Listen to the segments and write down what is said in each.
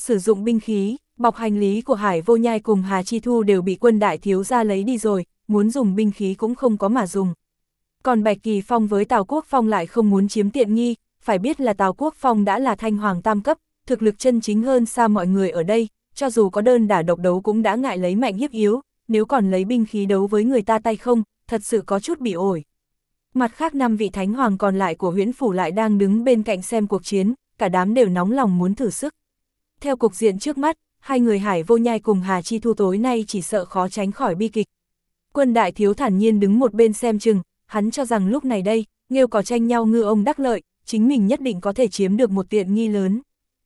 sử dụng binh khí, bọc hành lý của Hải Vô Nhai cùng Hà Chi Thu đều bị Quân đại thiếu gia lấy đi rồi, muốn dùng binh khí cũng không có mà dùng. Còn Bạch Kỳ Phong với Tào Quốc Phong lại không muốn chiếm tiện nghi, phải biết là Tào Quốc Phong đã là Thanh Hoàng tam cấp, thực lực chân chính hơn xa mọi người ở đây, cho dù có đơn đả độc đấu cũng đã ngại lấy mạnh hiếp yếu, nếu còn lấy binh khí đấu với người ta tay không, thật sự có chút bị ổi. Mặt khác 5 vị thánh hoàng còn lại của Huyễn Phủ lại đang đứng bên cạnh xem cuộc chiến, cả đám đều nóng lòng muốn thử sức. Theo cục diện trước mắt, hai người Hải Vô Nhai cùng Hà Chi Thu tối nay chỉ sợ khó tránh khỏi bi kịch. Quân đại thiếu thản nhiên đứng một bên xem chừng, hắn cho rằng lúc này đây, nghêu cò tranh nhau ngư ông đắc lợi, chính mình nhất định có thể chiếm được một tiện nghi lớn.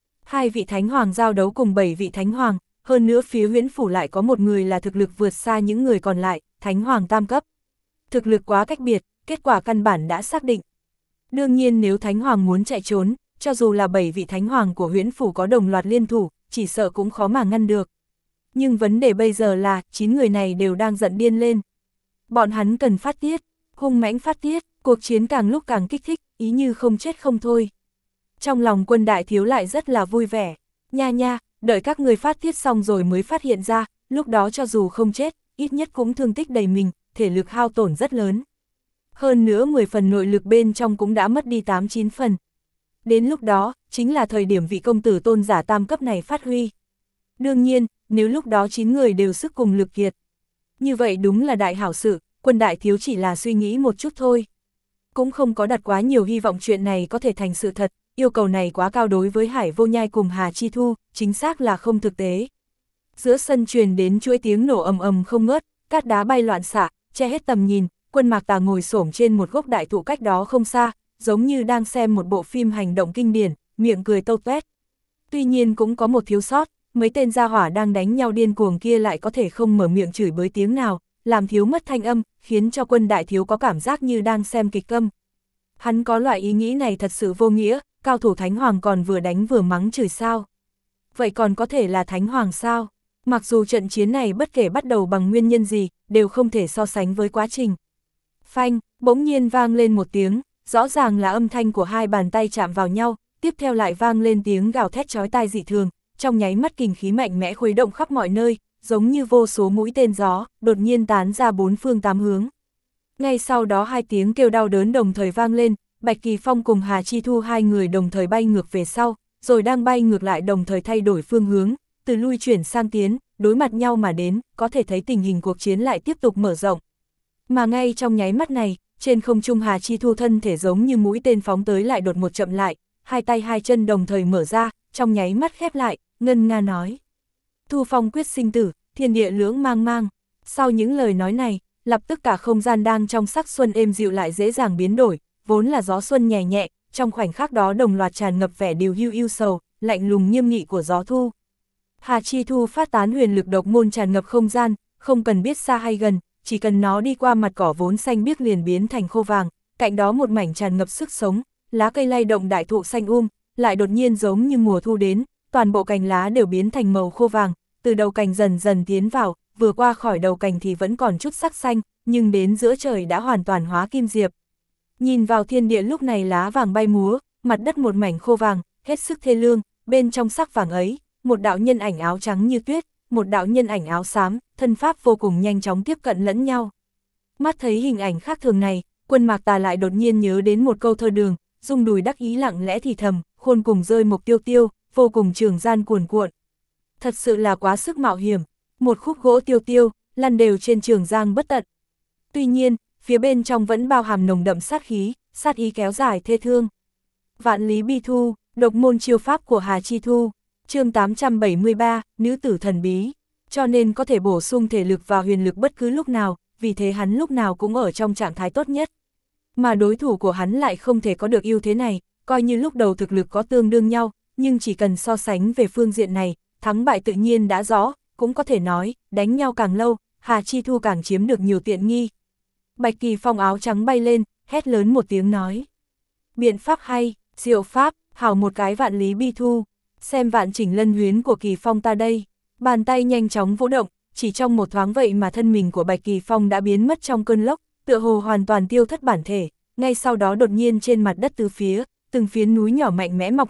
2 vị thánh hoàng giao đấu cùng 7 vị thánh hoàng, hơn nữa phía Huyễn Phủ lại có một người là thực lực vượt xa những người còn lại, thánh hoàng tam cấp. Thực lực quá cách biệt, kết quả căn bản đã xác định. Đương nhiên nếu thánh hoàng muốn chạy trốn, cho dù là 7 vị thánh hoàng của Huyễn Phủ có đồng loạt liên thủ, chỉ sợ cũng khó mà ngăn được. Nhưng vấn đề bây giờ là, 9 người này đều đang giận điên lên. Bọn hắn cần phát tiết, hung mãnh phát tiết, cuộc chiến càng lúc càng kích thích, ý như không chết không thôi. Trong lòng Quân đại thiếu lại rất là vui vẻ. Nha, đợi các người phát tiết xong rồi mới phát hiện ra, lúc đó cho dù không chết, ít nhất cũng thương tích đầy mình, thể lực hao tổn rất lớn. Hơn nữa 10 phần nội lực bên trong cũng đã mất đi 8-9 phần. Đến lúc đó, chính là thời điểm vị công tử tôn giả tam cấp này phát huy. Đương nhiên, nếu lúc đó 9 người đều sức cùng lực kiệt. Như vậy đúng là đại hảo sự, Quân đại thiếu chỉ là suy nghĩ một chút thôi. Cũng không có đặt quá nhiều hy vọng chuyện này có thể thành sự thật, yêu cầu này quá cao đối với Hải Vô Nhai cùng Hà Chi Thu, chính xác là không thực tế. Giữa sân truyền đến chuỗi tiếng nổ ầm ầm không ngớt, cát đá bay loạn xạ, che hết tầm nhìn, Quân Mạc Tà ngồi xổm trên một gốc đại thụ cách đó không xa, giống như đang xem một bộ phim hành động kinh điển, miệng cười tâu tuét. Tuy nhiên cũng có một thiếu sót, mấy tên gia hỏa đang đánh nhau điên cuồng kia lại có thể không mở miệng chửi bới tiếng nào, làm thiếu mất thanh âm, khiến cho Quân đại thiếu có cảm giác như đang xem kịch câm. Hắn có loại ý nghĩ này thật sự vô nghĩa, cao thủ thánh hoàng còn vừa đánh vừa mắng chửi sao. Vậy còn có thể là thánh hoàng sao? Mặc dù trận chiến này bất kể bắt đầu bằng nguyên nhân gì, đều không thể so sánh với quá trình. Phanh, bỗng nhiên vang lên một tiếng, rõ ràng là âm thanh của hai bàn tay chạm vào nhau, tiếp theo lại vang lên tiếng gào thét chói tai dị thường, trong nháy mắt kình khí mạnh mẽ khuấy động khắp mọi nơi, giống như vô số mũi tên gió, đột nhiên tán ra 4 phương 8 hướng. Ngay sau đó 2 tiếng kêu đau đớn đồng thời vang lên, Bạch Kỳ Phong cùng Hà Chi Thu hai người đồng thời bay ngược về sau, rồi đang bay ngược lại đồng thời thay đổi phương hướng, từ lui chuyển sang tiến, đối mặt nhau mà đến, có thể thấy tình hình cuộc chiến lại tiếp tục mở rộng. Mà ngay trong nháy mắt này, trên không trung Hà Chi Thu thân thể giống như mũi tên phóng tới lại đột một chậm lại, hai tay hai chân đồng thời mở ra, trong nháy mắt khép lại, ngân nga nói. Thu phong quyết sinh tử, thiên địa lưỡng mang mang. Sau những lời nói này, lập tức cả không gian đang trong sắc xuân êm dịu lại dễ dàng biến đổi, vốn là gió xuân nhẹ nhẹ, trong khoảnh khắc đó đồng loạt tràn ngập vẻ điều hưu ưu sầu, lạnh lùng nghiêm nghị của gió thu. Hà Chi Thu phát tán huyền lực độc môn tràn ngập không gian, không cần biết xa hay gần, chỉ cần nó đi qua mặt cỏ vốn xanh biếc liền biến thành khô vàng, cạnh đó một mảnh tràn ngập sức sống, lá cây lay động đại thụ xanh lại đột nhiên giống như mùa thu đến, toàn bộ cành lá đều biến thành màu khô vàng, từ đầu cành dần dần tiến vào, vừa qua khỏi đầu cành thì vẫn còn chút sắc xanh, nhưng đến giữa trời đã hoàn toàn hóa kim diệp. Nhìn vào thiên địa lúc này lá vàng bay múa, mặt đất một mảnh khô vàng, hết sức thê lương, bên trong sắc vàng ấy, một đạo nhân ảnh áo trắng như tuyết, một đạo nhân ảnh áo xám, thân pháp vô cùng nhanh chóng tiếp cận lẫn nhau. Mắt thấy hình ảnh khác thường này, Quân Mạc Tà lại đột nhiên nhớ đến một câu thơ đường, rung đùi đắc ý lặng lẽ thì thầm, khôn cùng rơi mục tiêu tiêu, vô cùng trường gian cuồn cuộn. Thật sự là quá sức mạo hiểm, một khúc gỗ tiêu tiêu, lăn đều trên trường giang bất tận. Tuy nhiên, phía bên trong vẫn bao hàm nồng đậm sát khí, sát ý kéo dài thê thương. Vạn lý bi thu, độc môn chiêu pháp của Hà Chi Thu, chương 873, nữ tử thần bí, cho nên có thể bổ sung thể lực và huyền lực bất cứ lúc nào, vì thế hắn lúc nào cũng ở trong trạng thái tốt nhất. Mà đối thủ của hắn lại không thể có được ưu thế này, coi như lúc đầu thực lực có tương đương nhau, nhưng chỉ cần so sánh về phương diện này, thắng bại tự nhiên đã rõ, cũng có thể nói, đánh nhau càng lâu, Hà Chi Thu càng chiếm được nhiều tiện nghi. Bạch Kỳ Phong áo trắng bay lên, hét lớn một tiếng nói. Biện pháp hay, diệu pháp, hảo một cái vạn lý bi thu, xem vạn chỉnh lân huyến của Kỳ Phong ta đây. Bàn tay nhanh chóng vũ động, chỉ trong một thoáng vậy mà thân mình của Bạch Kỳ Phong đã biến mất trong cơn lốc, tựa hồ hoàn toàn tiêu thất bản thể, ngay sau đó đột nhiên trên mặt đất từ phía, từng phiến núi nhỏ mạnh mẽ mọc lên,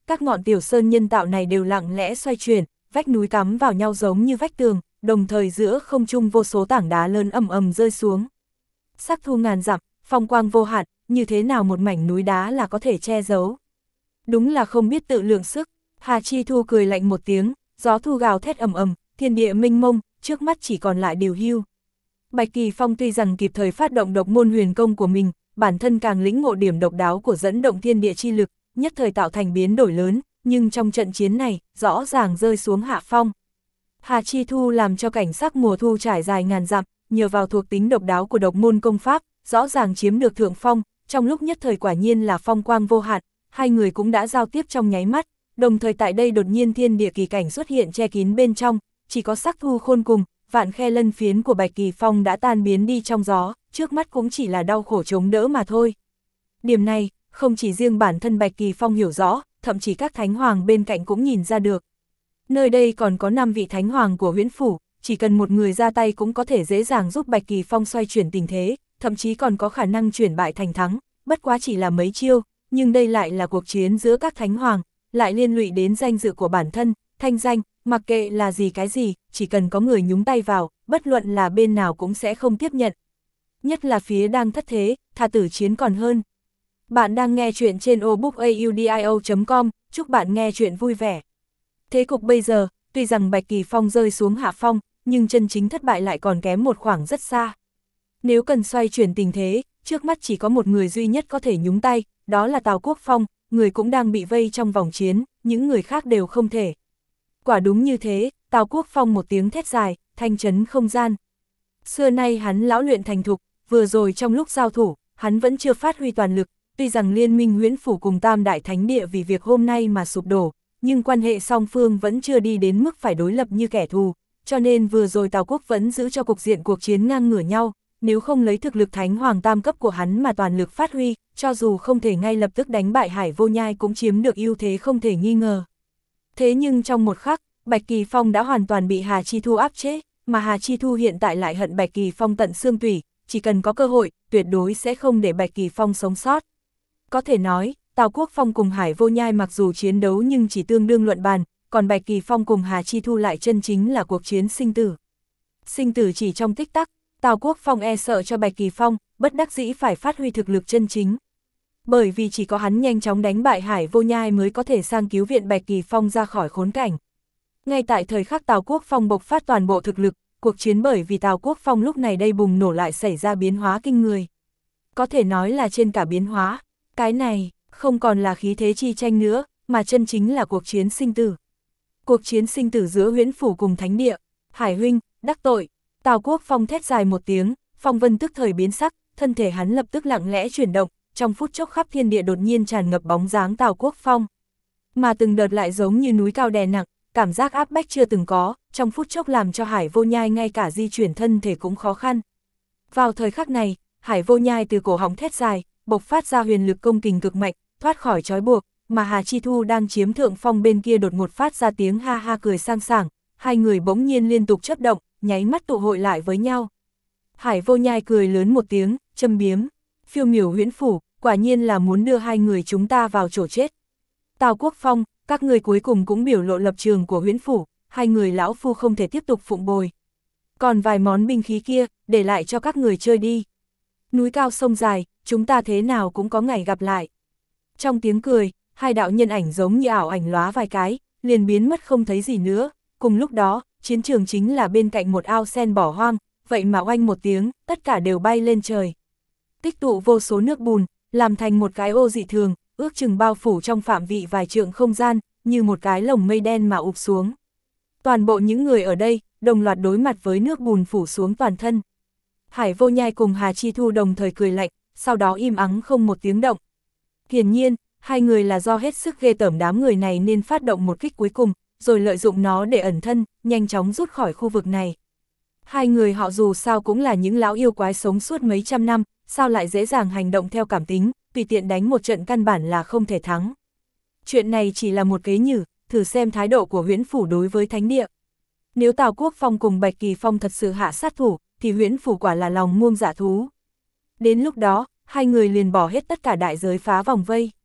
các ngọn tiểu sơn nhân tạo này đều lặng lẽ xoay chuyển, vách núi cắm vào nhau giống như vách tường, đồng thời giữa không trung vô số tảng đá lớn ầm ầm rơi xuống. Sắc thu ngàn dặm, phong quang vô hạn, như thế nào một mảnh núi đá là có thể che giấu. Đúng là không biết tự lượng sức. Hà Chi Thu cười lạnh một tiếng, gió thu gào thét ầm ầm, thiên địa mênh mông, trước mắt chỉ còn lại điều hưu. Bạch Kỳ Phong tuy rằng kịp thời phát động độc môn huyền công của mình, bản thân càng lĩnh ngộ điểm độc đáo của dẫn động thiên địa chi lực, nhất thời tạo thành biến đổi lớn, nhưng trong trận chiến này, rõ ràng rơi xuống hạ phong. Hà Chi Thu làm cho cảnh sắc mùa thu trải dài ngàn dặm, nhờ vào thuộc tính độc đáo của độc môn công pháp, rõ ràng chiếm được thượng phong, trong lúc nhất thời quả nhiên là phong quang vô hạn, hai người cũng đã giao tiếp trong nháy mắt, đồng thời tại đây đột nhiên thiên địa kỳ cảnh xuất hiện che kín bên trong, chỉ có sắc thu khôn cùng, vạn khe lân phiến của Bạch Kỳ Phong đã tan biến đi trong gió, trước mắt cũng chỉ là đau khổ chống đỡ mà thôi. Điểm này, không chỉ riêng bản thân Bạch Kỳ Phong hiểu rõ, thậm chí các thánh hoàng bên cạnh cũng nhìn ra được. Nơi đây còn có 5 vị thánh hoàng của Huyễn Phủ, chỉ cần một người ra tay cũng có thể dễ dàng giúp Bạch Kỳ Phong xoay chuyển tình thế, thậm chí còn có khả năng chuyển bại thành thắng, bất quá chỉ là mấy chiêu, nhưng đây lại là cuộc chiến giữa các thánh hoàng, lại liên lụy đến danh dự của bản thân, thanh danh, mặc kệ là gì cái gì, chỉ cần có người nhúng tay vào, bất luận là bên nào cũng sẽ không tiếp nhận. Nhất là phía đang thất thế, thà tử chiến còn hơn. Bạn đang nghe chuyện trên obookaudio.com, chúc bạn nghe chuyện vui vẻ. Thế cục bây giờ, tuy rằng Bạch Kỳ Phong rơi xuống hạ phong, nhưng chân chính thất bại lại còn kém một khoảng rất xa. Nếu cần xoay chuyển tình thế, trước mắt chỉ có một người duy nhất có thể nhúng tay, đó là Tào Quốc Phong, người cũng đang bị vây trong vòng chiến, những người khác đều không thể. Quả đúng như thế, Tào Quốc Phong một tiếng thét dài, thanh chấn không gian. Xưa nay hắn lão luyện thành thục, vừa rồi trong lúc giao thủ, hắn vẫn chưa phát huy toàn lực, tuy rằng liên minh Huyễn Phủ cùng Tam Đại Thánh Địa vì việc hôm nay mà sụp đổ, nhưng quan hệ song phương vẫn chưa đi đến mức phải đối lập như kẻ thù, cho nên vừa rồi Tào Quốc vẫn giữ cho cục diện cuộc chiến ngang ngửa nhau, nếu không lấy thực lực Thánh Hoàng tam cấp của hắn mà toàn lực phát huy, cho dù không thể ngay lập tức đánh bại Hải Vô Nhai cũng chiếm được ưu thế không thể nghi ngờ. Thế nhưng trong một khắc, Bạch Kỳ Phong đã hoàn toàn bị Hà Chi Thu áp chế, mà Hà Chi Thu hiện tại lại hận Bạch Kỳ Phong tận xương tủy, chỉ cần có cơ hội, tuyệt đối sẽ không để Bạch Kỳ Phong sống sót. Có thể nói, Tào Quốc Phong cùng Hải Vô Nhai mặc dù chiến đấu nhưng chỉ tương đương luận bàn, còn Bạch Kỳ Phong cùng Hà Chi Thu lại chân chính là cuộc chiến sinh tử. Sinh tử chỉ trong tích tắc, Tào Quốc Phong e sợ cho Bạch Kỳ Phong, bất đắc dĩ phải phát huy thực lực chân chính. Bởi vì chỉ có hắn nhanh chóng đánh bại Hải Vô Nhai mới có thể sang cứu viện Bạch Kỳ Phong ra khỏi khốn cảnh. Ngay tại thời khắc Tào Quốc Phong bộc phát toàn bộ thực lực, cuộc chiến bởi vì Tào Quốc Phong lúc này đây bùng nổ lại xảy ra biến hóa kinh người. Có thể nói là trên cả biến hóa, cái này không còn là khí thế chi tranh nữa, mà chân chính là cuộc chiến sinh tử. Cuộc chiến sinh tử giữa Huyễn Phủ cùng Thánh Địa. Hải huynh, đắc tội. Tào Quốc Phong thét dài một tiếng, phong vân tức thời biến sắc, thân thể hắn lập tức lặng lẽ chuyển động, trong phút chốc khắp thiên địa đột nhiên tràn ngập bóng dáng Tào Quốc Phong. Mà từng đợt lại giống như núi cao đè nặng, cảm giác áp bách chưa từng có, trong phút chốc làm cho Hải Vô Nhai ngay cả di chuyển thân thể cũng khó khăn. Vào thời khắc này, Hải Vô Nhai từ cổ họng thét dài, bộc phát ra huyền lực công kình cực mạnh, thoát khỏi trói buộc, mà Hà Chi Thu đang chiếm thượng phong bên kia đột ngột phát ra tiếng ha ha cười sang sảng, hai người bỗng nhiên liên tục chớp động, nháy mắt tụ hội lại với nhau. Hải Vô Nhai cười lớn một tiếng, châm biếm, phiêu miểu Huyễn Phủ, quả nhiên là muốn đưa hai người chúng ta vào chỗ chết. Tào Quốc Phong, các người cuối cùng cũng biểu lộ lập trường của Huyễn Phủ, hai người lão phu không thể tiếp tục phụng bồi. Còn vài món binh khí kia, để lại cho các người chơi đi. Núi cao sông dài, chúng ta thế nào cũng có ngày gặp lại. Trong tiếng cười, hai đạo nhân ảnh giống như ảo ảnh lóa vài cái, liền biến mất không thấy gì nữa. Cùng lúc đó, chiến trường chính là bên cạnh một ao sen bỏ hoang, vậy mà oanh một tiếng, tất cả đều bay lên trời. Tích tụ vô số nước bùn, làm thành một cái ô dị thường, ước chừng bao phủ trong phạm vị vài trượng không gian, như một cái lồng mây đen mà ụp xuống. Toàn bộ những người ở đây, đồng loạt đối mặt với nước bùn phủ xuống toàn thân. Hải Vô Nhai cùng Hà Chi Thu đồng thời cười lạnh, sau đó im ắng không một tiếng động. Hiển nhiên, hai người là do hết sức ghê tởm đám người này nên phát động một kích cuối cùng, rồi lợi dụng nó để ẩn thân, nhanh chóng rút khỏi khu vực này. Hai người họ dù sao cũng là những lão yêu quái sống suốt mấy trăm năm, sao lại dễ dàng hành động theo cảm tính, tùy tiện đánh một trận căn bản là không thể thắng. Chuyện này chỉ là một kế nhử, thử xem thái độ của Huyễn Phủ đối với Thánh Địa. Nếu Tào Quốc Phong cùng Bạch Kỳ Phong thật sự hạ sát thủ, thì Huyễn Phủ quả là lòng muông dạ thú. Đến lúc đó, hai người liền bỏ hết tất cả đại giới phá vòng vây.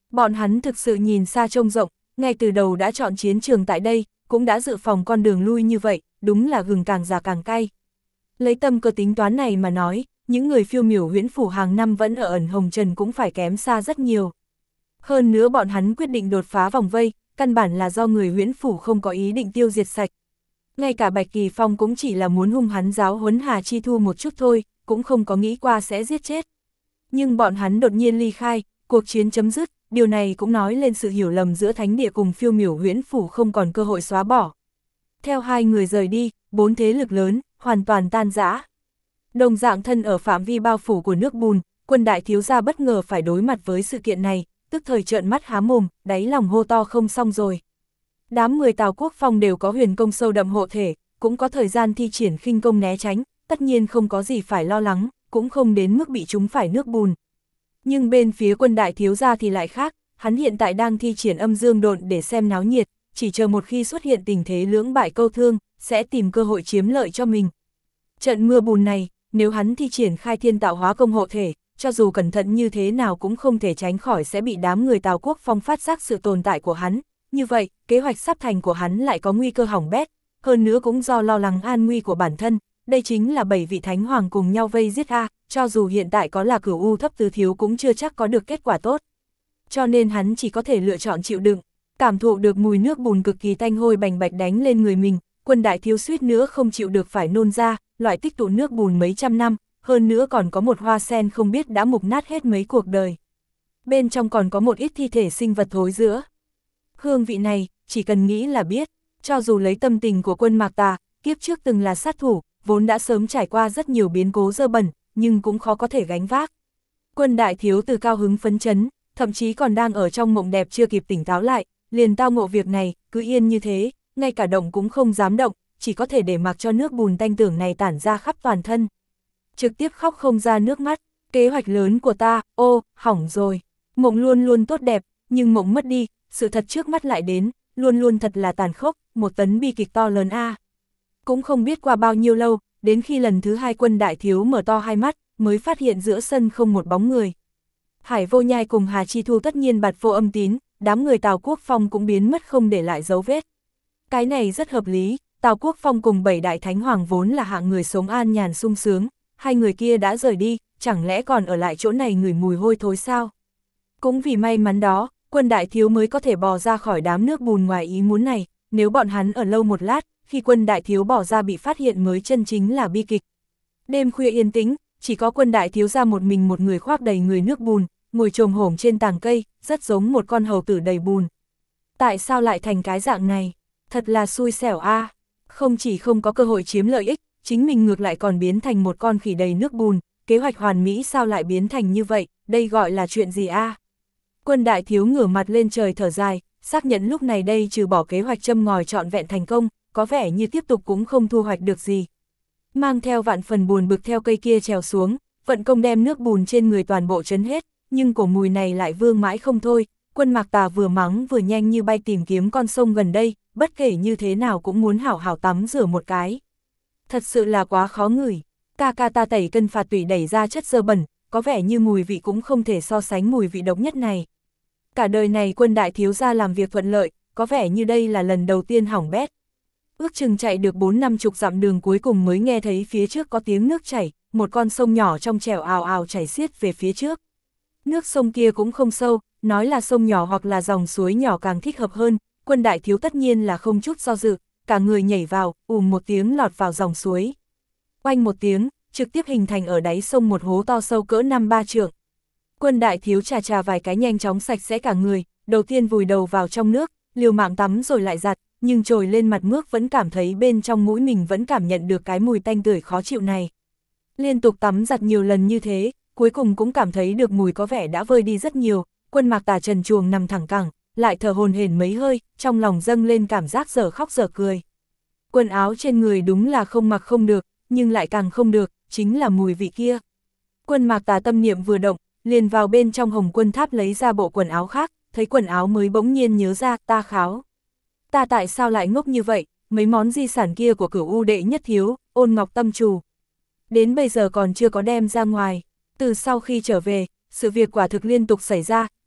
Bọn hắn thực sự nhìn xa trông rộng, ngay từ đầu đã chọn chiến trường tại đây, cũng đã dự phòng con đường lui như vậy, đúng là gừng càng già càng cay. Lấy tâm cơ tính toán này mà nói, những người phiêu miểu huyễn phủ hàng năm vẫn ở ẩn hồng trần cũng phải kém xa rất nhiều. Hơn nữa bọn hắn quyết định đột phá vòng vây, căn bản là do người huyễn phủ không có ý định tiêu diệt sạch. Ngay cả Bạch Kỳ Phong cũng chỉ là muốn hung hắn giáo huấn Hà Chi Thu một chút thôi, cũng không có nghĩ qua sẽ giết chết. Nhưng bọn hắn đột nhiên ly khai, cuộc chiến chấm dứt, điều này cũng nói lên sự hiểu lầm giữa thánh địa cùng phiêu miểu huyễn phủ không còn cơ hội xóa bỏ. Theo hai người rời đi, bốn thế lực lớn, hoàn toàn tan rã. Đồng dạng thân ở phạm vi bao phủ của nước bùn, quân đại thiếu gia bất ngờ phải đối mặt với sự kiện này, tức thời trợn mắt há mồm, đáy lòng hô to không xong rồi. Đám người Tào Quốc Phong đều có huyền công sâu đậm hộ thể, cũng có thời gian thi triển khinh công né tránh, tất nhiên không có gì phải lo lắng, cũng không đến mức bị chúng phải nước bùn. Nhưng bên phía quân đại thiếu gia thì lại khác, hắn hiện tại đang thi triển âm dương độn để xem náo nhiệt, chỉ chờ một khi xuất hiện tình thế lưỡng bại câu thương, sẽ tìm cơ hội chiếm lợi cho mình. Trận mưa bùn này, nếu hắn thi triển khai thiên tạo hóa công hộ thể, cho dù cẩn thận như thế nào cũng không thể tránh khỏi sẽ bị đám người Tào Quốc Phong phát giác sự tồn tại của hắn. Như vậy, kế hoạch sắp thành của hắn lại có nguy cơ hỏng bét, hơn nữa cũng do lo lắng an nguy của bản thân. Đây chính là 7 vị thánh hoàng cùng nhau vây giết a, cho dù hiện tại có là Cửu U thấp tứ thiếu cũng chưa chắc có được kết quả tốt. Cho nên hắn chỉ có thể lựa chọn chịu đựng, cảm thụ được mùi nước bùn cực kỳ tanh hôi bành bạch đánh lên người mình, quân đại thiếu suýt nữa không chịu được phải nôn ra, loại tích tụ nước bùn mấy trăm năm, hơn nữa còn có một hoa sen không biết đã mục nát hết mấy cuộc đời. Bên trong còn có một ít thi thể sinh vật thối rữa. Hương vị này, chỉ cần nghĩ là biết, cho dù lấy tâm tình của quân Mạc Tà, kiếp trước từng là sát thủ, vốn đã sớm trải qua rất nhiều biến cố dơ bẩn, nhưng cũng khó có thể gánh vác. Quân đại thiếu từ cao hứng phấn chấn, thậm chí còn đang ở trong mộng đẹp chưa kịp tỉnh táo lại, liền tao ngộ việc này, cứ yên như thế, ngay cả động cũng không dám động, chỉ có thể để mặc cho nước bùn tanh tưởng này tản ra khắp toàn thân. Trực tiếp khóc không ra nước mắt, kế hoạch lớn của ta, ô, hỏng rồi. Mộng luôn luôn tốt đẹp, nhưng mộng mất đi, sự thật trước mắt lại đến, luôn luôn thật là tàn khốc, một tấn bi kịch to lớn a. Cũng không biết qua bao nhiêu lâu, đến khi lần thứ hai quân đại thiếu mở to hai mắt, mới phát hiện giữa sân không một bóng người. Hải Vô Nhai cùng Hà Chi Thu tất nhiên bạt vô âm tín, đám người Tào Quốc Phong cũng biến mất không để lại dấu vết. Cái này rất hợp lý, Tào Quốc Phong cùng 7 đại thánh hoàng vốn là hạng người sống an nhàn sung sướng, hai người kia đã rời đi, chẳng lẽ còn ở lại chỗ này ngửi mùi hôi thối sao? Cũng vì may mắn đó, quân đại thiếu mới có thể bò ra khỏi đám nước bùn ngoài ý muốn này, nếu bọn hắn ở lâu một lát, khi quân đại thiếu bỏ ra bị phát hiện mới chân chính là bi kịch. Đêm khuya yên tĩnh, chỉ có quân đại thiếu ra một mình một người khoác đầy người nước bùn, ngồi chồm hổm trên tàng cây, rất giống một con hầu tử đầy bùn. Tại sao lại thành cái dạng này? Thật là xui xẻo a. Không chỉ không có cơ hội chiếm lợi ích, chính mình ngược lại còn biến thành một con khỉ đầy nước bùn, kế hoạch hoàn mỹ sao lại biến thành như vậy, đây gọi là chuyện gì a? Quân đại thiếu ngửa mặt lên trời thở dài, xác nhận lúc này đây trừ bỏ kế hoạch châm ngòi trọn vẹn thành công, có vẻ như tiếp tục cũng không thu hoạch được gì. Mang theo vạn phần buồn bực theo cây kia trèo xuống, vận công đem nước bùn trên người toàn bộ trấn hết, nhưng cổ mùi này lại vương mãi không thôi. Quân Mạc Tà vừa mắng vừa nhanh như bay tìm kiếm con sông gần đây, bất kể như thế nào cũng muốn hảo hảo tắm rửa một cái. Thật sự là quá khó ngửi, ca ca ta tẩy cân phạt tủy đẩy ra chất dơ bẩn, có vẻ như mùi vị cũng không thể so sánh mùi vị độc nhất này. Cả đời này quân đại thiếu gia làm việc thuận lợi, có vẻ như đây là lần đầu tiên hỏng bét. Ước chừng chạy được 4-50 dặm đường cuối cùng mới nghe thấy phía trước có tiếng nước chảy, một con sông nhỏ trong trẻo ào ào chảy xiết về phía trước. Nước sông kia cũng không sâu, nói là sông nhỏ hoặc là dòng suối nhỏ càng thích hợp hơn, quân đại thiếu tất nhiên là không chút do dự, cả người nhảy vào, một tiếng lọt vào dòng suối. Oanh một tiếng, trực tiếp hình thành ở đáy sông một hố to sâu cỡ 5-3 trượng. Quân đại thiếu chà chà vài cái nhanh chóng sạch sẽ cả người, đầu tiên vùi đầu vào trong nước, liều mạng tắm rồi lại giặt, nhưng trồi lên mặt nước vẫn cảm thấy bên trong mũi mình vẫn cảm nhận được cái mùi tanh tưởi khó chịu này. Liên tục tắm giặt nhiều lần như thế, cuối cùng cũng cảm thấy được mùi có vẻ đã vơi đi rất nhiều, quân Mạc Tà trần truồng nằm thẳng cẳng, lại thở hổn hển mấy hơi, trong lòng dâng lên cảm giác dở khóc dở cười. Quần áo trên người đúng là không mặc không được, nhưng lại càng không được, chính là mùi vị kia. Quân Mạc Tà tâm niệm vừa động, liền vào bên trong Hồng Quân Tháp lấy ra bộ quần áo khác, thấy quần áo mới bỗng nhiên nhớ ra, ta kháo. Ta tại sao lại ngốc như vậy, mấy món di sản kia của Cửu U đệ nhất thiếu, Ôn Ngọc Tâm Trù. Đến bây giờ còn chưa có đem ra ngoài, từ sau khi trở về, sự việc quả thực liên tục xảy ra,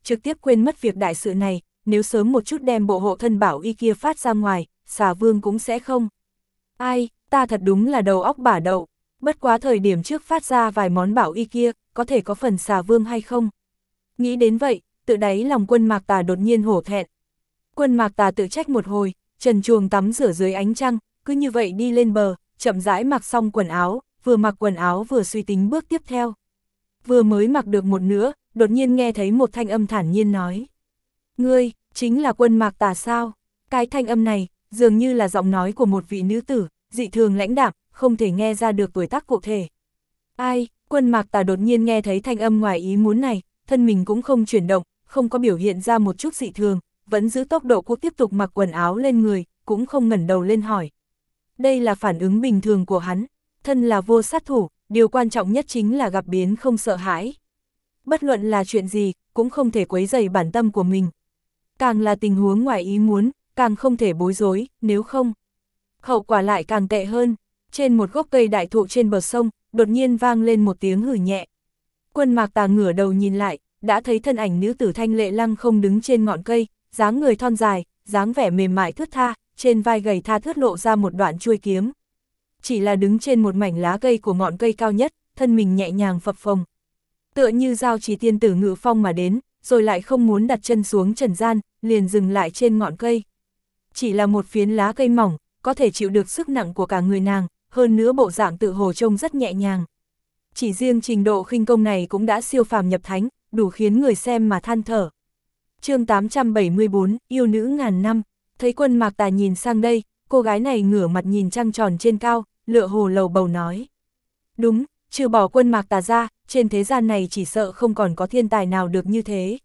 trực tiếp quên mất việc đại sự này, nếu sớm một chút đem bộ hộ thân bảo y kia phát ra ngoài, xà vương cũng sẽ không. Ai, ta thật đúng là đầu óc bả đậu, bất quá thời điểm trước phát ra vài món bảo y kia, có thể có phần xà vương hay không? Nghĩ đến vậy, tự đáy lòng Quân Mạc Tà đột nhiên hổ thẹn. Quân Mạc Tà tự trách một hồi, trần truồng tắm rửa dưới ánh trăng, cứ như vậy đi lên bờ, chậm rãi mặc xong quần áo, vừa mặc quần áo vừa suy tính bước tiếp theo. Vừa mới mặc được một nửa, đột nhiên nghe thấy một thanh âm thản nhiên nói. Ngươi, chính là Quân Mạc Tà sao? Cái thanh âm này, dường như là giọng nói của một vị nữ tử, dị thường lãnh đạm, không thể nghe ra được tuổi tác cụ thể. Ai, Quân Mạc Tà đột nhiên nghe thấy thanh âm ngoài ý muốn này, thân mình cũng không chuyển động, không có biểu hiện ra một chút dị thường, vẫn giữ tốc độ cuộc tiếp tục mặc quần áo lên người, cũng không ngẩng đầu lên hỏi. Đây là phản ứng bình thường của hắn, thân là vô sát thủ, điều quan trọng nhất chính là gặp biến không sợ hãi. Bất luận là chuyện gì, cũng không thể quấy rầy bản tâm của mình. Càng là tình huống ngoài ý muốn, càng không thể bối rối, nếu không, hậu quả lại càng tệ hơn. Trên một gốc cây đại thụ trên bờ sông, đột nhiên vang lên một tiếng hừ nhẹ. Quân Mạc Tà ngửa đầu nhìn lại, đã thấy thân ảnh nữ tử Thanh Lệ Lăng không đứng trên ngọn cây, dáng người thon dài, dáng vẻ mềm mại thướt tha, trên vai gầy tha thướt lộ ra một đoạn chuôi kiếm. Chỉ là đứng trên một mảnh lá cây của ngọn cây cao nhất, thân mình nhẹ nhàng phập phồng. Tựa như giao chỉ tiên tử ngự phong mà đến, rồi lại không muốn đặt chân xuống trần gian, liền dừng lại trên ngọn cây. Chỉ là một phiến lá cây mỏng, có thể chịu được sức nặng của cả người nàng, hơn nữa bộ dạng tự hồ trông rất nhẹ nhàng. Chỉ riêng trình độ khinh công này cũng đã siêu phàm nhập thánh, đủ khiến người xem mà than thở. Chương 874, yêu nữ ngàn năm. Thấy Quân Mạc Tà nhìn sang đây, cô gái này ngửa mặt nhìn trăng tròn trên cao, lựa hồ lầu bầu nói. Đúng, trừ bỏ Quân Mạc Tà ra, trên thế gian này chỉ sợ không còn có thiên tài nào được như thế.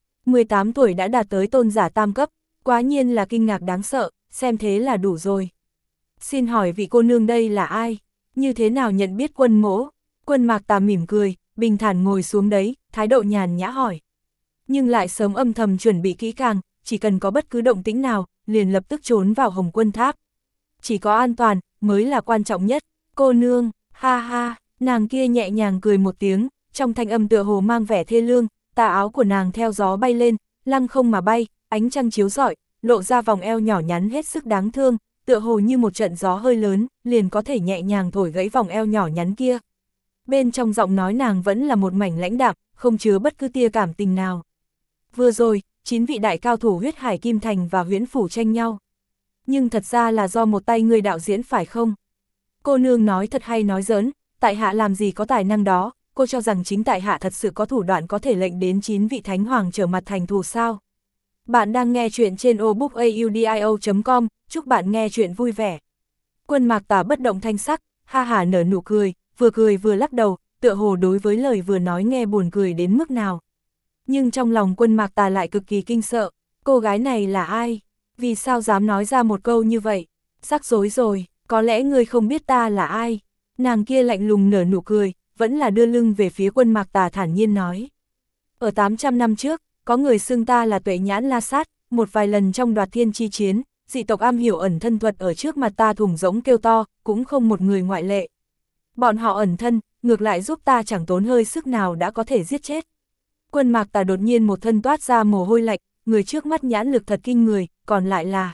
18 tuổi đã đạt tới tôn giả tam cấp, quá nhiên là kinh ngạc đáng sợ, xem thế là đủ rồi. Xin hỏi vị cô nương đây là ai? Như thế nào nhận biết Quân mỗ? Quân Mạc Tà mỉm cười, bình thản ngồi xuống đấy, thái độ nhàn nhã hỏi. Nhưng lại sớm âm thầm chuẩn bị kỹ càng, chỉ cần có bất cứ động tĩnh nào, liền lập tức trốn vào Hồng Quân Tháp. Chỉ có an toàn, mới là quan trọng nhất. Cô nương, ha ha, nàng kia nhẹ nhàng cười một tiếng, trong thanh âm tựa hồ mang vẻ thê lương, tà áo của nàng theo gió bay lên, lăng không mà bay, ánh trăng chiếu rọi, lộ ra vòng eo nhỏ nhắn hết sức đáng thương, tựa hồ như một trận gió hơi lớn, liền có thể nhẹ nhàng thổi gãy vòng eo nhỏ nhắn kia. Bên trong giọng nói nàng vẫn là một mảnh lãnh đạm, không chứa bất cứ tia cảm tình nào. Vừa rồi, 9 vị đại cao thủ Huyết Hải Kim Thành và Huyễn Phủ tranh nhau. Nhưng thật ra là do một tay người đạo diễn phải không? Cô nương nói thật hay nói giỡn, tại hạ làm gì có tài năng đó, cô cho rằng chính tại hạ thật sự có thủ đoạn có thể lệnh đến 9 vị thánh hoàng trở mặt thành thù sao? Bạn đang nghe chuyện trên obookaudio.com, chúc bạn nghe chuyện vui vẻ. Quân Mạc Tà bất động thanh sắc, ha hả nở nụ cười vừa lắc đầu, tựa hồ đối với lời vừa nói nghe buồn cười đến mức nào. Nhưng trong lòng Quân Mạc Tà lại cực kỳ kinh sợ, cô gái này là ai? Vì sao dám nói ra một câu như vậy? Rắc rối rồi, có lẽ ngươi không biết ta là ai? Nàng kia lạnh lùng nở nụ cười, vẫn là đưa lưng về phía Quân Mạc Tà thản nhiên nói. Ở 800 năm trước, có người xưng ta là Tuệ Nhãn La Sát, một vài lần trong Đoạt Thiên chi chiến, dị tộc am hiểu ẩn thân thuật ở trước mặt ta thùng rỗng kêu to, cũng không một người ngoại lệ. Bọn họ ẩn thân, ngược lại giúp ta chẳng tốn hơi sức nào đã có thể giết chết. Quân Mạc Tà đột nhiên một thân toát ra mồ hôi lạnh, người trước mắt nhãn lực thật kinh người, còn lại là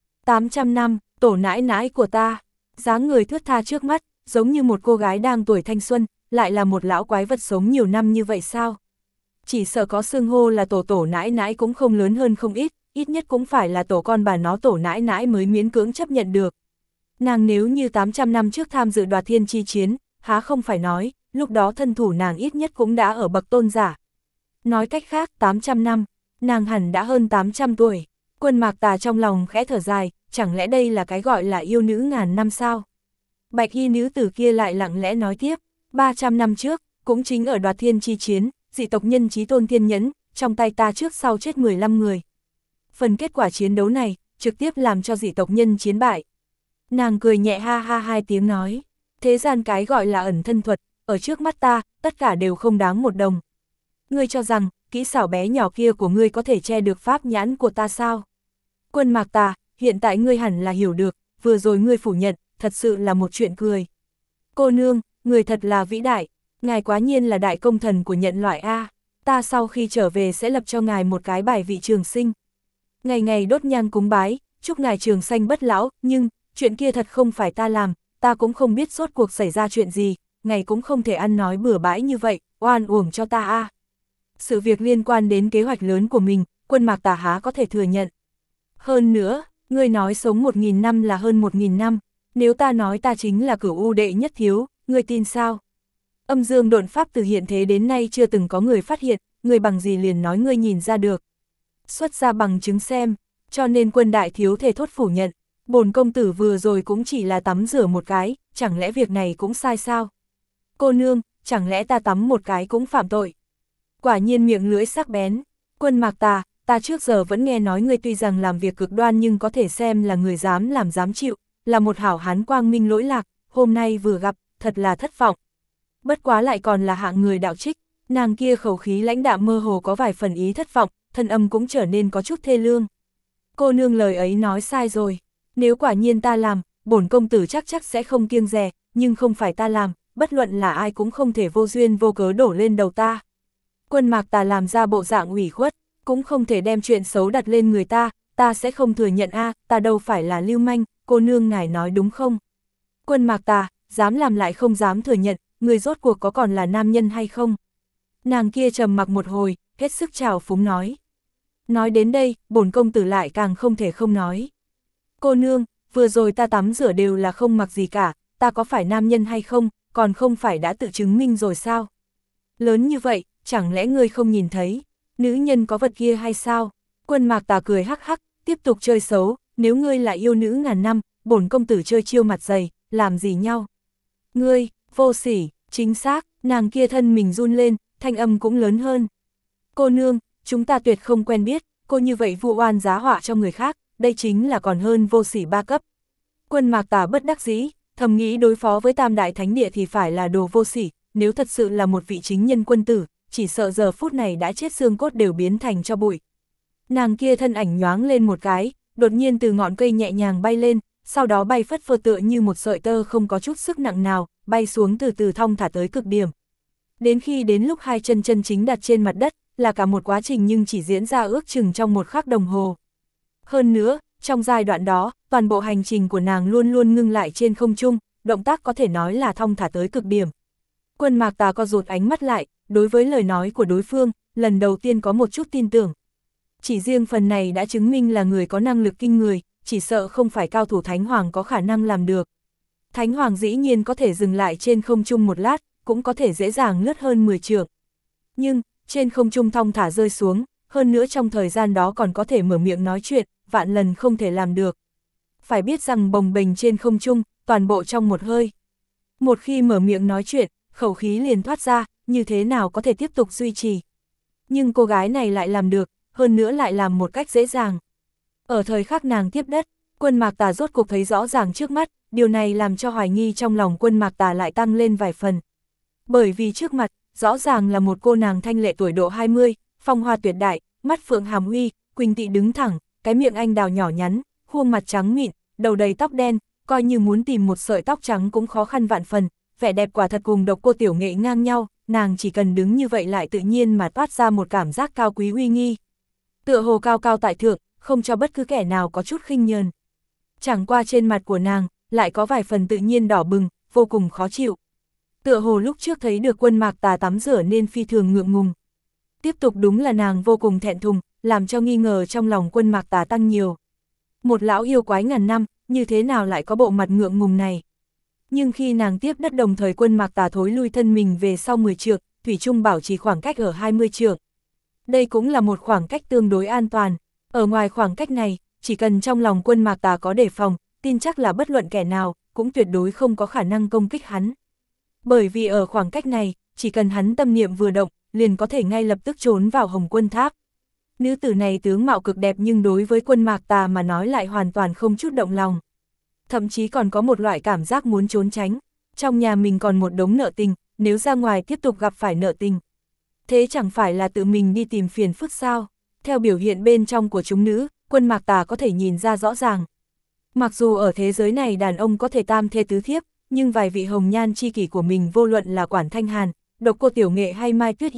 800 năm, tổ nãi nãi của ta. Dáng người thướt tha trước mắt, giống như một cô gái đang tuổi thanh xuân, lại là một lão quái vật sống nhiều năm như vậy sao? Chỉ sợ có xưng hô là tổ nãi nãi cũng không lớn hơn không ít nhất cũng phải là tổ con bà nó tổ nãi nãi mới miễn cưỡng chấp nhận được. Nàng nếu như 800 năm trước tham dự Đoạt Thiên chi chiến, há không phải nói, lúc đó thân thủ nàng ít nhất cũng đã ở bậc tôn giả. Nói cách khác 800 năm, nàng hẳn đã hơn 800 tuổi. Quân Mạc Tà trong lòng khẽ thở dài, chẳng lẽ đây là cái gọi là yêu nữ ngàn năm sao? Bạch y nữ tử kia lại lặng lẽ nói tiếp, 300 năm trước, cũng chính ở Đoạt Thiên chi chiến, dị tộc nhân Chí Tôn Thiên Nhẫn, trong tay ta trước sau chết 15 người. Phần kết quả chiến đấu này, trực tiếp làm cho dị tộc nhân chiến bại. Nàng cười nhẹ ha ha hai tiếng nói, thế gian cái gọi là ẩn thân thuật, ở trước mắt ta, tất cả đều không đáng một đồng. Ngươi cho rằng, kỹ xảo bé nhỏ kia của ngươi có thể che được pháp nhãn của ta sao? Quân Mạc Tà, hiện tại ngươi hẳn là hiểu được, vừa rồi ngươi phủ nhận, thật sự là một chuyện cười. Cô nương, người thật là vĩ đại, ngài quá nhiên là đại công thần của nhân loại a. ta sau khi trở về sẽ lập cho ngài một cái bài vị trường sinh. Ngày ngày đốt nhang cúng bái, chúc ngài trường sanh bất lão, nhưng, chuyện kia thật không phải ta làm, ta cũng không biết rốt cuộc xảy ra chuyện gì, ngài cũng không thể ăn nói bừa bãi như vậy, oan uổng cho ta a. Sự việc liên quan đến kế hoạch lớn của mình, Quân Mạc Tà há có thể thừa nhận. Hơn nữa, ngươi nói sống 1000 năm là hơn 1000 năm, nếu ta nói ta chính là Cửu U đệ nhất thiếu, ngươi tin sao? Âm dương độn pháp từ hiện thế đến nay chưa từng có người phát hiện, ngươi bằng gì liền nói ngươi nhìn ra được. Xuất ra bằng chứng xem, cho nên Quân đại thiếu thề thốt phủ nhận, bổn công tử vừa rồi cũng chỉ là tắm rửa một cái, chẳng lẽ việc này cũng sai sao? Cô nương, chẳng lẽ ta tắm một cái cũng phạm tội? Quả nhiên miệng lưỡi sắc bén. Quân Mạc Tà, ta trước giờ vẫn nghe nói ngươi tuy rằng làm việc cực đoan nhưng có thể xem là người dám làm dám chịu, là một hảo hán quang minh lỗi lạc, hôm nay vừa gặp, thật là thất vọng. Bất quá lại còn là hạng người đạo trích, nàng kia khẩu khí lãnh đạm mơ hồ có vài phần ý thất vọng, thân âm cũng trở nên có chút thê lương. Cô nương lời ấy nói sai rồi, nếu quả nhiên ta làm, bổn công tử chắc sẽ không kiêng dè, nhưng không phải ta làm, bất luận là ai cũng không thể vô duyên vô cớ đổ lên đầu ta. Quân Mạc Tà làm ra bộ dạng ủy khuất, cũng không thể đem chuyện xấu đặt lên người ta sẽ không thừa nhận a, ta đâu phải là lưu manh, cô nương ngài nói đúng không? Quân Mạc Tà, dám làm lại không dám thừa nhận, người rốt cuộc có còn là nam nhân hay không? Nàng kia trầm mặc một hồi, hết sức trào phúng nói. Nói đến đây, bổn công tử lại càng không thể không nói. Cô nương, vừa rồi ta tắm rửa đều là không mặc gì cả, ta có phải nam nhân hay không, còn không phải đã tự chứng minh rồi sao? Lớn như vậy, chẳng lẽ ngươi không nhìn thấy, nữ nhân có vật kia hay sao? Quân Mạc Tà cười hắc hắc, tiếp tục chơi xấu, nếu ngươi là yêu nữ ngàn năm, bổn công tử chơi chiêu mặt dày, làm gì nhau? Ngươi, vô sỉ, chính xác, nàng kia thân mình run lên, thanh âm cũng lớn hơn. Cô nương, chúng ta tuyệt không quen biết, cô như vậy vu oan giá họa cho người khác, đây chính là còn hơn vô sỉ 3 cấp. Quân Mạc Tà bất đắc dĩ, thầm nghĩ đối phó với Tam Đại Thánh Địa thì phải là đồ vô sỉ, nếu thật sự là một vị chính nhân quân tử, chỉ sợ giờ phút này đã chết xương cốt đều biến thành cho bụi. Nàng kia thân ảnh nhoáng lên một cái, đột nhiên từ ngọn cây nhẹ nhàng bay lên, sau đó bay phất phơ tựa như một sợi tơ không có chút sức nặng nào, bay xuống từ từ thong thả tới cực điểm. Đến khi đến lúc hai chân chân chính đặt trên mặt đất, là cả một quá trình nhưng chỉ diễn ra ước chừng trong một khắc đồng hồ. Hơn nữa, trong giai đoạn đó, toàn bộ hành trình của nàng luôn luôn ngưng lại trên không trung, động tác có thể nói là thong thả tới cực điểm. Quân Mạc Tà co rụt ánh mắt lại, đối với lời nói của đối phương, lần đầu tiên có một chút tin tưởng. Chỉ riêng phần này đã chứng minh là người có năng lực kinh người, chỉ sợ không phải cao thủ Thánh Hoàng có khả năng làm được. Thánh Hoàng dĩ nhiên có thể dừng lại trên không trung một lát, cũng có thể dễ dàng lướt hơn 10 trượng. Nhưng, trên không trung thong thả rơi xuống, hơn nữa trong thời gian đó còn có thể mở miệng nói chuyện, vạn lần không thể làm được. Phải biết rằng bồng bềnh trên không trung, toàn bộ trong một hơi. Một khi mở miệng nói chuyện, khẩu khí liền thoát ra, như thế nào có thể tiếp tục duy trì. Nhưng cô gái này lại làm được, hơn nữa lại làm một cách dễ dàng. Ở thời khắc nàng tiếp đất, Quân Mạc Tà rốt cuộc thấy rõ ràng trước mắt, điều này làm cho hoài nghi trong lòng Quân Mạc Tà lại tăng lên vài phần. Bởi vì trước mặt, rõ ràng là một cô nàng thanh lệ tuổi độ 20, phong hoa tuyệt đại, mắt phượng hàm uy, quỳnh tị đứng thẳng, cái miệng anh đào nhỏ nhắn, khuôn mặt trắng mịn, đầu đầy tóc đen, coi như muốn tìm một sợi tóc trắng cũng khó khăn vạn phần, vẻ đẹp quả thật cùng Độc Cô Tiểu Nghệ ngang nhau, nàng chỉ cần đứng như vậy lại tự nhiên mà toát ra một cảm giác cao quý uy nghi. Tựa hồ cao cao tại thượng, không cho bất cứ kẻ nào có chút khinh nhờn. Chẳng qua trên mặt của nàng, lại có vài phần tự nhiên đỏ bừng, vô cùng khó chịu. Tựa hồ lúc trước thấy được Quân Mạc Tà tắm rửa nên phi thường ngượng ngùng. Tiếp tục đúng là nàng vô cùng thẹn thùng, làm cho nghi ngờ trong lòng Quân Mạc Tà tăng nhiều. Một lão yêu quái ngàn năm, như thế nào lại có bộ mặt ngượng ngùng này? Nhưng khi nàng tiếp đất đồng thời Quân Mạc Tà thối lui thân mình về sau 10 trượng, thủy chung bảo trì khoảng cách ở 20 trượng. Đây cũng là một khoảng cách tương đối an toàn. Ở ngoài khoảng cách này, chỉ cần trong lòng Quân Mạc Tà có đề phòng, tin chắc là bất luận kẻ nào, cũng tuyệt đối không có khả năng công kích hắn. Bởi vì ở khoảng cách này, chỉ cần hắn tâm niệm vừa động, liền có thể ngay lập tức trốn vào Hồng Quân Tháp. Nữ tử này tướng mạo cực đẹp nhưng đối với Quân Mạc Tà mà nói lại hoàn toàn không chút động lòng. Thậm chí còn có một loại cảm giác muốn trốn tránh. Trong nhà mình còn một đống nợ tình, nếu ra ngoài tiếp tục gặp phải nợ tình. Thế chẳng phải là tự mình đi tìm phiền phức sao? Theo biểu hiện bên trong của chúng nữ, Quân Mạc Tà có thể nhìn ra rõ ràng. Mặc dù ở thế giới này đàn ông có thể tam thê tứ thiếp, nhưng vài vị hồng nhan chi kỷ của mình vô luận là Quản Thanh Hàn, Độc Cô Tiểu Nghệ hay Mai Tuyết Yên,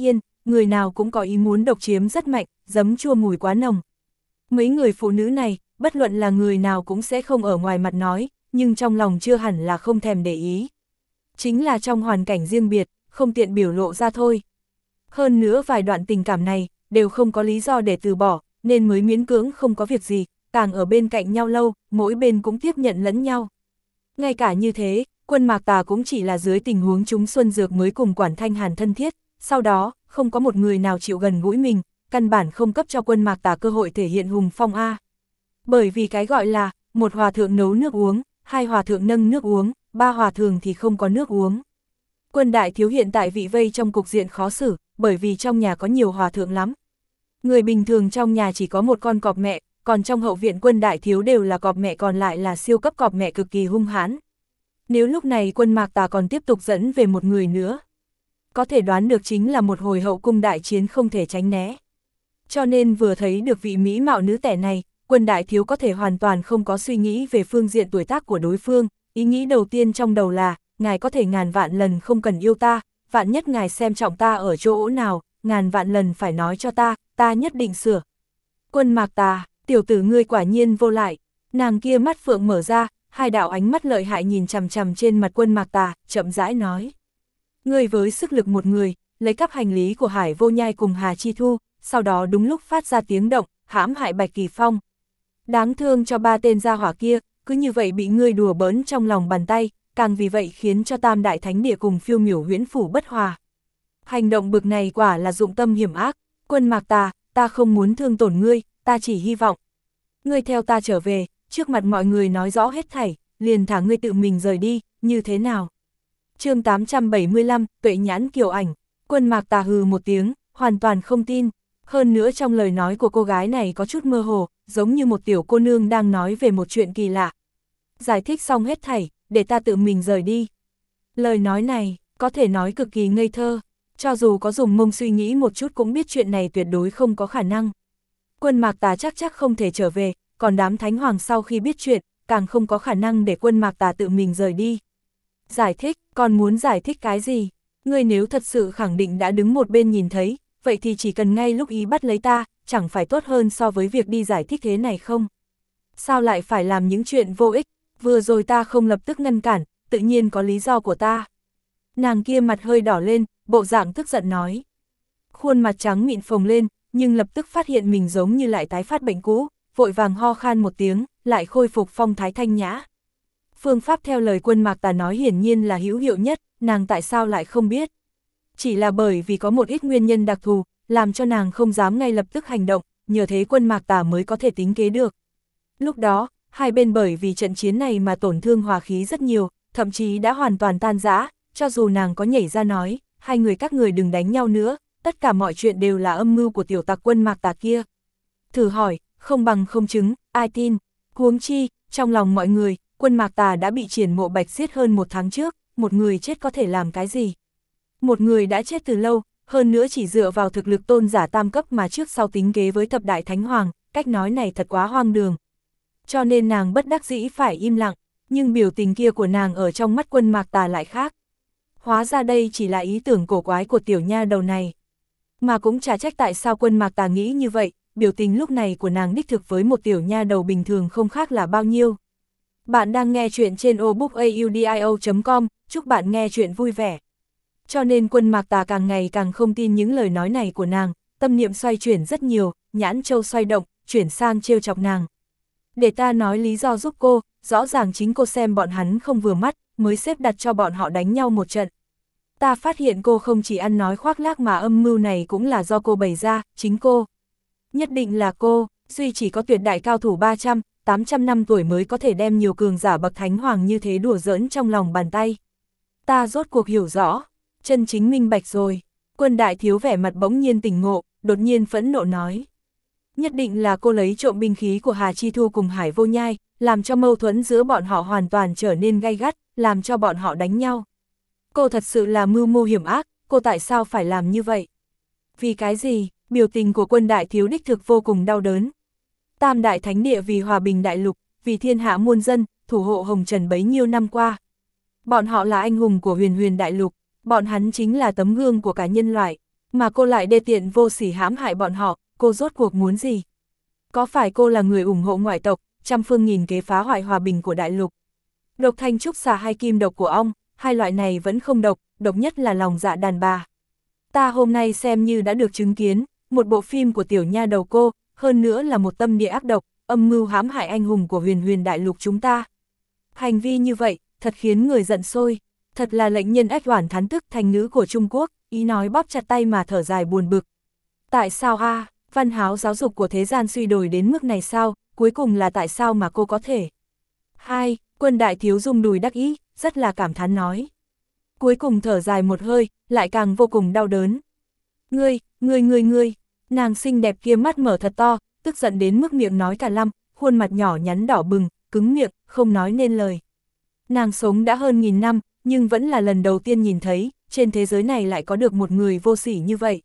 người nào cũng có ý muốn độc chiếm rất mạnh, giấm chua mùi quá nồng. Mấy người phụ nữ này, bất luận là người nào cũng sẽ không ở ngoài mặt nói, nhưng trong lòng chưa hẳn là không thèm để ý. Chính là trong hoàn cảnh riêng biệt, không tiện biểu lộ ra thôi. Hơn nữa vài đoạn tình cảm này, đều không có lý do để từ bỏ, nên mới miễn cưỡng không có việc gì, càng ở bên cạnh nhau lâu, mỗi bên cũng tiếp nhận lẫn nhau. Ngay cả như thế, Quân Mạc Tà cũng chỉ là dưới tình huống chúng Xuân Dược mới cùng Quản Thanh Hàn thân thiết, sau đó, không có một người nào chịu gần gũi mình, căn bản không cấp cho Quân Mạc Tà cơ hội thể hiện hùng phong A. Bởi vì cái gọi là, một hòa thượng nấu nước uống, hai hòa thượng nâng nước uống, ba hòa thượng thì không có nước uống. Quân đại thiếu hiện tại vị vây trong cục diện khó xử, bởi vì trong nhà có nhiều hòa thượng lắm. Người bình thường trong nhà chỉ có một con cọp mẹ, còn trong hậu viện Quân đại thiếu đều là cọp mẹ, còn lại là siêu cấp cọp mẹ cực kỳ hung hãn. Nếu lúc này Quân Mạc Tà còn tiếp tục dẫn về một người nữa, có thể đoán được chính là một hồi hậu cung đại chiến không thể tránh né. Cho nên vừa thấy được vị mỹ mạo nữ tể này, Quân đại thiếu có thể hoàn toàn không có suy nghĩ về phương diện tuổi tác của đối phương, ý nghĩ đầu tiên trong đầu là, ngài có thể ngàn vạn lần không cần yêu ta, vạn nhất ngài xem trọng ta ở chỗ nào, ngàn vạn lần phải nói cho ta nhất định sửa. Quân Mạc Tà, tiểu tử ngươi quả nhiên vô lại, nàng kia mắt phượng mở ra, hai đạo ánh mắt lợi hại nhìn chằm chằm trên mặt Quân Mạc Tà, chậm rãi nói. Ngươi với sức lực một người, lấy cắp hành lý của Hải Vô Nhai cùng Hà Chi Thu, sau đó đúng lúc phát ra tiếng động, hãm hại Bạch Kỳ Phong. Đáng thương cho ba tên gia hỏa kia, cứ như vậy bị ngươi đùa bỡn trong lòng bàn tay, càng vì vậy khiến cho Tam Đại Thánh Địa cùng Phiêu Miểu Huyễn Phủ bất hòa. Hành động bực này quả là dụng tâm hiểm ác, Quân Mạc Tà, ta không muốn thương tổn ngươi, ta chỉ hy vọng ngươi theo ta trở về, trước mặt mọi người nói rõ hết thảy, liền thả ngươi tự mình rời đi, như thế nào? Chương 875, Tuệ Nhãn Kiều Ảnh. Quân Mạc Tà hừ một tiếng, hoàn toàn không tin. Hơn nữa trong lời nói của cô gái này có chút mơ hồ, giống như một tiểu cô nương đang nói về một chuyện kỳ lạ. Giải thích xong hết thảy, để ta tự mình rời đi. Lời nói này, có thể nói cực kỳ ngây thơ, cho dù có dùng mông suy nghĩ một chút cũng biết chuyện này tuyệt đối không có khả năng. Quân Mạc Tà chắc không thể trở về, còn đám thánh hoàng sau khi biết chuyện, càng không có khả năng để Quân Mạc Tà tự mình rời đi. Giải thích, còn muốn giải thích cái gì? Ngươi nếu thật sự khẳng định đã đứng một bên nhìn thấy, vậy thì chỉ cần ngay lúc ý bắt lấy ta, chẳng phải tốt hơn so với việc đi giải thích thế này không? Sao lại phải làm những chuyện vô ích? Vừa rồi ta không lập tức ngăn cản, tự nhiên có lý do của ta. Nàng kia mặt hơi đỏ lên, bộ dạng tức giận nói. Khuôn mặt trắng mịn phồng lên, nhưng lập tức phát hiện mình giống như lại tái phát bệnh cũ, vội vàng ho khan một tiếng, lại khôi phục phong thái thanh nhã. Phương pháp theo lời Quân Mạc Tà nói hiển nhiên là hữu hiệu nhất, nàng tại sao lại không biết. Chỉ là bởi vì có một ít nguyên nhân đặc thù, làm cho nàng không dám ngay lập tức hành động, nhờ thế Quân Mạc Tà mới có thể tính kế được. Lúc đó, hai bên bởi vì trận chiến này mà tổn thương hòa khí rất nhiều, thậm chí đã hoàn toàn tan rã, cho dù nàng có nhảy ra nói, hai người các người đừng đánh nhau nữa, tất cả mọi chuyện đều là âm mưu của tiểu tặc Quân Mạc Tà kia. Thử hỏi, không bằng không chứng, ai tin, huống chi, trong lòng mọi người, Quân Mạc Tà đã bị Triển Mộ Bạch giết hơn một tháng trước, một người chết có thể làm cái gì? Một người đã chết từ lâu, hơn nữa chỉ dựa vào thực lực tôn giả tam cấp mà trước sau tính kế với thập đại thánh hoàng, cách nói này thật quá hoang đường. Cho nên nàng bất đắc dĩ phải im lặng, nhưng biểu tình kia của nàng ở trong mắt Quân Mạc Tà lại khác. Hóa ra đây chỉ là ý tưởng cổ quái của tiểu nha đầu này. Mà cũng chả trách tại sao Quân Mạc Tà nghĩ như vậy, biểu tình lúc này của nàng đích thực với một tiểu nha đầu bình thường không khác là bao nhiêu. Bạn đang nghe chuyện trên obookaudio.com, chúc bạn nghe chuyện vui vẻ. Cho nên Quân Mạc Tà càng ngày càng không tin những lời nói này của nàng, tâm niệm xoay chuyển rất nhiều, nhãn châu xoay động, chuyển sang trêu chọc nàng. Để ta nói lý do giúp cô, rõ ràng chính cô xem bọn hắn không vừa mắt, mới xếp đặt cho bọn họ đánh nhau một trận. Ta phát hiện cô không chỉ ăn nói khoác lác mà âm mưu này cũng là do cô bày ra, chính cô. Nhất định là cô, duy chỉ có tuyệt đại cao thủ 300, 800 năm tuổi mới có thể đem nhiều cường giả bậc thánh hoàng như thế đùa giỡn trong lòng bàn tay. Ta rốt cuộc hiểu rõ, chân chính minh bạch rồi. Quân đại thiếu vẻ mặt bỗng nhiên tỉnh ngộ, đột nhiên phẫn nộ nói. Nhất định là cô lấy trộm binh khí của Hà Chi Thu cùng Hải Vô Nhai, làm cho mâu thuẫn giữa bọn họ hoàn toàn trở nên gay gắt, làm cho bọn họ đánh nhau. Cô thật sự là mưu mô hiểm ác, cô tại sao phải làm như vậy? Vì cái gì? Biểu tình của Quân đại thiếu đích thực vô cùng đau đớn. Tam đại thánh địa vì hòa bình đại lục, vì thiên hạ muôn dân, thủ hộ hồng trần bấy nhiêu năm qua. Bọn họ là anh hùng của huyền huyền đại lục, bọn hắn chính là tấm gương của cả nhân loại. Mà cô lại đê tiện vô sỉ hãm hại bọn họ, cô rốt cuộc muốn gì? Có phải cô là người ủng hộ ngoại tộc, trăm phương nghìn kế phá hoại hòa bình của đại lục? Độc thanh trúc xà hay kim độc của ong, hai loại này vẫn không độc, độc nhất là lòng dạ đàn bà. Ta hôm nay xem như đã được chứng kiến, một bộ phim của tiểu nha đầu cô, hơn nữa là một tâm địa ác độc, âm mưu hãm hại anh hùng của huyền huyền đại lục chúng ta. Hành vi như vậy, thật khiến người giận sôi, thật là lệnh nhân ách oản thán tức thành ngữ của Trung Quốc, ý nói bóp chặt tay mà thở dài buồn bực. Tại sao a? Văn háo giáo dục của thế gian suy đồi đến mức này sao, cuối cùng là tại sao mà cô có thể? Hai, Quân đại thiếu rung đùi đắc ý, rất là cảm thán nói. Cuối cùng thở dài một hơi, lại càng vô cùng đau đớn. Ngươi, nàng xinh đẹp kia mắt mở thật to, tức giận đến mức miệng nói cả lăm, khuôn mặt nhỏ nhắn đỏ bừng, cứng miệng, không nói nên lời. Nàng sống đã hơn 1000 năm, nhưng vẫn là lần đầu tiên nhìn thấy, trên thế giới này lại có được một người vô sỉ như vậy.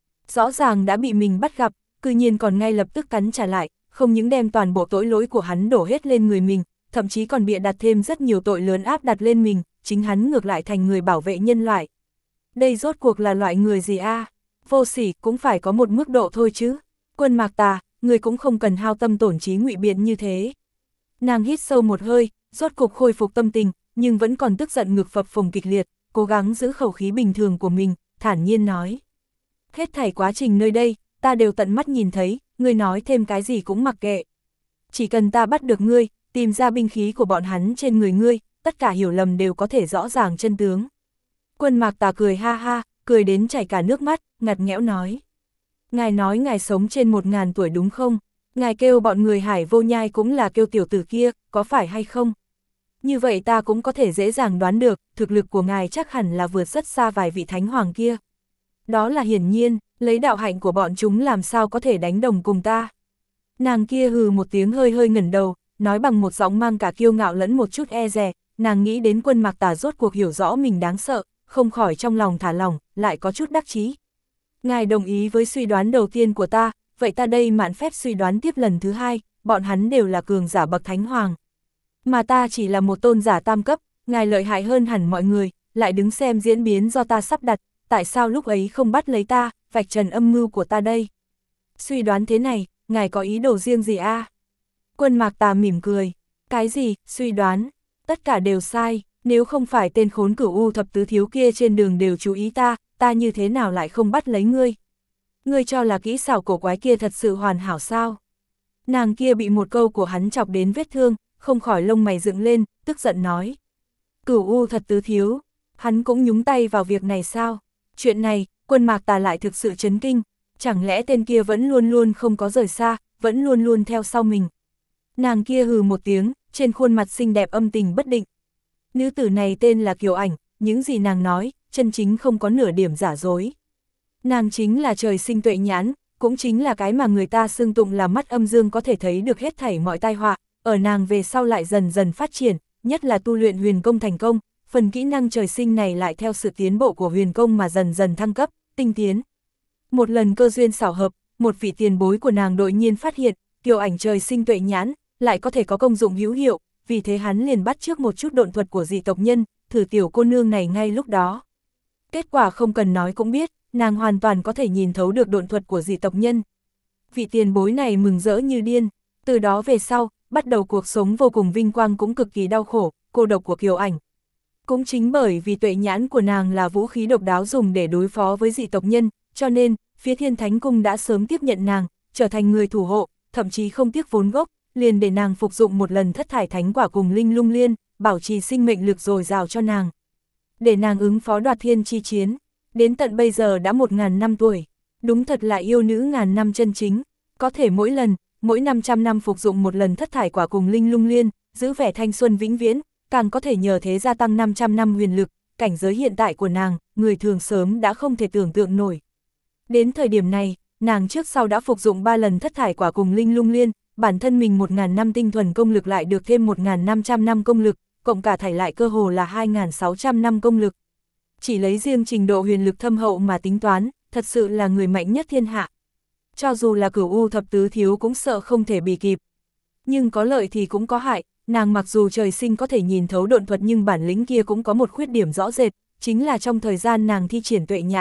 Rõ ràng đã bị mình bắt gặp, cư nhiên còn ngay lập tức cắn trả lại, không những đem toàn bộ tội lỗi của hắn đổ hết lên người mình, thậm chí còn bịa đặt thêm rất nhiều tội lớn áp đặt lên mình, chính hắn ngược lại thành người bảo vệ nhân loại. Đây rốt cuộc là loại người gì a? Vô sỉ cũng phải có một mức độ thôi chứ. Quân Mạc Tà, người cũng không cần hao tâm tổn trí ngụy biện như thế. Nàng hít sâu một hơi, rốt cục khôi phục tâm tình, nhưng vẫn còn tức giận ngực phập phồng kịch liệt, cố gắng giữ khẩu khí bình thường của mình, thản nhiên nói. Hết thảy quá trình nơi đây, ta đều tận mắt nhìn thấy, ngươi nói thêm cái gì cũng mặc kệ. Chỉ cần ta bắt được ngươi, tìm ra binh khí của bọn hắn trên người ngươi, tất cả hiểu lầm đều có thể rõ ràng chân tướng. Quân Mạc Tà cười ha ha, cười đến chảy cả nước mắt, ngặt nghẽo nói. Ngài nói ngài sống trên 1000 tuổi đúng không? Ngài kêu bọn người Hải Vô Nhai cũng là kêu tiểu tử kia, có phải hay không? Như vậy ta cũng có thể dễ dàng đoán được, thực lực của ngài chắc hẳn là vượt rất xa vài vị thánh hoàng kia. Đó là hiển nhiên, lấy đạo hạnh của bọn chúng làm sao có thể đánh đồng cùng ta. Nàng kia hừ một tiếng hơi hơi ngẩng đầu, nói bằng một giọng mang cả kiêu ngạo lẫn một chút e dè, nàng nghĩ đến Quân Mạc Tà rốt cuộc hiểu rõ mình đáng sợ, không khỏi trong lòng thả lỏng, lại có chút đắc chí. Ngài đồng ý với suy đoán đầu tiên của ta, vậy ta đây mạn phép suy đoán tiếp lần thứ hai, bọn hắn đều là cường giả bậc thánh hoàng. Mà ta chỉ là một tôn giả tam cấp, ngài lợi hại hơn hẳn mọi người, lại đứng xem diễn biến do ta sắp đặt, tại sao lúc ấy không bắt lấy ta, vạch trần âm mưu của ta đây? Suy đoán thế này, ngài có ý đồ riêng gì a? Quân Mạc Tà mỉm cười, cái gì, suy đoán, tất cả đều sai, nếu không phải tên khốn Cửu U thập tứ thiếu kia trên đường đều chú ý ta như thế nào lại không bắt lấy ngươi? Ngươi cho là kỹ xảo cổ quái kia thật sự hoàn hảo sao? Nàng kia bị một câu của hắn chọc đến vết thương, không khỏi lông mày dựng lên, tức giận nói. Cửu U thật tứ thiếu, hắn cũng nhúng tay vào việc này sao? Chuyện này, Quân Mạc Tà lại thực sự chấn kinh, chẳng lẽ tên kia vẫn luôn luôn không có rời xa, vẫn luôn luôn theo sau mình. Nàng kia hừ một tiếng, trên khuôn mặt xinh đẹp âm tình bất định. Nữ tử này tên là Kiều Ảnh, những gì nàng nói, chân chính không có nửa điểm giả dối. Nàng chính là trời sinh tuệ nhãn, cũng chính là cái mà người ta xưng tụng là mắt âm dương có thể thấy được hết thảy mọi tai họa, ở nàng về sau lại dần dần phát triển, nhất là tu luyện huyền công thành công, phần kỹ năng trời sinh này lại theo sự tiến bộ của huyền công mà dần dần thăng cấp, tinh tiến. Một lần cơ duyên xảo hợp, một vị tiền bối của nàng đột nhiên phát hiện, Kiều Ảnh trời sinh tuệ nhãn, lại có thể có công dụng hữu hiệu, vì thế hắn liền bắt chước một chút độn thuật của dị tộc nhân, thử tiểu cô nương này ngay lúc đó. Kết quả không cần nói cũng biết, nàng hoàn toàn có thể nhìn thấu được độn thuật của dị tộc nhân. Vị tiền bối này mừng rỡ như điên, từ đó về sau, bắt đầu cuộc sống vô cùng vinh quang cũng cực kỳ đau khổ, cô độc của Kiều Ảnh. Cũng chính bởi vì tuệ nhãn của nàng là vũ khí độc đáo dùng để đối phó với dị tộc nhân, cho nên, phía Thiên Thánh Cung đã sớm tiếp nhận nàng, trở thành người thủ hộ, thậm chí không tiếc vốn gốc, liền để nàng phục dụng một lần thất thải thánh quả cùng linh lung liên, bảo trì sinh mệnh lực dồi dào cho nàng. Để nàng ứng phó đoạt thiên chi chiến, đến tận bây giờ đã 1000 năm tuổi, đúng thật là yêu nữ ngàn năm chân chính, có thể mỗi 500 năm phục dụng một lần thất thải quả cùng linh lung liên, giữ vẻ thanh xuân vĩnh viễn, càng có thể nhờ thế gia tăng 500 năm huyền lực, cảnh giới hiện tại của nàng, người thường sớm đã không thể tưởng tượng nổi. Đến thời điểm này, nàng trước sau đã phục dụng 3 lần thất thải quả cùng linh lung liên, bản thân mình 1000 năm tinh thuần công lực lại được thêm 1500 năm công lực, cộng cả thảy lại cơ hồ là 2600 năm công lực. Chỉ lấy riêng trình độ huyền lực thâm hậu mà tính toán, thật sự là người mạnh nhất thiên hạ. Cho dù là Cửu U thập tứ thiếu cũng sợ không thể bì kịp. Nhưng có lợi thì cũng có hại, nàng mặc dù trời sinh có thể nhìn thấu độn thuật nhưng bản lĩnh kia cũng có một khuyết điểm rõ rệt, chính là trong thời gian nàng thi triển tuệ nhãn,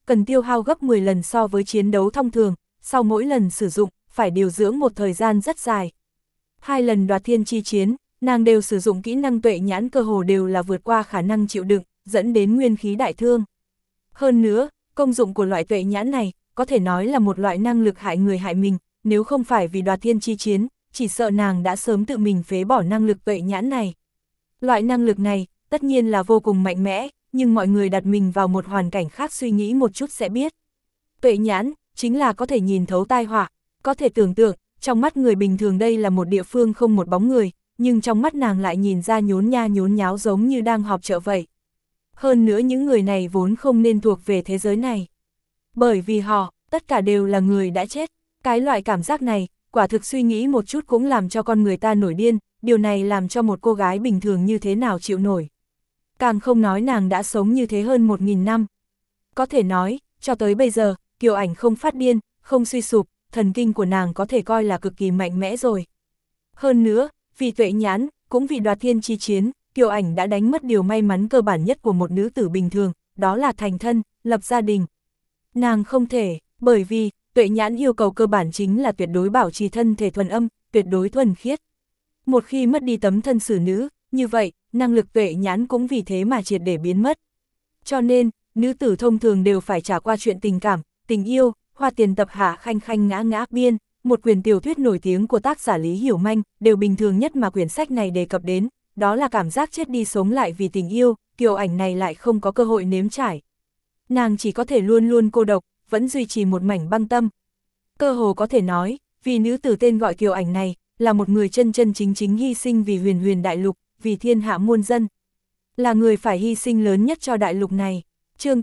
cần tiêu hao gấp 10 lần so với chiến đấu thông thường, sau mỗi lần sử dụng, phải điều dưỡng một thời gian rất dài. 2 lần đoạt thiên chi chiến, nàng đều sử dụng kỹ năng tuệ nhãn cơ hồ đều là vượt qua khả năng chịu đựng, dẫn đến nguyên khí đại thương. Hơn nữa, công dụng của loại tuệ nhãn này, có thể nói là một loại năng lực hại người hại mình, nếu không phải vì đoạt thiên chi chiến, chỉ sợ nàng đã sớm tự mình phế bỏ năng lực tuệ nhãn này. Loại năng lực này, tất nhiên là vô cùng mạnh mẽ, nhưng mọi người đặt mình vào một hoàn cảnh khác suy nghĩ một chút sẽ biết. Tuệ nhãn, chính là có thể nhìn thấu tai họa, có thể tưởng tượng, trong mắt người bình thường đây là một địa phương không một bóng người, nhưng trong mắt nàng lại nhìn ra nhốn nha nhốn nháo giống như đang họp chợ vậy. Hơn nữa những người này vốn không nên thuộc về thế giới này. Bởi vì họ, tất cả đều là người đã chết. Cái loại cảm giác này, quả thực suy nghĩ một chút cũng làm cho con người ta nổi điên, điều này làm cho một cô gái bình thường như thế nào chịu nổi. Càng không nói nàng đã sống như thế hơn 1000 năm. Có thể nói, cho tới bây giờ, Kiều Ảnh không phát điên, không suy sụp, thần kinh của nàng có thể coi là cực kỳ mạnh mẽ rồi. Hơn nữa, vì tuệ nhãn, cũng vì đoạt thiên chi chiến, Kiều Ảnh đã đánh mất điều may mắn cơ bản nhất của một nữ tử bình thường, đó là thành thân, lập gia đình. Nàng không thể, bởi vì, tuệ nhãn yêu cầu cơ bản chính là tuyệt đối bảo trì thân thể thuần âm, tuyệt đối thuần khiết. Một khi mất đi tấm thân xử nữ, như vậy, năng lực tuệ nhãn cũng vì thế mà triệt để biến mất. Cho nên, nữ tử thông thường đều phải trải qua chuyện tình cảm, tình yêu, hoa tiền tập hạ khanh khanh ngã ngã biên, một quyển tiểu thuyết nổi tiếng của tác giả Lý Hiểu Manh, đều bình thường nhất mà quyển sách này đề cập đến, đó là cảm giác chết đi sống lại vì tình yêu, Kiều Ảnh này lại không có cơ hội nếm trải. Nàng chỉ có thể luôn luôn cô độc, vẫn duy trì một mảnh băng tâm. Cơ hồ có thể nói, vì nữ tử tên gọi Kiều Ảnh này, là một người chân chân chính chính hy sinh vì huyền huyền đại lục, vì thiên hạ muôn dân. Là người phải hy sinh lớn nhất cho đại lục này. Chương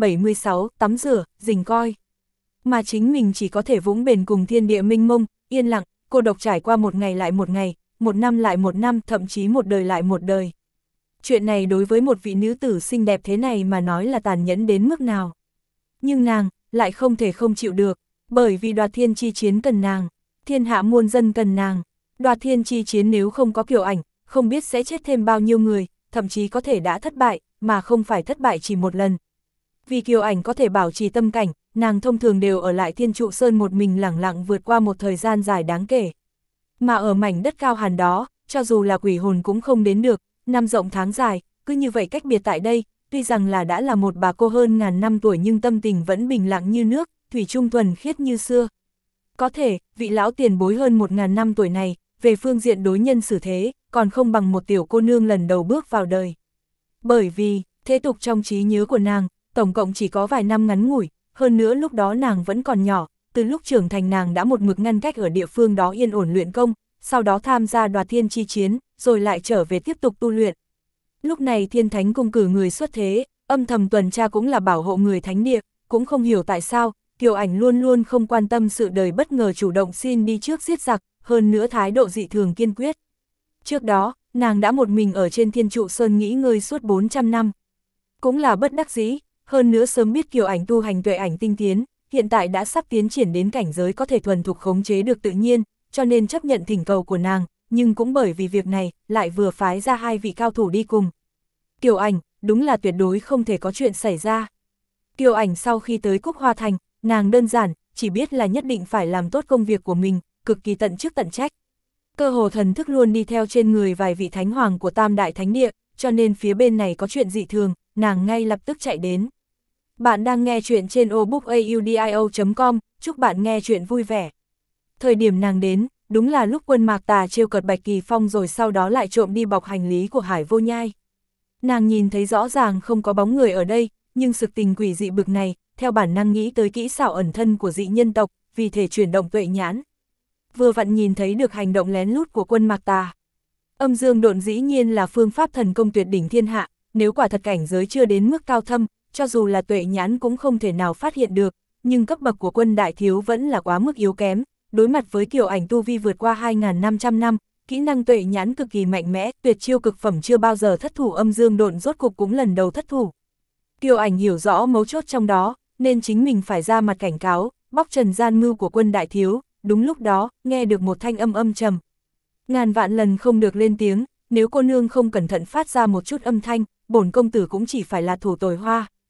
876, tắm rửa, rình coi. Mà chính mình chỉ có thể vũng bền cùng thiên địa mênh mông, yên lặng, cô độc trải qua một ngày lại một ngày, một năm lại một năm, thậm chí một đời lại một đời. Chuyện này đối với một vị nữ tử xinh đẹp thế này mà nói là tàn nhẫn đến mức nào. Nhưng nàng, lại không thể không chịu được, bởi vì đoạt thiên chi chiến cần nàng, thiên hạ muôn dân cần nàng. Đoạt thiên chi chiến nếu không có Kiều Ảnh, không biết sẽ chết thêm bao nhiêu người, thậm chí có thể đã thất bại, mà không phải thất bại chỉ một lần. Vì Kiều Ảnh có thể bảo trì tâm cảnh, nàng thông thường đều ở lại Thiên Trụ Sơn một mình lẳng lặng vượt qua một thời gian dài đáng kể. Mà ở mảnh đất cao hàn đó, cho dù là quỷ hồn cũng không đến được, năm rộng tháng dài, cứ như vậy cách biệt tại đây, tuy rằng là đã là một bà cô hơn ngàn năm tuổi nhưng tâm tình vẫn bình lặng như nước, thủy chung thuần khiết như xưa. Có thể, vị lão tiền bối hơn 1000 năm tuổi này, về phương diện đối nhân xử thế, còn không bằng một tiểu cô nương lần đầu bước vào đời. Bởi vì, thế tục trong trí nhớ của nàng, tổng cộng chỉ có vài năm ngắn ngủi, hơn nữa lúc đó nàng vẫn còn nhỏ, từ lúc trưởng thành nàng đã một mực ngăn cách ở địa phương đó yên ổn luyện công, sau đó tham gia đoạt thiên chi chiến, rồi lại trở về tiếp tục tu luyện. Lúc này Thiên Thánh cung cử người xuất thế, âm thầm tuần tra cũng là bảo hộ người thánh địa, cũng không hiểu tại sao, Kiều Ảnh luôn luôn không quan tâm sự đời bất ngờ chủ động xin đi trước giết giặc, hơn nữa thái độ dị thường kiên quyết. Trước đó, nàng đã một mình ở trên Thiên Trụ Sơn nghỉ ngơi suốt 400 năm. Cũng là bất đắc dĩ, hơn nữa sớm biết Kiều Ảnh tu hành tuệ ảnh tinh tiến, hiện tại đã sắp tiến triển đến cảnh giới có thể thuần thục khống chế được tự nhiên, cho nên chấp nhận thỉnh cầu của nàng, nhưng cũng bởi vì việc này, lại vừa phái ra 2 vị cao thủ đi cùng. Kiều Ảnh, đúng là tuyệt đối không thể có chuyện xảy ra. Kiều Ảnh sau khi tới Cúc Hoa Thành, nàng đơn giản, chỉ biết là nhất định phải làm tốt công việc của mình, cực kỳ tận chức tận trách. Cơ hồ thần thức luôn đi theo trên người vài vị thánh hoàng của Tam Đại Thánh Địa, cho nên phía bên này có chuyện dị thường, nàng ngay lập tức chạy đến. Bạn đang nghe chuyện trên obookaudio.com, chúc bạn nghe chuyện vui vẻ. Thời điểm nàng đến, đúng là lúc Quân Mạc Tà trêu cợt Bạch Kỳ Phong rồi sau đó lại trộm đi bọc hành lý của Hải Vô Nhai. Nàng nhìn thấy rõ ràng không có bóng người ở đây, nhưng sực tình quỷ dị bực này, theo bản năng nghĩ tới kỹ xảo ẩn thân của dị nhân tộc, vì thể chuyển động tuệ nhãn. Vừa vặn nhìn thấy được hành động lén lút của Quân Mạc Tà. Âm dương độn dĩ nhiên là phương pháp thần công tuyệt đỉnh thiên hạ, nếu quả thật cảnh giới chưa đến mức cao thâm, cho dù là tuệ nhãn cũng không thể nào phát hiện được, nhưng cấp bậc của Quân đại thiếu vẫn là quá mức yếu kém, đối mặt với Kiều Ảnh tu vi vượt qua 2500 năm, kỹ năng tuệ nhãn cực kỳ mạnh mẽ, tuyệt chiêu cực phẩm chưa bao giờ thất thủ âm dương độn rốt cục cũng lần đầu thất thủ. Kiều Ảnh hiểu rõ mấu chốt trong đó, nên chính mình phải ra mặt cảnh cáo, bóc trần gian mưu của Quân đại thiếu, đúng lúc đó, nghe được một thanh âm âm trầm. Ngàn vạn lần không được lên tiếng, nếu cô nương không cẩn thận phát ra một chút âm thanh, bổn công tử cũng chỉ phải là thủ tồi hoa.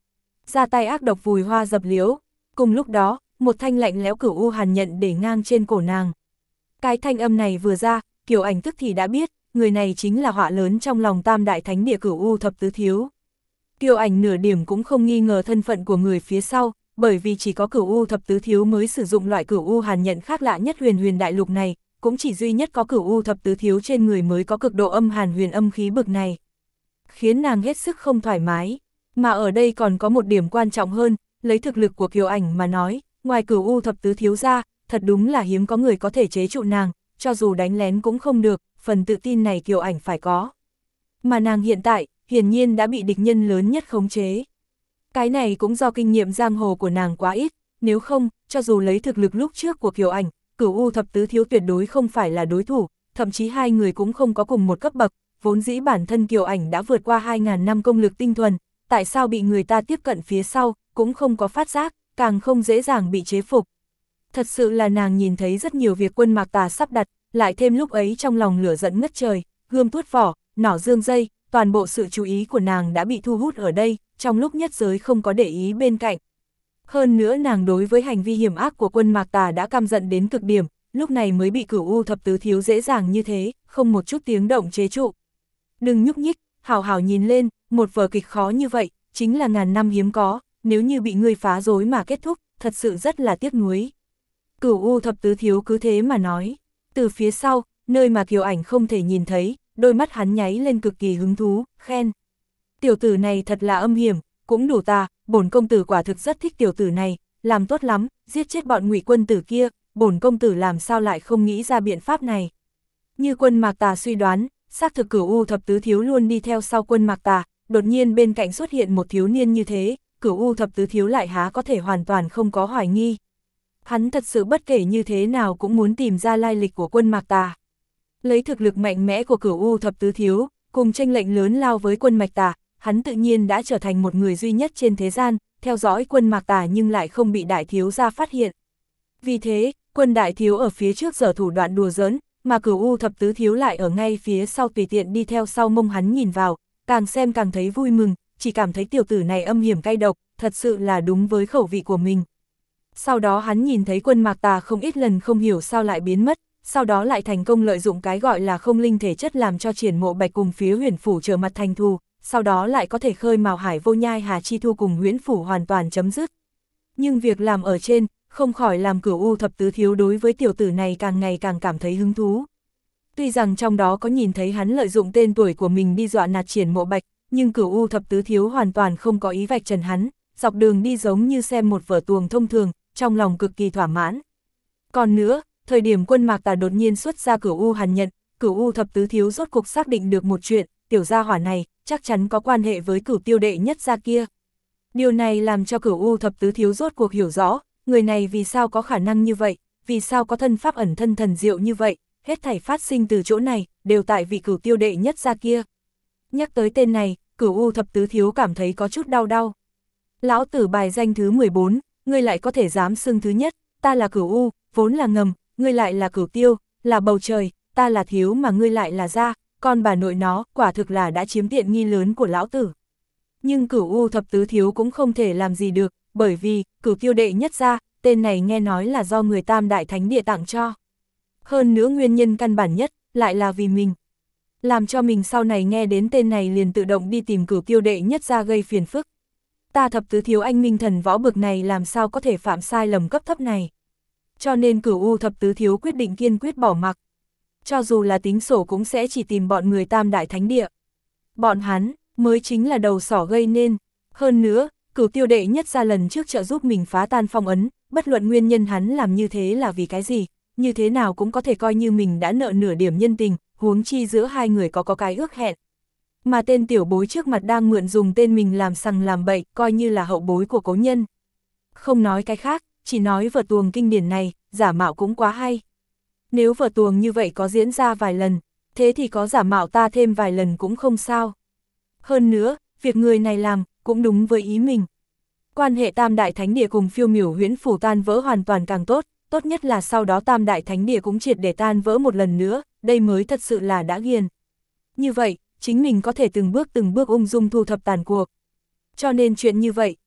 ra tay ác độc vùi hoa dập liễu. Cùng lúc đó, một thanh lạnh lẽo cửu u hàn nhận để ngang trên cổ nàng. Cái thanh âm này vừa ra, Kiều Ảnh tức thì đã biết, người này chính là họa lớn trong lòng tam đại thánh địa cửu u thập tứ thiếu. Kiều Ảnh nửa điểm cũng không nghi ngờ thân phận của người phía sau, bởi vì chỉ có cửu u thập tứ thiếu mới sử dụng loại cửu u hàn nhận khác lạ nhất huyền đại lục này, cũng chỉ duy nhất có cửu u thập tứ thiếu trên người mới có cực độ âm hàn huyền âm khí bực này. Khiến nàng hết sức không thoải mái, mà ở đây còn có một điểm quan trọng hơn, lấy thực lực của Kiều Ảnh mà nói, ngoài cửu u thập tứ thiếu ra, thật đúng là hiếm có người có thể chế trụ nàng, cho dù đánh lén cũng không được, phần tự tin này Kiều Ảnh phải có. Mà nàng hiện tại, hiển nhiên đã bị địch nhân lớn nhất khống chế. Cái này cũng do kinh nghiệm giang hồ của nàng quá ít, nếu không, cho dù lấy thực lực lúc trước của Kiều Ảnh, cửu u thập tứ thiếu tuyệt đối không phải là đối thủ, thậm chí hai người cũng không có cùng một cấp bậc, vốn dĩ bản thân Kiều Ảnh đã vượt qua 2.000 năm công lực tinh thuần, tại sao bị người ta tiếp cận phía sau, cũng không có phát giác, càng không dễ dàng bị chế phục. Thật sự là nàng nhìn thấy rất nhiều việc Quân Mạc Tà sắp đặt, lại thêm lúc ấy trong lòng lửa giận ngất trời, gươm tuốt vỏ, nỏ dương dây, toàn bộ sự chú ý của nàng đã bị thu hút ở đây, trong lúc nhất giới không có để ý bên cạnh. Hơn nữa nàng đối với hành vi hiểm ác của Quân Mạc Tà đã căm giận đến cực điểm, lúc này mới bị cửu u thập tứ thiếu dễ dàng như thế, không một chút tiếng động chế trụ. Đừng nhúc nhích, hảo hảo nhìn lên, một vở kịch khó như vậy, chính là ngàn năm hiếm có, nếu như bị ngươi phá rối mà kết thúc, thật sự rất là tiếc nuối. Cửu u thập tứ thiếu cứ thế mà nói, từ phía sau, nơi mà Kiều Ảnh không thể nhìn thấy, đôi mắt hắn nháy lên cực kỳ hứng thú, khen. Tiểu tử này thật là âm hiểm, cũng đủ tà, bổn công tử quả thực rất thích tiểu tử này, làm tốt lắm, giết chết bọn Ngụy quân tử kia, bổn công tử làm sao lại không nghĩ ra biện pháp này. Như Quân Mạc Tà suy đoán, xác thực cửu u thập tứ thiếu luôn đi theo sau Quân Mạc Tà, đột nhiên bên cạnh xuất hiện một thiếu niên như thế, cửu u thập tứ thiếu lại há có thể hoàn toàn không có hoài nghi. Hắn thật sự bất kể như thế nào cũng muốn tìm ra lai lịch của Quân Mạc Tà. Lấy thực lực mạnh mẽ của cửu u thập tứ thiếu, cùng tranh lệnh lớn lao với Quân Mạc Tà, hắn tự nhiên đã trở thành một người duy nhất trên thế gian, theo dõi Quân Mạc Tà nhưng lại không bị đại thiếu gia phát hiện. Vì thế, Quân đại thiếu ở phía trước giở thủ đoạn đùa giỡn, mà cửu u thập tứ thiếu lại ở ngay phía sau tùy tiện đi theo sau mông hắn nhìn vào, càng xem càng thấy vui mừng, chỉ cảm thấy tiểu tử này âm hiểm cay độc, thật sự là đúng với khẩu vị của mình. Sau đó hắn nhìn thấy Quân Mạc Tà không ít lần không hiểu sao lại biến mất, sau đó lại thành công lợi dụng cái gọi là không linh thể chất làm cho Triển Mộ Bạch cùng phía Huyền Phủ trở mặt thành thù, sau đó lại có thể khơi mào Hải Vô Nhai Hà Chi Thu cùng Huyễn Phủ hoàn toàn chấm dứt. Nhưng việc làm ở trên, không khỏi làm cửu u thập tứ thiếu đối với tiểu tử này càng ngày càng cảm thấy hứng thú. Tuy rằng trong đó có nhìn thấy hắn lợi dụng tên tuổi của mình đi dọa nạt Triển Mộ Bạch, nhưng cửu u thập tứ thiếu hoàn toàn không có ý vạch trần hắn, dọc đường đi giống như xem một vở tuồng thông thường, trong lòng cực kỳ thỏa mãn. Còn nữa, thời điểm Quân Mạc Tà đột nhiên xuất ra cửu u hàn nhận, cửu u thập tứ thiếu rốt cuộc xác định được một chuyện, tiểu gia hỏa này chắc chắn có quan hệ với Cửu Tiêu đệ nhất gia kia. Điều này làm cho cửu u thập tứ thiếu rốt cuộc hiểu rõ, người này vì sao có khả năng như vậy, vì sao có thân pháp ẩn thân thần diệu như vậy, hết thảy phát sinh từ chỗ này, đều tại vị Cửu Tiêu đệ nhất gia kia. Nhắc tới tên này, cửu u thập tứ thiếu cảm thấy có chút đau đau. Lão tử bài danh thứ 14, ngươi lại có thể dám xưng thứ nhất, ta là cửu u, vốn là ngầm, ngươi lại là Cửu Tiêu, là bầu trời, ta là thiếu mà ngươi lại là gia, con bà nội nó, quả thực là đã chiếm tiện nghi lớn của lão tử. Nhưng cửu u thập tứ thiếu cũng không thể làm gì được, bởi vì, Cửu Tiêu đệ nhất gia, tên này nghe nói là do người Tam Đại Thánh Địa tặng cho. Hơn nữa nguyên nhân căn bản nhất, lại là vì mình. Làm cho mình sau này nghe đến tên này liền tự động đi tìm Cửu Tiêu đệ nhất gia gây phiền phức. Ta thập tứ thiếu anh minh thần võ bực này làm sao có thể phạm sai lầm cấp thấp này. Cho nên cửu u thập tứ thiếu quyết định kiên quyết bỏ mặc. Cho dù là tính sổ cũng sẽ chỉ tìm bọn người Tam Đại Thánh Địa. Bọn hắn mới chính là đầu sỏ gây nên. Hơn nữa, Cửu Tiêu đệ nhất gia lần trước trợ giúp mình phá tan phong ấn, bất luận nguyên nhân hắn làm như thế là vì cái gì, như thế nào cũng có thể coi như mình đã nợ nửa điểm nhân tình, huống chi giữa hai người có cái ước hẹn. Mà tên tiểu bối trước mặt đang mượn dùng tên mình làm sằng làm bậy, coi như là hậu bối của cố nhân. Không nói cái khác, chỉ nói vở tuồng kinh điển này, giả mạo cũng quá hay. Nếu vở tuồng như vậy có diễn ra vài lần, thế thì có giả mạo ta thêm vài lần cũng không sao. Hơn nữa, việc người này làm, cũng đúng với ý mình. Quan hệ Tam Đại Thánh Địa cùng Phiêu Miểu Huyễn Phủ tan vỡ hoàn toàn càng tốt, tốt nhất là sau đó Tam Đại Thánh Địa cũng triệt để tan vỡ một lần nữa, đây mới thật sự là đã ghiền. Như vậy, chính mình có thể từng bước ung dung thu thập tàn cuộc. Cho nên chuyện như vậy,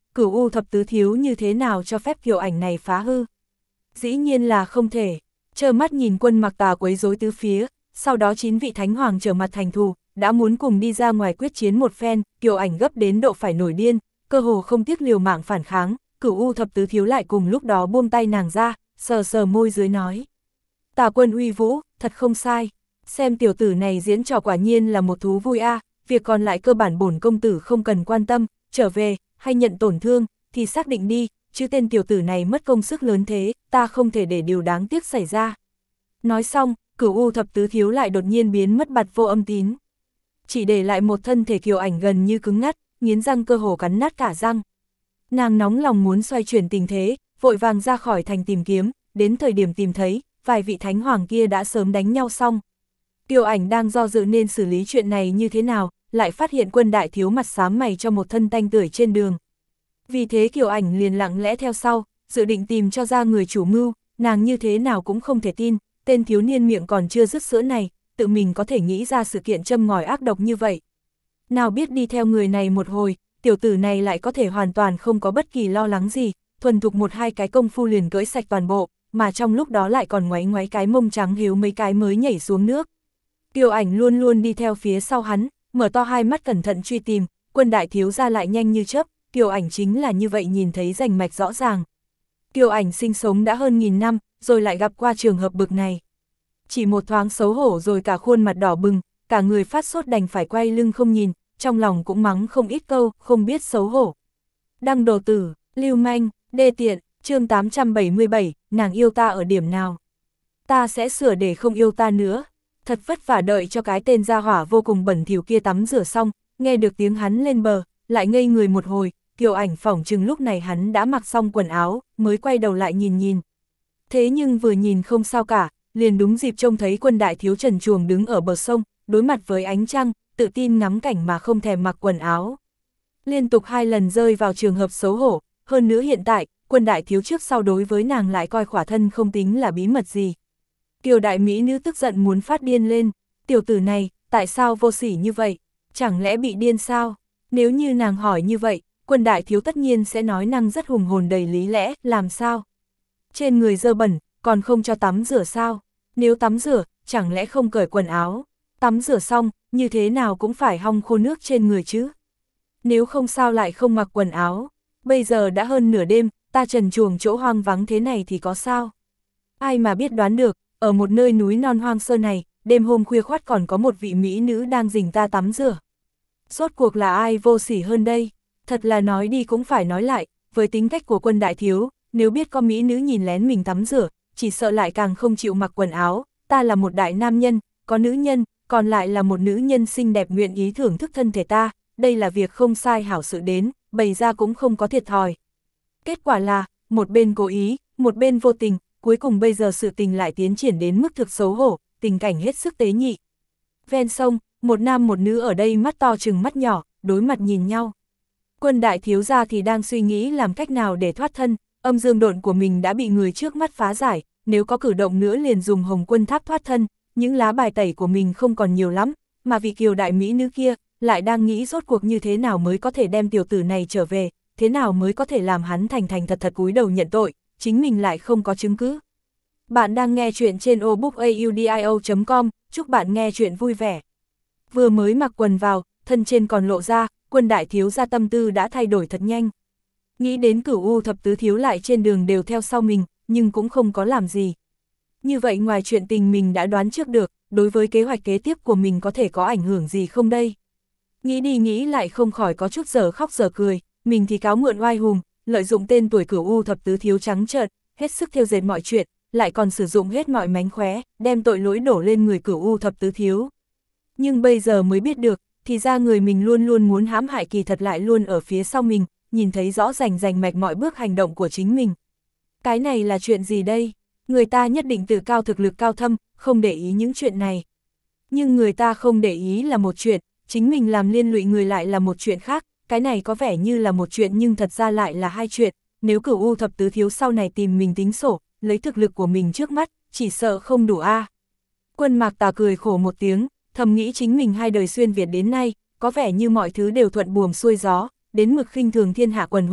Cửu U thập tứ thiếu như thế nào cho phép Kiều Ảnh này phá hư? Dĩ nhiên là không thể. Trơ mắt nhìn Quân Mặc Tà quấy rối tứ phía, sau đó 9 vị thánh hoàng trở mặt thành thù, đã muốn cùng đi ra ngoài quyết chiến một phen, Kiều Ảnh gấp đến độ phải nổi điên, cơ hồ không tiếc liều mạng phản kháng, Cửu U thập tứ thiếu lại cùng lúc đó buông tay nàng ra, sờ sờ môi dưới nói. Tà Quân uy vũ, thật không sai, xem tiểu tử này diễn trò quả nhiên là một thú vui a, việc còn lại cơ bản bổn công tử không cần quan tâm, trở về, hay nhận tổn thương, thì xác định đi, chứ tên tiểu tử này mất công sức lớn thế, ta không thể để điều đáng tiếc xảy ra. Nói xong, Cửu U thập tứ thiếu lại đột nhiên biến mất bặt vô âm tín. Chỉ để lại một thân thể Kiều Ảnh gần như cứng ngắt, nghiến răng cơ hồ cắn nát cả răng. Nàng nóng lòng muốn xoay chuyển tình thế, vội vàng ra khỏi thành tìm kiếm, đến thời điểm tìm thấy, vài vị thánh hoàng kia đã sớm đánh nhau xong. Kiều Ảnh đang do dự nên xử lý chuyện này như thế nào, lại phát hiện Quân đại thiếu mặt xám mày cho một thân tanh tưởi trên đường. Vì thế Kiều Ảnh liền lặng lẽ theo sau, dự định tìm cho ra người chủ mưu, nàng như thế nào cũng không thể tin, tên thiếu niên miệng còn chưa dứt sữa này, tự mình có thể nghĩ ra sự kiện châm ngòi ác độc như vậy. Nào biết đi theo người này một hồi, tiểu tử này lại có thể hoàn toàn không có bất kỳ lo lắng gì, thuần thục một hai cái công phu liền cưỡi sạch toàn bộ, mà trong lúc đó lại còn ngoáy ngoáy cái mông trắng hiếu mấy cái mới nhảy xuống nước. Kiều Ảnh luôn luôn đi theo phía sau hắn, mở to hai mắt cẩn thận truy tìm, Quân đại thiếu ra lại nhanh như chớp, Kiều Ảnh chính là như vậy nhìn thấy rành mạch rõ ràng. Kiều Ảnh sinh sống đã hơn 1000 năm, rồi lại gặp qua trường hợp bực này. Chỉ một thoáng xấu hổ rồi cả khuôn mặt đỏ bừng, cả người phát sốt đành phải quay lưng không nhìn, trong lòng cũng mắng không ít câu, không biết xấu hổ. Đăng đồ tử, lưu manh, đê tiện, chương 877, nàng yêu ta ở điểm nào? Ta sẽ sửa để không yêu ta nữa. Thật vất vả đợi cho cái tên gia hỏa vô cùng bẩn thỉu kia tắm rửa xong, nghe được tiếng hắn lên bờ, lại ngây người một hồi, Kiều Ảnh phỏng chừng lúc này hắn đã mặc xong quần áo, mới quay đầu lại nhìn. Thế nhưng vừa nhìn không sao cả, liền đúng dịp trông thấy Quân đại thiếu trần truồng đứng ở bờ sông, đối mặt với ánh trăng, tự tin ngắm cảnh mà không thèm mặc quần áo. Liên tục 2 lần rơi vào trường hợp xấu hổ, hơn nữa hiện tại, Quân đại thiếu trước sau đối với nàng lại coi khỏa thân không tính là bí mật gì. Kiều đại mỹ nữ tức giận muốn phát điên lên, tiểu tử này, tại sao vô sỉ như vậy, chẳng lẽ bị điên sao? Nếu như nàng hỏi như vậy, Quân đại thiếu tất nhiên sẽ nói năng rất hùng hồn đầy lý lẽ, làm sao? Trên người dơ bẩn, còn không cho tắm rửa sao? Nếu tắm rửa, chẳng lẽ không cởi quần áo? Tắm rửa xong, như thế nào cũng phải hong khô nước trên người chứ? Nếu không sao lại không mặc quần áo? Bây giờ đã hơn nửa đêm, ta trần truồng chỗ hoang vắng thế này thì có sao? Ai mà biết đoán được, ở một nơi núi non hoang sơ này, đêm hôm khuya khoắt còn có một vị mỹ nữ đang rình ta tắm rửa. Rốt cuộc là ai vô sỉ hơn đây? Thật là nói đi cũng phải nói lại, với tính cách của Quân đại thiếu, nếu biết có mỹ nữ nhìn lén mình tắm rửa, chỉ sợ lại càng không chịu mặc quần áo, ta là một đại nam nhân, có nữ nhân, còn lại là một nữ nhân xinh đẹp nguyện ý thưởng thức thân thể ta, đây là việc không sai hảo sự đến, bày ra cũng không có thiệt thòi. Kết quả là, một bên cố ý, một bên vô tình, cuối cùng bây giờ sự tình lại tiến triển đến mức thực xấu hổ, tình cảnh hết sức tế nhị. Ven sông, một nam một nữ ở đây mắt to chừng mắt nhỏ, đối mặt nhìn nhau. Quân đại thiếu gia thì đang suy nghĩ làm cách nào để thoát thân, âm dương độn của mình đã bị người trước mắt phá giải, nếu có cử động nữa liền dùng hồng quân tháp thoát thân, những lá bài tẩy của mình không còn nhiều lắm, mà vị kiều đại mỹ nữ kia, lại đang nghĩ rốt cuộc như thế nào mới có thể đem tiểu tử này trở về, thế nào mới có thể làm hắn thành thành thật thật cúi đầu nhận tội, chính mình lại không có chứng cứ. Bạn đang nghe chuyện trên obookaudio.com, chúc bạn nghe chuyện vui vẻ. Vừa mới mặc quần vào, thân trên còn lộ ra, Quân đại thiếu gia tâm tư đã thay đổi thật nhanh. Nghĩ đến Cửu U thập tứ thiếu lại trên đường đều theo sau mình, nhưng cũng không có làm gì. Như vậy ngoài chuyện tình mình đã đoán trước được, đối với kế hoạch kế tiếp của mình có thể có ảnh hưởng gì không đây? Nghĩ đi nghĩ lại không khỏi có chút giờ khóc giờ cười, mình thì cáo mượn oai hùng, lợi dụng tên tuổi Cửu U thập tứ thiếu trắng trợn, hết sức thêu dệt mọi chuyện, lại còn sử dụng hết mọi mánh khóe, đem tội lỗi đổ lên người Cửu U thập tứ thiếu. Nhưng bây giờ mới biết được, thì ra người mình luôn luôn muốn hãm hại kỳ thật lại luôn ở phía sau mình, nhìn thấy rõ rành mạch mọi bước hành động của chính mình. Cái này là chuyện gì đây? Người ta nhất định tự cao thực lực cao thâm, không để ý những chuyện này. Nhưng người ta không để ý là một chuyện, chính mình làm liên lụy người lại là một chuyện khác, cái này có vẻ như là một chuyện nhưng thật ra lại là hai chuyện, nếu Cửu U thập tứ thiếu sau này tìm mình tính sổ, lấy thực lực của mình trước mắt, chỉ sợ không đủ a. Quân Mạc Tà cười khổ một tiếng, thầm nghĩ chính mình 2 đời xuyên Việt đến nay, có vẻ như mọi thứ đều thuận buồm xuôi gió, đến mực khinh thường thiên hạ quần hùng,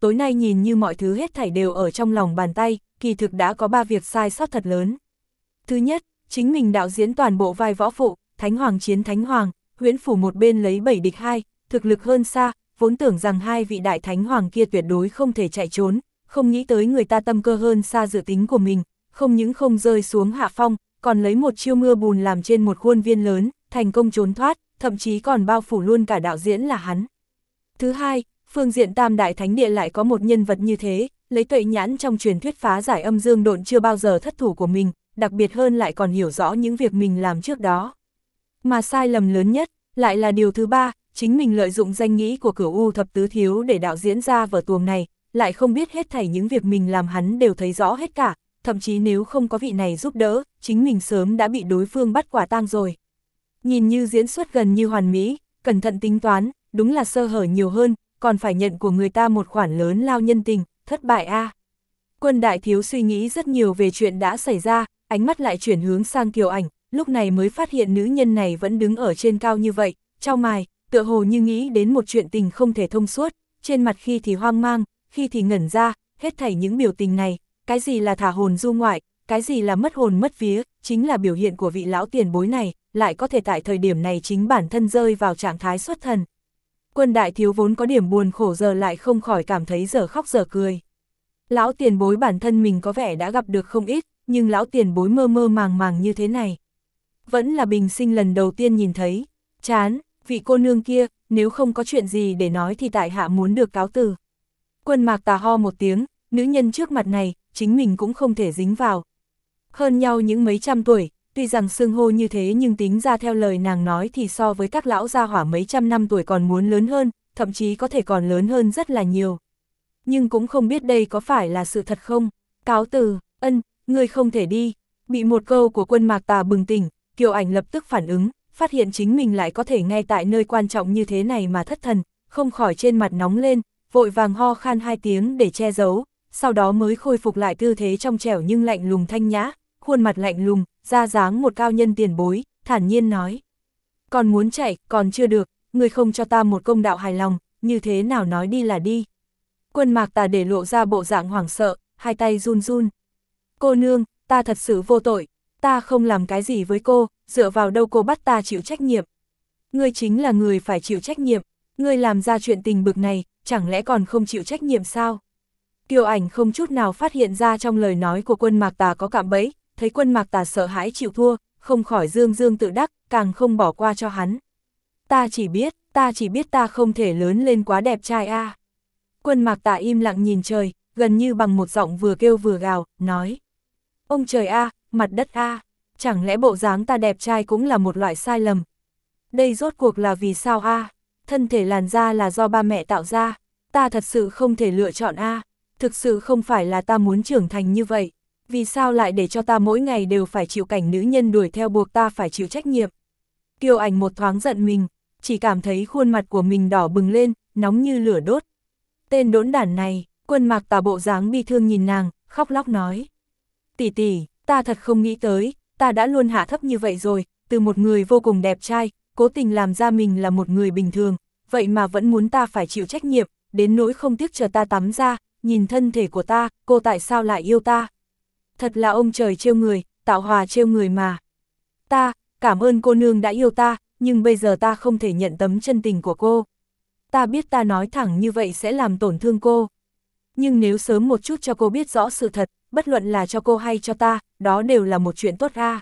tối nay nhìn như mọi thứ hết thảy đều ở trong lòng bàn tay, kỳ thực đã có 3 việc sai sót thật lớn. Thứ nhất, chính mình đạo diễn toàn bộ vai võ phụ, Thánh Hoàng chiến Thánh Hoàng, huyễn phủ một bên lấy 7 địch 2, thực lực hơn xa, vốn tưởng rằng hai vị đại Thánh Hoàng kia tuyệt đối không thể chạy trốn, không nghĩ tới người ta tâm cơ hơn xa dự tính của mình, không những không rơi xuống hạ phong, còn lấy một chiêu mưa bùn làm trên một khuôn viên lớn, thành công trốn thoát, thậm chí còn bao phủ luôn cả đạo diễn là hắn. Thứ hai, phương diện Tam Đại Thánh Địa lại có một nhân vật như thế, lấy tuệ nhãn trong truyền thuyết phá giải âm dương độn chưa bao giờ thất thủ của mình, đặc biệt hơn lại còn hiểu rõ những việc mình làm trước đó. Mà sai lầm lớn nhất, lại là điều thứ ba, chính mình lợi dụng danh nghĩa của Cửu U Thập Tứ Thiếu để đạo diễn ra vở tuồng này, lại không biết hết thảy những việc mình làm hắn đều thấy rõ hết cả, thậm chí nếu không có vị này giúp đỡ, chính mình sớm đã bị đối phương bắt quả tang rồi. Nhìn như diễn xuất gần như hoàn mỹ, cẩn thận tính toán, đúng là sơ hở nhiều hơn, còn phải nhận của người ta một khoản lớn lao nhân tình, thất bại a. Quân đại thiếu suy nghĩ rất nhiều về chuyện đã xảy ra, ánh mắt lại chuyển hướng sang Kiều Ảnh, lúc này mới phát hiện nữ nhân này vẫn đứng ở trên cao như vậy, chau mày, tựa hồ như nghĩ đến một chuyện tình không thể thông suốt, trên mặt khi thì hoang mang, khi thì ngẩn ra, hết thảy những biểu tình này, cái gì là thả hồn du ngoại, cái gì là mất hồn mất vía, chính là biểu hiện của vị lão tiền bối này, lại có thể tại thời điểm này chính bản thân rơi vào trạng thái xuất thần. Quân đại thiếu vốn có điểm buồn khổ giờ lại không khỏi cảm thấy dở khóc dở cười. Lão tiền bối bản thân mình có vẻ đã gặp được không ít, nhưng lão tiền bối mơ mơ màng màng như thế này. Vẫn là bình sinh lần đầu tiên nhìn thấy. Chán, vị cô nương kia, nếu không có chuyện gì để nói thì tại hạ muốn được cáo từ. Quân Mạc Tà ho một tiếng, nữ nhân trước mặt này, chính mình cũng không thể dính vào. Hơn nhau những mấy trăm tuổi, tuy rằng xưng hô như thế nhưng tính ra theo lời nàng nói thì so với các lão gia hỏa mấy trăm năm tuổi còn muốn lớn hơn, thậm chí có thể còn lớn hơn rất là nhiều. Nhưng cũng không biết đây có phải là sự thật không? Cáo từ, ngươi không thể đi. Bị một câu của Quân Mạc Tà bừng tỉnh, Kiều Ảnh lập tức phản ứng, phát hiện chính mình lại có thể ngay tại nơi quan trọng như thế này mà thất thần, không khỏi trên mặt nóng lên, vội vàng ho khan 2 tiếng để che giấu, sau đó mới khôi phục lại tư thế trong trẻo nhưng lạnh lùng thanh nhã, khuôn mặt lạnh lùng, ra dáng một cao nhân tiền bối, thản nhiên nói. Còn muốn chạy, còn chưa được, ngươi không cho ta một công đạo hài lòng, như thế nào nói đi là đi. Quân Mạc Tà để lộ ra bộ dạng hoảng sợ, hai tay run run. Cô nương, ta thật sự vô tội, ta không làm cái gì với cô, dựa vào đâu cô bắt ta chịu trách nhiệm. Ngươi chính là người phải chịu trách nhiệm, ngươi làm ra chuyện tình bực này, chẳng lẽ còn không chịu trách nhiệm sao? Kiều Ảnh không chút nào phát hiện ra trong lời nói của Quân Mạc Tà có cạm bẫy, thấy Quân Mạc Tà sợ hãi chịu thua, không khỏi dương dương tự đắc, càng không bỏ qua cho hắn. Ta chỉ biết ta không thể lớn lên quá đẹp trai a. Quân Mạc Tà im lặng nhìn trời, gần như bằng một giọng vừa kêu vừa gào, nói. Ông trời a, mặt đất a, chẳng lẽ bộ dáng ta đẹp trai cũng là một loại sai lầm? Đây rốt cuộc là vì sao a? Thân thể làn da là do ba mẹ tạo ra, ta thật sự không thể lựa chọn a. Thực sự không phải là ta muốn trưởng thành như vậy, vì sao lại để cho ta mỗi ngày đều phải chịu cảnh nữ nhân đuổi theo buộc ta phải chịu trách nhiệm? Kiều Ảnh một thoáng giận mình, chỉ cảm thấy khuôn mặt của mình đỏ bừng lên, nóng như lửa đốt. Tên đỗn đản này, Quân Mạc Tà bộ dáng bi thương nhìn nàng, khóc lóc nói. Tỷ tỷ, ta thật không nghĩ tới, ta đã luôn hạ thấp như vậy rồi, từ một người vô cùng đẹp trai, cố tình làm ra mình là một người bình thường, vậy mà vẫn muốn ta phải chịu trách nhiệm, đến nỗi không tiếc chờ ta tắm ra, nhìn thân thể của ta, cô tại sao lại yêu ta? Thật là ông trời trêu người, tạo hòa trêu người mà. Ta, cảm ơn cô nương đã yêu ta, nhưng bây giờ ta không thể nhận tấm chân tình của cô. Ta biết ta nói thẳng như vậy sẽ làm tổn thương cô. Nhưng nếu sớm một chút cho cô biết rõ sự thật, bất luận là cho cô hay cho ta, đó đều là một chuyện tốt ra.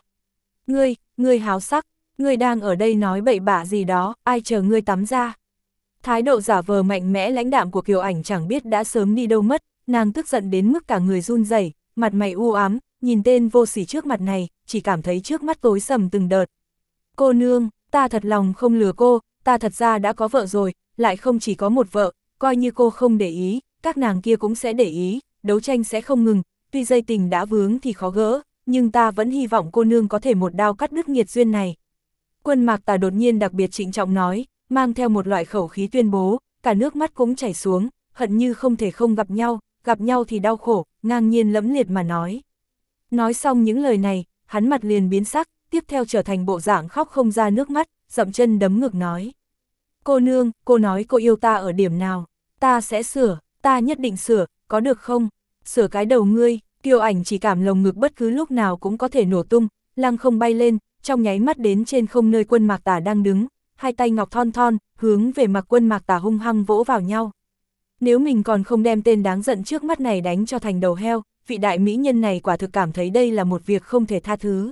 Ngươi háo sắc, ngươi đang ở đây nói bậy bạ gì đó, ai chờ ngươi tắm ra. Thái độ giả vờ mạnh mẽ lãnh đạm của Kiều Ảnh chẳng biết đã sớm đi đâu mất, nàng tức giận đến mức cả người run rẩy, mặt mày u ám, nhìn tên vô sỉ trước mặt này, chỉ cảm thấy trước mắt tối sầm từng đợt. Cô nương, ta thật lòng không lừa cô, ta thật ra đã có vợ rồi, lại không chỉ có một vợ, coi như cô không để ý, các nàng kia cũng sẽ để ý, đấu tranh sẽ không ngừng, tuy dây tình đã vướng thì khó gỡ, nhưng ta vẫn hy vọng cô nương có thể một đao cắt đứt nghiệt duyên này. Quân Mạc Tà đột nhiên đặc biệt trịnh trọng nói, mang theo một loại khẩu khí tuyên bố, cả nước mắt cũng chảy xuống, hận như không thể không gặp nhau thì đau khổ, ngang nhiên lẫm liệt mà nói. Nói xong những lời này, hắn mặt liền biến sắc, tiếp theo trở thành bộ dạng khóc không ra nước mắt, dậm chân đấm ngực nói. Cô nương, cô nói cô yêu ta ở điểm nào, ta sẽ sửa, Ta nhất định sửa, có được không? Sửa cái đầu ngươi. Kiều Ảnh chỉ cảm lồng ngực bất cứ lúc nào cũng có thể nổ tung, lăng không bay lên, trong nháy mắt đến trên không nơi Quân Mạc Tà đang đứng, hai tay ngọc thon thon, hướng về mặt Quân Mạc Tà hung hăng vỗ vào nhau. Nếu mình còn không đem tên đáng giận trước mắt này đánh cho thành đầu heo, vị đại mỹ nhân này quả thực cảm thấy đây là một việc không thể tha thứ.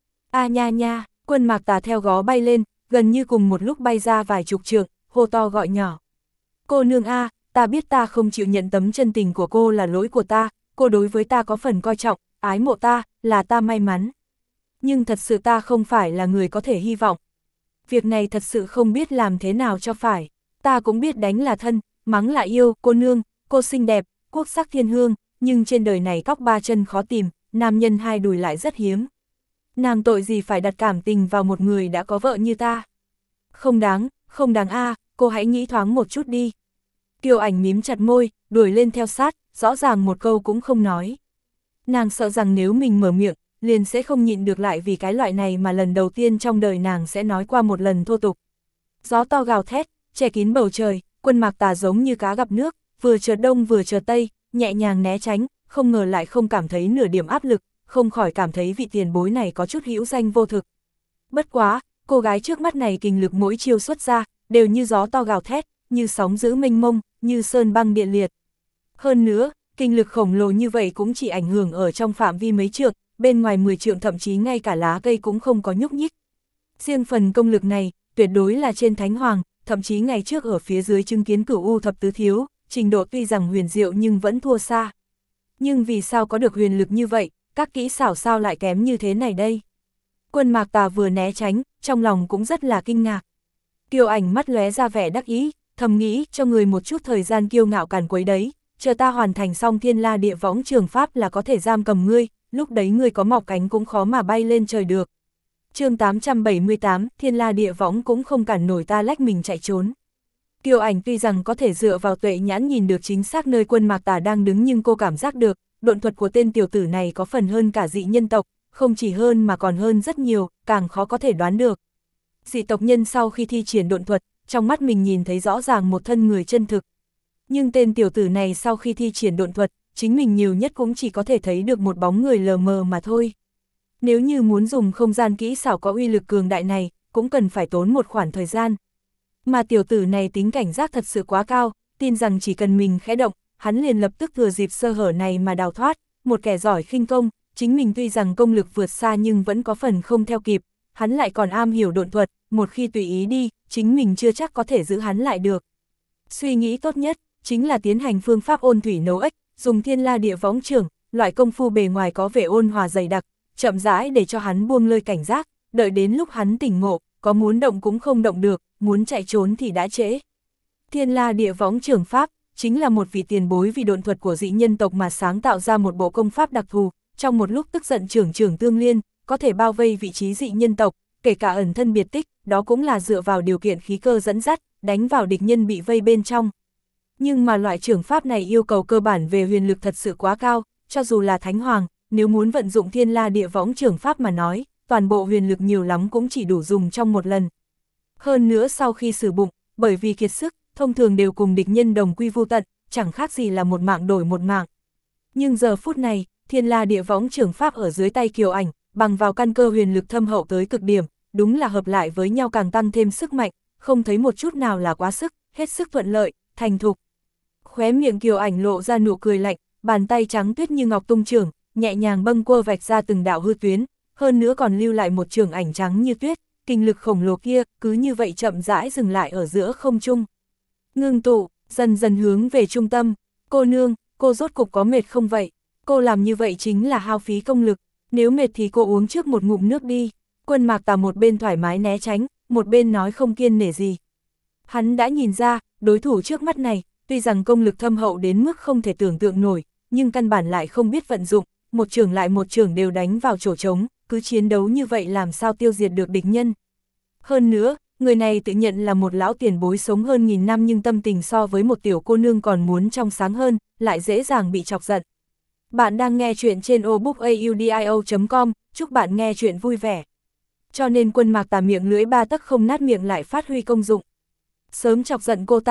A nha nha, Quân Mạc Tà theo gó bay lên, gần như cùng một lúc bay ra vài chục trượng, hô to gọi nhỏ. Cô nương a, ta biết ta không chịu nhận tấm chân tình của cô là lỗi của ta, cô đối với ta có phần coi trọng, ái mộ ta, là ta may mắn. Nhưng thật sự ta không phải là người có thể hy vọng. Việc này thật sự không biết làm thế nào cho phải. Ta cũng biết đánh là thân, mắng là yêu, cô nương, cô xinh đẹp, quốc sắc thiên hương, nhưng trên đời này cóc ba chân khó tìm, nam nhân hai đùi lại rất hiếm. Nàng tội gì phải đặt cảm tình vào một người đã có vợ như ta. Không đáng a, cô hãy nghĩ thoáng một chút đi. Kiều Ảnh mím chặt môi, đuổi lên theo sát, rõ ràng một câu cũng không nói. Nàng sợ rằng nếu mình mở miệng, liền sẽ không nhịn được lại vì cái loại này mà lần đầu tiên trong đời nàng sẽ nói qua một lần thô tục. Gió to gào thét, che kín bầu trời, Quân Mạc Tà giống như cá gặp nước, vừa chợt đông vừa chợt tây, nhẹ nhàng né tránh, không ngờ lại không cảm thấy nửa điểm áp lực, không khỏi cảm thấy vị tiền bối này có chút hữu danh vô thực. Bất quá, cô gái trước mắt này kinh lực mỗi chiêu xuất ra, đều như gió to gào thét, như sóng dữ mênh mông, như sơn băng điện liệt. Hơn nữa, kinh lực khổng lồ như vậy cũng chỉ ảnh hưởng ở trong phạm vi mấy trượng, bên ngoài 10 trượng thậm chí ngay cả lá cây cũng không có nhúc nhích. Riêng phần công lực này, tuyệt đối là trên Thánh Hoàng, thậm chí ngày trước ở phía dưới chứng kiến Cửu U thập tứ thiếu, trình độ tuy rằng huyền diệu nhưng vẫn thua xa. Nhưng vì sao có được huyền lực như vậy, các kỹ xảo sao lại kém như thế này đây? Quân Mạc Tà vừa né tránh, trong lòng cũng rất là kinh ngạc. Kiều Ảnh mắt lóe ra vẻ đắc ý, thầm nghĩ cho người một chút thời gian kiêu ngạo càn quấy đấy, chờ ta hoàn thành xong Thiên La Địa Võng trường pháp là có thể giam cầm ngươi, lúc đấy ngươi có mọc cánh cũng khó mà bay lên trời được. Chương 878, Thiên La Địa Võng cũng không cản nổi ta lách mình chạy trốn. Kiều Ảnh tuy rằng có thể dựa vào tuệ nhãn nhìn được chính xác nơi Quân Mạc Tà đang đứng, nhưng cô cảm giác được, độn thuật của tên tiểu tử này có phần hơn cả dị nhân tộc, không chỉ hơn mà còn hơn rất nhiều, càng khó có thể đoán được. Dị tộc nhân sau khi thi triển độn thuật, trong mắt mình nhìn thấy rõ ràng một thân người chân thực. Nhưng tên tiểu tử này sau khi thi triển độn thuật, chính mình nhiều nhất cũng chỉ có thể thấy được một bóng người lờ mờ mà thôi. Nếu như muốn dùng không gian kỹ xảo có uy lực cường đại này, cũng cần phải tốn một khoảng thời gian. Mà tiểu tử này tính cảnh giác thật sự quá cao, tin rằng chỉ cần mình khẽ động, hắn liền lập tức thừa dịp sơ hở này mà đào thoát, một kẻ giỏi khinh công, chính mình tuy rằng công lực vượt xa nhưng vẫn có phần không theo kịp, hắn lại còn am hiểu độn thuật, một khi tùy ý đi, chính mình chưa chắc có thể giữ hắn lại được. Suy nghĩ tốt nhất, chính là tiến hành phương pháp ôn thủy nấu ếch, dùng Thiên La Địa Võng trưởng, loại công phu bề ngoài có vẻ ôn hòa dày đặc, chậm rãi để cho hắn buông lơi cảnh giác, đợi đến lúc hắn tỉnh ngộ, có muốn động cũng không động được, muốn chạy trốn thì đã trễ. Thiên La Địa Võng trưởng pháp, chính là một vị tiền bối vì độn thuật của dị nhân tộc mà sáng tạo ra một bộ công pháp đặc thù, trong một lúc tức giận trưởng tương liên, có thể bao vây vị trí dị nhân tộc, kể cả ẩn thân biệt tích, đó cũng là dựa vào điều kiện khí cơ dẫn dắt, đánh vào địch nhân bị vây bên trong. Nhưng mà loại trưởng pháp này yêu cầu cơ bản về huyền lực thật sự quá cao, cho dù là Thánh Hoàng, nếu muốn vận dụng Thiên La Địa Võng trưởng pháp mà nói, toàn bộ huyền lực nhiều lắm cũng chỉ đủ dùng trong một lần. Hơn nữa sau khi sử dụng, bởi vì kiệt sức, thông thường đều cùng địch nhân đồng quy vu tận, chẳng khác gì là một mạng đổi một mạng. Nhưng giờ phút này, Thiên La Địa Võng trưởng pháp ở dưới tay Kiều Ảnh, bằng vào căn cơ huyền lực thâm hậu tới cực điểm, đúng là hợp lại với nhau càng tăng thêm sức mạnh, không thấy một chút nào là quá sức, hết sức thuận lợi, thành thục. Khóe miệng Kiều Ảnh lộ ra nụ cười lạnh, bàn tay trắng tuyết như ngọc tung trưởng, nhẹ nhàng bâng quơ vạch ra từng đạo hư tuyến, hơn nữa còn lưu lại một trường ảnh trắng như tuyết, kinh lực khổng lồ kia cứ như vậy chậm rãi dừng lại ở giữa không trung. Ngưng tụ, dần dần hướng về trung tâm. Cô nương, cô rốt cục có mệt không vậy? Cô làm như vậy chính là hao phí công lực, nếu mệt thì cô uống trước một ngụm nước đi. Quân Mạc Tà một bên thoải mái né tránh, một bên nói không kiêng nể gì. Hắn đã nhìn ra, đối thủ trước mắt này, tuy rằng công lực thâm hậu đến mức không thể tưởng tượng nổi, nhưng căn bản lại không biết vận dụng, một trường lại một trường đều đánh vào chỗ trống, cứ chiến đấu như vậy làm sao tiêu diệt được địch nhân. Hơn nữa, người này tự nhận là một lão tiền bối sống hơn 1000 năm nhưng tâm tình so với một tiểu cô nương còn muốn trong sáng hơn, lại dễ dàng bị chọc giận. Bạn đang nghe chuyện trên obookaudio.com, chúc bạn nghe chuyện vui vẻ. Cho nên Quân Mạc Tà miệng lưỡi ba tấc không nát miệng lại phát huy công dụng. Sớm chọc giận cô ta,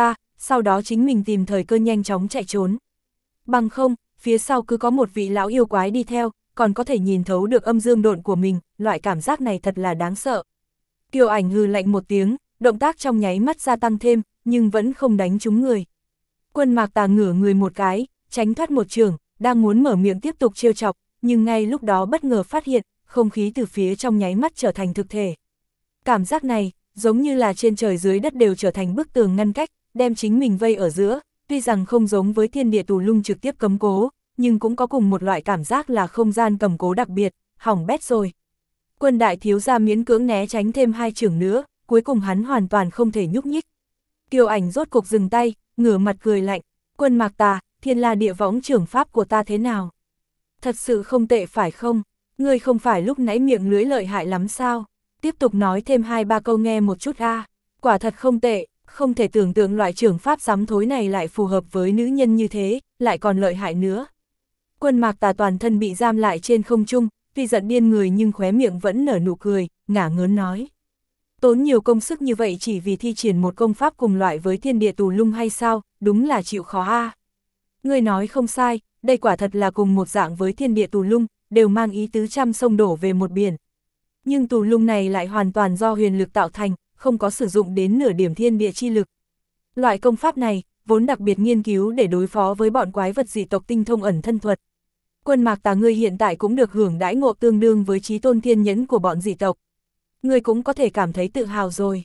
sau đó chính mình tìm thời cơ nhanh chóng chạy trốn. Bằng không, phía sau cứ có một vị lão yêu quái đi theo, còn có thể nhìn thấu được âm dương độn của mình, loại cảm giác này thật là đáng sợ. Kiều Ảnh hừ lạnh một tiếng, động tác trong nháy mắt gia tăng thêm, nhưng vẫn không đánh trúng người. Quân Mạc Tà ngửa người một cái, tránh thoát một trường, đang muốn mở miệng tiếp tục trêu chọc, nhưng ngay lúc đó bất ngờ phát hiện, không khí từ phía trong nháy mắt trở thành thực thể. Cảm giác này, giống như là trên trời dưới đất đều trở thành bức tường ngăn cách, đem chính mình vây ở giữa, tuy rằng không giống với thiên địa tù lung trực tiếp cấm cố, nhưng cũng có cùng một loại cảm giác là không gian cầm cố đặc biệt, hỏng bét rồi. Quân đại thiếu gia miễn cưỡng né tránh thêm 2 chưởng nữa, cuối cùng hắn hoàn toàn không thể nhúc nhích. Kiều Ảnh rốt cục dừng tay, ngửa mặt cười lạnh, Quân Mạc Tà, Thiên La Địa Võng trưởng pháp của ta thế nào? Thật sự không tệ phải không? Ngươi không phải lúc nãy miệng lưỡi lợi hại lắm sao? Tiếp tục nói thêm 2-3 câu nghe một chút a. Quả thật không tệ, không thể tưởng tượng loại trưởng pháp sắm thối này lại phù hợp với nữ nhân như thế, lại còn lợi hại nữa. Quân Mạc Tà toàn thân bị giam lại trên không trung, tuy giận điên người nhưng khóe miệng vẫn nở nụ cười, ngả ngớn nói. Tốn nhiều công sức như vậy chỉ vì thi triển một công pháp cùng loại với thiên địa tù lung hay sao, đúng là chịu khó a. Ngươi nói không sai, đây quả thật là cùng một dạng với thiên địa tù lung, đều mang ý tứ trăm sông đổ về một biển. Nhưng tù lung này lại hoàn toàn do huyền lực tạo thành, không có sử dụng đến nửa điểm thiên địa chi lực. Loại công pháp này, vốn đặc biệt nghiên cứu để đối phó với bọn quái vật dị tộc tinh thông ẩn thân thuật. Quân Mạc Tà ngươi hiện tại cũng được hưởng đãi ngộ tương đương với chí tôn thiên nhẫn của bọn dị tộc. Ngươi cũng có thể cảm thấy tự hào rồi.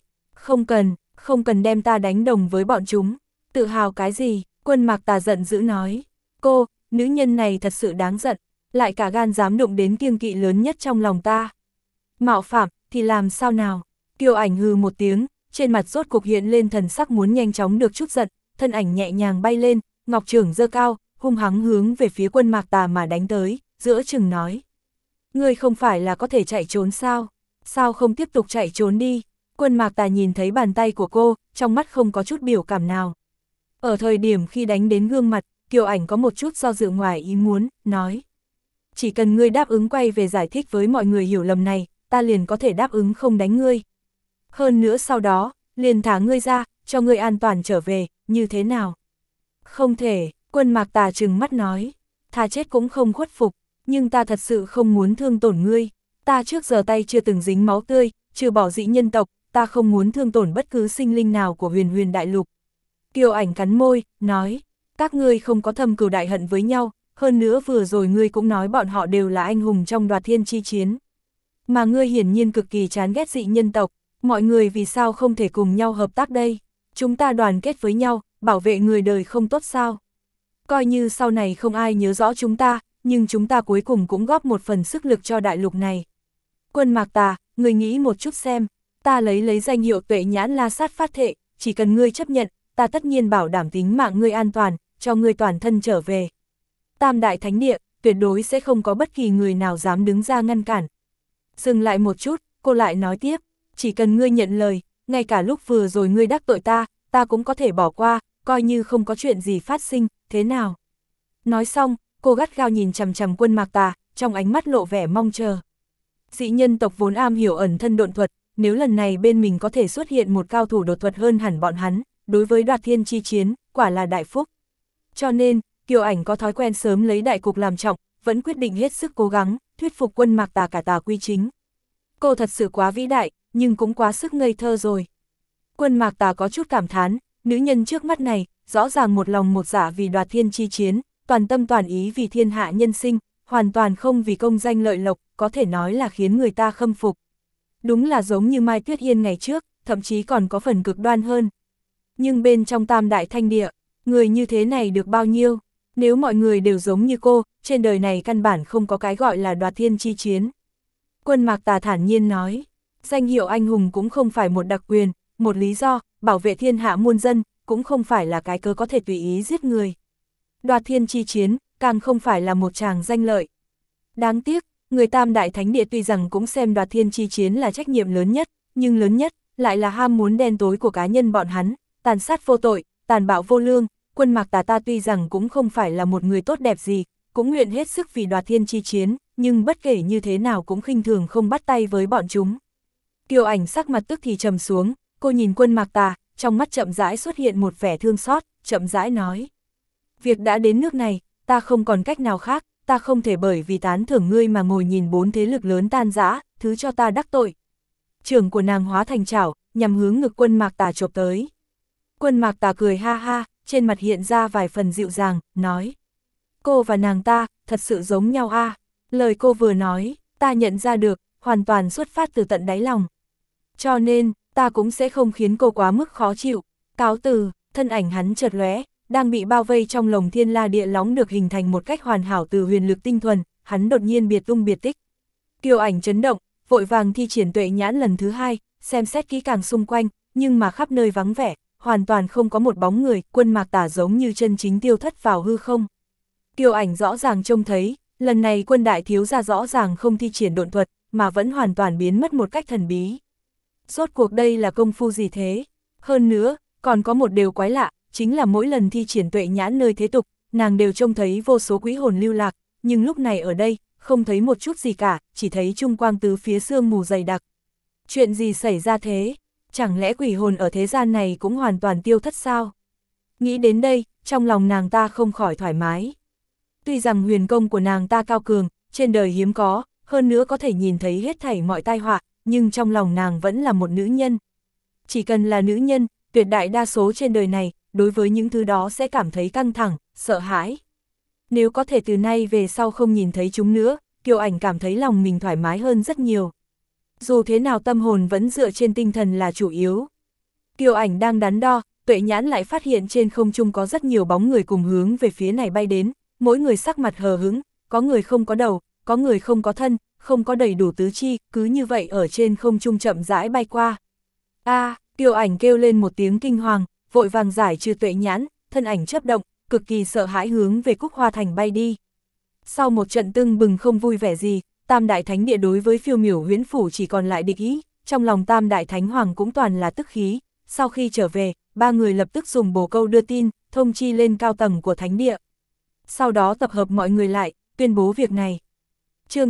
Không cần đem ta đánh đồng với bọn chúng. Tự hào cái gì? Quân Mạc Tà giận dữ nói. Cô, nữ nhân này thật sự đáng giận, lại cả gan dám đụng đến kiêng kỵ lớn nhất trong lòng ta. Mạo phạm, thì làm sao nào? Kiều Ảnh hừ một tiếng, trên mặt rốt cục hiện lên thần sắc muốn nhanh chóng được chút giận, thân ảnh nhẹ nhàng bay lên, ngọc chưởng giơ cao, hung hăng hướng về phía Quân Mạc Tà mà đánh tới, giữa chừng nói. Ngươi không phải là có thể chạy trốn sao? Sao không tiếp tục chạy trốn đi? Quân Mạc Tà nhìn thấy bàn tay của cô, trong mắt không có chút biểu cảm nào. Ở thời điểm khi đánh đến gương mặt, Kiều Ảnh có một chút do dự ngoài ý muốn, nói. Chỉ cần ngươi đáp ứng quay về giải thích với mọi người hiểu lầm này, ta liền có thể đáp ứng không đánh ngươi. Hơn nữa sau đó, liền thả ngươi ra, cho ngươi an toàn trở về, như thế nào? Không thể, Quân Mạc Tà trừng mắt nói. Thà chết cũng không khuất phục, nhưng ta thật sự không muốn thương tổn ngươi. Ta trước giờ tay chưa từng dính máu tươi, trừ bỏ dị nhân tộc, ta không muốn thương tổn bất cứ sinh linh nào của huyền huyền đại lục. Kiều Ảnh cắn môi, nói, các ngươi không có thâm cừu đại hận với nhau, hơn nữa vừa rồi ngươi cũng nói bọn họ đều là anh hùng trong đoạt thiên chi chiến. Mà ngươi hiển nhiên cực kỳ chán ghét dị nhân tộc, mọi người vì sao không thể cùng nhau hợp tác đây? Chúng ta đoàn kết với nhau, bảo vệ người đời không tốt sao? Coi như sau này không ai nhớ rõ chúng ta, nhưng chúng ta cuối cùng cũng góp một phần sức lực cho đại lục này. Quân Mạc Tà, ngươi nghĩ một chút xem, ta lấy danh hiệu Tuệ Nhãn La Sát phát thệ, chỉ cần ngươi chấp nhận, ta tất nhiên bảo đảm tính mạng ngươi an toàn, cho ngươi toàn thân trở về. Tam Đại Thánh Địa, tuyệt đối sẽ không có bất kỳ người nào dám đứng ra ngăn cản. Dừng lại một chút, cô lại nói tiếp, chỉ cần ngươi nhận lời, ngay cả lúc vừa rồi ngươi đắc tội ta, ta cũng có thể bỏ qua, coi như không có chuyện gì phát sinh, thế nào? Nói xong, cô gắt gao nhìn chằm chằm Quân Mạc Tà, trong ánh mắt lộ vẻ mong chờ. Dị nhân tộc vốn am hiểu ẩn thân độn thuật, nếu lần này bên mình có thể xuất hiện một cao thủ đột thuật hơn hẳn bọn hắn, đối với đoạt thiên chi chiến, quả là đại phúc. Cho nên, Kiều Ảnh có thói quen sớm lấy đại cục làm trọng, vẫn quyết định hết sức cố gắng, thuyết phục Quân Mạc Tà cả tà quy chính. Cô thật sự quá vĩ đại, nhưng cũng quá sức ngây thơ rồi. Quân Mạc Tà có chút cảm thán, nữ nhân trước mắt này, rõ ràng một lòng một dạ vì đoạt thiên chi chiến, toàn tâm toàn ý vì thiên hạ nhân sinh, hoàn toàn không vì công danh lợi lộc, có thể nói là khiến người ta khâm phục. Đúng là giống như Mai Tuyết Yên ngày trước, thậm chí còn có phần cực đoan hơn. Nhưng bên trong Tam Đại Thanh Địa, người như thế này được bao nhiêu? Nếu mọi người đều giống như cô, trên đời này căn bản không có cái gọi là đoạt thiên chi chiến. Quân Mạc Tà thản nhiên nói, danh hiệu anh hùng cũng không phải một đặc quyền, một lý do, bảo vệ thiên hạ muôn dân, cũng không phải là cái cớ có thể tùy ý giết người. Đoạt thiên chi chiến, càng không phải là một tràng danh lợi. Đáng tiếc, người Tam Đại Thánh Địa tuy rằng cũng xem đoạt thiên chi chiến là trách nhiệm lớn nhất, nhưng lớn nhất, lại là ham muốn đen tối của cá nhân bọn hắn, tàn sát vô tội, tàn bạo vô lương. Quân Mạc Tà ta tuy rằng cũng không phải là một người tốt đẹp gì, cũng nguyện hết sức vì đoạt thiên chi chiến, nhưng bất kể như thế nào cũng khinh thường không bắt tay với bọn chúng. Kiều Ảnh sắc mặt tức thì trầm xuống, cô nhìn Quân Mạc Tà, trong mắt chậm rãi xuất hiện một vẻ thương xót, chậm rãi nói. Việc đã đến nước này, ta không còn cách nào khác, ta không thể bởi vì tán thưởng ngươi mà ngồi nhìn 4 thế lực lớn tan rã, thứ cho ta đắc tội. Trưởng của nàng hóa thành chảo, nhằm hướng ngực Quân Mạc Tà chộp tới. Quân Mạc Tà cười ha ha, trên mặt hiện ra vài phần dịu dàng, nói. Cô và nàng ta, thật sự giống nhau a. Lời cô vừa nói, ta nhận ra được, hoàn toàn xuất phát từ tận đáy lòng. Cho nên, ta cũng sẽ không khiến cô quá mức khó chịu. Cáo từ, thân ảnh hắn chợt lóe, đang bị bao vây trong lồng thiên la địa lóng được hình thành một cách hoàn hảo từ huyền lực tinh thuần, hắn đột nhiên biệt tung biệt tích. Kiều Ảnh chấn động, vội vàng thi triển tuệ nhãn lần thứ hai, xem xét kỹ càng xung quanh, nhưng mà khắp nơi vắng vẻ, hoàn toàn không có một bóng người, Quân Mạc Tà giống như chân chính tiêu thất vào hư không. Kiều Ảnh rõ ràng trông thấy, lần này Quân đại thiếu gia rõ ràng không thi triển độn thuật, mà vẫn hoàn toàn biến mất một cách thần bí. Rốt cuộc đây là công phu gì thế? Hơn nữa, còn có một điều quái lạ, chính là mỗi lần thi triển tuệ nhãn nơi thế tục, nàng đều trông thấy vô số quỹ hồn lưu lạc, nhưng lúc này ở đây, không thấy một chút gì cả, chỉ thấy trung quang tứ phía sương mù dày đặc. Chuyện gì xảy ra thế? Chẳng lẽ quỷ hồn ở thế gian này cũng hoàn toàn tiêu thất sao? Nghĩ đến đây, trong lòng nàng ta không khỏi thoải mái. Tuy rằng huyền công của nàng ta cao cường, trên đời hiếm có, hơn nữa có thể nhìn thấy hết thảy mọi tai họa, nhưng trong lòng nàng vẫn là một nữ nhân. Chỉ cần là nữ nhân, tuyệt đại đa số trên đời này, đối với những thứ đó sẽ cảm thấy căng thẳng, sợ hãi. Nếu có thể từ nay về sau không nhìn thấy chúng nữa, Kiều Ảnh cảm thấy lòng mình thoải mái hơn rất nhiều. Dù thế nào tâm hồn vẫn dựa trên tinh thần là chủ yếu. Kiều Ảnh đang đắn đo, tuệ nhãn lại phát hiện trên không trung có rất nhiều bóng người cùng hướng về phía này bay đến, mỗi người sắc mặt hờ hững, có người không có đầu, có người không có thân, không có đầy đủ tứ chi, cứ như vậy ở trên không trung chậm rãi bay qua. Kiều Ảnh kêu lên một tiếng kinh hoàng, vội vàng giải trừ tuệ nhãn, thân ảnh chớp động, cực kỳ sợ hãi hướng về Cúc Hoa Thành bay đi. Sau một trận tưng bừng không vui vẻ gì, Tam Đại Thánh Địa đối với Phiêu Miểu Huyễn Phủ chỉ còn lại địch ý, trong lòng Tam Đại Thánh Hoàng cũng toàn là tức khí. Sau khi trở về, ba người lập tức dùng bồ câu đưa tin, thông chi lên cao tầng của Thánh Địa. Sau đó tập hợp mọi người lại, tuyên bố việc này. Chương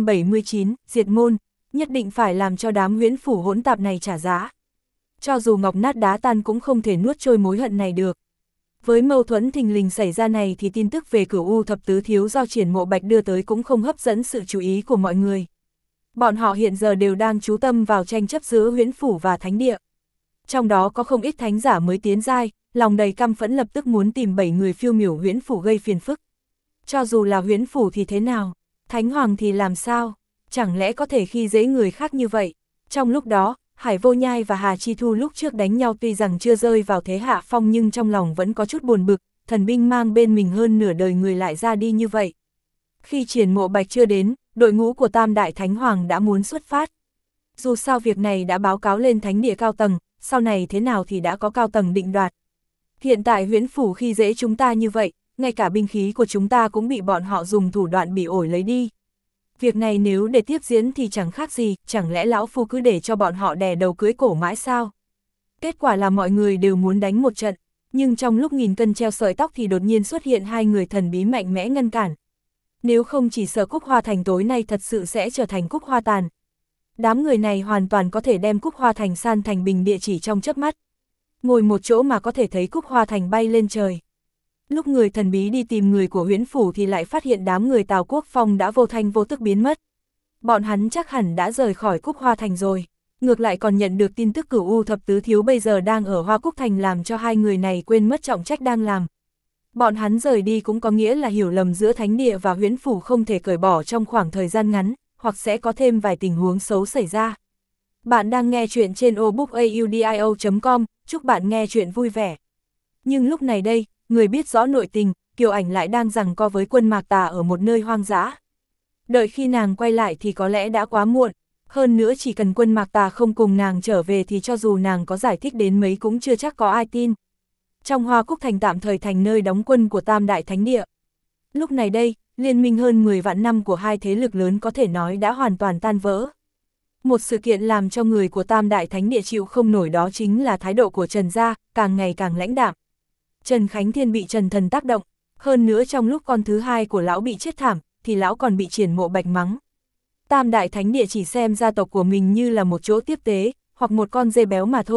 879, Diệt môn, nhất định phải làm cho đám huyễn phủ hỗn tạp này trả giá. Cho dù ngọc nát đá tan cũng không thể nuốt trôi mối hận này được. Với mâu thuẫn thình lình xảy ra này thì tin tức về Cửu U thập tứ thiếu do Triển Mộ Bạch đưa tới cũng không hấp dẫn sự chú ý của mọi người. Bọn họ hiện giờ đều đang chú tâm vào tranh chấp giữa huyễn phủ và thánh địa. Trong đó có không ít thánh giả mới tiến giai, lòng đầy căm phẫn lập tức muốn tìm 7 người Phiêu Miểu Huyễn Phủ gây phiền phức. Cho dù là huyễn phủ thì thế nào, thánh hoàng thì làm sao, chẳng lẽ có thể khi dễ người khác như vậy. Trong lúc đó, Hải Vô Nhai và Hà Chi Thu lúc trước đánh nhau tuy rằng chưa rơi vào thế hạ phong nhưng trong lòng vẫn có chút buồn bực, thần binh mang bên mình hơn nửa đời người lại ra đi như vậy. Khi Triển Mộ Bạch chưa đến, đội ngũ của Tam Đại Thánh Hoàng đã muốn xuất phát. Dù sao việc này đã báo cáo lên thánh địa cao tầng, sau này thế nào thì đã có cao tầng định đoạt. Hiện tại huyễn phủ khi dễ chúng ta như vậy, ngay cả binh khí của chúng ta cũng bị bọn họ dùng thủ đoạn bị ổi lấy đi. Việc này nếu để tiếp diễn thì chẳng khác gì, chẳng lẽ lão phu cứ để cho bọn họ đè đầu cưới cổ mãi sao? Kết quả là mọi người đều muốn đánh một trận, nhưng trong lúc nghìn cân treo sợi tóc thì đột nhiên xuất hiện hai người thần bí mạnh mẽ ngăn cản. Nếu không chỉ sợ Cúc Hoa Thành tối nay thật sự sẽ trở thành Cúc Hoa tàn. Đám người này hoàn toàn có thể đem Cúc Hoa Thành san thành bình địa chỉ trong chớp mắt. Ngồi một chỗ mà có thể thấy Cúc Hoa Thành bay lên trời. Lúc người thần bí đi tìm người của huyễn phủ thì lại phát hiện đám người Tào Quốc Phong đã vô thanh vô tức biến mất. Bọn hắn chắc hẳn đã rời khỏi Cúc Hoa Thành rồi. Ngược lại còn nhận được tin tức Cửu U thập tứ thiếu bây giờ đang ở Hoa Cúc Thành làm cho hai người này quên mất trọng trách đang làm. Bọn hắn rời đi cũng có nghĩa là hiểu lầm giữa thánh địa và huyễn phủ không thể cởi bỏ trong khoảng thời gian ngắn, hoặc sẽ có thêm vài tình huống xấu xảy ra. Bạn đang nghe chuyện trên obookaudio.com, chúc bạn nghe chuyện vui vẻ. Nhưng lúc này đây, người biết rõ nội tình, Kiều Ảnh lại đang giằng co với Quân Mạc Tà ở một nơi hoang dã. Đợi khi nàng quay lại thì có lẽ đã quá muộn, hơn nữa chỉ cần Quân Mạc Tà không cùng nàng trở về thì cho dù nàng có giải thích đến mấy cũng chưa chắc có ai tin. Trong Hoa Cúc Thành tạm thời thành nơi đóng quân của Tam Đại Thánh Địa. Lúc này đây, liên minh hơn 10 vạn năm của hai thế lực lớn có thể nói đã hoàn toàn tan vỡ. Một sự kiện làm cho người của Tam Đại Thánh Địa chịu không nổi đó chính là thái độ của Trần gia, càng ngày càng lãnh đạm. Trần Khánh Thiên bị Trần Thần tác động, hơn nữa trong lúc con thứ hai của lão bị chết thảm, thì lão còn bị Triển Mộ Bạch mắng. Tam Đại Thánh Địa chỉ xem gia tộc của mình như là một chỗ tiếp tế, hoặc một con dê béo mà thôi,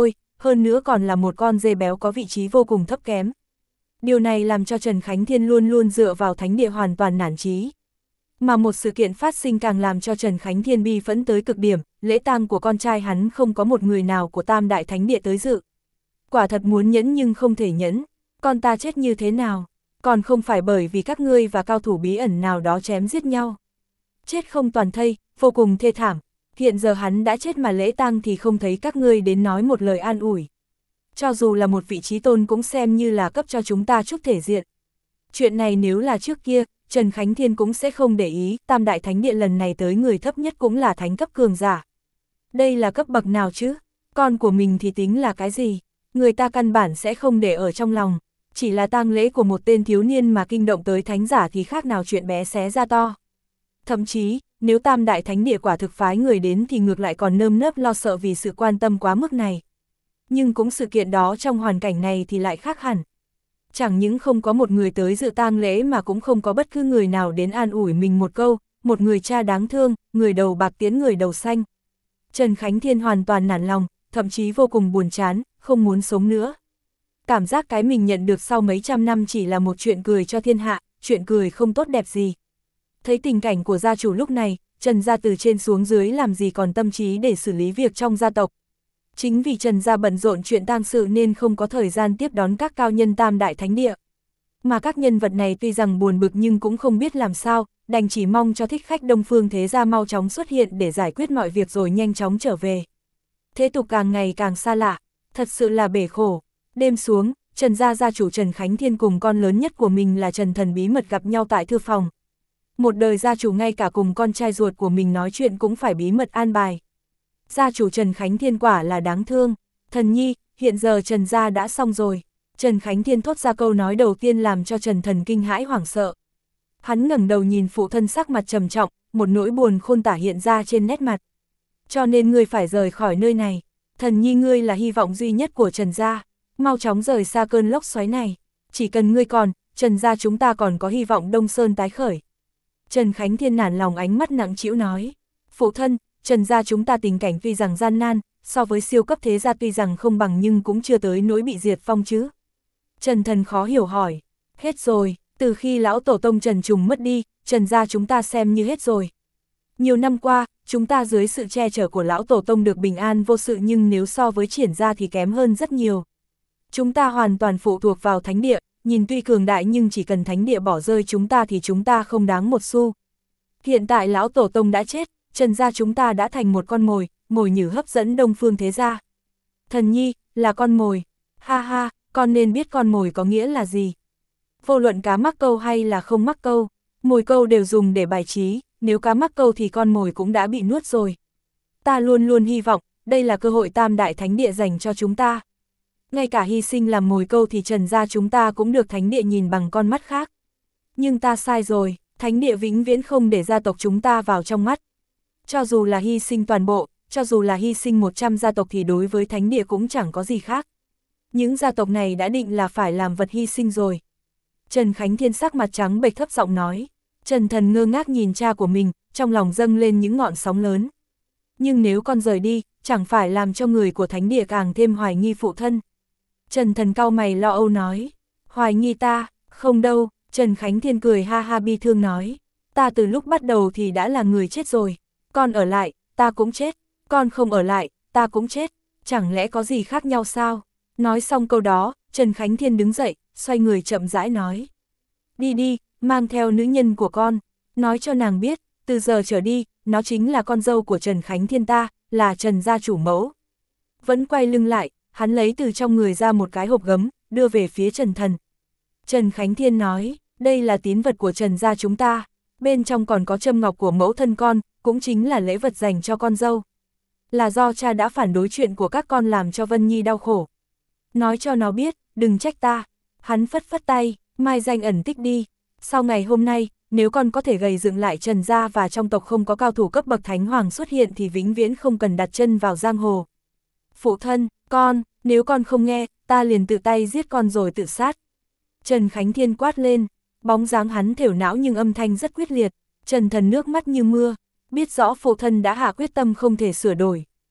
hơn nữa còn là một con dê béo có vị trí vô cùng thấp kém. Điều này làm cho Trần Khánh Thiên luôn luôn dựa vào thánh địa hoàn toàn nản chí. Mà một sự kiện phát sinh càng làm cho Trần Khánh Thiên bi phẫn tới cực điểm, lễ tang của con trai hắn không có một người nào của Tam Đại Thánh Địa tới dự. Quả thật muốn nhẫn nhưng không thể nhẫn, con ta chết như thế nào, còn không phải bởi vì các ngươi và cao thủ bí ẩn nào đó chém giết nhau. Chết không toàn thây, vô cùng thê thảm, hiện giờ hắn đã chết mà lễ tang thì không thấy các ngươi đến nói một lời an ủi. Cho dù là một vị trí tôn cũng xem như là cấp cho chúng ta chút thể diện. Chuyện này nếu là trước kia, Trần Khánh Thiên cũng sẽ không để ý, Tam Đại Thánh Địa lần này tới người thấp nhất cũng là thánh cấp cường giả. Đây là cấp bậc nào chứ? Con của mình thì tính là cái gì? Người ta căn bản sẽ không để ở trong lòng. Chỉ là tang lễ của một tên thiếu niên mà kinh động tới thánh giả thì khác nào chuyện bé xé ra to. Thậm chí, nếu Tam Đại Thánh Địa quả thực phái người đến thì ngược lại còn nơm nớp lo sợ vì sự quan tâm quá mức này. Nhưng cũng sự kiện đó trong hoàn cảnh này thì lại khác hẳn. Chẳng những không có một người tới dự tang lễ mà cũng không có bất cứ người nào đến an ủi mình một câu, một người cha đáng thương, người đầu bạc tiến người đầu xanh. Trần Khánh Thiên hoàn toàn nản lòng, thậm chí vô cùng buồn chán, không muốn sống nữa. Cảm giác cái mình nhận được sau mấy trăm năm chỉ là một chuyện cười cho thiên hạ, chuyện cười không tốt đẹp gì. Thấy tình cảnh của gia chủ lúc này, Trần gia từ trên xuống dưới làm gì còn tâm trí để xử lý việc trong gia tộc. Chính vì Trần gia bận rộn chuyện tang sự nên không có thời gian tiếp đón các cao nhân Tam Đại Thánh Địa. Mà các nhân vật này tuy rằng buồn bực nhưng cũng không biết làm sao, đành chỉ mong cho thích khách Đông Phương Thế Gia mau chóng xuất hiện để giải quyết mọi việc rồi nhanh chóng trở về. Thế tục càng ngày càng xa lạ, thật sự là bể khổ. Đêm xuống, Trần gia gia chủ Trần Khánh Thiên cùng con lớn nhất của mình là Trần Thần bí mật gặp nhau tại thư phòng. Một đời gia chủ ngay cả cùng con trai ruột của mình nói chuyện cũng phải bí mật an bài. Gia chủ Trần Khánh Thiên quả là đáng thương. Thần nhi, hiện giờ Trần gia đã xong rồi. Trần Khánh Thiên thốt ra câu nói đầu tiên làm cho Trần Thần kinh hãi hoảng sợ. Hắn ngẩng đầu nhìn phụ thân sắc mặt trầm trọng, một nỗi buồn khôn tả hiện ra trên nét mặt. Cho nên ngươi phải rời khỏi nơi này. Thần nhi ngươi là hy vọng duy nhất của Trần gia. Mau chóng rời xa cơn lốc xoáy này. Chỉ cần ngươi còn, Trần gia chúng ta còn có hy vọng Đông Sơn tái khởi. Trần Khánh Thiên nản lòng ánh mắt nặng trĩu nói. Phụ thân, Trần gia chúng ta tình cảnh tuy rằng gian nan, so với siêu cấp thế gia tuy rằng không bằng nhưng cũng chưa tới nỗi bị diệt vong chứ. Trần Thần khó hiểu hỏi. Hết rồi, từ khi lão tổ tông Trần Trùng mất đi, Trần gia chúng ta xem như hết rồi. Nhiều năm qua, chúng ta dưới sự che chở của lão tổ tông được bình an vô sự nhưng nếu so với Triển gia thì kém hơn rất nhiều. Chúng ta hoàn toàn phụ thuộc vào thánh địa, nhìn tuy cường đại nhưng chỉ cần thánh địa bỏ rơi chúng ta thì chúng ta không đáng một xu. Hiện tại lão tổ tông đã chết, Trần gia chúng ta đã thành một con mồi, mồi nhử hấp dẫn Đông Phương Thế Gia. Thần nhi, là con mồi. Ha ha, con nên biết con mồi có nghĩa là gì. Vô luận cá mắc câu hay là không mắc câu, mồi câu đều dùng để bài trí, nếu cá mắc câu thì con mồi cũng đã bị nuốt rồi. Ta luôn luôn hy vọng, đây là cơ hội Tam Đại Thánh Địa dành cho chúng ta. Ngay cả hy sinh làm mồi câu thì Trần gia chúng ta cũng được Thánh Địa nhìn bằng con mắt khác. Nhưng ta sai rồi, Thánh Địa vĩnh viễn không để gia tộc chúng ta vào trong mắt. Cho dù là hy sinh toàn bộ, cho dù là hy sinh 100 gia tộc thì đối với Thánh Địa cũng chẳng có gì khác. Những gia tộc này đã định là phải làm vật hy sinh rồi. Trần Khánh Thiên sắc mặt trắng bệch thấp giọng nói. Trần Thần ngơ ngác nhìn cha của mình, trong lòng dâng lên những ngọn sóng lớn. Nhưng nếu con rời đi, chẳng phải làm cho người của Thánh Địa càng thêm hoài nghi phụ thân. Trần Thần cau mày lo âu nói. Hoài nghi ta, không đâu. Trần Khánh Thiên cười ha ha bi thương nói. Ta từ lúc bắt đầu thì đã là người chết rồi. Con ở lại, ta cũng chết. Con không ở lại, ta cũng chết. Chẳng lẽ có gì khác nhau sao? Nói xong câu đó, Trần Khánh Thiên đứng dậy, xoay người chậm rãi nói. Đi đi, mang theo nữ nhân của con. Nói cho nàng biết, từ giờ trở đi, nó chính là con dâu của Trần Khánh Thiên ta, là Trần gia chủ mẫu. Vẫn quay lưng lại, hắn lấy từ trong người ra một cái hộp gấm, đưa về phía Trần Thần. Trần Khánh Thiên nói, đây là tín vật của Trần gia chúng ta. Bên trong còn có châm ngọc của mẫu thân con, cũng chính là lễ vật dành cho con dâu. Là do cha đã phản đối chuyện của các con làm cho Vân Nhi đau khổ. Nói cho nó biết, đừng trách ta. Hắn phất phất tay, mai danh ẩn tích đi. Sau ngày hôm nay, nếu con có thể gầy dựng lại Trần gia và trong tộc không có cao thủ cấp bậc thánh hoàng xuất hiện thì vĩnh viễn không cần đặt chân vào giang hồ. Phụ thân, con, nếu con không nghe, ta liền tự tay giết con rồi tự sát. Trần Khánh Thiên quát lên, bóng dáng hắn thểu não nhưng âm thanh rất quyết liệt. Trần Thần nước mắt như mưa, biết rõ phụ thân đã hạ quyết tâm không thể sửa đổi.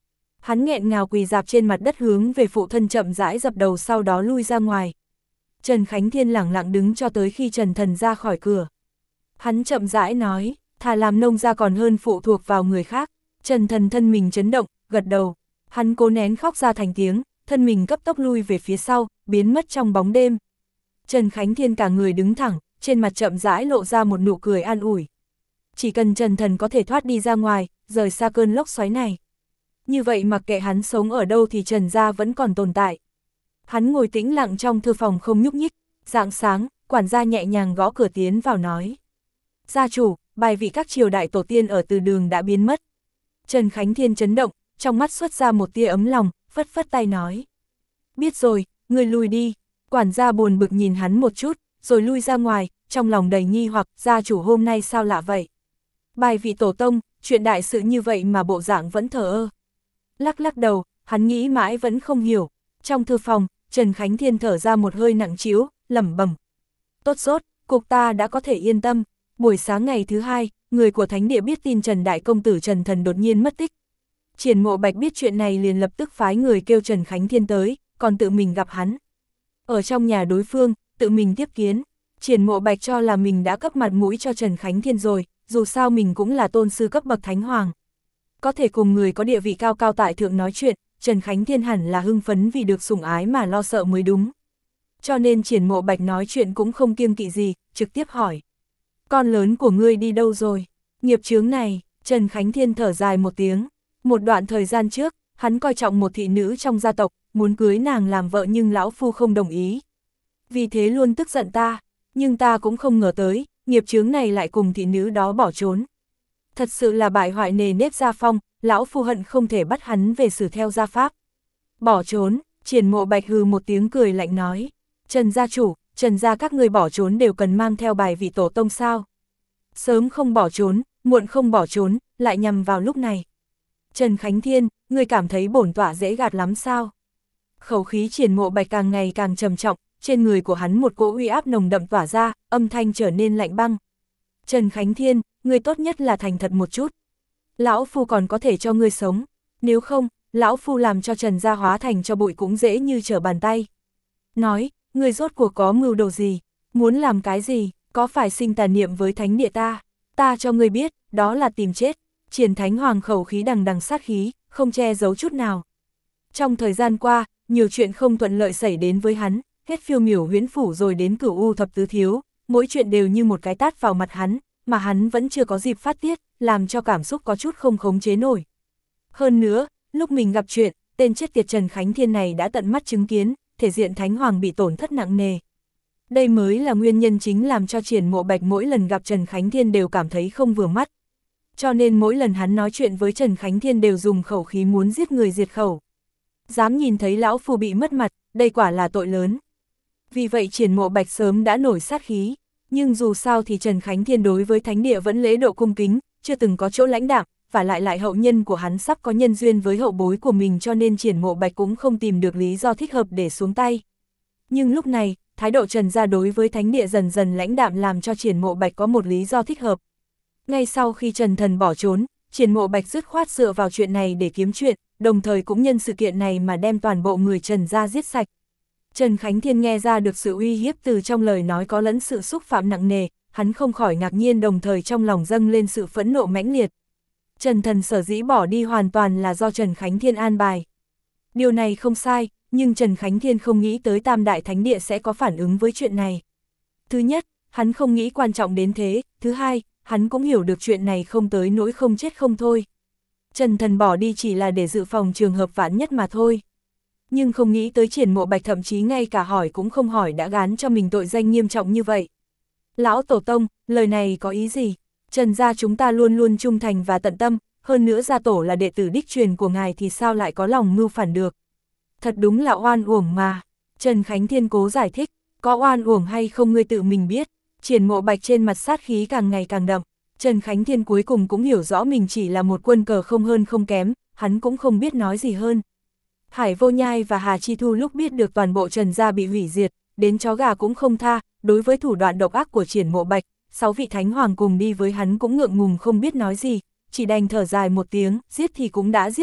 Hắn nghẹn ngào quỳ rạp trên mặt đất hướng về phụ thân chậm rãi dập đầu, sau đó lui ra ngoài. Trần Khánh Thiên lẳng lặng đứng cho tới khi Trần Thần ra khỏi cửa. Hắn chậm rãi nói, thà làm nông gia còn hơn phụ thuộc vào người khác. Trần Thần thân mình chấn động, gật đầu. Hắn cố nén khóc ra thành tiếng, thân mình cấp tốc lui về phía sau, biến mất trong bóng đêm. Trần Khánh Thiên cả người đứng thẳng, trên mặt chậm rãi lộ ra một nụ cười an ủi. Chỉ cần Trần Thần có thể thoát đi ra ngoài, rời xa cơn lốc xoáy này. Như vậy mặc kệ hắn sống ở đâu thì Trần gia vẫn còn tồn tại. Hắn ngồi tĩnh lặng trong thư phòng không nhúc nhích. Rạng sáng, quản gia nhẹ nhàng gõ cửa tiến vào nói. Gia chủ, bài vị các triều đại tổ tiên ở từ đường đã biến mất. Trần Khánh Thiên chấn động, trong mắt xuất ra một tia ấm lòng, phất phất tay nói. Biết rồi, ngươi lui đi. Quản gia buồn bực nhìn hắn một chút, rồi lui ra ngoài, trong lòng đầy nghi hoặc, gia chủ hôm nay sao lạ vậy? Bài vị tổ tông, chuyện đại sự như vậy mà bộ dạng vẫn thờ ơ. Lắc lắc đầu, hắn nghĩ mãi vẫn không hiểu. Trong thư phòng, Trần Khánh Thiên thở ra một hơi nặng trĩu, lẩm bẩm. Tốt rốt, cục ta đã có thể yên tâm. Buổi sáng ngày thứ hai, người của thánh địa biết tin Trần Đại Công Tử Trần Thần đột nhiên mất tích. Triển Mộ Bạch biết chuyện này liền lập tức phái người kêu Trần Khánh Thiên tới, còn tự mình gặp hắn. Ở trong nhà đối phương, tự mình tiếp kiến. Triển Mộ Bạch cho là mình đã cấp mặt mũi cho Trần Khánh Thiên rồi, dù sao mình cũng là tôn sư cấp bậc thánh hoàng. Có thể cùng người có địa vị cao cao tại thượng nói chuyện, Trần Khánh Thiên hẳn là hưng phấn vì được sủng ái mà lo sợ mới đúng. Cho nên Triển Mộ Bạch nói chuyện cũng không kiêng kỵ gì, trực tiếp hỏi. Con lớn của ngươi đi đâu rồi? Nghiệp chướng này, Trần Khánh Thiên thở dài một tiếng. Một đoạn thời gian trước, hắn coi trọng một thị nữ trong gia tộc, muốn cưới nàng làm vợ nhưng lão phu không đồng ý. Vì thế luôn tức giận ta, nhưng ta cũng không ngờ tới, nghiệp chướng này lại cùng thị nữ đó bỏ trốn. Thật sự là bại hoại nề nếp gia phong, lão phu hận không thể bắt hắn về xử theo gia pháp. Bỏ trốn, Triển Mộ Bạch hừ một tiếng cười lạnh nói. Trần gia chủ, Trần gia các người bỏ trốn đều cần mang theo bài vị tổ tông sao? Sớm không bỏ trốn, muộn không bỏ trốn, lại nhằm vào lúc này. Trần Khánh Thiên, ngươi cảm thấy bổn tọa dễ gạt lắm sao? Khẩu khí Triển Mộ Bạch càng ngày càng trầm trọng, trên người của hắn một cỗ uy áp nồng đậm tỏa ra, âm thanh trở nên lạnh băng. Trần Khánh Thiên, ngươi tốt nhất là thành thật một chút. Lão phu còn có thể cho ngươi sống, nếu không, lão phu làm cho Trần gia hóa thành cho bụi cũng dễ như trở bàn tay. Nói, ngươi rốt cuộc có mưu đồ gì, muốn làm cái gì, có phải sinh tà niệm với thánh địa ta cho ngươi biết, đó là tìm chết. Triển Thánh Hoàng khẩu khí đằng đằng sát khí, không che giấu chút nào. Trong thời gian qua, nhiều chuyện không thuận lợi xảy đến với hắn, hết Phiêu Miểu Huyễn Phủ rồi đến Cửu U Thập Tứ Thiếu, mỗi chuyện đều như một cái tát vào mặt hắn, mà hắn vẫn chưa có dịp phát tiết, làm cho cảm xúc có chút không khống chế nổi. Hơn nữa, lúc mình gặp chuyện, tên chết tiệt Trần Khánh Thiên này đã tận mắt chứng kiến, thể diện Thánh Hoàng bị tổn thất nặng nề. Đây mới là nguyên nhân chính làm cho Triển Mộ Bạch mỗi lần gặp Trần Khánh Thiên đều cảm thấy không vừa mắt. Cho nên mỗi lần hắn nói chuyện với Trần Khánh Thiên đều dùng khẩu khí muốn giết người diệt khẩu. Dám nhìn thấy lão phu bị mất mặt, đây quả là tội lớn. Vì vậy Triển Mộ Bạch sớm đã nổi sát khí, nhưng dù sao thì Trần Khánh Thiên đối với thánh địa vẫn lễ độ cung kính, chưa từng có chỗ lãnh đạm, và lại hậu nhân của hắn sắp có nhân duyên với hậu bối của mình, cho nên Triển Mộ Bạch cũng không tìm được lý do thích hợp để xuống tay. Nhưng lúc này, thái độ Trần gia đối với thánh địa dần dần lãnh đạm làm cho Triển Mộ Bạch có một lý do thích hợp. Ngay sau khi Trần Thần bỏ trốn, Triển Mộ Bạch dứt khoát dựa vào chuyện này để kiếm chuyện, đồng thời cũng nhân sự kiện này mà đem toàn bộ người Trần gia giết sạch. Trần Khánh Thiên nghe ra được sự uy hiếp từ trong lời nói có lẫn sự xúc phạm nặng nề, hắn không khỏi ngạc nhiên, đồng thời trong lòng dâng lên sự phẫn nộ mãnh liệt. Trần Thần sở dĩ bỏ đi hoàn toàn là do Trần Khánh Thiên an bài. Điều này không sai, nhưng Trần Khánh Thiên không nghĩ tới Tam Đại Thánh Địa sẽ có phản ứng với chuyện này. Thứ nhất, hắn không nghĩ quan trọng đến thế, thứ hai, hắn cũng hiểu được chuyện này không tới nỗi không chết không thôi. Trần Thần bỏ đi chỉ là để dự phòng trường hợp vạn nhất mà thôi. Nhưng không nghĩ tới Triển Mộ Bạch thậm chí ngay cả hỏi cũng không hỏi đã gán cho mình tội danh nghiêm trọng như vậy. Lão Tổ Tông, lời này có ý gì? Trần gia chúng ta luôn luôn trung thành và tận tâm, hơn nữa gia tổ là đệ tử đích truyền của ngài thì sao lại có lòng mưu phản được? Thật đúng là oan uổng mà. Trần Khánh Thiên cố giải thích, có oan uổng hay không ngươi tự mình biết. Triển Mộ Bạch trên mặt sát khí càng ngày càng đậm. Trần Khánh Thiên cuối cùng cũng hiểu rõ mình chỉ là một quân cờ không hơn không kém, hắn cũng không biết nói gì hơn. Hải Vô Nhai và Hà Chi Thu lúc biết được toàn bộ Trần gia bị hủy diệt, đến chó gà cũng không tha, đối với thủ đoạn độc ác của Triển Mộ Bạch, 6 vị thánh hoàng cùng đi với hắn cũng ngượng ngùng không biết nói gì, chỉ đành thở dài một tiếng, giết thì cũng đã giết rồi,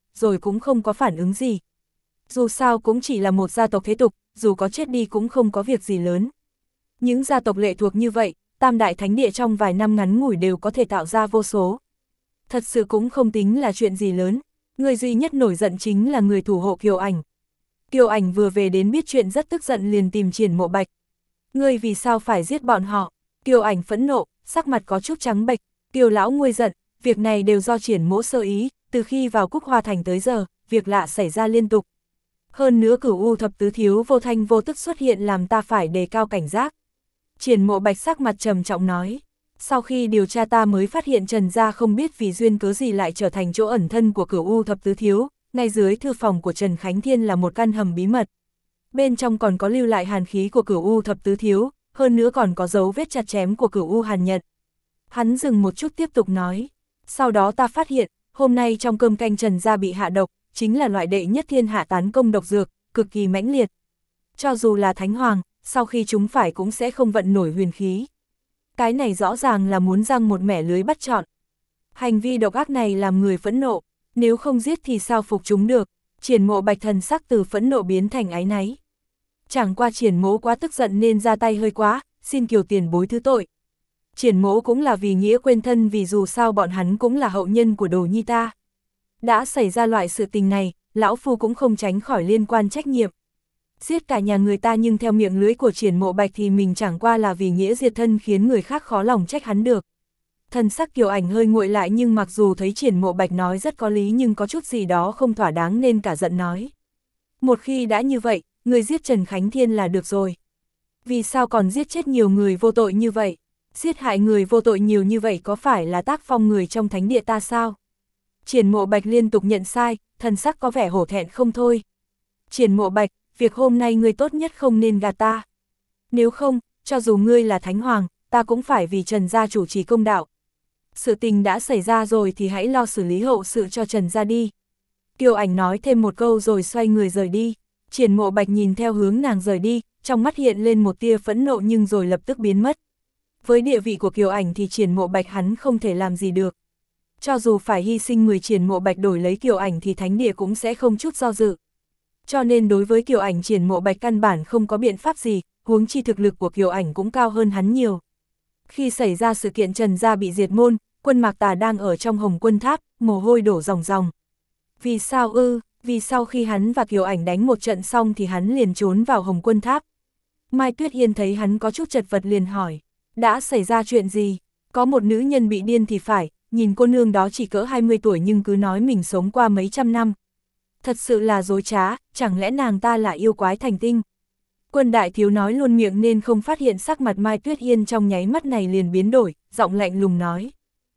rồi cũng không có phản ứng gì. Dù sao cũng chỉ là một gia tộc thế tục, dù có chết đi cũng không có việc gì lớn. Những gia tộc lệ thuộc như vậy, Tam Đại Thánh Địa trong vài năm ngắn ngủi đều có thể tạo ra vô số. Thật sự cũng không tính là chuyện gì lớn, người duy nhất nổi giận chính là người thủ hộ Kiều Ảnh. Kiều Ảnh vừa về đến biết chuyện rất tức giận liền tìm Triển Mộ Bạch. Ngươi vì sao phải giết bọn họ? Kiều Ảnh phẫn nộ, sắc mặt có chút trắng bệch. Kiều lão nguôi giận, việc này đều do Triển Mỗ sơ ý, từ khi vào Cúc Hoa Thành tới giờ, việc lạ xảy ra liên tục. Hơn nữa Cửu U thập tứ thiếu vô thanh vô tức xuất hiện làm ta phải đề cao cảnh giác. Triển Mộ Bạch sắc mặt trầm trọng nói, sau khi điều tra ta mới phát hiện Trần gia không biết vì duyên cớ gì lại trở thành chỗ ẩn thân của Cửu U thập tứ thiếu, ngay dưới thư phòng của Trần Khánh Thiên là một căn hầm bí mật. Bên trong còn có lưu lại hàn khí của Cửu U thập tứ thiếu, hơn nữa còn có dấu vết chặt chém của Cửu U Hàn Nhật. Hắn dừng một chút tiếp tục nói, sau đó ta phát hiện, hôm nay trong cơm canh Trần gia bị hạ độc, chính là loại đệ nhất thiên hạ tán công độc dược, cực kỳ mãnh liệt. Cho dù là Thánh Hoàng, sau khi chúng phải cũng sẽ không vận nổi huyền khí. Cái này rõ ràng là muốn răng một mẻ lưới bắt trọn. Hành vi độc ác này làm người phẫn nộ, nếu không giết thì sao phục chúng được. Triển Mộ Bạch thần sắc từ phẫn nộ biến thành áy náy. Chẳng qua Triển Mỗ quá tức giận nên ra tay hơi quá, xin Kiều tiền bối thứ tội. Triển Mỗ cũng là vì nghĩa quên thân, vì dù sao bọn hắn cũng là hậu nhân của Đồ Nhi ta. Đã xảy ra loại sự tình này, lão phu cũng không tránh khỏi liên quan trách nhiệm. Giết cả nhà người ta, nhưng theo miệng lưỡi của Triển Mộ Bạch thì mình chẳng qua là vì nghĩa diệt thân, khiến người khác khó lòng trách hắn được. Thần sắc Kiều Ảnh hơi nguội lại, nhưng mặc dù thấy Triển Mộ Bạch nói rất có lý nhưng có chút gì đó không thỏa đáng nên cả giận nói. Một khi đã như vậy, người giết Trần Khánh Thiên là được rồi. Vì sao còn giết chết nhiều người vô tội như vậy? Giết hại người vô tội nhiều như vậy có phải là tác phong người trong thánh địa ta sao? Triển Mộ Bạch liên tục nhận sai, thần sắc có vẻ hổ thẹn không thôi. Triển Mộ Bạch, việc hôm nay ngươi tốt nhất không nên gạt ta. Nếu không, cho dù ngươi là Thánh Hoàng, ta cũng phải vì Trần gia chủ trì công đạo. Sự tình đã xảy ra rồi thì hãy lo xử lý hậu sự cho Trần gia đi. Kiều Ảnh nói thêm một câu rồi xoay người rời đi. Triển Mộ Bạch nhìn theo hướng nàng rời đi, trong mắt hiện lên một tia phẫn nộ nhưng rồi lập tức biến mất. Với địa vị của Kiều Ảnh thì Triển Mộ Bạch hắn không thể làm gì được. Cho dù phải hy sinh người Triển Mộ Bạch đổi lấy Kiều Ảnh thì thánh địa cũng sẽ không chút do dự. Cho nên đối với Kiều Ảnh Triển Mộ Bạch căn bản không có biện pháp gì, huống chi thực lực của Kiều Ảnh cũng cao hơn hắn nhiều. Khi xảy ra sự kiện Trần gia bị diệt môn, Quân Mạc Tà đang ở trong Hồng Quân Tháp, mồ hôi đổ ròng ròng. Vì sao ư? Vì sau khi hắn và Kiều Ảnh đánh một trận xong thì hắn liền trốn vào Hồng Quân Tháp. Mai Tuyết Hiên thấy hắn có chút chật vật liền hỏi, đã xảy ra chuyện gì? Có một nữ nhân bị điên thì phải, nhìn cô nương đó chỉ cỡ 20 tuổi nhưng cứ nói mình sống qua mấy trăm năm. Thật sự là dối trá, chẳng lẽ nàng ta là yêu quái thành tinh? Quân đại thiếu nói luôn miệng nên không phát hiện sắc mặt Mai Tuyết Hiên trong nháy mắt này liền biến đổi, giọng lạnh lùng nói.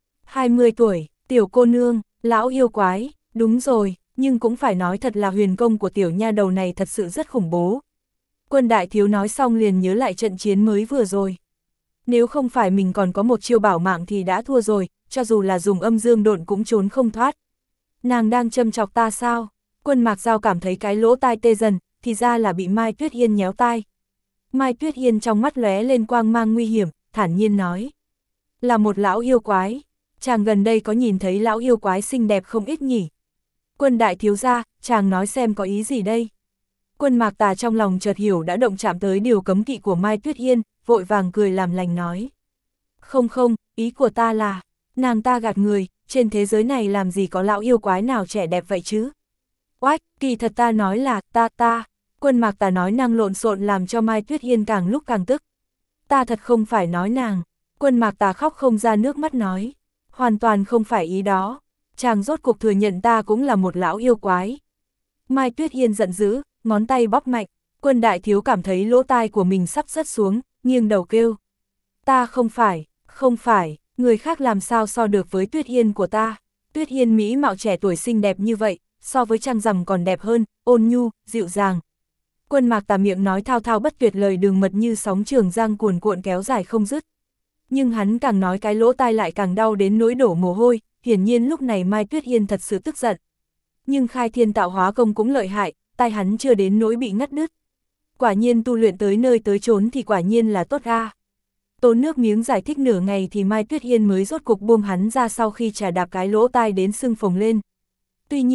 20 tuổi, tiểu cô nương, lão yêu quái, đúng rồi, nhưng cũng phải nói thật là huyền công của tiểu nha đầu này thật sự rất khủng bố. Quân đại thiếu nói xong liền nhớ lại trận chiến mới vừa rồi. Nếu không phải mình còn có một chiêu bảo mạng thì đã thua rồi, cho dù là dùng âm dương độn cũng trốn không thoát. Nàng đang châm chọc ta sao? Quân Mạc Giao cảm thấy cái lỗ tai tê dần, thì ra là bị Mai Tuyết Hiên nhéo tai. Mai Tuyết Hiên trong mắt lóe lên quang mang nguy hiểm, thản nhiên nói. Là một lão yêu quái, chàng gần đây có nhìn thấy lão yêu quái xinh đẹp không ít nhỉ? Quân đại thiếu gia, chàng nói xem có ý gì đây? Quân Mạc Tà trong lòng chợt hiểu đã động chạm tới điều cấm kỵ của Mai Tuyết Hiên, vội vàng cười làm lành nói. Không không, ý của ta là, nàng ta gạt người, trên thế giới này làm gì có lão yêu quái nào trẻ đẹp vậy chứ? Oách, kỳ thật ta nói là, ta. Quân Mạc Tà nói năng lộn xộn làm cho Mai Tuyết Hiên càng lúc càng tức. Ta thật không phải nói nàng. Quân Mạc Tà khóc không ra nước mắt nói. Hoàn toàn không phải ý đó. Chàng rốt cuộc thừa nhận ta cũng là một lão yêu quái. Mai Tuyết Hiên giận dữ, ngón tay bóp mạnh. Quân đại thiếu cảm thấy lỗ tai của mình sắp rớt xuống, nghiêng đầu kêu. Ta không phải, người khác làm sao so được với Tuyết Hiên của ta. Tuyết Hiên mỹ mạo trẻ tuổi xinh đẹp như vậy, so với trăng rằm còn đẹp hơn, ôn nhu, dịu dàng. Quân Mạc Tà miệng nói thao thao bất tuyệt, lời đường mật như sóng Trường Giang cuồn cuộn kéo dài không dứt. Nhưng hắn càng nói cái lỗ tai lại càng đau đến nỗi đổ mồ hôi, hiển nhiên lúc này Mai Tuyết Hiên thật sự tức giận. Nhưng khai thiên tạo hóa công cũng lợi hại, tai hắn chưa đến nỗi bị ngắt đứt. Quả nhiên tu luyện tới nơi tới chốn thì quả nhiên là tốt a. Tốn nước miếng giải thích nửa ngày thì Mai Tuyết Hiên mới rốt cục buông hắn ra sau khi trà đạp cái lỗ tai đến sưng phồng lên. Tuy nhiên,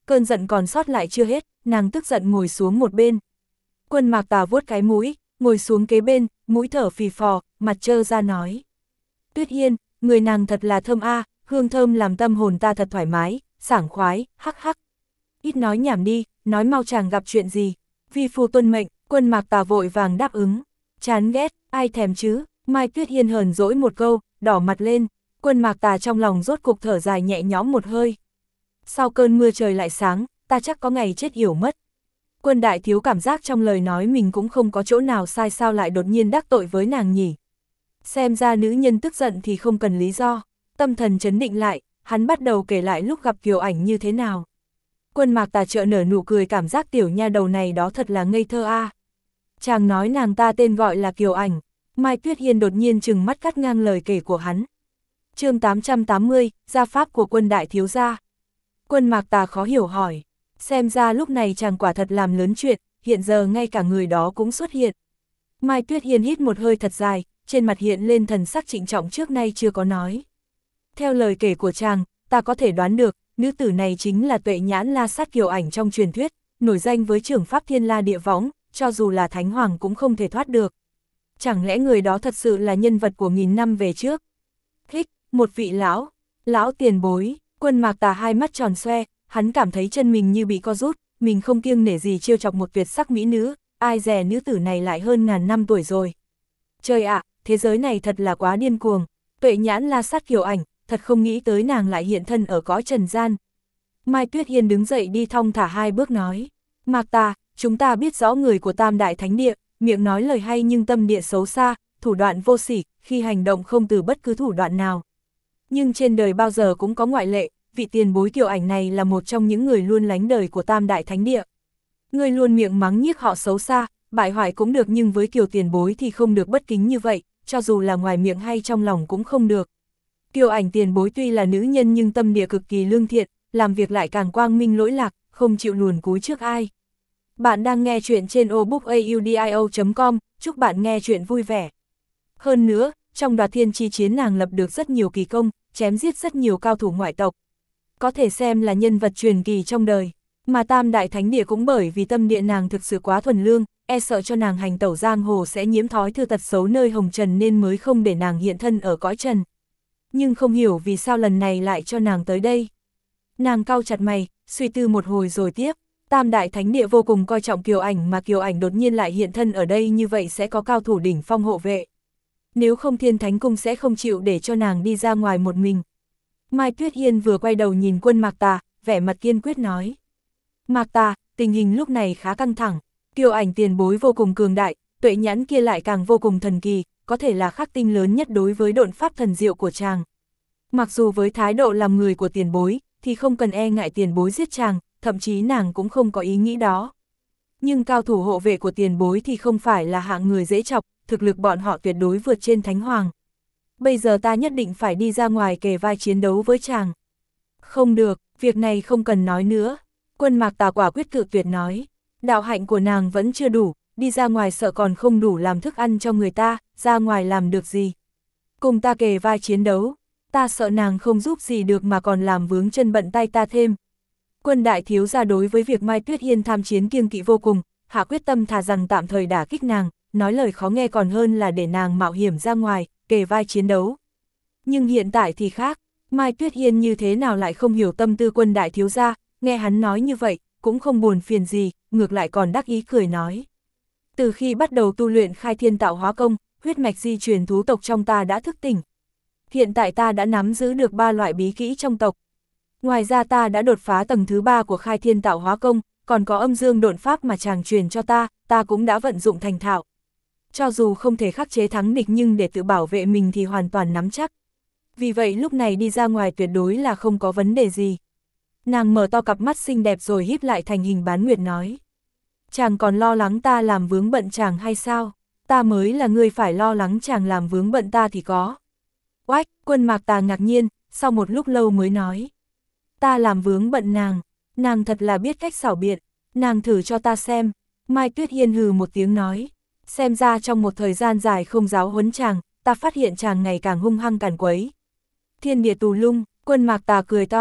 cơn giận còn sót lại chưa hết, nàng tức giận ngồi xuống một bên. Quân Mạc Tà vuốt cái mũi, ngồi xuống kế bên, mũi thở phì phò, mặt trơ ra nói. Tuyết Hiên, người nàng thật là thơm a, hương thơm làm tâm hồn ta thật thoải mái, sảng khoái, hắc hắc. Ít nói nhảm đi, nói mau chàng gặp chuyện gì. Vi phu tuân mệnh, Quân Mạc Tà vội vàng đáp ứng. Chán ghét, ai thèm chứ, Mai Tuyết Hiên hờn dỗi một câu, đỏ mặt lên. Quân Mạc Tà trong lòng rốt cục thở dài nhẹ nhõm một hơi. Sau cơn mưa trời lại sáng, ta chắc có ngày chết yểu mất. Quân đại thiếu cảm giác trong lời nói mình cũng không có chỗ nào sai, sao lại đột nhiên đắc tội với nàng nhỉ. Xem ra nữ nhân tức giận thì không cần lý do. Tâm thần chấn định lại, hắn bắt đầu kể lại lúc gặp Kiều Ảnh như thế nào. Quân Mạc Tà chợt nở nụ cười, cảm giác tiểu nha đầu này đó thật là ngây thơ a. Chàng nói nàng ta tên gọi là Kiều Ảnh. Mai Tuyết Hiên đột nhiên trừng mắt cắt ngang lời kể của hắn. Chương 880, gia pháp của Quân đại thiếu gia. Quân Mạc Tà khó hiểu hỏi. Xem ra lúc này chàng quả thật làm lớn chuyện, hiện giờ ngay cả người đó cũng xuất hiện. Mai Tuyết Hiên hít một hơi thật dài, trên mặt hiện lên thần sắc trịnh trọng trước nay chưa có nói. Theo lời kể của chàng, ta có thể đoán được, nữ tử này chính là Tuệ Nhãn La Sát Kiều Ảnh trong truyền thuyết, nổi danh với trưởng pháp thiên la địa võng, cho dù là thánh hoàng cũng không thể thoát được. Chẳng lẽ người đó thật sự là nhân vật của nghìn năm về trước? Hích, một vị lão tiền bối. Quân Mạc Tà hai mắt tròn xoe, hắn cảm thấy chân mình như bị co rút, mình không kiêng nể gì trêu chọc một tuyệt sắc mỹ nữ, ai dè nữ tử này lại hơn ngàn năm tuổi rồi. Trời ạ, thế giới này thật là quá điên cuồng, Tuệ Nhãn La Sát Kiều Ảnh, thật không nghĩ tới nàng lại hiện thân ở cõi trần gian. Mai Tuyết Hiên đứng dậy đi thong thả hai bước nói, Mạc Tà, chúng ta biết rõ người của Tam Đại Thánh Địa, miệng nói lời hay nhưng tâm địa xấu xa, thủ đoạn vô sỉ, khi hành động không từ bất cứ thủ đoạn nào. Nhưng trên đời bao giờ cũng có ngoại lệ, vị tiền bối Kiều Ảnh này là một trong những người luôn lánh đời của Tam Đại Thánh Địa. Người luôn miệng mắng nhiếc họ xấu xa, bại hoại cũng được, nhưng với Kiều tiền bối thì không được bất kính như vậy, cho dù là ngoài miệng hay trong lòng cũng không được. Kiều Ảnh tiền bối tuy là nữ nhân nhưng tâm địa cực kỳ lương thiện, làm việc lại càng quang minh lỗi lạc, không chịu luồn cúi trước ai. Bạn đang nghe chuyện trên obookaudio.com, chúc bạn nghe chuyện vui vẻ. Hơn nữa, trong Đoạt Thiên chi chiến nàng lập được rất nhiều kỳ công, chém giết rất nhiều cao thủ ngoại tộc. Có thể xem là nhân vật truyền kỳ trong đời, mà Tam Đại Thánh Địa cũng bởi vì tâm địa nàng thực sự quá thuần lương, e sợ cho nàng hành tẩu giang hồ sẽ nhiễm thói thư tật xấu nơi hồng trần nên mới không để nàng hiện thân ở cõi trần. Nhưng không hiểu vì sao lần này lại cho nàng tới đây. Nàng cau chặt mày, suy tư một hồi rồi tiếp, Tam Đại Thánh Địa vô cùng coi trọng Kiều Ảnh, mà Kiều Ảnh đột nhiên lại hiện thân ở đây như vậy sẽ có cao thủ đỉnh phong hộ vệ. Nếu không Thiên Thánh Cung sẽ không chịu để cho nàng đi ra ngoài một mình. Mai Tuyết Hiên vừa quay đầu nhìn Quân Mạc Tà, vẻ mặt kiên quyết nói. Mạc Tà, tình hình lúc này khá căng thẳng, Kiều Ảnh tiền bối vô cùng cường đại, Tuệ Nhãn kia lại càng vô cùng thần kỳ, có thể là khắc tinh lớn nhất đối với độn pháp thần diệu của chàng. Mặc dù với thái độ làm người của tiền bối, thì không cần e ngại tiền bối giết chàng, thậm chí nàng cũng không có ý nghĩ đó. Nhưng cao thủ hộ vệ của tiền bối thì không phải là hạng người dễ chọc, thực lực bọn họ tuyệt đối vượt trên Thánh Hoàng. Bây giờ ta nhất định phải đi ra ngoài kề vai chiến đấu với chàng. Không được, việc này không cần nói nữa. Quân Mạc Tà quả quyết cự tuyệt nói. Đạo hạnh của nàng vẫn chưa đủ, đi ra ngoài sợ còn không đủ làm thức ăn cho người ta, ra ngoài làm được gì. Cùng ta kề vai chiến đấu, ta sợ nàng không giúp gì được mà còn làm vướng chân bận tay ta thêm. Quân đại thiếu gia đối với việc Mai Tuyết Hiên tham chiến kiêng kỵ vô cùng, hạ quyết tâm thà rằng tạm thời đả kích nàng, nói lời khó nghe còn hơn là để nàng mạo hiểm ra ngoài, kề vai chiến đấu. Nhưng hiện tại thì khác, Mai Tuyết Hiên như thế nào lại không hiểu tâm tư Quân đại thiếu gia, nghe hắn nói như vậy, cũng không buồn phiền gì, ngược lại còn đắc ý cười nói. Từ khi bắt đầu tu luyện khai thiên tạo hóa công, huyết mạch di truyền thú tộc trong ta đã thức tỉnh. Hiện tại ta đã nắm giữ được 3 loại bí kỹ trong tộc. Ngoài ra ta đã đột phá tầng thứ 3 của khai thiên tạo hóa công, còn có âm dương độn pháp mà chàng truyền cho ta cũng đã vận dụng thành thạo. Cho dù không thể khắc chế thắng địch nhưng để tự bảo vệ mình thì hoàn toàn nắm chắc. Vì vậy lúc này đi ra ngoài tuyệt đối là không có vấn đề gì. Nàng mở to cặp mắt xinh đẹp rồi híp lại thành hình bán nguyệt nói. Chàng còn lo lắng ta làm vướng bận chàng hay sao? Ta mới là người phải lo lắng chàng làm vướng bận ta thì có. Oách, Quân Mạc Tà ngạc nhiên, sau một lúc lâu mới nói. Ta làm vướng bận nàng thật là biết cách xảo biện, nàng thử cho ta xem. Mai Tuyết Hiên hừ một tiếng nói. Xem ra trong một thời gian dài không giáo huấn chàng, ta phát hiện chàng ngày càng hung hăng càn quấy. Thiên địa tù lung, Quân Mạc Tà cười to.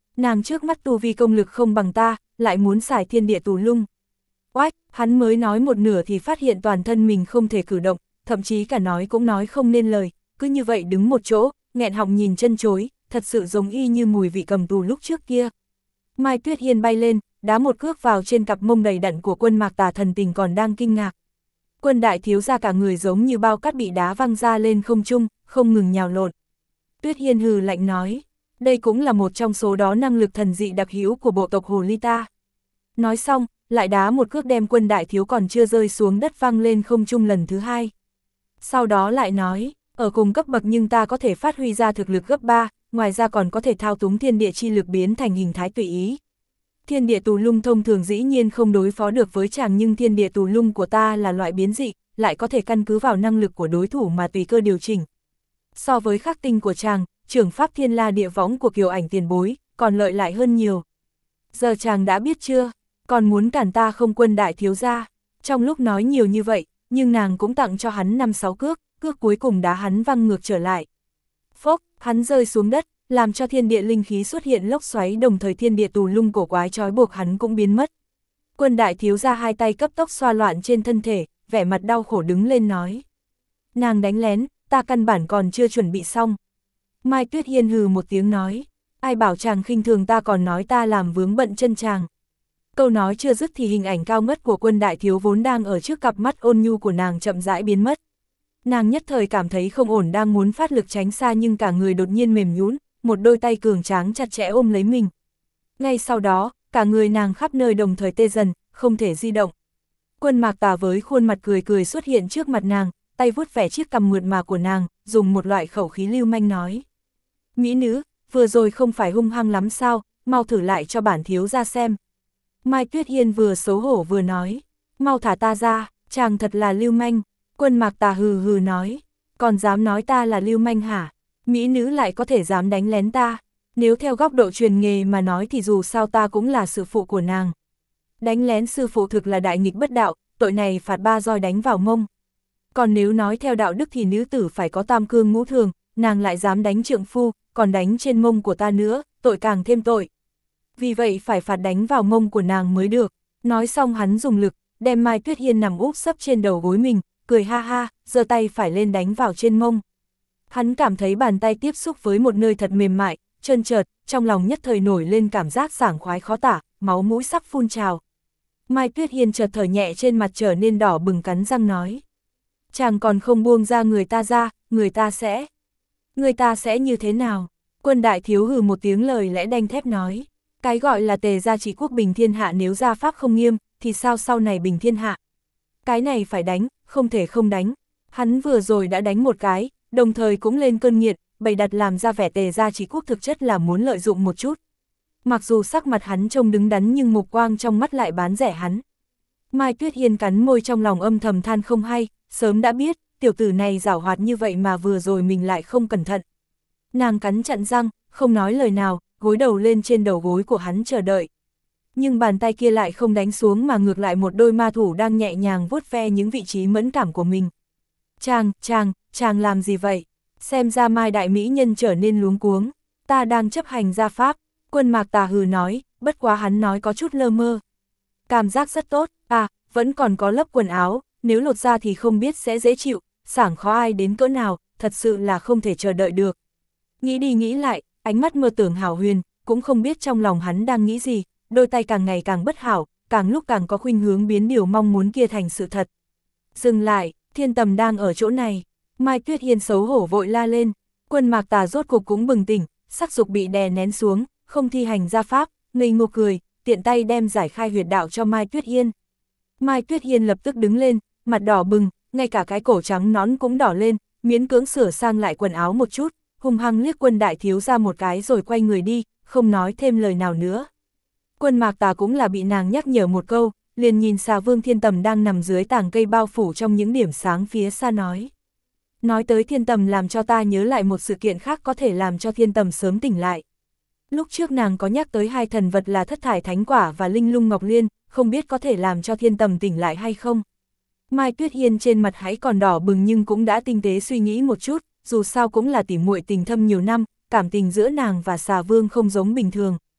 Nàng trước mắt tu vi công lực không bằng ta, lại muốn xài thiên địa tù lung. Oách, hắn mới nói một nửa thì phát hiện toàn thân mình không thể cử động, thậm chí cả nói cũng nói không nên lời, cứ như vậy đứng một chỗ, nghẹn họng nhìn chân chối, thật sự giống y như mùi vị cầm tù lúc trước kia. Mai Tuyết Hiên bay lên, đá một cước vào trên cặp mông đầy đặn của Quân Mạc Tà thần tình còn đang kinh ngạc. Quân đại thiếu gia cả người giống như bao cát bị đá văng ra lên không trung, không ngừng nhào lộn. Tuyết Hiên hừ lạnh nói, đây cũng là một trong số đó năng lực thần dị đặc hữu của bộ tộc Hồ Ly ta. Nói xong, lại đá một cước đem Quân đại thiếu còn chưa rơi xuống đất văng lên không trung lần thứ hai. Sau đó lại nói, ở cùng cấp bậc nhưng ta có thể phát huy ra thực lực gấp 3, ngoài ra còn có thể thao túng thiên địa chi lực biến thành hình thái tùy ý. Thiên địa tù lung thông thường dĩ nhiên không đối phó được với chàng, nhưng thiên địa tù lung của ta là loại biến dị, lại có thể căn cứ vào năng lực của đối thủ mà tùy cơ điều chỉnh. So với khắc tinh của chàng, trưởng pháp thiên la địa võng của Kiều Ảnh tiền bối, còn lợi lại hơn nhiều. Giờ chàng đã biết chưa, còn muốn cản ta không? Quân đại thiếu gia. Trong lúc nói nhiều như vậy, nhưng nàng cũng tặng cho hắn 5-6 cước, cước cuối cùng đá hắn văng ngược trở lại. Phốc, hắn rơi xuống đất, làm cho thiên địa linh khí xuất hiện lốc xoáy, đồng thời thiên địa tù lung cổ quái trói buộc hắn cũng biến mất. Quân đại thiếu gia hai tay cấp tốc xoa loạn trên thân thể, vẻ mặt đau khổ đứng lên nói. Nàng đánh lén, ta căn bản còn chưa chuẩn bị xong. Mai Tuyết Hiên hừ một tiếng nói, ai bảo chàng khinh thường ta, còn nói ta làm vướng bận chân chàng. Câu nói chưa dứt thì hình ảnh cao ngất của Quân đại thiếu vốn đang ở trước cặp mắt ôn nhu của nàng chậm rãi biến mất. Nàng nhất thời cảm thấy không ổn, đang muốn phát lực tránh xa nhưng cả người đột nhiên mềm nhũn, một đôi tay cường tráng chặt chẽ ôm lấy mình. Ngay sau đó, cả người nàng khắp nơi đồng thời tê dần, không thể di động. Quân Mạc Tà với khuôn mặt cười cười xuất hiện trước mặt nàng, tay vuốt vẻ chiếc cằm mượt mà của nàng, dùng một loại khẩu khí lưu manh nói. Mỹ nữ, vừa rồi không phải hung hăng lắm sao, mau thử lại cho bản thiếu ra xem. Mai Tuyết Hiên vừa xấu hổ vừa nói, mau thả ta ra, chàng thật là lưu manh. Quân Mạc Tà hừ hừ nói, còn dám nói ta là lưu manh hả? Mỹ nữ lại có thể dám đánh lén ta. Nếu theo góc độ truyền nghề mà nói thì dù sao ta cũng là sư phụ của nàng. Đánh lén sư phụ thực là đại nghịch bất đạo, tội này phạt 3 roi đánh vào mông. Còn nếu nói theo đạo đức thì nữ tử phải có tam cương ngũ thường, nàng lại dám đánh trượng phu, còn đánh trên mông của ta nữa, tội càng thêm tội. Vì vậy phải phạt đánh vào mông của nàng mới được. Nói xong hắn dùng lực, đem Mai Tuyết Hiên nằm úp sấp trên đầu gối mình, cười ha ha, giơ tay phải lên đánh vào trên mông. Hắn cảm thấy bàn tay tiếp xúc với một nơi thật mềm mại, trơn trượt, trong lòng nhất thời nổi lên cảm giác sảng khoái khó tả, máu mũi sắp phun trào. Mai Tuyết Hiên chợt thở nhẹ, trên mặt trở nên đỏ bừng, cắn răng nói. Chàng còn không buông ra người ta ra, người ta sẽ như thế nào? Quân đại thiếu hừ một tiếng, lời lẽ đanh thép nói. Cái gọi là tề gia trị quốc bình thiên hạ, nếu gia pháp không nghiêm, thì sao sau này bình thiên hạ? Cái này phải đánh, không thể không đánh. Hắn vừa rồi đã đánh một cái, đồng thời cũng lên cơn nghiện, bày đặt làm ra vẻ tề gia trị quốc thực chất là muốn lợi dụng một chút. Mặc dù sắc mặt hắn trông đứng đắn nhưng mục quang trong mắt lại bán rẻ hắn. Mai Tuyết Hiên cắn môi, trong lòng âm thầm than không hay, sớm đã biết, tiểu tử này giảo hoạt như vậy mà vừa rồi mình lại không cẩn thận. Nàng cắn chặn răng, không nói lời nào, gối đầu lên trên đầu gối của hắn chờ đợi. Nhưng bàn tay kia lại không đánh xuống mà ngược lại một đôi ma thủ đang nhẹ nhàng vuốt ve những vị trí mẫn cảm của mình. Chàng làm gì vậy? Xem ra Mai đại mỹ nhân trở nên luống cuống. Ta đang chấp hành gia pháp. Quân Mạc Tà hừ nói, bất quá hắn nói có chút lơ mơ. Cảm giác rất tốt, vẫn còn có lớp quần áo, nếu lột ra thì không biết sẽ dễ chịu, sảng khó ai đến cỡ nào, thật sự là không thể chờ đợi được. Nghĩ đi nghĩ lại, ánh mắt mơ tưởng hảo huyền, cũng không biết trong lòng hắn đang nghĩ gì, đôi tay càng ngày càng bất hảo, càng lúc càng có khuynh hướng biến điều mong muốn kia thành sự thật. Dừng lại, Thiên Tầm đang ở chỗ này. Mai Tuyết Hiên xấu hổ vội la lên. Quân Mạc Tà rốt cục cũng bừng tỉnh, sắc dục bị đè nén xuống, không thi hành gia pháp, ngây ngô cười, tiện tay đem giải khai huyệt đạo cho Mai Tuyết Hiên. Mai Tuyết Hiên lập tức đứng lên, mặt đỏ bừng, ngay cả cái cổ trắng nõn cũng đỏ lên, miễn cưỡng sửa sang lại quần áo một chút, hung hăng liếc Quân đại thiếu ra một cái rồi quay người đi, không nói thêm lời nào nữa. Quân Mạc Tà cũng là bị nàng nhắc nhở một câu, liền nhìn Xà Vương Thiên Tầm đang nằm dưới tàng cây bao phủ trong những điểm sáng phía xa nói. Nói tới Thiên Tầm làm cho ta nhớ lại một sự kiện khác có thể làm cho Thiên Tầm sớm tỉnh lại. Lúc trước nàng có nhắc tới hai thần vật là Thất Thải Thánh Quả và Linh Lung Ngọc Liên, không biết có thể làm cho Thiên Tầm tỉnh lại hay không. Mai Tuyết Hiên trên mặt hãy còn đỏ bừng nhưng cũng đã tinh tế suy nghĩ một chút, dù sao cũng là tỉ muội tình thâm nhiều năm, cảm tình giữa nàng và Xà Vương không giống bình thường.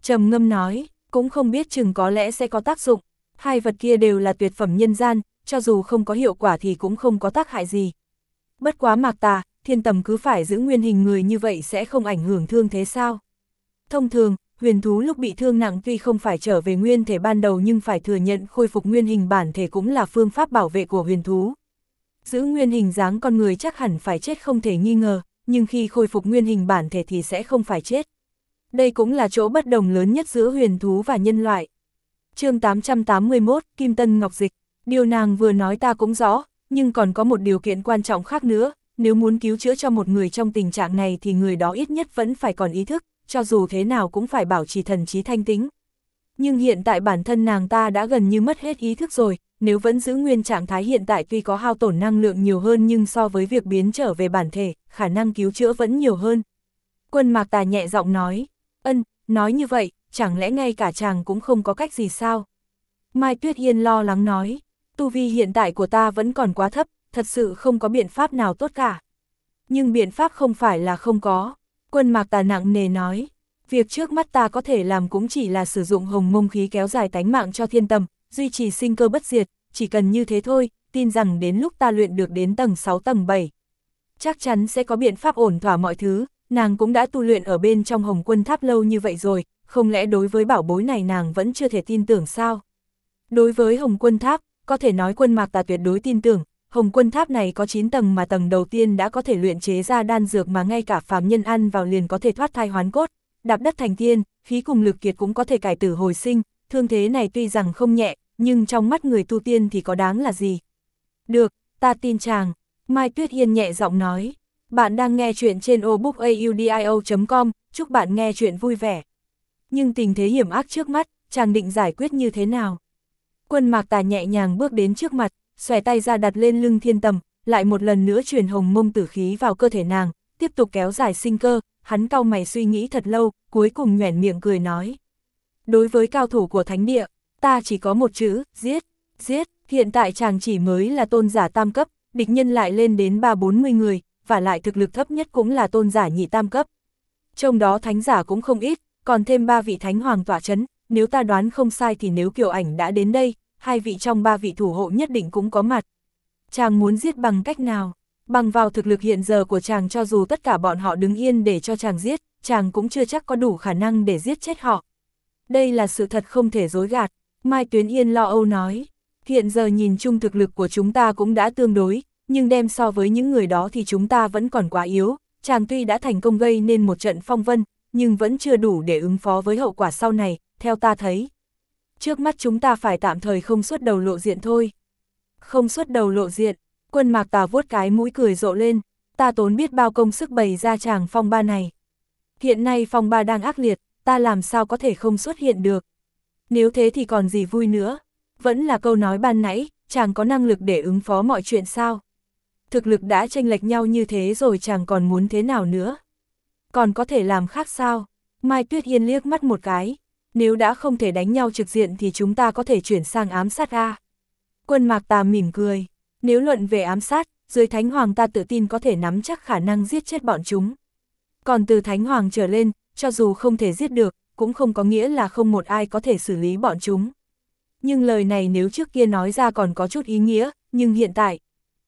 trầm ngâm nói, cũng không biết chừng có lẽ sẽ có tác dụng, hai vật kia đều là tuyệt phẩm nhân gian, cho dù không có hiệu quả thì cũng không có tác hại gì. Bất quá Mạc Tà, Thiên Tầm cứ phải giữ nguyên hình người như vậy sẽ không ảnh hưởng thương thế sao? Thông thường, huyền thú lúc bị thương nặng tuy không phải trở về nguyên thể ban đầu nhưng phải thừa nhận khôi phục nguyên hình bản thể cũng là phương pháp bảo vệ của huyền thú. Giữ nguyên hình dáng con người chắc hẳn phải chết không thể nghi ngờ, nhưng khi khôi phục nguyên hình bản thể thì sẽ không phải chết. Đây cũng là chỗ bất đồng lớn nhất giữa huyền thú và nhân loại. Chương 881, Kim Tân Ngọc Dịch. Điều nàng vừa nói ta cũng rõ, nhưng còn có một điều kiện quan trọng khác nữa, nếu muốn cứu chữa cho một người trong tình trạng này thì người đó ít nhất vẫn phải còn ý thức, cho dù thế nào cũng phải bảo trì thần trí thanh tĩnh. Nhưng hiện tại bản thân nàng ta đã gần như mất hết ý thức rồi, nếu vẫn giữ nguyên trạng thái hiện tại tuy có hao tổn năng lượng nhiều hơn nhưng so với việc biến trở về bản thể, khả năng cứu chữa vẫn nhiều hơn. Quân Mạc Tà nhẹ giọng nói, nói như vậy, chẳng lẽ ngay cả chàng cũng không có cách gì sao? Mai Tuyết Yên lo lắng nói, tu vi hiện tại của ta vẫn còn quá thấp, thật sự không có biện pháp nào tốt cả. Nhưng biện pháp không phải là không có. Quân Mạc Tà nặng nề nói, việc trước mắt ta có thể làm cũng chỉ là sử dụng hồng mông khí kéo dài tánh mạng cho Thiên Tầm, duy trì sinh cơ bất diệt, chỉ cần như thế thôi, tin rằng đến lúc ta luyện được đến tầng 6 tầng 7. Chắc chắn sẽ có biện pháp ổn thỏa mọi thứ, nàng cũng đã tu luyện ở bên trong Hồng Quân Tháp lâu như vậy rồi, không lẽ đối với bảo bối này nàng vẫn chưa thể tin tưởng sao? Đối với Hồng Quân Tháp, có thể nói Quân Mạc Tà tuyệt đối tin tưởng, Hồng Quân Tháp này có 9 tầng mà tầng đầu tiên đã có thể luyện chế ra đan dược mà ngay cả phàm nhân ăn vào liền có thể thoát thai hoán cốt, đạp đất thành tiên, khí cùng lực kiệt cũng có thể cải tử hồi sinh, thương thế này tuy rằng không nhẹ, nhưng trong mắt người tu tiên thì có đáng là gì? Được, ta tin chàng, Mai Tuyết Yên nhẹ giọng nói. Bạn đang nghe chuyện trên obookaudio.com, chúc bạn nghe chuyện vui vẻ. Nhưng tình thế hiểm ác trước mắt, chàng định giải quyết như thế nào? Quân Mạc Tà nhẹ nhàng bước đến trước mặt, xòe tay ra đặt lên lưng Thiên Tầm, lại một lần nữa truyền hồng mông tử khí vào cơ thể nàng, tiếp tục kéo dài sinh cơ, hắn cau mày suy nghĩ thật lâu, cuối cùng nhoẻn miệng cười nói. Đối với cao thủ của thánh địa, ta chỉ có một chữ, giết, giết, hiện tại chàng chỉ mới là tôn giả tam cấp, địch nhân lại lên đến 30-40 người, và lại thực lực thấp nhất cũng là tôn giả nhị tam cấp. Trong đó thánh giả cũng không ít, còn thêm 3 vị thánh hoàng tọa chấn, nếu ta đoán không sai thì nếu Kiều Ảnh đã đến đây, 2 vị trong 3 vị thủ hộ nhất định cũng có mặt. Chàng muốn giết bằng cách nào? Bằng vào thực lực hiện giờ của chàng, cho dù tất cả bọn họ đứng yên để cho chàng giết, chàng cũng chưa chắc có đủ khả năng để giết chết họ. Đây là sự thật không thể dối gạt, Mai Tuyến Yên lo âu nói. Hiện giờ nhìn chung thực lực của chúng ta cũng đã tương đối, nhưng đem so với những người đó thì chúng ta vẫn còn quá yếu. Chàng tuy đã thành công gây nên một trận phong vân, nhưng vẫn chưa đủ để ứng phó với hậu quả sau này, theo ta thấy. Trước mắt chúng ta phải tạm thời không xuất đầu lộ diện thôi. Không xuất đầu lộ diện, Quân Mạc Tà vuốt cái mũi cười rộ lên, ta tốn biết bao công sức bày ra tràng phong ba này. Hiện nay phong ba đang ác liệt, ta làm sao có thể không xuất hiện được. Nếu thế thì còn gì vui nữa, vẫn là câu nói ban nãy, chàng có năng lực để ứng phó mọi chuyện sao? Thực lực đã chênh lệch nhau như thế rồi chàng còn muốn thế nào nữa? Còn có thể làm khác sao? Mai Tuyết Yên liếc mắt một cái, nếu đã không thể đánh nhau trực diện thì chúng ta có thể chuyển sang ám sát a. Quân Mạc Tà mỉm cười, nếu luận về ám sát, dưới Thánh Hoàng ta tự tin có thể nắm chắc khả năng giết chết bọn chúng. Còn từ Thánh Hoàng trở lên, cho dù không thể giết được, cũng không có nghĩa là không một ai có thể xử lý bọn chúng. Nhưng lời này nếu trước kia nói ra còn có chút ý nghĩa, nhưng hiện tại,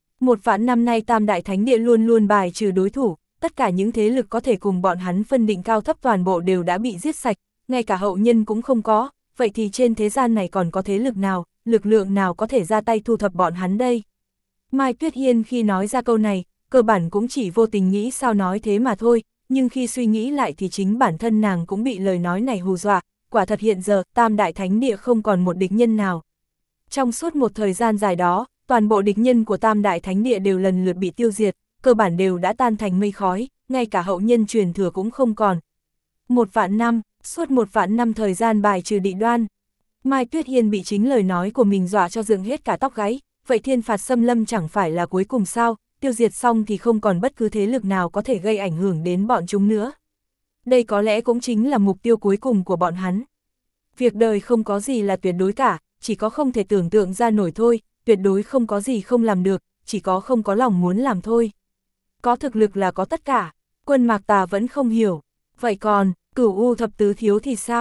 1 vạn năm nay Tam Đại Thánh Địa luôn luôn bài trừ đối thủ, tất cả những thế lực có thể cùng bọn hắn phân định cao thấp toàn bộ đều đã bị giết sạch, ngay cả hậu nhân cũng không có, vậy thì trên thế gian này còn có thế lực nào, lực lượng nào có thể ra tay thu thập bọn hắn đây? Mai Tuyết Yên khi nói ra câu này, cơ bản cũng chỉ vô tình nghĩ sao nói thế mà thôi, nhưng khi suy nghĩ lại thì chính bản thân nàng cũng bị lời nói này hù dọa, quả thật hiện giờ Tam Đại Thánh Địa không còn một địch nhân nào. Trong suốt một thời gian dài đó, toàn bộ địch nhân của Tam Đại Thánh Địa đều lần lượt bị tiêu diệt, cơ bản đều đã tan thành mây khói, ngay cả hậu nhân truyền thừa cũng không còn. 1 vạn năm, suốt 1 vạn năm thời gian bài trừ địch đoan. Mai Tuyết Yên bị chính lời nói của mình dọa cho dựng hết cả tóc gáy, vậy thiên phạt xâm lâm chẳng phải là cuối cùng sao, tiêu diệt xong thì không còn bất cứ thế lực nào có thể gây ảnh hưởng đến bọn chúng nữa. Đây có lẽ cũng chính là mục tiêu cuối cùng của bọn hắn. Việc đời không có gì là tuyệt đối cả, chỉ có không thể tưởng tượng ra nổi thôi, tuyệt đối không có gì không làm được, chỉ có không có lòng muốn làm thôi. Có thực lực là có tất cả, Quân Mạc Tà vẫn không hiểu. Vậy còn, Cửu U thập tứ thiếu thì sao?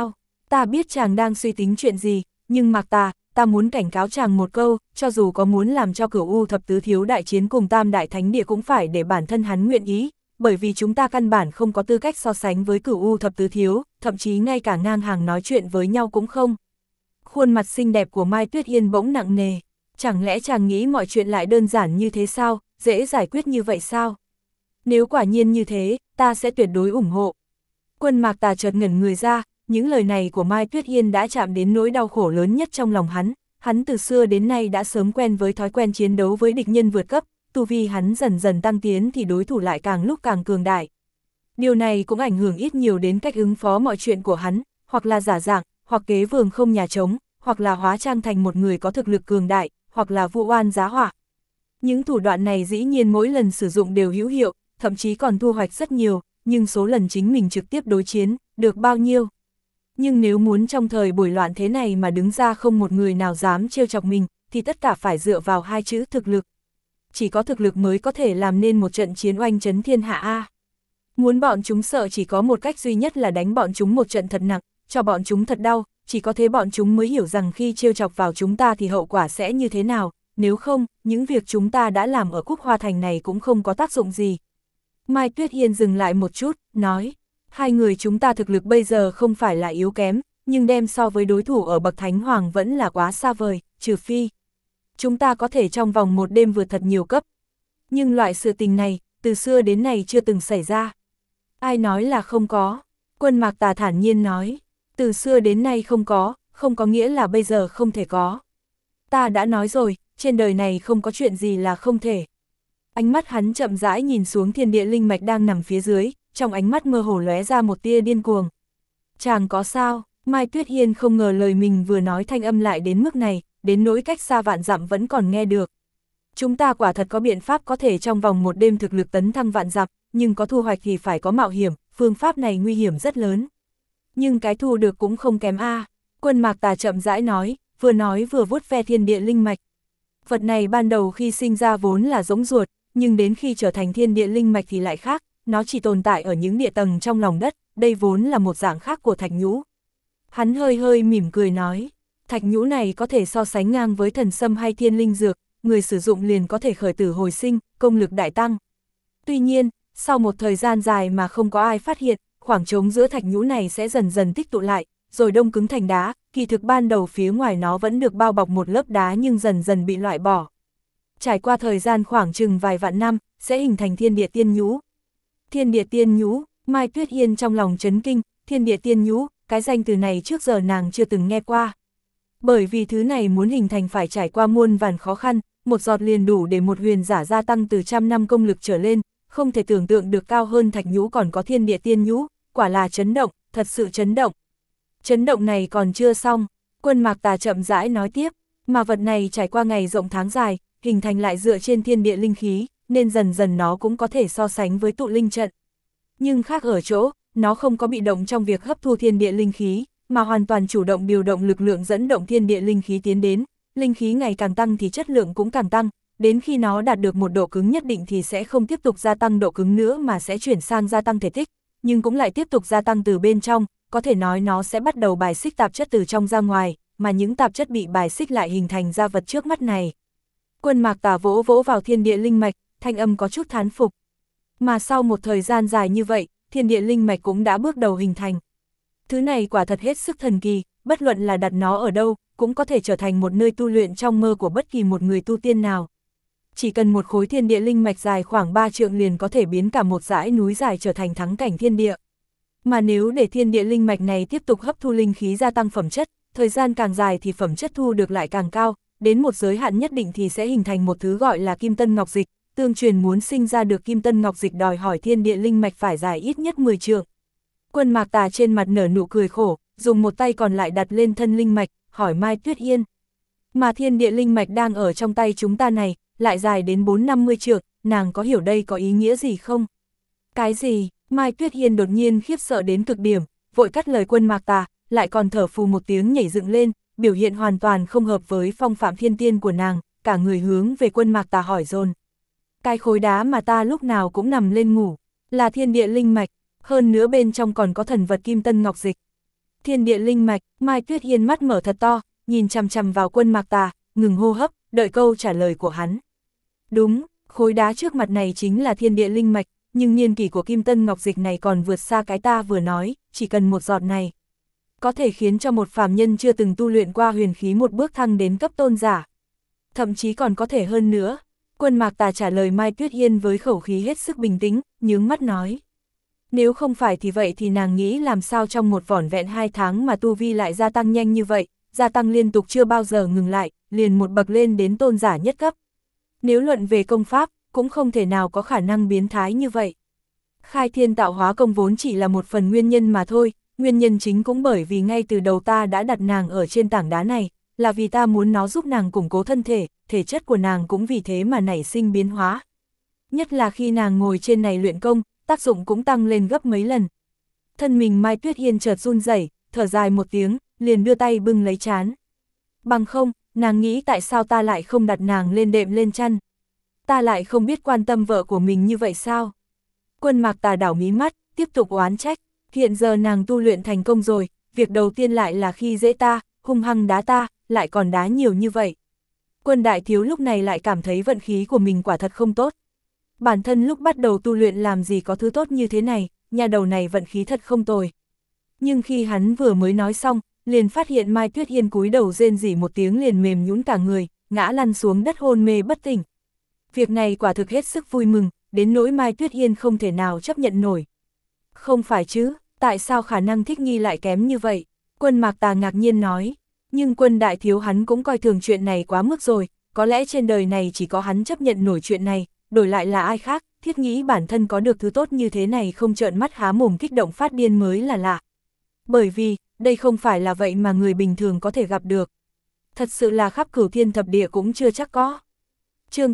Ta biết chàng đang suy tính chuyện gì, nhưng Mạc Tà, ta muốn cảnh cáo chàng một câu, cho dù có muốn làm cho Cửu U thập tứ thiếu đại chiến cùng Tam đại thánh địa cũng phải để bản thân hắn nguyện ý, bởi vì chúng ta căn bản không có tư cách so sánh với Cửu U thập tứ thiếu, thậm chí ngay cả ngang hàng nói chuyện với nhau cũng không. Khuôn mặt xinh đẹp của Mai Tuyết Yên bỗng nặng nề, chẳng lẽ chàng nghĩ mọi chuyện lại đơn giản như thế sao, dễ giải quyết như vậy sao? Nếu quả nhiên như thế, ta sẽ tuyệt đối ủng hộ. Quân Mạc Tà chợt ngẩn người ra, những lời này của Mai Tuyết Yên đã chạm đến nỗi đau khổ lớn nhất trong lòng hắn từ xưa đến nay đã sớm quen với thói quen chiến đấu với địch nhân vượt cấp, tu vi hắn dần dần tăng tiến thì đối thủ lại càng lúc càng cường đại. Điều này cũng ảnh hưởng ít nhiều đến cách ứng phó mọi chuyện của hắn, hoặc là giả dạng, hoặc kế vườn không nhà trống, hoặc là hóa trang thành một người có thực lực cường đại, hoặc là vu oan giá họa. Những thủ đoạn này dĩ nhiên mỗi lần sử dụng đều hữu hiệu, thậm chí còn thu hoạch rất nhiều, nhưng số lần chính mình trực tiếp đối chiến, được bao nhiêu? Nhưng nếu muốn trong thời buổi loạn thế này mà đứng ra không một người nào dám trêu chọc mình, thì tất cả phải dựa vào hai chữ thực lực. Chỉ có thực lực mới có thể làm nên một trận chiến oanh chấn thiên hạ a. Muốn bọn chúng sợ chỉ có một cách duy nhất là đánh bọn chúng một trận thật nặng, cho bọn chúng thật đau, chỉ có thế bọn chúng mới hiểu rằng khi trêu chọc vào chúng ta thì hậu quả sẽ như thế nào, nếu không, những việc chúng ta đã làm ở Cúc Hoa Thành này cũng không có tác dụng gì. Mai Tuyết Yên dừng lại một chút, nói, hai người chúng ta thực lực bây giờ không phải là yếu kém, nhưng đem so với đối thủ ở bậc Thánh Hoàng vẫn là quá xa vời, trừ phi chúng ta có thể trong vòng một đêm vượt thật nhiều cấp. Nhưng loại sự tình này, từ xưa đến nay chưa từng xảy ra. Ai nói là không có? Quân Mạc Tà thản nhiên nói, từ xưa đến nay không có nghĩa là bây giờ không thể có. Ta đã nói rồi, trên đời này không có chuyện gì là không thể. Ánh mắt hắn chậm rãi nhìn xuống thiên địa linh mạch đang nằm phía dưới, trong ánh mắt mơ hồ lóe ra một tia điên cuồng. Chàng có sao? Mai Tuyết Hiên không ngờ lời mình vừa nói thanh âm lại đến mức này, đến nỗi cách xa vạn dặm vẫn còn nghe được. Chúng ta quả thật có biện pháp có thể trong vòng một đêm thực lực tấn thăng vạn dặm, nhưng có thu hoạch thì phải có mạo hiểm, phương pháp này nguy hiểm rất lớn. Nhưng cái thu được cũng không kém a. Quân Mạc Tà chậm rãi nói vừa vuốt ve thiên địa linh mạch. Vật này ban đầu khi sinh ra vốn là giống ruột, nhưng đến khi trở thành thiên địa linh mạch thì lại khác, nó chỉ tồn tại ở những địa tầng trong lòng đất, đây vốn là một dạng khác của thạch nhũ. Hắn hơi hơi mỉm cười nói, thạch nhũ này có thể so sánh ngang với thần sâm hay thiên linh dược, người sử dụng liền có thể khởi tử hồi sinh, công lực đại tăng. Tuy nhiên, sau một thời gian dài mà không có ai phát hiện, khoảng trống giữa thạch nhũ này sẽ dần dần tích tụ lại, rồi đông cứng thành đá, kỳ thực ban đầu phía ngoài nó vẫn được bao bọc một lớp đá nhưng dần dần bị loại bỏ. Trải qua thời gian khoảng chừng vài vạn năm, sẽ hình thành thiên địa tiên nhũ. Thiên địa tiên nhũ, Mai Tuyết Yên trong lòng chấn kinh, thiên địa tiên nhũ, cái danh từ này trước giờ nàng chưa từng nghe qua. Bởi vì thứ này muốn hình thành phải trải qua muôn vàn khó khăn, một giọt liền đủ để một huyền giả gia tăng từ 100 năm công lực trở lên, không thể tưởng tượng được cao hơn thạch nhũ còn có thiên địa tiên nhũ, quả là chấn động, thật sự chấn động. Chấn động này còn chưa xong, Quân Mạc Tà chậm rãi nói tiếp, mà vật này trải qua ngày rộng tháng dài, hình thành lại dựa trên thiên địa linh khí, nên dần dần nó cũng có thể so sánh với tụ linh trận. Nhưng khác ở chỗ, nó không có bị động trong việc hấp thu thiên địa linh khí, mà hoàn toàn chủ động điều động lực lượng dẫn động thiên địa linh khí tiến đến, linh khí ngày càng tăng thì chất lượng cũng càng tăng, đến khi nó đạt được một độ cứng nhất định thì sẽ không tiếp tục gia tăng độ cứng nữa mà sẽ chuyển sang gia tăng thể tích, nhưng cũng lại tiếp tục gia tăng từ bên trong, có thể nói nó sẽ bắt đầu bài xích tạp chất từ trong ra ngoài, mà những tạp chất bị bài xích lại hình thành ra vật trước mắt này. Quân Mạc Tà vỗ vỗ vào thiên địa linh mạch, thanh âm có chút thán phục. Mà sau một thời gian dài như vậy, thiên địa linh mạch cũng đã bước đầu hình thành. Thứ này quả thật hết sức thần kỳ, bất luận là đặt nó ở đâu, cũng có thể trở thành một nơi tu luyện trong mơ của bất kỳ một người tu tiên nào. Chỉ cần một khối thiên địa linh mạch dài khoảng 3 trượng liền có thể biến cả một dãy núi dài trở thành thắng cảnh thiên địa. Mà nếu để thiên địa linh mạch này tiếp tục hấp thu linh khí gia tăng phẩm chất, thời gian càng dài thì phẩm chất thu được lại càng cao, đến một giới hạn nhất định thì sẽ hình thành một thứ gọi là kim tân ngọc dịch, tương truyền muốn sinh ra được kim tân ngọc dịch đòi hỏi thiên địa linh mạch phải dài ít nhất 10 trượng. Quân Mạc Tà trên mặt nở nụ cười khổ, dùng một tay còn lại đặt lên thân linh mạch, hỏi Mai Tuyết Yên. Mà thiên địa linh mạch đang ở trong tay chúng ta này, lại dài đến 4-50 trượng, nàng có hiểu đây có ý nghĩa gì không? Cái gì? Mai Tuyết Yên đột nhiên khiếp sợ đến cực điểm, vội cắt lời Quân Mạc Tà, lại còn thở phù một tiếng nhảy dựng lên, biểu hiện hoàn toàn không hợp với phong phạm thiên tiên của nàng, cả người hướng về Quân Mạc Tà hỏi dồn. Cái khối đá mà ta lúc nào cũng nằm lên ngủ, là thiên địa linh mạch, hơn nữa bên trong còn có thần vật kim tân ngọc dịch. Thiên địa linh mạch, Mai Tuyết Hiên mắt mở thật to, nhìn chằm chằm vào Quân Mạc Tà, ngừng hô hấp, đợi câu trả lời của hắn. Đúng, khối đá trước mặt này chính là thiên địa linh mạch, nhưng niên kỷ của Kim Tân Ngọc Dịch này còn vượt xa cái ta vừa nói, chỉ cần một giọt này có thể khiến cho một phàm nhân chưa từng tu luyện qua huyền khí một bước thăng đến cấp tôn giả. Thậm chí còn có thể hơn nữa. Quân Mạc Tà trả lời Mai Tuyết Hiên với khẩu khí hết sức bình tĩnh, nhướng mắt nói. Nếu không phải thì vậy thì nàng nghĩ làm sao trong một vỏn vẹn 2 tháng mà tu vi lại gia tăng nhanh như vậy, gia tăng liên tục chưa bao giờ ngừng lại, liền một bậc lên đến tôn giả nhất cấp. Nếu luận về công pháp, cũng không thể nào có khả năng biến thái như vậy. Khai thiên tạo hóa công vốn chỉ là một phần nguyên nhân mà thôi, nguyên nhân chính cũng bởi vì ngay từ đầu ta đã đặt nàng ở trên tảng đá này, là vì ta muốn nó giúp nàng củng cố thân thể, thể chất của nàng cũng vì thế mà nảy sinh biến hóa. Nhất là khi nàng ngồi trên này luyện công, tác dụng cũng tăng lên gấp mấy lần. Thân mình Mai Tuyết Hiên chợt run rẩy, thở dài một tiếng, liền đưa tay bưng lấy trán. Bằng không, nàng nghĩ tại sao ta lại không đặt nàng lên đệm lên chăn. Ta lại không biết quan tâm vợ của mình như vậy sao? Quân Mạc Tà đảo mí mắt, tiếp tục oán trách. Hiện giờ nàng tu luyện thành công rồi, việc đầu tiên lại là khi dễ ta, hung hăng đá ta, lại còn đá nhiều như vậy. Quân đại thiếu lúc này lại cảm thấy vận khí của mình quả thật không tốt. Bản thân lúc bắt đầu tu luyện làm gì có thứ tốt như thế này, nhà đầu này vận khí thật không tồi. Nhưng khi hắn vừa mới nói xong, liền phát hiện Mai Tuyết Hiên cúi đầu rên rỉ một tiếng liền mềm nhũn cả người, ngã lăn xuống đất hôn mê bất tỉnh. Việc này quả thực hết sức vui mừng, đến nỗi Mai Tuyết Hiên không thể nào chấp nhận nổi. Không phải chứ, tại sao khả năng thích nghi lại kém như vậy? Quân Mạc Tà ngạc nhiên nói, nhưng Quân đại thiếu hắn cũng coi thường chuyện này quá mức rồi, có lẽ trên đời này chỉ có hắn chấp nhận nổi chuyện này, đổi lại là ai khác, thiết nghĩ bản thân có được thứ tốt như thế này không trợn mắt há mồm kích động phát điên mới là lạ. Bởi vì, đây không phải là vậy mà người bình thường có thể gặp được. Thật sự là khắp cửu thiên thập địa cũng chưa chắc có. Chương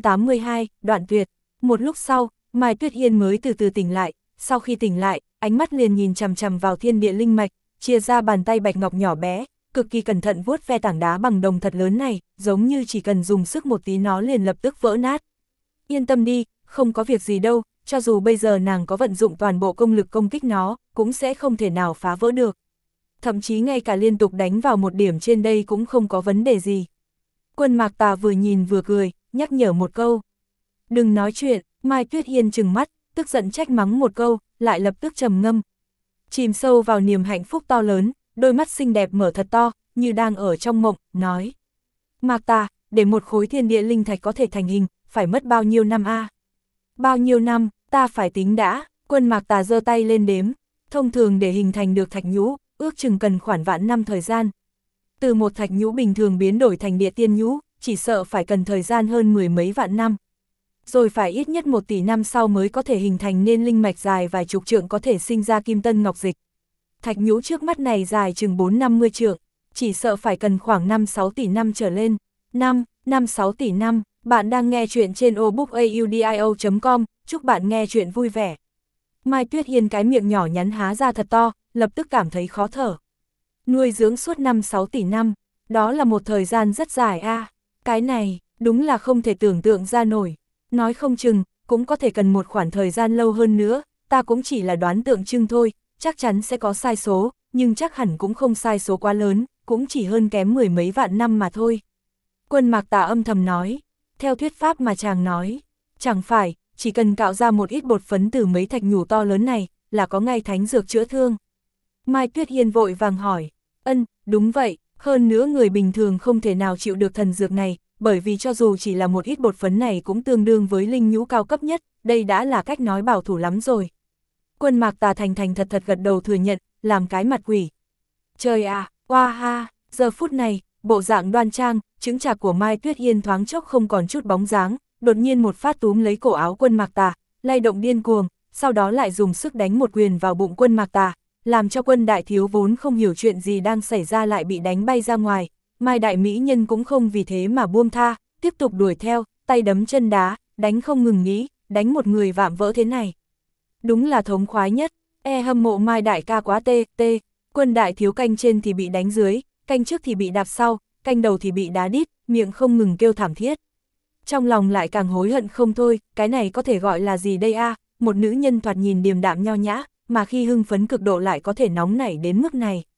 882, đoạn tuyệt. Một lúc sau, Mai Tuyết Hiên mới từ từ tỉnh lại, sau khi tỉnh lại, ánh mắt liền nhìn chằm chằm vào thiên địa linh mạch, chia ra bàn tay bạch ngọc nhỏ bé, cực kỳ cẩn thận vuốt ve tảng đá bằng đồng thật lớn này, giống như chỉ cần dùng sức một tí nó liền lập tức vỡ nát. Yên tâm đi, không có việc gì đâu, cho dù bây giờ nàng có vận dụng toàn bộ công lực công kích nó, cũng sẽ không thể nào phá vỡ được. Thậm chí ngay cả liên tục đánh vào một điểm trên đây cũng không có vấn đề gì. Quân Mạc Tà vừa nhìn vừa cười, nhắc nhở một câu. Đừng nói chuyện, Mai Tuyết Hiên trừng mắt, tức giận trách mắng một câu, lại lập tức trầm ngâm. Chìm sâu vào niềm hạnh phúc to lớn, đôi mắt xinh đẹp mở thật to, như đang ở trong mộng, nói. Mạc Tà, để một khối thiên địa linh thạch có thể thành hình, phải mất bao nhiêu năm a? Bao nhiêu năm, ta phải tính đã. Quân Mạc Tà giơ tay lên đếm. Thông thường để hình thành được thạch nhũ, ước chừng cần khoảng vạn năm thời gian. Từ một thạch nhũ bình thường biến đổi thành địa tiên nhũ, chỉ sợ phải cần thời gian hơn 10 mấy vạn năm. Rồi phải ít nhất 1 tỷ năm sau mới có thể hình thành nên linh mạch dài vài chục trượng có thể sinh ra kim tân ngọc dịch. Thạch nhũ trước mắt này dài chừng 4-50 trượng, chỉ sợ phải cần khoảng 5-6 tỷ năm trở lên. 5-6 tỷ năm, bạn đang nghe chuyện trên obookaudio.com, chúc bạn nghe chuyện vui vẻ. Mai Tuyết Hiên cái miệng nhỏ nhắn há ra thật to, lập tức cảm thấy khó thở. Nuôi dưỡng suốt 5-6 tỷ năm, đó là một thời gian rất dài a. Cái này, đúng là không thể tưởng tượng ra nổi. Nói không chừng, cũng có thể cần một khoảng thời gian lâu hơn nữa, ta cũng chỉ là đoán tượng trưng thôi, chắc chắn sẽ có sai số, nhưng chắc hẳn cũng không sai số quá lớn, cũng chỉ hơn kém 10 mấy vạn năm mà thôi. Quân Mạc Tà âm thầm nói, theo thuyết pháp mà chàng nói, chẳng phải, chỉ cần cạo ra một ít bột phấn từ mấy thạch nhũ to lớn này, là có ngay thánh dược chữa thương. Mai Tuyết Hiên vội vàng hỏi, đúng vậy, hơn nữa người bình thường không thể nào chịu được thần dược này, bởi vì cho dù chỉ là một ít bột phấn này cũng tương đương với linh nhũ cao cấp nhất, đây đã là cách nói bảo thủ lắm rồi. Quân Mạc Tà thành thành thật thật gật đầu thừa nhận, làm cái mặt quỷ. Trời à, oa ha, giờ phút này, bộ dạng đoan trang, chững chạc của Mai Tuyết Hiên thoáng chốc không còn chút bóng dáng, đột nhiên một phát túm lấy cổ áo Quân Mạc Tà, lay động điên cuồng, sau đó lại dùng sức đánh một quyền vào bụng Quân Mạc Tà, làm cho Quân đại thiếu vốn không hiểu chuyện gì đang xảy ra lại bị đánh bay ra ngoài. Mai đại mỹ nhân cũng không vì thế mà buông tha, tiếp tục đuổi theo, tay đấm chân đá, đánh không ngừng nghỉ, đánh một người vạm vỡ thế này. Đúng là thống khoái nhất, hâm mộ Mai đại ca quá tê. Quân đại thiếu canh trên thì bị đánh dưới, canh trước thì bị đạp sau, canh đầu thì bị đá đít, miệng không ngừng kêu thảm thiết. Trong lòng lại càng hối hận không thôi, cái này có thể gọi là gì đây a? Một nữ nhân thoạt nhìn điềm đạm nho nhã, mà khi hưng phấn cực độ lại có thể nóng nảy đến mức này.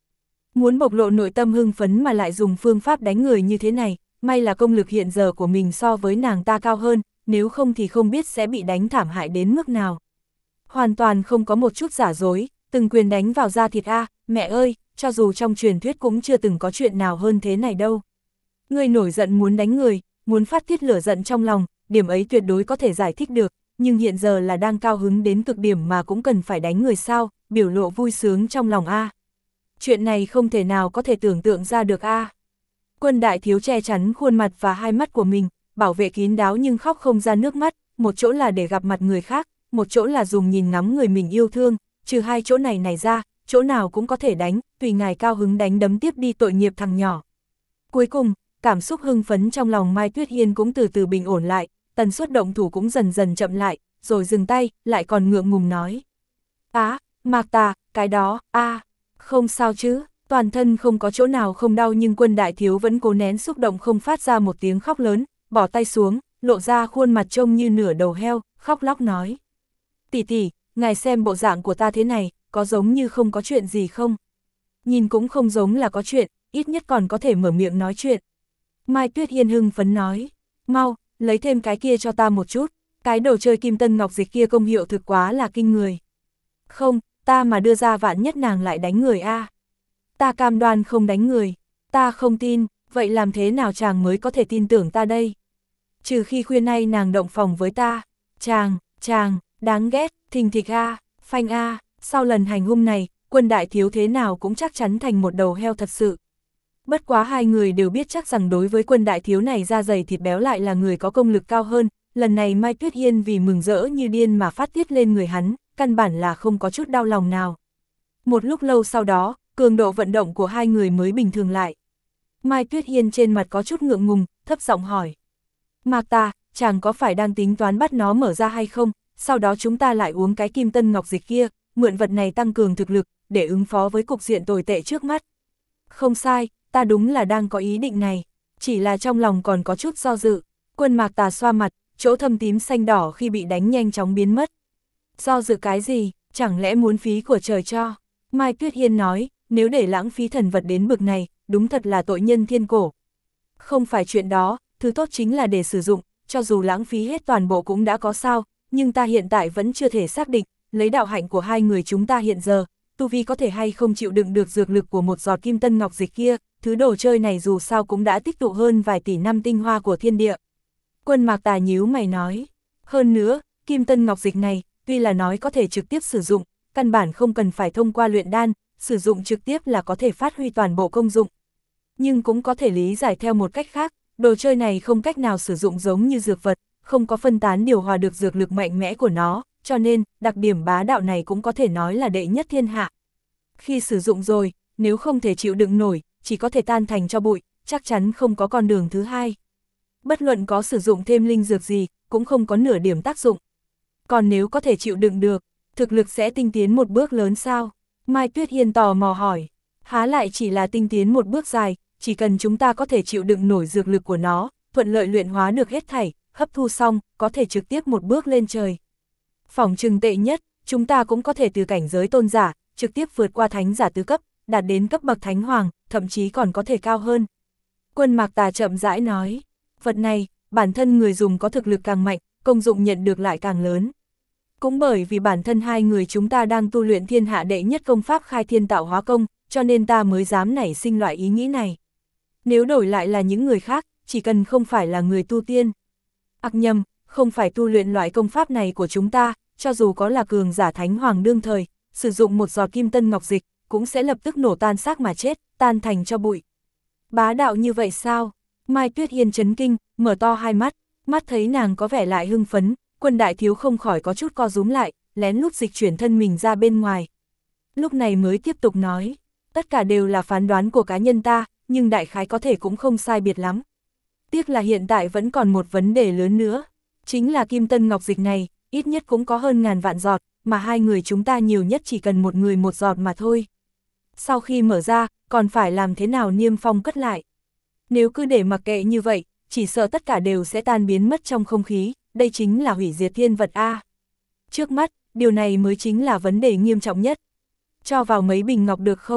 Muốn bộc lộ nội tâm hưng phấn mà lại dùng phương pháp đánh người như thế này, may là công lực hiện giờ của mình so với nàng ta cao hơn, nếu không thì không biết sẽ bị đánh thảm hại đến mức nào. Hoàn toàn không có một chút giả dối, từng quyền đánh vào da thịt mẹ ơi, cho dù trong truyền thuyết cũng chưa từng có chuyện nào hơn thế này đâu. Người nổi giận muốn đánh người, muốn phát tiết lửa giận trong lòng, điểm ấy tuyệt đối có thể giải thích được, nhưng hiện giờ là đang cao hứng đến cực điểm mà cũng cần phải đánh người sao, biểu lộ vui sướng trong lòng Chuyện này không thể nào có thể tưởng tượng ra được Quân đại thiếu che chắn khuôn mặt và hai mắt của mình, bảo vệ kín đáo nhưng khóc không ra nước mắt, một chỗ là để gặp mặt người khác, một chỗ là dùng nhìn ngắm người mình yêu thương, trừ hai chỗ này ra, chỗ nào cũng có thể đánh, tùy ngài cao hứng đánh đấm tiếp đi tội nghiệp thằng nhỏ. Cuối cùng, cảm xúc hưng phấn trong lòng Mai Tuyết Hiên cũng từ từ bình ổn lại, tần suất động thủ cũng dần dần chậm lại, rồi dừng tay, lại còn ngượng ngùng nói. Mạc Tà, cái đó, không sao chứ, toàn thân không có chỗ nào không đau nhưng quân đại thiếu vẫn cố nén xúc động không phát ra một tiếng khóc lớn, bỏ tay xuống, lộ ra khuôn mặt trông như nửa đầu heo, khóc lóc nói. Tỷ, ngài xem bộ dạng của ta thế này, có giống như không có chuyện gì không? Nhìn cũng không giống là có chuyện, ít nhất còn có thể mở miệng nói chuyện. Mai Tuyết Hiên hưng phấn nói, mau, lấy thêm cái kia cho ta một chút, cái đồ chơi kim tân ngọc dịch kia công hiệu thực quá là kinh người. Không, ta mà đưa ra vạn nhất nàng lại đánh người Ta cam đoan không đánh người, ta không tin, vậy làm thế nào chàng mới có thể tin tưởng ta đây? Trừ khi khuya nay nàng động phòng với ta, chàng, đáng ghét, thình thịch phanh sau lần hành hung này, quân đại thiếu thế nào cũng chắc chắn thành một đầu heo thật sự. Bất quá hai người đều biết chắc rằng đối với quân đại thiếu này da dày thịt béo lại là người có công lực cao hơn, lần này Mai Tuyết Hiên vì mừng rỡ như điên mà phát tiết lên người hắn, căn bản là không có chút đau lòng nào. Một lúc lâu sau đó, cường độ vận động của hai người mới bình thường lại. Mai Tuyết Hiên trên mặt có chút ngượng ngùng, thấp giọng hỏi. Mạc Tà, chàng có phải đang tính toán bắt nó mở ra hay không, sau đó chúng ta lại uống cái kim tân ngọc dịch kia, mượn vật này tăng cường thực lực, để ứng phó với cục diện tồi tệ trước mắt. Không sai, ta đúng là đang có ý định này, chỉ là trong lòng còn có chút do dự. Quân Mạc Tà xoa mặt, chỗ thâm tím xanh đỏ khi bị đánh nhanh chóng biến mất. Do dự cái gì, chẳng lẽ muốn phí của trời cho? Mai Tuyết Hiên nói, nếu để lãng phí thần vật đến bực này, đúng thật là tội nhân thiên cổ. Không phải chuyện đó, thứ tốt chính là để sử dụng, cho dù lãng phí hết toàn bộ cũng đã có sao, nhưng ta hiện tại vẫn chưa thể xác định, lấy đạo hạnh của hai người chúng ta hiện giờ, tu vi có thể hay không chịu đựng được dược lực của một giọt kim tân ngọc dịch kia, thứ đồ chơi này dù sao cũng đã tích tụ hơn vài tỷ năm tinh hoa của thiên địa. Quân Mạc Tà nhíu mày nói, hơn nữa, kim tân ngọc dịch này, tuy là nói có thể trực tiếp sử dụng, căn bản không cần phải thông qua luyện đan, sử dụng trực tiếp là có thể phát huy toàn bộ công dụng. Nhưng cũng có thể lý giải theo một cách khác, đồ chơi này không cách nào sử dụng giống như dược vật, không có phân tán điều hòa được dược lực mạnh mẽ của nó, cho nên, đặc điểm bá đạo này cũng có thể nói là đệ nhất thiên hạ. Khi sử dụng rồi, nếu không thể chịu đựng nổi, chỉ có thể tan thành cho bụi, chắc chắn không có con đường thứ hai. Bất luận có sử dụng thêm linh dược gì, cũng không có nửa điểm tác dụng. Còn nếu có thể chịu đựng được, thực lực sẽ tinh tiến một bước lớn sao? Mai Tuyết Hiên tò mò hỏi, há lại chỉ là tinh tiến một bước dài, chỉ cần chúng ta có thể chịu đựng nổi dược lực của nó, thuận lợi luyện hóa được hết thảy, hấp thu xong, có thể trực tiếp một bước lên trời. Phỏng chừng tệ nhất, chúng ta cũng có thể từ cảnh giới tôn giả, trực tiếp vượt qua thánh giả tứ cấp, đạt đến cấp bậc thánh hoàng, thậm chí còn có thể cao hơn. Quân Mạc Tà chậm rãi nói, vật này, bản thân người dùng có thực lực càng mạnh, công dụng nhận được lại càng lớn. Cũng bởi vì bản thân hai người chúng ta đang tu luyện thiên hạ đệ nhất công pháp khai thiên tạo hóa công, cho nên ta mới dám nảy sinh loại ý nghĩ này. Nếu đổi lại là những người khác, chỉ cần không phải là người tu tiên. Nhầm, không phải tu luyện loại công pháp này của chúng ta, cho dù có là cường giả thánh hoàng đương thời, sử dụng một giọt kim tân ngọc dịch, cũng sẽ lập tức nổ tan xác mà chết, tan thành cho bụi. Bá đạo như vậy sao? Mai Tuyết Hiên chấn kinh, mở to hai mắt, mắt thấy nàng có vẻ lại hưng phấn, Quân đại thiếu không khỏi có chút co rúm lại, lén lút dịch chuyển thân mình ra bên ngoài. Lúc này mới tiếp tục nói, tất cả đều là phán đoán của cá nhân ta, nhưng đại khái có thể cũng không sai biệt lắm. Tiếc là hiện tại vẫn còn một vấn đề lớn nữa, chính là kim tân ngọc dịch này, ít nhất cũng có hơn ngàn vạn giọt, mà hai người chúng ta nhiều nhất chỉ cần một người một giọt mà thôi. Sau khi mở ra, còn phải làm thế nào niêm phong cất lại? Nếu cứ để mặc kệ như vậy, chỉ sợ tất cả đều sẽ tan biến mất trong không khí, đây chính là hủy diệt thiên vật a. Trước mắt, điều này mới chính là vấn đề nghiêm trọng nhất. Cho vào mấy bình ngọc được không?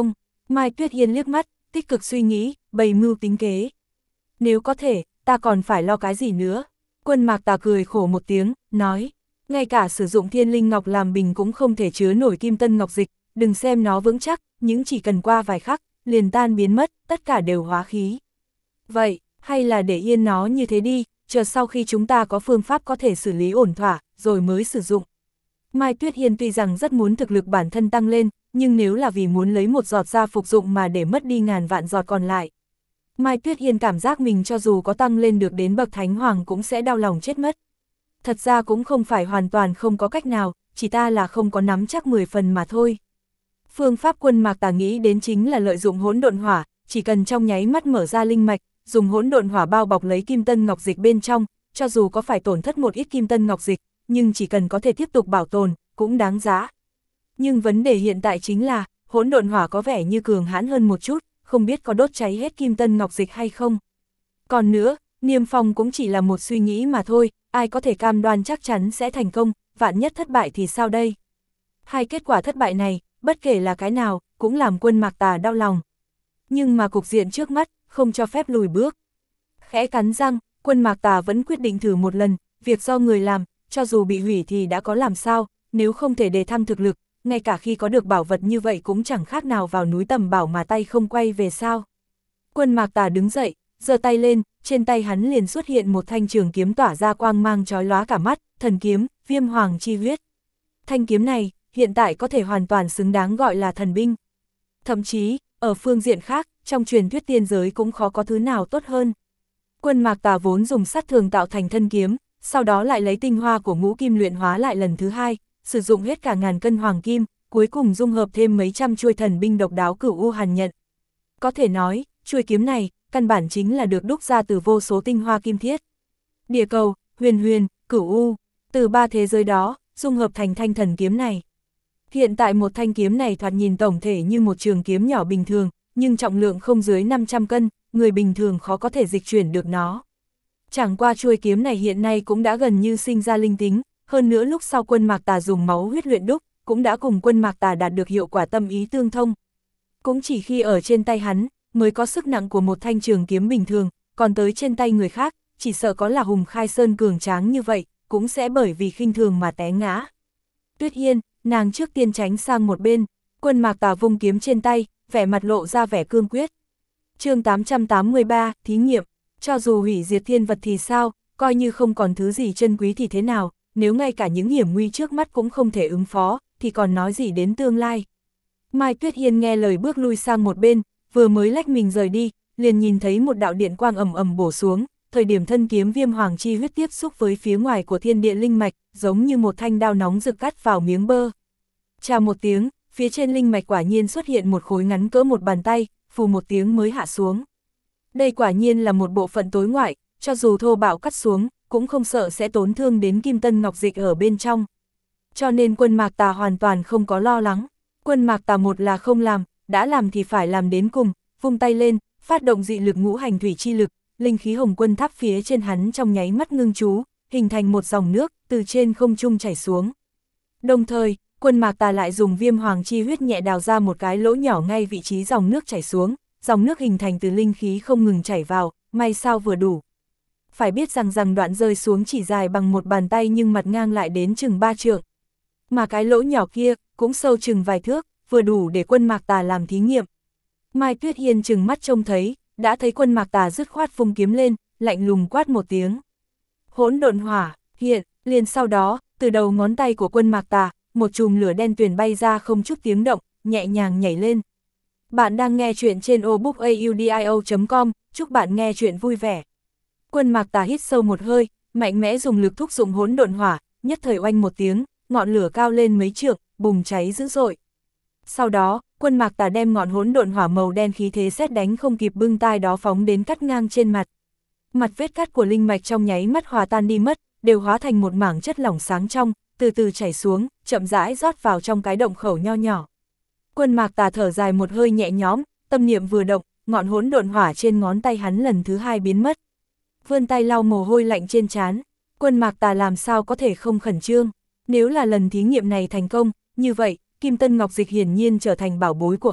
Mai Tuyết Hiên liếc mắt, tích cực suy nghĩ, bày mưu tính kế. Nếu có thể, ta còn phải lo cái gì nữa? Quân Mạc Tà cười khổ một tiếng, nói, ngay cả sử dụng thiên linh ngọc làm bình cũng không thể chứa nổi kim tân ngọc dịch, đừng xem nó vững chắc, những chỉ cần qua vài khắc, liền tan biến mất, tất cả đều hóa khí. Vậy, hay là để yên nó như thế đi, chờ sau khi chúng ta có phương pháp có thể xử lý ổn thỏa, rồi mới sử dụng. Mai Tuyết Hiên tuy rằng rất muốn thực lực bản thân tăng lên, nhưng nếu là vì muốn lấy một giọt ra phục dụng mà để mất đi ngàn vạn giọt còn lại. Mai Tuyết Hiên cảm giác mình cho dù có tăng lên được đến bậc thánh hoàng cũng sẽ đau lòng chết mất. Thật ra cũng không phải hoàn toàn không có cách nào, chỉ ta là không có nắm chắc 10 phần mà thôi. Phương pháp Quân Mạc Tà nghĩ đến chính là lợi dụng hỗn độn hỏa, chỉ cần trong nháy mắt mở ra linh mạch, dùng hỗn độn hỏa bao bọc lấy kim tân ngọc dịch bên trong, cho dù có phải tổn thất một ít kim tân ngọc dịch, nhưng chỉ cần có thể tiếp tục bảo tồn, cũng đáng giá. Nhưng vấn đề hiện tại chính là, hỗn độn hỏa có vẻ như cường hãn hơn một chút, không biết có đốt cháy hết kim tân ngọc dịch hay không. Còn nữa, niêm phong cũng chỉ là một suy nghĩ mà thôi, ai có thể cam đoan chắc chắn sẽ thành công, vạn nhất thất bại thì sao đây? Hai kết quả thất bại này, bất kể là cái nào, cũng làm Quân Mạc Tà đau lòng. Nhưng mà cục diện trước mắt, không cho phép lùi bước. Khẽ cắn răng, Quân Mạc Tà vẫn quyết định thử một lần, việc do người làm, cho dù bị hủy thì đã có làm sao, nếu không thể đề thăng thực lực, ngay cả khi có được bảo vật như vậy cũng chẳng khác nào vào núi tầm bảo mà tay không quay về sao. Quân Mạc Tà đứng dậy, giơ tay lên, trên tay hắn liền xuất hiện một thanh trường kiếm tỏa ra quang mang chói lóa cả mắt, thần kiếm, Viêm Hoàng chi huyết. Thanh kiếm này, hiện tại có thể hoàn toàn xứng đáng gọi là thần binh. Thậm chí, ở phương diện khác, trong truyền thuyết tiên giới cũng khó có thứ nào tốt hơn. Quân Mạc Tà vốn dùng sắt thường tạo thành thân kiếm, sau đó lại lấy tinh hoa của ngũ kim luyện hóa lại lần thứ hai, sử dụng hết cả ngàn cân hoàng kim, cuối cùng dung hợp thêm mấy trăm chuôi thần binh độc đáo Cửu U Hàn Nhận. Có thể nói, chuôi kiếm này, căn bản chính là được đúc ra từ vô số tinh hoa kim thiết. Địa cầu, huyền huyền, Cửu U, từ ba thế giới đó, dung hợp thành thanh thần kiếm này. Hiện tại một thanh kiếm này thoạt nhìn tổng thể như một trường kiếm nhỏ bình thường, nhưng trọng lượng không dưới 500 cân, người bình thường khó có thể dịch chuyển được nó. Chẳng qua chuôi kiếm này hiện nay cũng đã gần như sinh ra linh tính, hơn nữa lúc sau Quân Mạc Tà dùng máu huyết luyện đúc, cũng đã cùng Quân Mạc Tà đạt được hiệu quả tâm ý tương thông. Cũng chỉ khi ở trên tay hắn, mới có sức nặng của một thanh trường kiếm bình thường, còn tới trên tay người khác, chỉ sợ có là Hùng Khai Sơn cường tráng như vậy, cũng sẽ bởi vì khinh thường mà té ngã. Tuyết Hiên, nàng trước tiên tránh sang một bên, Quân Mạc Tà vung kiếm trên tay, vẻ mặt lộ ra vẻ cương quyết. Chương 883, thí nghiệm, cho dù hủy diệt thiên vật thì sao, coi như không còn thứ gì chân quý thì thế nào, nếu ngay cả những hiểm nguy trước mắt cũng không thể ứng phó, thì còn nói gì đến tương lai. Mai Tuyết Hiên nghe lời bước lui sang một bên, vừa mới lách mình rời đi, liền nhìn thấy một đạo điện quang ầm ầm bổ xuống, thời điểm thân kiếm Viêm Hoàng chi huyết tiếp xúc với phía ngoài của thiên địa linh mạch, giống như một thanh đao nóng rực cắt vào miếng bơ. Chà một tiếng, phía trên linh mạch quả nhiên xuất hiện một khối ngắn cỡ một bàn tay, phù một tiếng mới hạ xuống. Đây quả nhiên là một bộ phận tối ngoại, cho dù thô bạo cắt xuống, cũng không sợ sẽ tổn thương đến kim tân ngọc dịch ở bên trong. Cho nên Quân Mạc Tà hoàn toàn không có lo lắng. Quân Mạc Tà một là không làm, đã làm thì phải làm đến cùng, vung tay lên, phát động dị lực ngũ hành thủy chi lực, linh khí hồng quân tháp phía trên hắn trong nháy mắt ngưng trú, hình thành một dòng nước, từ trên không trung chảy xuống. Đồng thời, Quân Mạc Tà lại dùng Viêm Hoàng chi huyết nhẹ đào ra một cái lỗ nhỏ ngay vị trí dòng nước chảy xuống, dòng nước hình thành từ linh khí không ngừng chảy vào, may sao vừa đủ. Phải biết rằng đoạn rơi xuống chỉ dài bằng một bàn tay nhưng mặt ngang lại đến chừng 3 trượng. Mà cái lỗ nhỏ kia, cũng sâu chừng vài thước, vừa đủ để Quân Mạc Tà làm thí nghiệm. Mai Tuyết Hiên chừng mắt trông thấy, đã thấy Quân Mạc Tà dứt khoát vung kiếm lên, lạnh lùng quát một tiếng. Hỗn độn hỏa, hiện, liền sau đó, từ đầu ngón tay của Quân Mạc Tà, một chùm lửa đen tuyền bay ra không chút tiếng động, nhẹ nhàng nhảy lên. Bạn đang nghe chuyện trên obookaudio.com, chúc bạn nghe chuyện vui vẻ. Quân Mạc Tà hít sâu một hơi, mạnh mẽ dùng lực thúc dụng hỗn độn hỏa, nhất thời oanh một tiếng, ngọn lửa cao lên mấy trượng, bùng cháy dữ dội. Sau đó, Quân Mạc Tà đem ngọn hỗn độn hỏa màu đen khí thế sét đánh không kịp bưng tai đó phóng đến cắt ngang trên mặt. Mặt vết cắt của linh mạch trong nháy mắt hòa tan đi mất, đều hóa thành một mảng chất lỏng sáng trong, từ từ chảy xuống, chậm rãi rót vào trong cái động khẩu nho nhỏ. Quân Mạc Tà thở dài một hơi nhẹ nhõm, tâm niệm vừa động, ngọn hỗn độn hỏa trên ngón tay hắn lần thứ hai biến mất. Vươn tay lau mồ hôi lạnh trên trán, Quân Mạc Tà làm sao có thể không khẩn trương. Nếu là lần thí nghiệm này thành công, như vậy, Kim Tân Ngọc Dịch hiển nhiên trở thành bảo bối của hắn,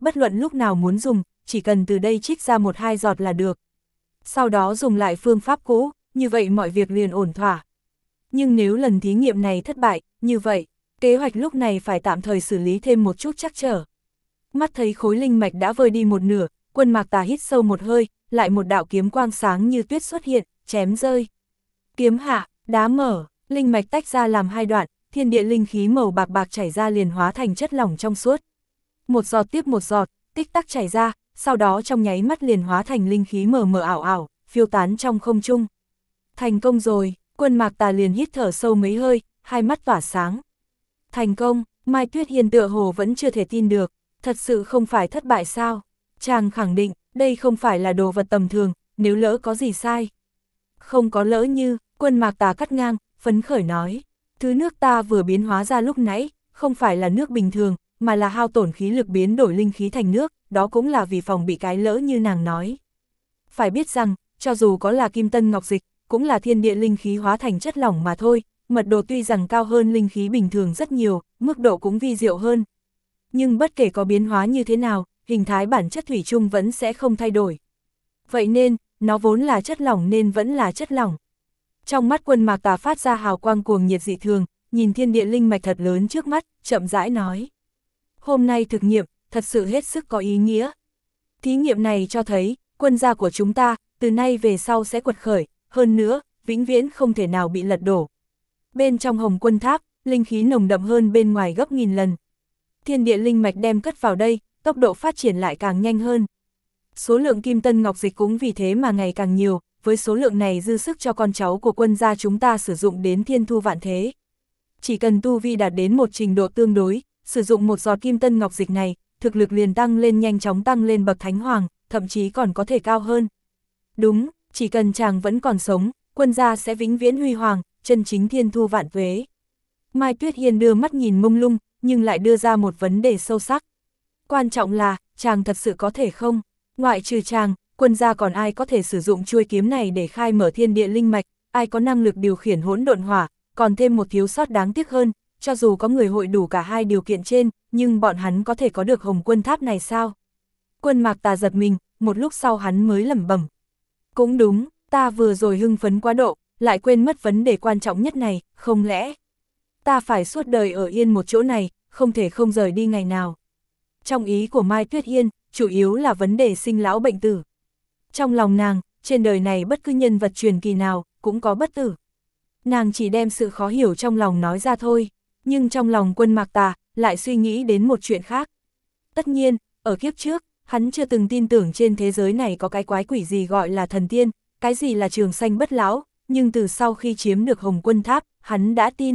bất luận lúc nào muốn dùng, chỉ cần từ đây trích ra 1-2 giọt là được. Sau đó dùng lại phương pháp cũ, như vậy mọi việc liền ổn thỏa. Nhưng nếu lần thí nghiệm này thất bại, như vậy, kế hoạch lúc này phải tạm thời xử lý thêm một chút trắc trở. Mắt thấy khối linh mạch đã vơi đi một nửa, Quân Mạc Tà hít sâu một hơi, lại một đạo kiếm quang sáng như tuyết xuất hiện, chém rơi. Kiếm hạ, đá mở, linh mạch tách ra làm 2 đoạn, thiên địa linh khí màu bạc bạc chảy ra liền hóa thành chất lỏng trong suốt. Một giọt tiếp một giọt, tích tắc chảy ra, sau đó trong nháy mắt liền hóa thành linh khí mờ mờ ảo ảo, phiêu tán trong không trung. Thành công rồi, Quân Mạc Tà liền hít thở sâu mấy hơi, hai mắt tỏa sáng. Thành công, Mai Tuyết Hiên tựa hồ vẫn chưa thể tin được, thật sự không phải thất bại sao? Chàng khẳng định, đây không phải là đồ vật tầm thường, nếu lỡ có gì sai. Không có lỡ như, Quân Mạc Tà cắt ngang, phấn khởi nói. Thứ nước ta vừa biến hóa ra lúc nãy, không phải là nước bình thường, mà là hao tổn khí lực biến đổi linh khí thành nước, đó cũng là vì phòng bị cái lỡ như nàng nói. Phải biết rằng, cho dù có là kim tân ngọc dịch, cũng là thiên địa linh khí hóa thành chất lỏng mà thôi, mật độ tuy rằng cao hơn linh khí bình thường rất nhiều, mức độ cũng vi diệu hơn. Nhưng bất kể có biến hóa như thế nào, hình thái bản chất thủy chung vẫn sẽ không thay đổi. Vậy nên, nó vốn là chất lỏng nên vẫn là chất lỏng. Trong mắt Quân Mạc Tà phát ra hào quang cuồng nhiệt dị thường, nhìn thiên địa linh mạch thật lớn trước mắt, chậm rãi nói. Hôm nay thực nghiệm, thật sự hết sức có ý nghĩa. Thí nghiệm này cho thấy, quân gia của chúng ta, từ nay về sau sẽ quật khởi, hơn nữa, vĩnh viễn không thể nào bị lật đổ. Bên trong Hồng Quân Tháp, linh khí nồng đậm hơn bên ngoài gấp 1000 lần. Thiên địa linh mạch đem cất vào đây, tốc độ phát triển lại càng nhanh hơn. Số lượng kim tân ngọc dịch cũng vì thế mà ngày càng nhiều, với số lượng này dư sức cho con cháu của quân gia chúng ta sử dụng đến thiên thu vạn thế. Chỉ cần tu vi đạt đến một trình độ tương đối, sử dụng một giọt kim tân ngọc dịch này, thực lực liền tăng lên nhanh chóng tăng lên bậc thánh hoàng, thậm chí còn có thể cao hơn. Đúng, chỉ cần chàng vẫn còn sống, quân gia sẽ vĩnh viễn huy hoàng, chân chính thiên thu vạn tuế. Mai Tuyết Hiên đưa mắt nhìn mông lung, nhưng lại đưa ra một vấn đề sâu sắc. Quan trọng là, chàng thật sự có thể không? Ngoại trừ chàng, quân gia còn ai có thể sử dụng chuôi kiếm này để khai mở thiên địa linh mạch, ai có năng lực điều khiển hỗn độn hỏa, còn thêm một thiếu sót đáng tiếc hơn, cho dù có người hội đủ cả hai điều kiện trên, nhưng bọn hắn có thể có được Hồng Quân Tháp này sao? Quân Mạc Tà giật mình, một lúc sau hắn mới lẩm bẩm. Cũng đúng, ta vừa rồi hưng phấn quá độ, lại quên mất vấn đề quan trọng nhất này, không lẽ ta phải suốt đời ở yên một chỗ này, không thể không rời đi ngày nào. Trong ý của Mai Tuyết Hiên, chủ yếu là vấn đề sinh lão bệnh tử. Trong lòng nàng, trên đời này bất cứ nhân vật truyền kỳ nào, cũng có bất tử. Nàng chỉ đem sự khó hiểu trong lòng nói ra thôi, nhưng trong lòng Quân Mạc Tà, lại suy nghĩ đến một chuyện khác. Tất nhiên, ở kiếp trước, hắn chưa từng tin tưởng trên thế giới này có cái quái quỷ gì gọi là thần tiên, cái gì là trường sanh bất lão, nhưng từ sau khi chiếm được Hồng Quân Tháp, hắn đã tin.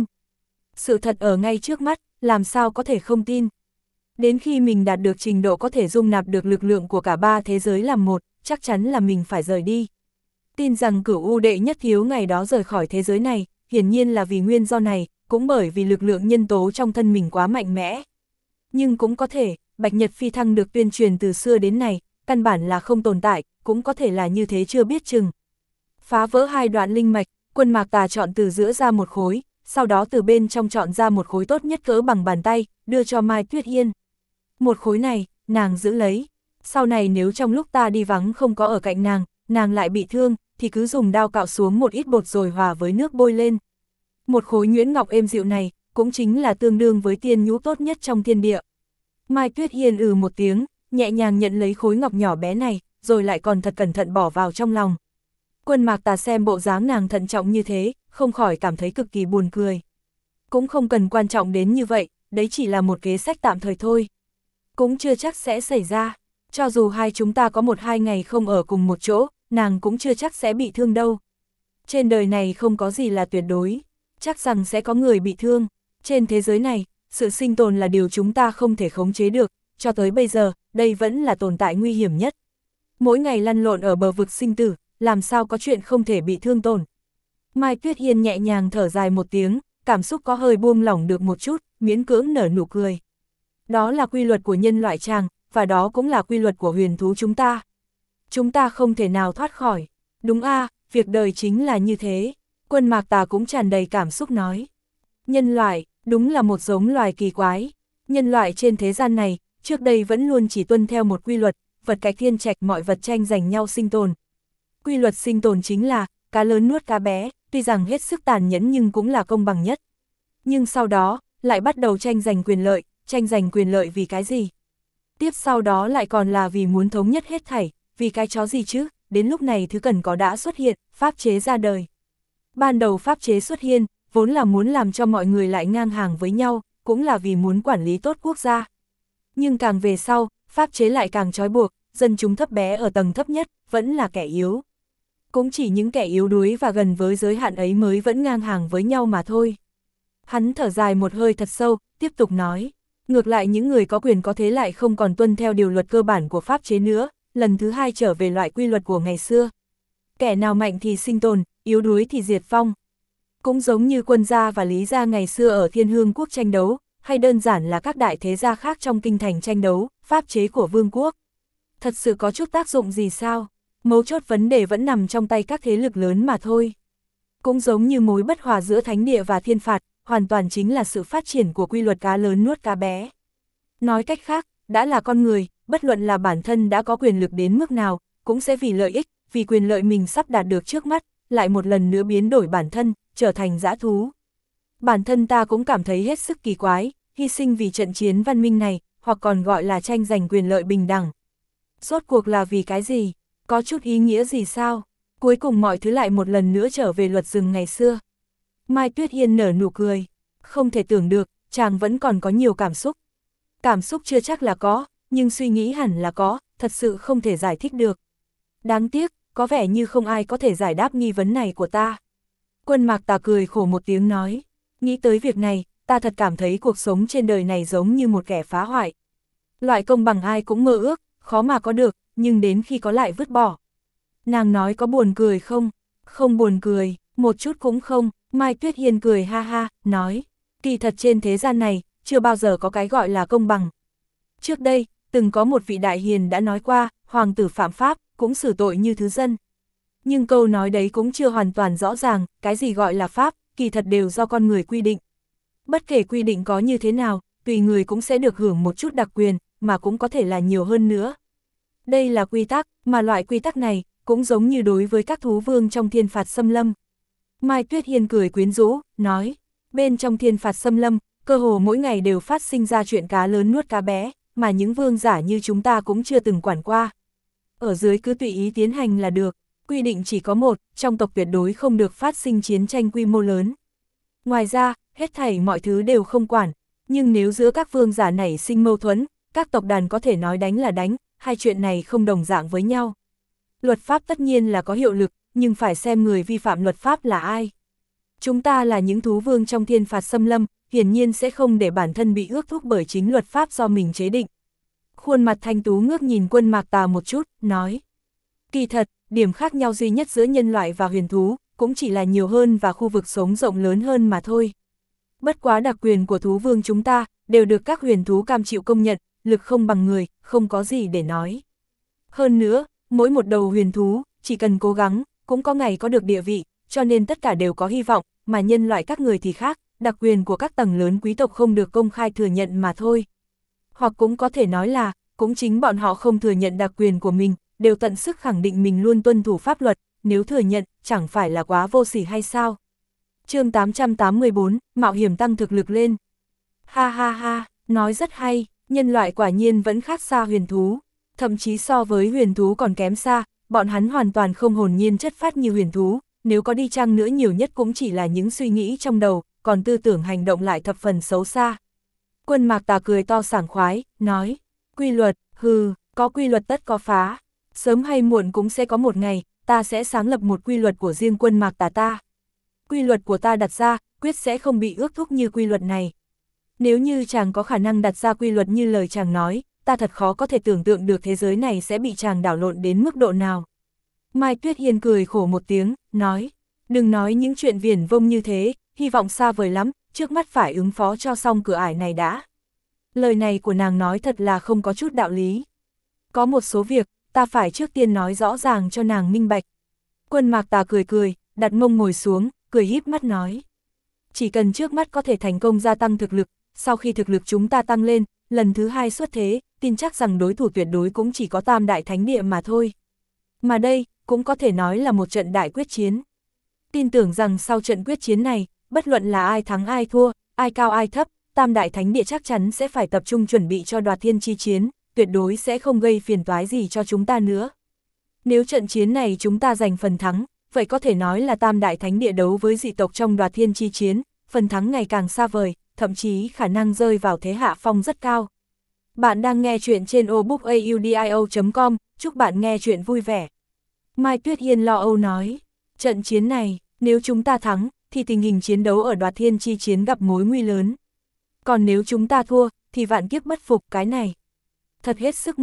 Sự thật ở ngay trước mắt, làm sao có thể không tin. Đến khi mình đạt được trình độ có thể dung nạp được lực lượng của cả ba thế giới làm một, chắc chắn là mình phải rời đi. Tin rằng Cửu U đệ nhất thiếu ngày đó rời khỏi thế giới này, hiển nhiên là vì nguyên do này, cũng bởi vì lực lượng nhân tố trong thân mình quá mạnh mẽ. Nhưng cũng có thể, Bạch Nhật Phi Thăng được tuyên truyền từ xưa đến nay, căn bản là không tồn tại, cũng có thể là như thế chưa biết chừng. Phá vỡ hai đoạn linh mạch, Quân Mạc Tà chọn từ giữa ra một khối, sau đó từ bên trong chọn ra một khối tốt nhất cỡ bằng bàn tay, đưa cho Mai Tuyết Hiên. Một khối này, nàng giữ lấy. Sau này nếu trong lúc ta đi vắng không có ở cạnh nàng lại bị thương, thì cứ dùng đao cạo xuống một ít bột rồi hòa với nước bôi lên. Một khối nhuyễn ngọc êm dịu này, cũng chính là tương đương với tiên nhũ tốt nhất trong thiên địa. Mai Tuyết Hiên một tiếng, nhẹ nhàng nhận lấy khối ngọc nhỏ bé này, rồi lại còn thật cẩn thận bỏ vào trong lòng. Quân Mạc Tà xem bộ dáng nàng thận trọng như thế, không khỏi cảm thấy cực kỳ buồn cười. Cũng không cần quan trọng đến như vậy, đấy chỉ là một kế sách tạm thời thôi. Cũng chưa chắc sẽ xảy ra, cho dù hai chúng ta có 1-2 ngày không ở cùng một chỗ, nàng cũng chưa chắc sẽ bị thương đâu. Trên đời này không có gì là tuyệt đối, chắc rằng sẽ có người bị thương. Trên thế giới này, sự sinh tồn là điều chúng ta không thể khống chế được, cho tới bây giờ, đây vẫn là tồn tại nguy hiểm nhất. Mỗi ngày lăn lộn ở bờ vực sinh tử, làm sao có chuyện không thể bị thương tổn. Mai Tuyết Hiên nhẹ nhàng thở dài một tiếng, cảm xúc có hơi buông lỏng được một chút, miễn cưỡng nở nụ cười. Đó là quy luật của nhân loại chàng, và đó cũng là quy luật của huyền thú chúng ta. Chúng ta không thể nào thoát khỏi. Đúng việc đời chính là như thế. Quân Mạc Tà cũng tràn đầy cảm xúc nói. Nhân loại, đúng là một giống loài kỳ quái. Nhân loại trên thế gian này, trước đây vẫn luôn chỉ tuân theo một quy luật, vật cạch thiên trạch mọi vật tranh giành nhau sinh tồn. Quy luật sinh tồn chính là, cá lớn nuốt cá bé, tuy rằng hết sức tàn nhẫn nhưng cũng là công bằng nhất. Nhưng sau đó, lại bắt đầu tranh giành quyền lợi vì cái gì? Tiếp sau đó lại còn là vì muốn thống nhất hết thảy, vì cái chó gì chứ, đến lúc này thứ cần có đã xuất hiện, pháp chế ra đời. Ban đầu pháp chế xuất hiện, vốn là muốn làm cho mọi người lại ngang hàng với nhau, cũng là vì muốn quản lý tốt quốc gia. Nhưng càng về sau, pháp chế lại càng trói buộc, dân chúng thấp bé ở tầng thấp nhất, vẫn là kẻ yếu. Cũng chỉ những kẻ yếu đuối và gần với giới hạn ấy mới vẫn ngang hàng với nhau mà thôi. Hắn thở dài một hơi thật sâu, tiếp tục nói, ngược lại những người có quyền có thế lại không còn tuân theo điều luật cơ bản của pháp chế nữa, lần thứ hai trở về loại quy luật của ngày xưa. Kẻ nào mạnh thì sinh tồn, yếu đuối thì diệt vong. Cũng giống như Quân gia và Lý gia ngày xưa ở Thiên Hương quốc tranh đấu, hay đơn giản là các đại thế gia khác trong kinh thành tranh đấu, pháp chế của vương quốc. Thật sự có chút tác dụng gì sao? Mấu chốt vấn đề vẫn nằm trong tay các thế lực lớn mà thôi. Cũng giống như mối bất hòa giữa thánh địa và thiên phạt, hoàn toàn chính là sự phát triển của quy luật cá lớn nuốt cá bé. Nói cách khác, đã là con người, bất luận là bản thân đã có quyền lực đến mức nào, cũng sẽ vì lợi ích, vì quyền lợi mình sắp đạt được trước mắt, lại một lần nữa biến đổi bản thân, trở thành dã thú. Bản thân ta cũng cảm thấy hết sức kỳ quái, hy sinh vì trận chiến văn minh này, hoặc còn gọi là tranh giành quyền lợi bình đẳng. Rốt cuộc là vì cái gì? Có chút ý nghĩa gì sao? Cuối cùng mọi thứ lại một lần nữa trở về luật rừng ngày xưa. Mai Tuyết Hiên nở nụ cười. Không thể tưởng được, chàng vẫn còn có nhiều cảm xúc. Cảm xúc chưa chắc là có, nhưng suy nghĩ hẳn là có, thật sự không thể giải thích được. Đáng tiếc, có vẻ như không ai có thể giải đáp nghi vấn này của ta. Quân Mạc Tà cười khổ một tiếng nói, nghĩ tới việc này, ta thật cảm thấy cuộc sống trên đời này giống như một kẻ phá hoại. Loại công bằng ai cũng mơ ước, khó mà có được, nhưng đến khi có lại vứt bỏ. Nàng nói có buồn cười không? Không buồn cười, một chút cũng không. Mai Tuyết Hiên cười ha ha, nói, kỳ thật trên thế gian này, chưa bao giờ có cái gọi là công bằng. Trước đây, từng có một vị đại hiền đã nói qua, hoàng tử phạm pháp, cũng xử tội như thứ dân. Nhưng câu nói đấy cũng chưa hoàn toàn rõ ràng, cái gì gọi là pháp, kỳ thật đều do con người quy định. Bất kể quy định có như thế nào, tùy người cũng sẽ được hưởng một chút đặc quyền, mà cũng có thể là nhiều hơn nữa. Đây là quy tắc, mà loại quy tắc này, cũng giống như đối với các thú vương trong thiên phạt xâm lâm. Mai Tuyết Hiên cười quyến rũ, nói, bên trong thiên phạt xâm lâm, cơ hồ mỗi ngày đều phát sinh ra chuyện cá lớn nuốt cá bé, mà những vương giả như chúng ta cũng chưa từng quản qua. Ở dưới cứ tùy ý tiến hành là được, quy định chỉ có một, trong tộc tuyệt đối không được phát sinh chiến tranh quy mô lớn. Ngoài ra, hết thảy mọi thứ đều không quản, nhưng nếu giữa các vương giả nảy sinh mâu thuẫn, các tộc đàn có thể nói đánh là đánh, hai chuyện này không đồng dạng với nhau. Luật pháp tất nhiên là có hiệu lực, nhưng phải xem người vi phạm luật pháp là ai. Chúng ta là những thú vương trong thiên phạt xâm lâm, hiển nhiên sẽ không để bản thân bị ước thúc bởi chính luật pháp do mình chế định. Khuôn mặt thanh tú ngước nhìn Quân Mạc Tà một chút, nói, kỳ thật, điểm khác nhau duy nhất giữa nhân loại và huyền thú, cũng chỉ là nhiều hơn và khu vực sống rộng lớn hơn mà thôi. Bất quá đặc quyền của thú vương chúng ta, đều được các huyền thú cam chịu công nhận, lực không bằng người, không có gì để nói. Hơn nữa, mỗi một đầu huyền thú, chỉ cần cố gắng, cũng có ngày có được địa vị, cho nên tất cả đều có hy vọng, mà nhân loại các người thì khác, đặc quyền của các tầng lớn quý tộc không được công khai thừa nhận mà thôi. Hoặc cũng có thể nói là, cũng chính bọn họ không thừa nhận đặc quyền của mình, đều tận sức khẳng định mình luôn tuân thủ pháp luật, nếu thừa nhận, chẳng phải là quá vô sỉ hay sao? Chương 884, mạo hiểm tăng thực lực lên. Ha ha ha, nói rất hay, nhân loại quả nhiên vẫn khác xa huyền thú, thậm chí so với huyền thú còn kém xa, bọn hắn hoàn toàn không hồn nhiên chất phát như huyền thú, nếu có đi chăng nữa nhiều nhất cũng chỉ là những suy nghĩ trong đầu, còn tư tưởng hành động lại thập phần xấu xa. Quân Mạc Tà cười to sảng khoái, nói, quy luật, hừ, có quy luật tất có phá, sớm hay muộn cũng sẽ có một ngày, ta sẽ sáng lập một quy luật của riêng Quân Mạc Tà ta. Quy luật của ta đặt ra, quyết sẽ không bị ước thúc như quy luật này. Nếu như chàng có khả năng đặt ra quy luật như lời chàng nói, ta thật khó có thể tưởng tượng được thế giới này sẽ bị chàng đảo lộn đến mức độ nào. Mai Tuyết Hiên cười khổ một tiếng, nói, đừng nói những chuyện viển vông như thế, hy vọng xa vời lắm, trước mắt phải ứng phó cho xong cửa ải này đã. Lời này của nàng nói thật là không có chút đạo lý. Có một số việc, ta phải trước tiên nói rõ ràng cho nàng minh bạch. Quân Mạc Tà cười cười, đặt mông ngồi xuống, cười híp mắt nói. Chỉ cần trước mắt có thể thành công gia tăng thực lực, sau khi thực lực chúng ta tăng lên, lần thứ hai xuất thế, tin chắc rằng đối thủ tuyệt đối cũng chỉ có Tam Đại Thánh Địa mà thôi. Mà đây, cũng có thể nói là một trận đại quyết chiến. Tin tưởng rằng sau trận quyết chiến này, bất luận là ai thắng ai thua, ai cao ai thấp, Tam Đại Thánh Địa chắc chắn sẽ phải tập trung chuẩn bị cho đoạt thiên chi chiến, tuyệt đối sẽ không gây phiền toái gì cho chúng ta nữa. Nếu trận chiến này chúng ta giành phần thắng, vậy có thể nói là Tam Đại Thánh Địa đấu với dị tộc trong đoạt thiên chi chiến, phần thắng ngày càng xa vời, thậm chí khả năng rơi vào thế hạ phong rất cao. Bạn đang nghe chuyện trên obookaudio.com, chúc bạn nghe chuyện vui vẻ. Mai Tuyết Hiên lo âu nói, trận chiến này, nếu chúng ta thắng, thì tình hình chiến đấu ở đoạt thiên chi chiến gặp mối nguy lớn. Còn nếu chúng ta thua, thì vạn kiếp bất phục cái này. Thật hết sức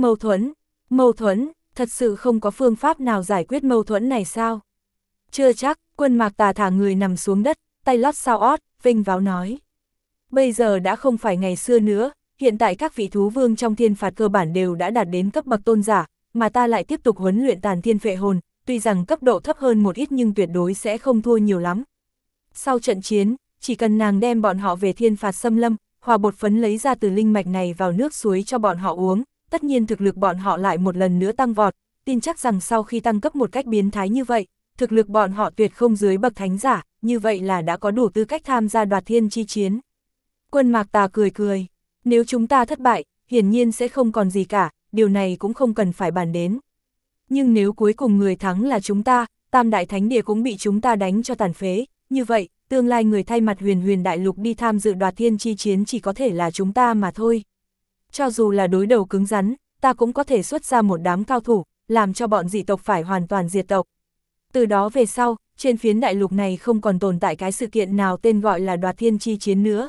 mâu thuẫn, thật sự không có phương pháp nào giải quyết mâu thuẫn này sao? Chưa chắc, Quân Mạc Tà thả người nằm xuống đất, tay lót sau ót, vinh váo nói. Bây giờ đã không phải ngày xưa nữa, hiện tại các vị thú vương trong thiên phạt cơ bản đều đã đạt đến cấp bậc tôn giả, mà ta lại tiếp tục huấn luyện tàn thiên phệ hồn, tuy rằng cấp độ thấp hơn một ít nhưng tuyệt đối sẽ không thua nhiều lắm. Sau trận chiến, chỉ cần nàng đem bọn họ về thiên phạt xâm lâm, hòa bột phấn lấy ra từ linh mạch này vào nước suối cho bọn họ uống, tất nhiên thực lực bọn họ lại một lần nữa tăng vọt, tin chắc rằng sau khi tăng cấp một cách biến thái như vậy, thực lực bọn họ tuyệt không dưới bậc thánh giả, như vậy là đã có đủ tư cách tham gia đoạt thiên chi chiến. Quân Mạc Tà cười cười, nếu chúng ta thất bại, hiển nhiên sẽ không còn gì cả, điều này cũng không cần phải bàn đến. Nhưng nếu cuối cùng người thắng là chúng ta, Tam Đại Thánh Địa cũng bị chúng ta đánh cho tàn phế, như vậy, tương lai người thay mặt huyền huyền đại lục đi tham dự đoạt thiên chi chiến chỉ có thể là chúng ta mà thôi. Cho dù là đối đầu cứng rắn, ta cũng có thể xuất ra một đám cao thủ, làm cho bọn dị tộc phải hoàn toàn diệt tộc. Từ đó về sau, trên phiến đại lục này không còn tồn tại cái sự kiện nào tên gọi là đoạt thiên chi chiến nữa.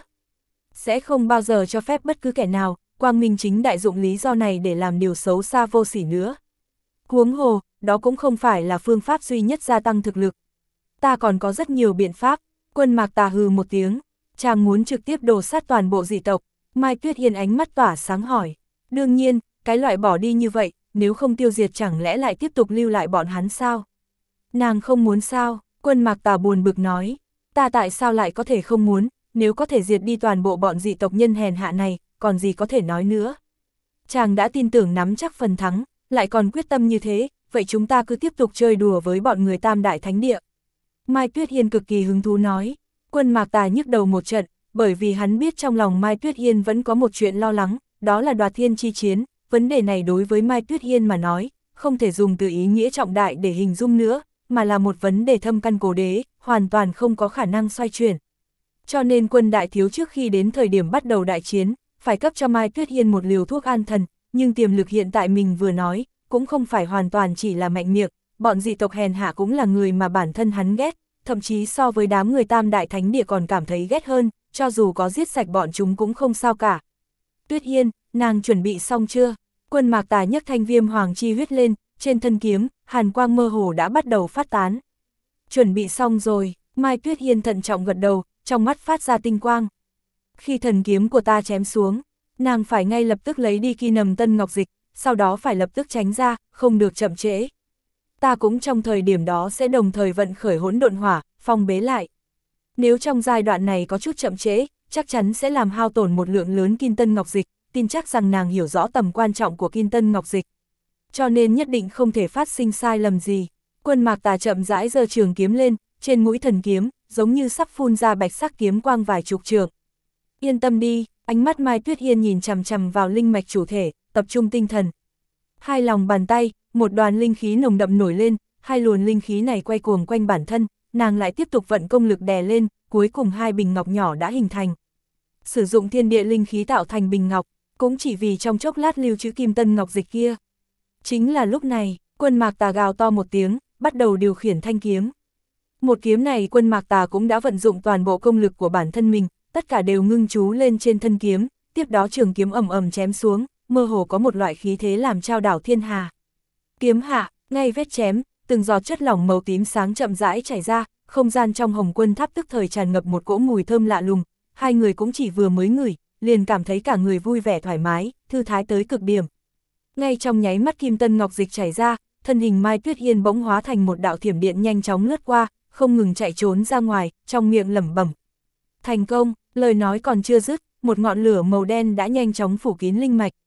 Sẽ không bao giờ cho phép bất cứ kẻ nào, quang minh chính đại dụng lý do này để làm điều xấu xa vô sỉ nữa. Huống hồ, đó cũng không phải là phương pháp duy nhất gia tăng thực lực. Ta còn có rất nhiều biện pháp. Quân Mạc Tà hừ một tiếng, chàng muốn trực tiếp đổ sát toàn bộ dị tộc. Mai Tuyết Hiên ánh mắt tỏa sáng hỏi. Đương nhiên, cái loại bỏ đi như vậy, nếu không tiêu diệt chẳng lẽ lại tiếp tục lưu lại bọn hắn sao? Nàng không muốn sao? Quân Mạc Tà buồn bực nói. Ta tại sao lại có thể không muốn, nếu có thể diệt đi toàn bộ bọn dị tộc nhân hèn hạ này, còn gì có thể nói nữa? Chàng đã tin tưởng nắm chắc phần thắng, lại còn quyết tâm như thế, vậy chúng ta cứ tiếp tục chơi đùa với bọn người Tam Đại Thánh Địa. Mai Tuyết Hiên cực kỳ hứng thú nói. Quân Mạc Tà nhức đầu một trận, bởi vì hắn biết trong lòng Mai Tuyết Hiên vẫn có một chuyện lo lắng, đó là đoạt thiên chi chiến. Vấn đề này đối với Mai Tuyết Hiên mà nói, không thể dùng từ ý nghĩa trọng đại để hình dung nữa, mà là một vấn đề thâm căn cố đế, hoàn toàn không có khả năng xoay chuyển. Cho nên Quân đại thiếu trước khi đến thời điểm bắt đầu đại chiến, phải cấp cho Mai Tuyết Hiên một liều thuốc an thần, nhưng tiềm lực hiện tại mình vừa nói, cũng không phải hoàn toàn chỉ là mạnh miệng, bọn dị tộc hèn hạ cũng là người mà bản thân hắn ghét, thậm chí so với đám người Tam Đại Thánh Địa còn cảm thấy ghét hơn, cho dù có giết sạch bọn chúng cũng không sao cả. Tuyết Hiên, nàng chuẩn bị xong chưa? Quân Mạc Tà nhấc thanh viêm hoàng chi huyết lên, trên thân kiếm, hàn quang mơ hồ đã bắt đầu phát tán. Chuẩn bị xong rồi, Mai Tuyết Hiên thận trọng gật đầu, trong mắt phát ra tinh quang. Khi thần kiếm của ta chém xuống, nàng phải ngay lập tức lấy đi Ki Nầm Tân Ngọc Dịch, sau đó phải lập tức tránh ra, không được chậm trễ. Ta cũng trong thời điểm đó sẽ đồng thời vận khởi hỗn độn hỏa, phong bế lại. Nếu trong giai đoạn này có chút chậm trễ, chắc chắn sẽ làm hao tổn một lượng lớn Kim Tân Ngọc Dịch, tin chắc rằng nàng hiểu rõ tầm quan trọng của Kim Tân Ngọc Dịch. Cho nên nhất định không thể phát sinh sai lầm gì. Quân Mạc Tà chậm rãi giơ trường kiếm lên, trên mũi thần kiếm, giống như sắp phun ra bạch sắc kiếm quang vài chục trượng. Yên tâm đi, ánh mắt Mai Tuyết Hiên nhìn chằm chằm vào linh mạch chủ thể, tập trung tinh thần. Hai lòng bàn tay, một đoàn linh khí nồng đậm nổi lên, hai luồng linh khí này quay cuồng quanh bản thân, nàng lại tiếp tục vận công lực đè lên, cuối cùng hai bình ngọc nhỏ đã hình thành. Sử dụng thiên địa linh khí tạo thành bình ngọc, cũng chỉ vì trong chốc lát lưu trữ Kim Tân Ngọc Dịch kia. Chính là lúc này, Quân Mạc Tà gào to một tiếng, bắt đầu điều khiển thanh kiếm. Một kiếm này Quân Mạc Tà cũng đã vận dụng toàn bộ công lực của bản thân mình, tất cả đều ngưng chú lên trên thân kiếm, tiếp đó trường kiếm ầm ầm chém xuống, mơ hồ có một loại khí thế làm trao đảo thiên hà. Kiếm hạ, ngay vết chém, từng giọt chất lỏng màu tím sáng chậm rãi chảy ra, không gian trong Hồng Quân Tháp tức thời tràn ngập một cỗ mùi thơm lạ lùng, hai người cũng chỉ vừa mới ngửi, liền cảm thấy cả người vui vẻ thoải mái, thư thái tới cực điểm. Ngay trong nháy mắt Kim Tân Ngọc Dịch chảy ra, thân hình Mai Tuyết Hiên bỗng hóa thành một đạo thiểm điện nhanh chóng lướt qua, không ngừng chạy trốn ra ngoài, trong miệng lẩm bẩm. Thành công, lời nói còn chưa dứt, một ngọn lửa màu đen đã nhanh chóng phủ kín linh mạch.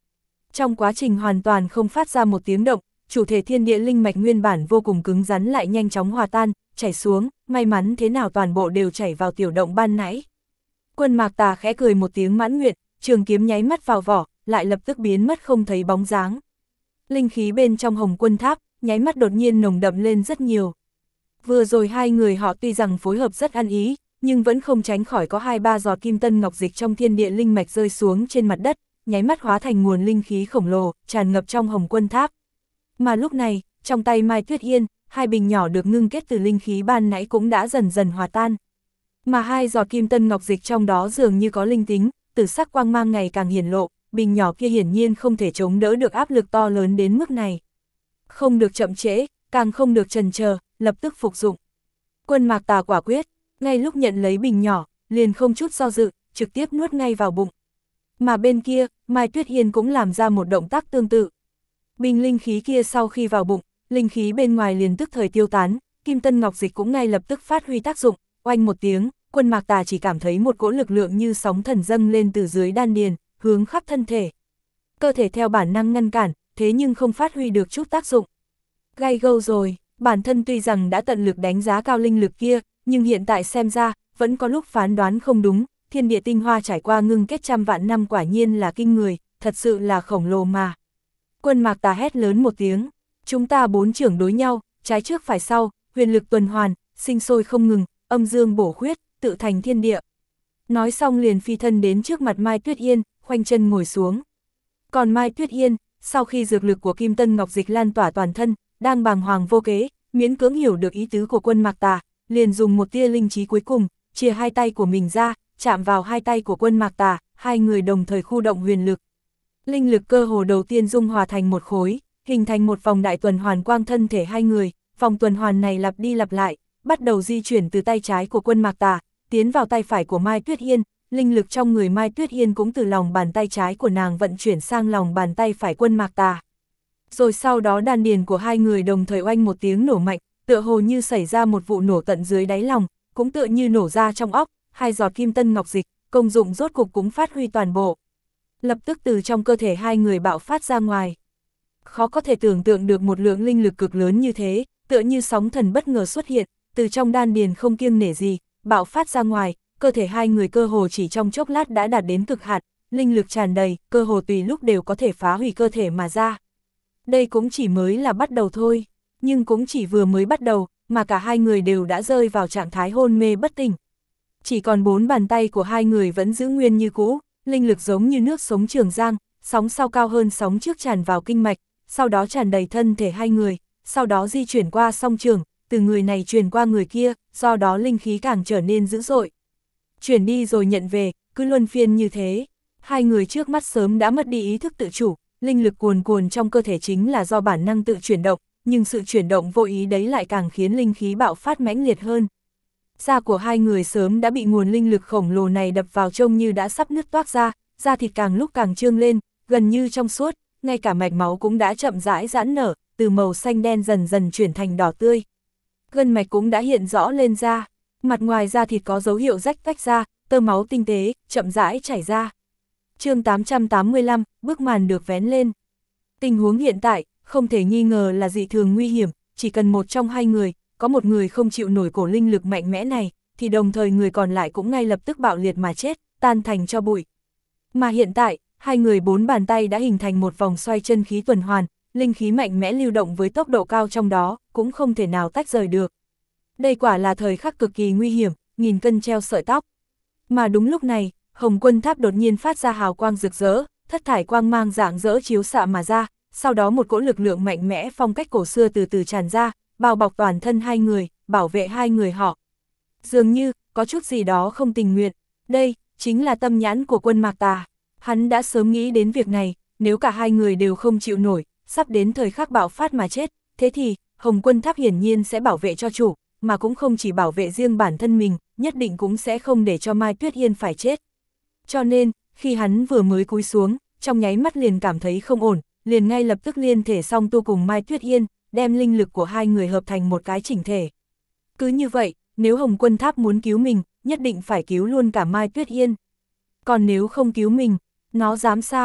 Trong quá trình hoàn toàn không phát ra một tiếng động, chủ thể thiên địa linh mạch nguyên bản vô cùng cứng rắn lại nhanh chóng hòa tan, chảy xuống, may mắn thế nào toàn bộ đều chảy vào tiểu động ban nãy. Quân Mạc Tà khẽ cười một tiếng mãn nguyện, trường kiếm nháy mắt vào vỏ, lại lập tức biến mất không thấy bóng dáng. Linh khí bên trong Hồng Quân Tháp, nháy mắt đột nhiên nồng đậm lên rất nhiều. Vừa rồi hai người họ tuy rằng phối hợp rất ăn ý, nhưng vẫn không tránh khỏi có 2-3 giọt kim tân ngọc dịch trong thiên địa linh mạch rơi xuống trên mặt đất, nháy mắt hóa thành nguồn linh khí khổng lồ, tràn ngập trong Hồng Quân Tháp. Mà lúc này, trong tay Mai Tuyết Yên, 2 bình nhỏ được ngưng kết từ linh khí ban nãy cũng đã dần dần hòa tan. Mà 2 giọt kim tân ngọc dịch trong đó dường như có linh tính, tử sắc quang mang ngày càng hiển lộ, bình nhỏ kia hiển nhiên không thể chống đỡ được áp lực to lớn đến mức này. Không được chậm trễ, càng không được chần chờ, lập tức phục dụng. Quân Mạc Tà quả quyết, ngay lúc nhận lấy bình nhỏ, liền không chút do dự, trực tiếp nuốt ngay vào bụng. Mà bên kia, Mai Tuyết Yên cũng làm ra một động tác tương tự. Bình linh khí kia sau khi vào bụng, linh khí bên ngoài liền tức thời tiêu tán, kim tân ngọc dịch cũng ngay lập tức phát huy tác dụng, oanh một tiếng, Quân Mạc Tà chỉ cảm thấy một cỗ lực lượng như sóng thần dâng lên từ dưới đan điền, hướng khắp thân thể. Cơ thể theo bản năng ngăn cản, thế nhưng không phát huy được chút tác dụng. Gay gâu rồi, bản thân tuy rằng đã tận lực đánh giá cao linh lực kia, nhưng hiện tại xem ra, vẫn có lúc phán đoán không đúng, thiên địa tinh hoa trải qua ngưng kết trăm vạn năm quả nhiên là kinh người, thật sự là khổng lồ mà. Quân Mạc Tà hét lớn một tiếng, chúng ta 4 trưởng đối nhau, trái trước phải sau, huyền lực tuần hoàn, sinh sôi không ngừng, âm dương bổ khuyết, tự thành thiên địa. Nói xong liền phi thân đến trước mặt Mai Tuyết Yên, khoanh chân ngồi xuống. Còn Mai Tuyết Yên, sau khi dược lực của kim tân ngọc dịch lan tỏa toàn thân, đang bàng hoàng vô kế, miễn cưỡng hiểu được ý tứ của Quân Mạc Tà, liền dùng một tia linh trí cuối cùng, chia 2 tay của mình ra, chạm vào 2 tay của Quân Mạc Tà, 2 người đồng thời khu động huyền lực. Linh lực cơ hồ đầu tiên dung hòa thành một khối, hình thành một vòng đại tuần hoàn quang thân thể 2 người, vòng tuần hoàn này lặp đi lặp lại, bắt đầu di chuyển từ tay trái của Quân Mạc Tà, tiến vào tay phải của Mai Tuyết Yên, linh lực trong người Mai Tuyết Yên cũng từ lòng bàn tay trái của nàng vận chuyển sang lòng bàn tay phải Quân Mạc Tà. Rồi sau đó đan điền của 2 người đồng thời oanh một tiếng nổ mạnh, tựa hồ như xảy ra một vụ nổ tận dưới đáy lòng, cũng tựa như nổ ra trong óc, 2 giọt kim tân ngọc dịch, công dụng rốt cục cũng phát huy toàn bộ. Lập tức từ trong cơ thể 2 người bạo phát ra ngoài. Khó có thể tưởng tượng được một lượng linh lực cực lớn như thế, tựa như sóng thần bất ngờ xuất hiện, từ trong đan điền không kiêng nể gì, bạo phát ra ngoài, cơ thể 2 người cơ hồ chỉ trong chốc lát đã đạt đến cực hạn, linh lực tràn đầy, cơ hồ tùy lúc đều có thể phá hủy cơ thể mà ra. Đây cũng chỉ mới là bắt đầu thôi, nhưng cũng chỉ vừa mới bắt đầu, mà cả 2 người đều đã rơi vào trạng thái hôn mê bất tỉnh. Chỉ còn 4 bàn tay của 2 người vẫn giữ nguyên như cũ, linh lực giống như nước sống Trường Giang, sóng sau cao hơn sóng trước tràn vào kinh mạch, sau đó tràn đầy thân thể 2 người, sau đó di chuyển qua song trường, từ người này truyền qua người kia, do đó linh khí càng trở nên dữ dội. Chuyển đi rồi nhận về, cứ luân phiên như thế. 2 người trước mắt sớm đã mất đi ý thức tự chủ, linh lực cuồn cuồn trong cơ thể chính là do bản năng tự chuyển động, nhưng sự chuyển động vô ý đấy lại càng khiến linh khí bạo phát mãnh liệt hơn. Da của 2 người sớm đã bị nguồn linh lực khổng lồ này đập vào trông như đã sắp nứt toác ra, da thịt càng lúc càng trương lên, gần như trong suốt, ngay cả mạch máu cũng đã chậm rãi giãn nở, từ màu xanh đen dần dần chuyển thành đỏ tươi. Gân mạch cũng đã hiện rõ lên da, mặt ngoài da thịt có dấu hiệu rách tách ra, tơ máu tinh tế, chậm rãi chảy ra. Chương 885, bức màn được vén lên. Tình huống hiện tại, không thể nghi ngờ là dị thường nguy hiểm, chỉ cần một trong 2 người, có một người không chịu nổi cổ linh lực mạnh mẽ này, thì đồng thời người còn lại cũng ngay lập tức bạo liệt mà chết, tan thành tro bụi. Mà hiện tại, 2 người 4 bàn tay đã hình thành một vòng xoay chân khí tuần hoàn, linh khí mạnh mẽ lưu động với tốc độ cao trong đó, cũng không thể nào tách rời được. Đây quả là thời khắc cực kỳ nguy hiểm, nghìn cân treo sợi tóc. Mà đúng lúc này, Hồng Quân Tháp đột nhiên phát ra hào quang rực rỡ, thất thải quang mang rạng rỡ chiếu xạ mà ra, sau đó một cỗ lực lượng mạnh mẽ phong cách cổ xưa từ từ tràn ra, bao bọc toàn thân 2 người, bảo vệ 2 người họ. Dường như, có chút gì đó không tình nguyện, đây, chính là tâm nhãn của Quân Mạc Tà. Hắn đã sớm nghĩ đến việc này, nếu cả 2 người đều không chịu nổi, sắp đến thời khắc bạo phát mà chết, thế thì, Hồng Quân Tháp hiển nhiên sẽ bảo vệ cho chủ, mà cũng không chỉ bảo vệ riêng bản thân mình, nhất định cũng sẽ không để cho Mai Tuyết Yên phải chết. Cho nên, khi hắn vừa mới cúi xuống, trong nháy mắt liền cảm thấy không ổn, liền ngay lập tức liên thể song tu cùng Mai Tuyết Yên, đem linh lực của 2 người hợp thành một cái chỉnh thể. Cứ như vậy, nếu Hồng Quân Tháp muốn cứu mình, nhất định phải cứu luôn cả Mai Tuyết Yên. Còn nếu không cứu mình, nó dám sao?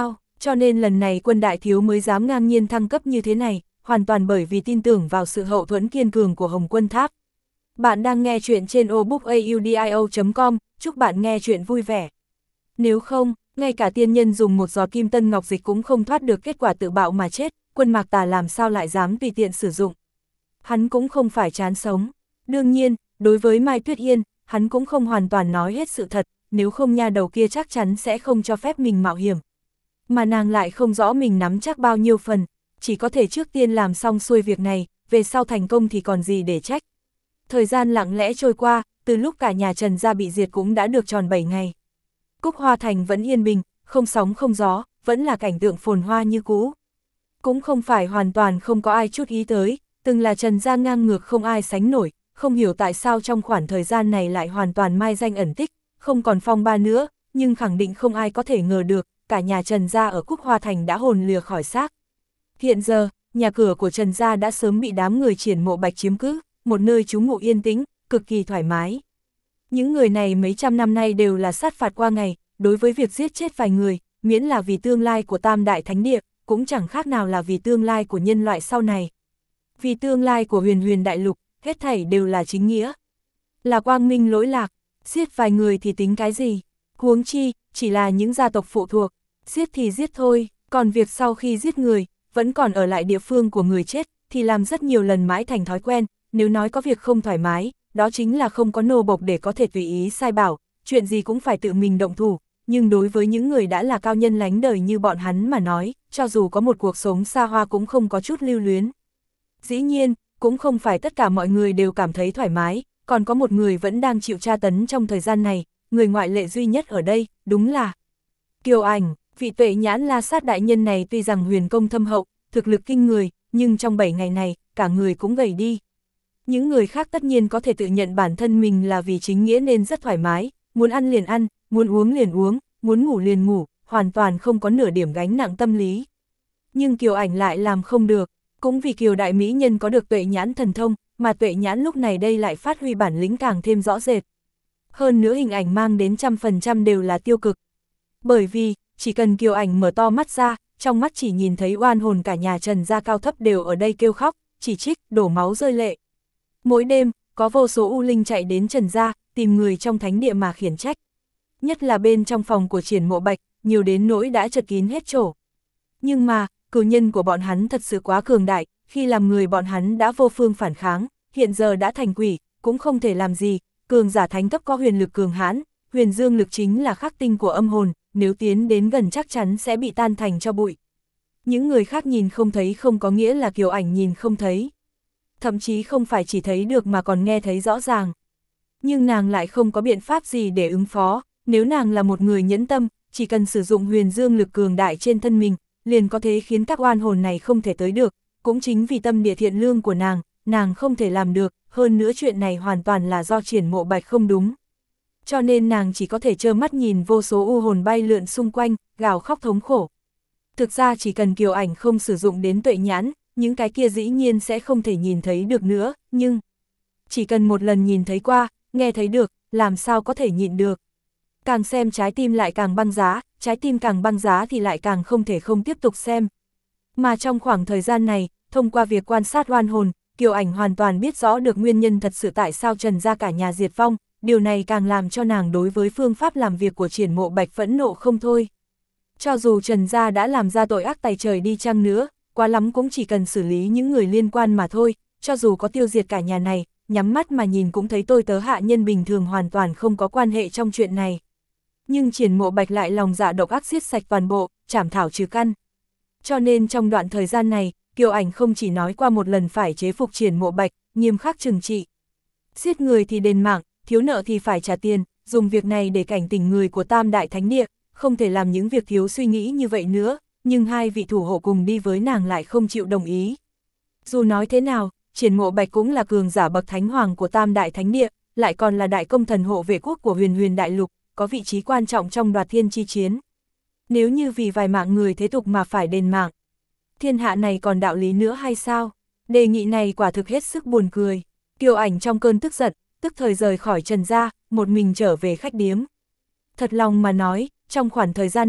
Cho nên lần này Quân đại thiếu mới dám ngang nhiên thăng cấp như thế này, hoàn toàn bởi vì tin tưởng vào sự hậu thuẫn kiên cường của Hồng Quân Tháp. Bạn đang nghe chuyện trên obookaudio.com, chúc bạn nghe chuyện vui vẻ. Nếu không, ngay cả tiên nhân dùng một giọt kim tân ngọc dịch cũng không thoát được kết quả tự bạo mà chết, Quân Mạc Tà làm sao lại dám tùy tiện sử dụng. Hắn cũng không phải chán sống. Đương nhiên, đối với Mai Tuyết Yên, hắn cũng không hoàn toàn nói hết sự thật, nếu không nha đầu kia chắc chắn sẽ không cho phép mình mạo hiểm. Mà nàng lại không rõ mình nắm chắc bao nhiêu phần, chỉ có thể trước tiên làm xong xuôi việc này, về sau thành công thì còn gì để trách. Thời gian lặng lẽ trôi qua, từ lúc cả nhà Trần gia bị diệt cũng đã được tròn 7 ngày. Cúc Hoa Thành vẫn yên bình, không sóng không gió, vẫn là cảnh tượng phồn hoa như cũ. Cũng không phải hoàn toàn không có ai chút ý tới, từng là Trần gia ngang ngược không ai sánh nổi, không hiểu tại sao trong khoảng thời gian này lại hoàn toàn mai danh ẩn tích, không còn phong ba nữa, nhưng khẳng định không ai có thể ngờ được, cả nhà Trần gia ở Cúc Hoa Thành đã hồn lìa khỏi xác. Hiện giờ, nhà cửa của Trần gia đã sớm bị đám người Triển Mộ Bạch chiếm cứ, một nơi trú ngụ yên tĩnh, cực kỳ thoải mái. Những người này mấy trăm năm nay đều là sát phạt qua ngày, đối với việc giết chết vài người, miễn là vì tương lai của Tam Đại Thánh Địa, cũng chẳng khác nào là vì tương lai của nhân loại sau này. Vì tương lai của Huyền Huyền Đại Lục, hết thảy đều là chính nghĩa. Là quang minh lỗi lạc, giết vài người thì tính cái gì? Huống chi, chỉ là những gia tộc phụ thuộc, giết thì giết thôi, còn việc sau khi giết người, vẫn còn ở lại địa phương của người chết, thì làm rất nhiều lần mãi thành thói quen, nếu nói có việc không thoải mái, đó chính là không có nô bộc để có thể tùy ý sai bảo, chuyện gì cũng phải tự mình động thủ, nhưng đối với những người đã là cao nhân lánh đời như bọn hắn mà nói, cho dù có một cuộc sống xa hoa cũng không có chút lưu luyến. Dĩ nhiên, cũng không phải tất cả mọi người đều cảm thấy thoải mái, còn có một người vẫn đang chịu tra tấn trong thời gian này, người ngoại lệ duy nhất ở đây, đúng là Kiều Ảnh. Vị Tuệ Nhãn La Sát đại nhân này tuy rằng huyền công thâm hậu, thực lực kinh người, nhưng trong 7 ngày này, cả người cũng gầy đi. Những người khác tất nhiên có thể tự nhận bản thân mình là vì chính nghĩa nên rất thoải mái, muốn ăn liền ăn, muốn uống liền uống, muốn ngủ liền ngủ, hoàn toàn không có nửa điểm gánh nặng tâm lý. Nhưng Kiều Ảnh lại làm không được, cũng vì Kiều đại mỹ nhân có được Tuệ Nhãn thần thông, mà Tuệ Nhãn lúc này đây lại phát huy bản lĩnh càng thêm rõ rệt. Hơn nữa hình ảnh mang đến 100% đều là tiêu cực. Bởi vì, chỉ cần Kiều Ảnh mở to mắt ra, trong mắt chỉ nhìn thấy oan hồn cả nhà Trần gia cao thấp đều ở đây kêu khóc, chỉ trích, đổ máu rơi lệ. Mỗi đêm, có vô số u linh chạy đến Trần gia, tìm người trong thánh địa mà khiển trách. Nhất là bên trong phòng của Triển Mộ Bạch, nhiều đến nỗi đã chật kín hết chỗ. Nhưng mà, cừu nhân của bọn hắn thật sự quá cường đại, khi làm người bọn hắn đã vô phương phản kháng, hiện giờ đã thành quỷ, cũng không thể làm gì, cường giả thánh cấp có huyền lực cường hãn, huyền dương lực chính là khắc tinh của âm hồn, nếu tiến đến gần chắc chắn sẽ bị tan thành cho bụi. Những người khác nhìn không thấy không có nghĩa là Kiều Ảnh nhìn không thấy. Thậm chí không phải chỉ thấy được mà còn nghe thấy rõ ràng. Nhưng nàng lại không có biện pháp gì để ứng phó, nếu nàng là một người nhẫn tâm, chỉ cần sử dụng huyền dương lực cường đại trên thân mình, liền có thể khiến các oan hồn này không thể tới được, cũng chính vì tâm địa thiện lương của nàng không thể làm được, hơn nữa chuyện này hoàn toàn là do Triển Mộ Bạch không đúng. Cho nên nàng chỉ có thể trơ mắt nhìn vô số u hồn bay lượn xung quanh, gào khóc thống khổ. Thực ra chỉ cần Kiều Ảnh không sử dụng đến Tuệ Nhãn, những cái kia dĩ nhiên sẽ không thể nhìn thấy được nữa, nhưng chỉ cần một lần nhìn thấy qua, nghe thấy được, làm sao có thể nhịn được. Càng xem trái tim lại càng băng giá, trái tim càng băng giá thì lại càng không thể không tiếp tục xem. Mà trong khoảng thời gian này, thông qua việc quan sát oan hồn, Kiều Ảnh hoàn toàn biết rõ được nguyên nhân thật sự tại sao Trần gia cả nhà diệt vong, điều này càng làm cho nàng đối với phương pháp làm việc của Triển Mộ Bạch phẫn nộ không thôi. Cho dù Trần gia đã làm ra tội ác tày trời đi chăng nữa, quá lắm cũng chỉ cần xử lý những người liên quan mà thôi, cho dù có tiêu diệt cả nhà này, nhắm mắt mà nhìn cũng thấy tôi tớ hạ nhân bình thường hoàn toàn không có quan hệ trong chuyện này. Nhưng Triển Mộ Bạch lại lòng dạ độc ác giết sạch toàn bộ, trảm thảo trừ căn. Cho nên trong đoạn thời gian này, Kiều Ảnh không chỉ nói qua một lần phải chế phục Triển Mộ Bạch, nghiêm khắc trừng trị. Giết người thì đền mạng, thiếu nợ thì phải trả tiền, dùng việc này để cảnh tỉnh người của Tam Đại Thánh Địa, không thể làm những việc thiếu suy nghĩ như vậy nữa, nhưng hai vị thủ hộ cùng đi với nàng lại không chịu đồng ý. Dù nói thế nào, Triển Mộ Bạch cũng là cường giả bậc thánh hoàng của Tam Đại Thánh Địa, lại còn là đại công thần hộ vệ quốc của Huyền Huyền Đại Lục, có vị trí quan trọng trong Đoạt Thiên chi chiến. Nếu như vì vài mạng người thế tục mà phải đền mạng, thiên hạ này còn đạo lý nữa hay sao? Đề nghị này quả thực hết sức buồn cười. Kiều Ảnh trong cơn tức giận, tức thời rời khỏi Trần gia, một mình trở về khách điếm. Thật lòng mà nói, trong khoảng thời gian này,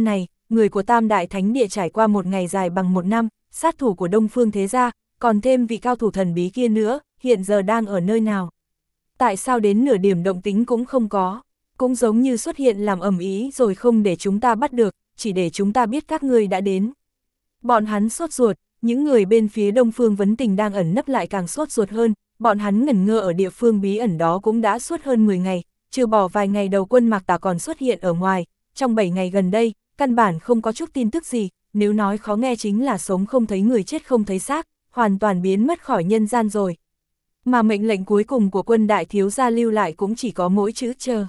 người của Tam Đại Thánh Địa trải qua một ngày dài bằng một năm, sát thủ của Đông Phương Thế Gia, còn thêm vị cao thủ thần bí kia nữa, hiện giờ đang ở nơi nào? Tại sao đến nửa điểm động tĩnh cũng không có? Cũng giống như xuất hiện làm ầm ĩ rồi không để chúng ta bắt được, chỉ để chúng ta biết các ngươi đã đến. Bọn hắn sốt ruột, những người bên phía Đông Phương Vấn Tình đang ẩn nấp lại càng sốt ruột hơn, bọn hắn ngẩn ngơ ở địa phương bí ẩn đó cũng đã suốt hơn 10 ngày, trừ bỏ vài ngày đầu quân Mạc Tà còn xuất hiện ở ngoài, trong 7 ngày gần đây, căn bản không có chút tin tức gì, nếu nói khó nghe chính là sống không thấy người chết không thấy xác, hoàn toàn biến mất khỏi nhân gian rồi. Mà mệnh lệnh cuối cùng của quân đại thiếu gia lưu lại cũng chỉ có mỗi chữ chờ.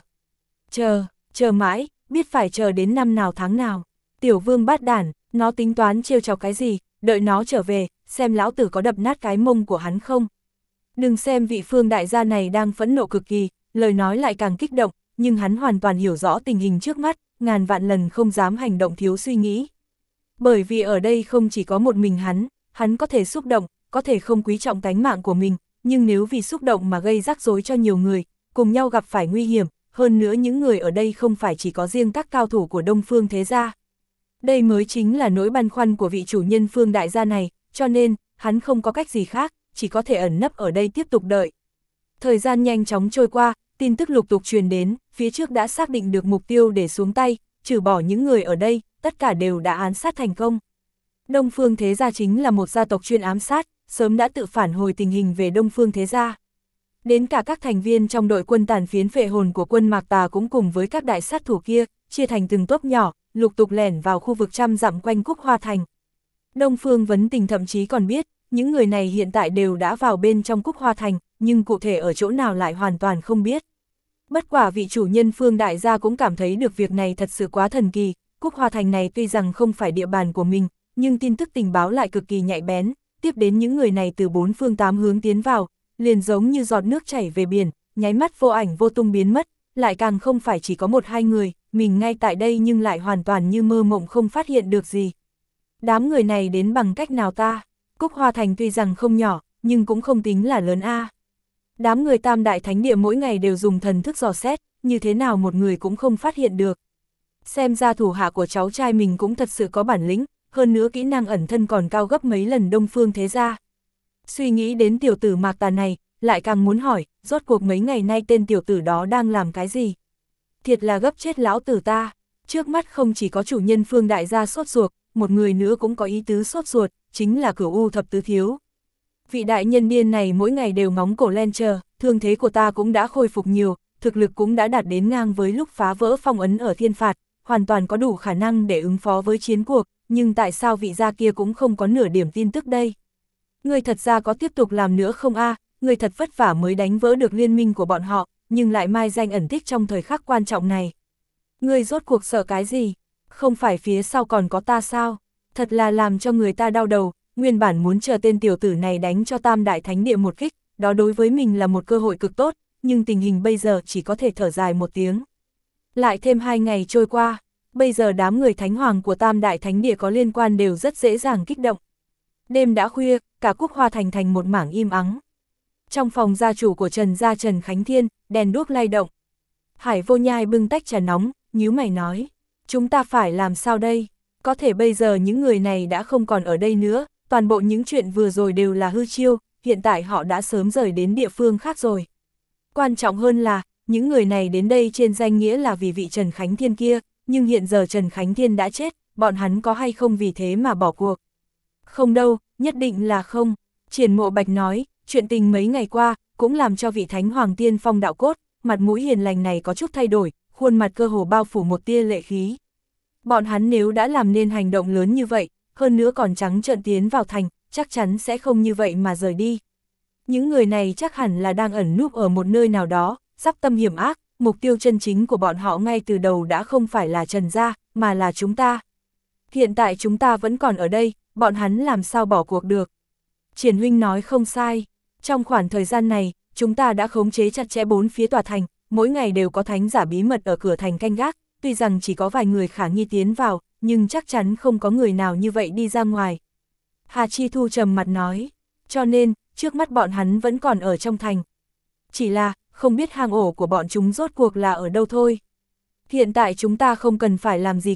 Chờ mãi, biết phải chờ đến năm nào tháng nào. Tiểu Vương bát đản, nó tính toán trêu chọc cái gì, đợi nó trở về, xem lão tử có đập nát cái mông của hắn không. Đừng xem vị Phương đại gia này đang phẫn nộ cực kỳ, lời nói lại càng kích động, nhưng hắn hoàn toàn hiểu rõ tình hình trước mắt, ngàn vạn lần không dám hành động thiếu suy nghĩ. Bởi vì ở đây không chỉ có một mình hắn có thể xúc động, có thể không quý trọng tánh mạng của mình, nhưng nếu vì xúc động mà gây rắc rối cho nhiều người, cùng nhau gặp phải nguy hiểm, hơn nữa những người ở đây không phải chỉ có riêng các cao thủ của Đông Phương Thế Gia. Đây mới chính là nỗi băn khoăn của vị chủ nhân Phương đại gia này, cho nên, hắn không có cách gì khác, chỉ có thể ẩn nấp ở đây tiếp tục đợi. Thời gian nhanh chóng trôi qua, tin tức lục tục truyền đến, phía trước đã xác định được mục tiêu để xuống tay, trừ bỏ những người ở đây, tất cả đều đã ám sát thành công. Đông Phương Thế Gia chính là một gia tộc chuyên ám sát, sớm đã tự phản hồi tình hình về Đông Phương Thế Gia. Đến cả các thành viên trong đội quân tàn phiến phệ hồn của quân Mạc Tà cũng cùng với các đại sát thủ kia, chia thành từng tốp nhỏ, lục tục lẻn vào khu vực trăm dặm quanh Cúc Hoa Thành. Đông Phương Vấn Tình thậm chí còn biết, những người này hiện tại đều đã vào bên trong Cúc Hoa Thành, nhưng cụ thể ở chỗ nào lại hoàn toàn không biết. Bất quả vị chủ nhân Phương đại gia cũng cảm thấy được việc này thật sự quá thần kỳ, Cúc Hoa Thành này tuy rằng không phải địa bàn của mình, nhưng tin tức tình báo lại cực kỳ nhạy bén, tiếp đến những người này từ 4 phương 8 hướng tiến vào, liền giống như giọt nước chảy về biển, nháy mắt vô ảnh vô tung biến mất, lại càng không phải chỉ có 1-2 người, mình ngay tại đây nhưng lại hoàn toàn như mơ mộng không phát hiện được gì. Đám người này đến bằng cách nào ta? Cúc Hoa Thành tuy rằng không nhỏ, nhưng cũng không tính là lớn a. Đám người Tam Đại Thánh Địa mỗi ngày đều dùng thần thức dò xét, như thế nào một người cũng không phát hiện được. Xem ra thủ hạ của cháu trai mình cũng thật sự có bản lĩnh, hơn nữa kỹ năng ẩn thân còn cao gấp mấy lần Đông Phương Thế Gia. Suy nghĩ đến tiểu tử Mạc Tà này, lại càng muốn hỏi, rốt cuộc mấy ngày nay tên tiểu tử đó đang làm cái gì? Thiệt là gấp chết lão tử ta, trước mắt không chỉ có chủ nhân Phương đại gia sốt ruột, một người nữa cũng có ý tứ sốt ruột, chính là Cửu U thập tứ thiếu. Vị đại nhân điên này mỗi ngày đều ngóng cổ len chờ, thương thế của ta cũng đã khôi phục nhiều, thực lực cũng đã đạt đến ngang với lúc phá vỡ phong ấn ở thiên phạt, hoàn toàn có đủ khả năng để ứng phó với chiến cuộc, nhưng tại sao vị gia kia cũng không có nửa điểm tin tức đây? Người thật ra có tiếp tục làm nữa không a? Người thật vất vả mới đánh vỡ được liên minh của bọn họ, nhưng lại mai danh ẩn tích trong thời khắc quan trọng này. Người rốt cuộc sợ cái gì? Không phải phía sau còn có ta sao? Thật là làm cho người ta đau đầu, nguyên bản muốn chờ tên tiểu tử này đánh cho Tam Đại Thánh Địa một kích, đó đối với mình là một cơ hội cực tốt, nhưng tình hình bây giờ chỉ có thể thở dài một tiếng. Lại thêm 2 ngày trôi qua, bây giờ đám người thánh hoàng của Tam Đại Thánh Địa có liên quan đều rất dễ dàng kích động. Đêm đã khuya, cả Cúc Hoa Thành thành một mảng im ắng. Trong phòng gia chủ của Trần gia Trần Khánh Thiên, đèn đuốc lay động. Hải Vô Nhai bưng tách trà nóng, nhíu mày nói, chúng ta phải làm sao đây? Có thể bây giờ những người này đã không còn ở đây nữa, toàn bộ những chuyện vừa rồi đều là hư chiêu, hiện tại họ đã sớm rời đến địa phương khác rồi. Quan trọng hơn là, những người này đến đây trên danh nghĩa là vì vị Trần Khánh Thiên kia, nhưng hiện giờ Trần Khánh Thiên đã chết, bọn hắn có hay không vì thế mà bỏ cuộc? Không đâu, nhất định là không. Triển Mộ Bạch nói, chuyện tình mấy ngày qua, cũng làm cho vị Thánh Hoàng Tiên Phong đạo cốt, mặt mũi hiền lành này có chút thay đổi, khuôn mặt cơ hồ bao phủ một tia lệ khí. Bọn hắn nếu đã làm nên hành động lớn như vậy, hơn nữa còn trắng trợn tiến vào thành, chắc chắn sẽ không như vậy mà rời đi. Những người này chắc hẳn là đang ẩn núp ở một nơi nào đó, sắp tâm hiểm ác, mục tiêu chân chính của bọn họ ngay từ đầu đã không phải là Trần gia, mà là chúng ta. Hiện tại chúng ta vẫn còn ở đây, bọn hắn làm sao bỏ cuộc được. Triển huynh nói không sai, trong khoảng thời gian này, chúng ta đã khống chế chặt chẽ 4 phía tòa thành, mỗi ngày đều có thánh giả bí mật ở cửa thành canh gác, tuy rằng chỉ có vài người khả nghi tiến vào, nhưng chắc chắn không có người nào như vậy đi ra ngoài. Hà Chi Thu trầm mặt nói, cho nên, trước mắt bọn hắn vẫn còn ở trong thành. Chỉ là, không biết hang ổ của bọn chúng rốt cuộc là ở đâu thôi. Hiện tại chúng ta không cần phải làm gì cả,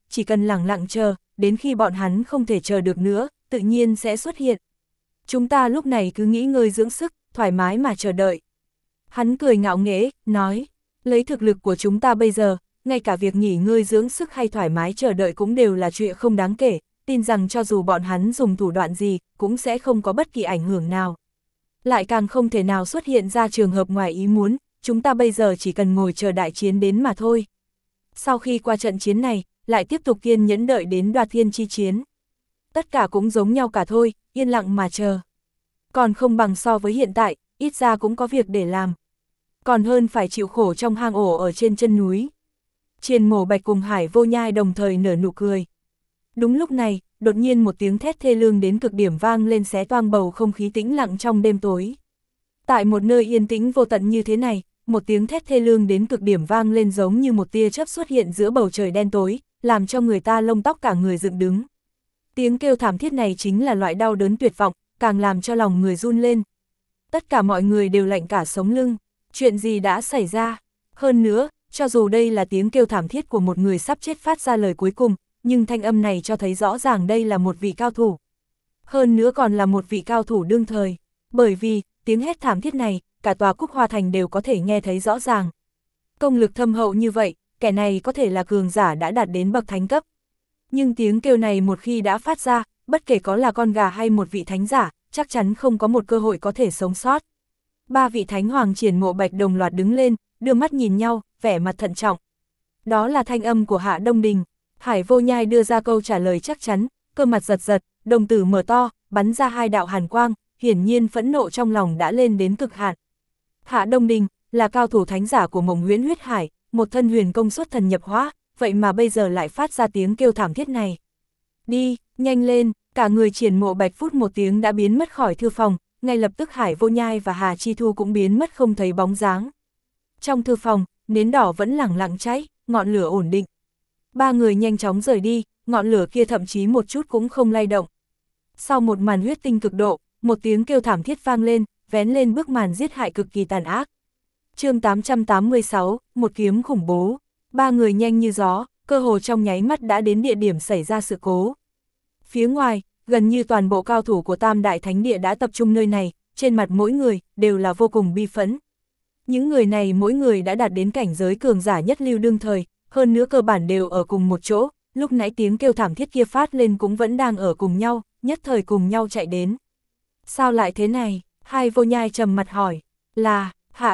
chỉ cần lẳng lặng chờ, đến khi bọn hắn không thể chờ được nữa, tự nhiên sẽ xuất hiện. Chúng ta lúc này cứ nghỉ ngơi dưỡng sức, thoải mái mà chờ đợi. Hắn cười ngạo nghễ, nói, lấy thực lực của chúng ta bây giờ, ngay cả việc nghỉ ngơi dưỡng sức hay thoải mái chờ đợi cũng đều là chuyện không đáng kể, tin rằng cho dù bọn hắn dùng thủ đoạn gì, cũng sẽ không có bất kỳ ảnh hưởng nào. Lại càng không thể nào xuất hiện ra trường hợp ngoài ý muốn, chúng ta bây giờ chỉ cần ngồi chờ đại chiến đến mà thôi. Sau khi qua trận chiến này, lại tiếp tục kiên nhẫn đợi đến đoạt thiên chi chiến. Tất cả cũng giống nhau cả thôi, yên lặng mà chờ. Còn không bằng so với hiện tại, ít ra cũng có việc để làm. Còn hơn phải chịu khổ trong hang ổ ở trên chân núi. Triền Mổ Bạch cùng Hải Vô Nhai đồng thời nở nụ cười. Đúng lúc này, đột nhiên một tiếng thét thê lương đến cực điểm vang lên xé toang bầu không khí tĩnh lặng trong đêm tối. Tại một nơi yên tĩnh vô tận như thế này, một tiếng thét thê lương đến cực điểm vang lên giống như một tia chớp xuất hiện giữa bầu trời đen tối, làm cho người ta lông tóc cả người dựng đứng. Tiếng kêu thảm thiết này chính là loại đau đớn tuyệt vọng, càng làm cho lòng người run lên. Tất cả mọi người đều lạnh cả sống lưng, chuyện gì đã xảy ra? Hơn nữa, cho dù đây là tiếng kêu thảm thiết của một người sắp chết phát ra lời cuối cùng, nhưng thanh âm này cho thấy rõ ràng đây là một vị cao thủ. Hơn nữa còn là một vị cao thủ đương thời, bởi vì, tiếng hét thảm thiết này, cả tòa Cúc Hoa Thành đều có thể nghe thấy rõ ràng. Công lực thâm hậu như vậy, kẻ này có thể là cường giả đã đạt đến bậc thánh cấp. Nhưng tiếng kêu này một khi đã phát ra, bất kể có là con gà hay một vị thánh giả, chắc chắn không có một cơ hội có thể sống sót. Ba vị thánh hoàng Triển Mộ Bạch đồng loạt đứng lên, đưa mắt nhìn nhau, vẻ mặt thận trọng. Đó là thanh âm của Hạ Đông Đình. Hải Vô Nhai đưa ra câu trả lời chắc chắn, cơ mặt giật giật, đồng tử mở to, bắn ra hai đạo hàn quang, hiển nhiên phẫn nộ trong lòng đã lên đến cực hạn. Hạ Đông Đình là cao thủ thánh giả của Mộng Huyễn Huyết Hải, một thân huyền công xuất thần nhập hóa, vậy mà bây giờ lại phát ra tiếng kêu thảm thiết này. Đi, nhanh lên, cả người Triển Mộ Bạch phút một tiếng đã biến mất khỏi thư phòng, ngay lập tức Hải Vô Nhai và Hà Chi Thu cũng biến mất không thấy bóng dáng. Trong thư phòng, nến đỏ vẫn lẳng lặng cháy, ngọn lửa ổn định. Ba người nhanh chóng rời đi, ngọn lửa kia thậm chí một chút cũng không lay động. Sau một màn huyết tinh cực độ, một tiếng kêu thảm thiết vang lên, vén lên bức màn giết hại cực kỳ tàn ác. Chương 886, một kiếm khủng bố. Ba người nhanh như gió, cơ hồ trong nháy mắt đã đến địa điểm xảy ra sự cố. Phía ngoài, gần như toàn bộ cao thủ của Tam Đại Thánh Địa đã tập trung nơi này, trên mặt mỗi người đều là vô cùng bi phẫn. Những người này mỗi người đã đạt đến cảnh giới cường giả nhất lưu đương thời, hơn nữa cơ bản đều ở cùng một chỗ, lúc nãy tiếng kêu thảm thiết kia phát lên cũng vẫn đang ở cùng nhau, nhất thời cùng nhau chạy đến. Sao lại thế này? Hai Vô Nhai trầm mặt hỏi. Là, Hạ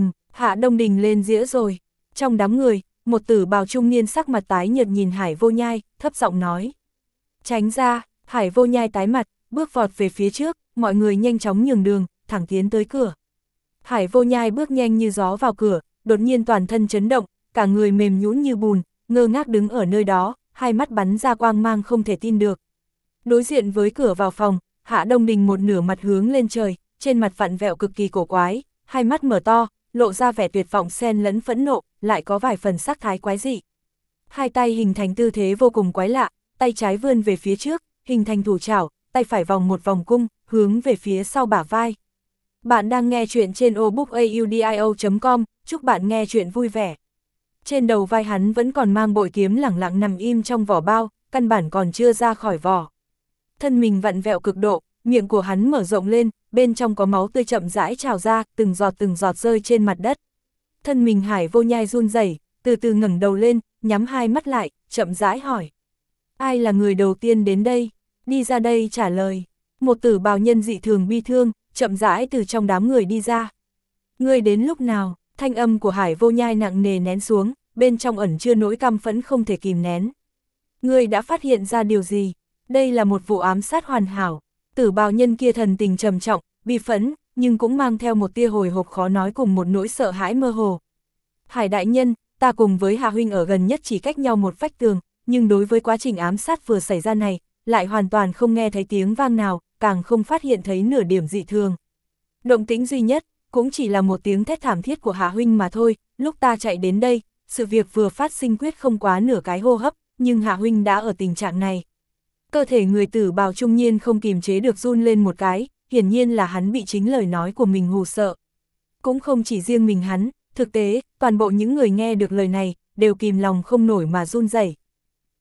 Đông Đình lên dĩa rồi. Trong đám người, một tử bào trung niên sắc mặt tái nhợt nhìn Hải Vô Nhai, thấp giọng nói. Tránh ra, Hải Vô Nhai tái mặt, bước vọt về phía trước, mọi người nhanh chóng nhường đường, thẳng tiến tới cửa. Hải Vô Nhai bước nhanh như gió vào cửa, đột nhiên toàn thân chấn động, cả người mềm nhũn như bùn, ngơ ngác đứng ở nơi đó, hai mắt bắn ra quang mang không thể tin được. Đối diện với cửa vào phòng, Hạ Đông Đình một nửa mặt hướng lên trời, trên mặt vặn vẹo cực kỳ cổ quái, hai mắt mở to, lộ ra vẻ tuyệt vọng xen lẫn phẫn nộ, lại có vài phần sắc thái quái dị. Hai tay hình thành tư thế vô cùng quái lạ, tay trái vươn về phía trước, hình thành thủ chảo, tay phải vòng một vòng cung, hướng về phía sau bả vai. Bạn đang nghe chuyện trên obookaudio.com, chúc bạn nghe chuyện vui vẻ. Trên đầu vai hắn vẫn còn mang bội kiếm lẳng lặng nằm im trong vỏ bao, căn bản còn chưa ra khỏi vỏ. Thân mình vặn vẹo cực độ, miệng của hắn mở rộng lên, bên trong có máu tươi chậm rãi trào ra, từng giọt rơi trên mặt đất. Thân mình Hải Vô Nhai run rẩy, từ từ ngẩng đầu lên, nhắm hai mắt lại, chậm rãi hỏi. Ai là người đầu tiên đến đây? Đi ra đây trả lời. Một tử bào nhân dị thường bi thương, chậm rãi từ trong đám người đi ra. Ngươi đến lúc nào? Thanh âm của Hải Vô Nhai nặng nề nén xuống, bên trong ẩn chứa nỗi căm phẫn không thể kìm nén. Ngươi đã phát hiện ra điều gì? Đây là một vụ ám sát hoàn hảo. Tử bào nhân kia thần tình trầm trọng, bi phẫn, nhưng cũng mang theo một tia hồi hộp khó nói cùng một nỗi sợ hãi mơ hồ. Hải đại nhân, ta cùng với Hạ huynh ở gần nhất chỉ cách nhau một vách tường, nhưng đối với quá trình ám sát vừa xảy ra này, lại hoàn toàn không nghe thấy tiếng vang nào, càng không phát hiện thấy nửa điểm dị thường. Động tĩnh duy nhất, cũng chỉ là một tiếng thét thảm thiết của Hạ huynh mà thôi, lúc ta chạy đến đây, sự việc vừa phát sinh quyết không quá nửa cái hô hấp, nhưng Hạ huynh đã ở tình trạng này. Cơ thể người tử bào trung niên không kìm chế được run lên một cái, hiển nhiên là hắn bị chính lời nói của mình hù sợ. Cũng không chỉ riêng mình hắn, thực tế, toàn bộ những người nghe được lời này, đều kìm lòng không nổi mà run rẩy.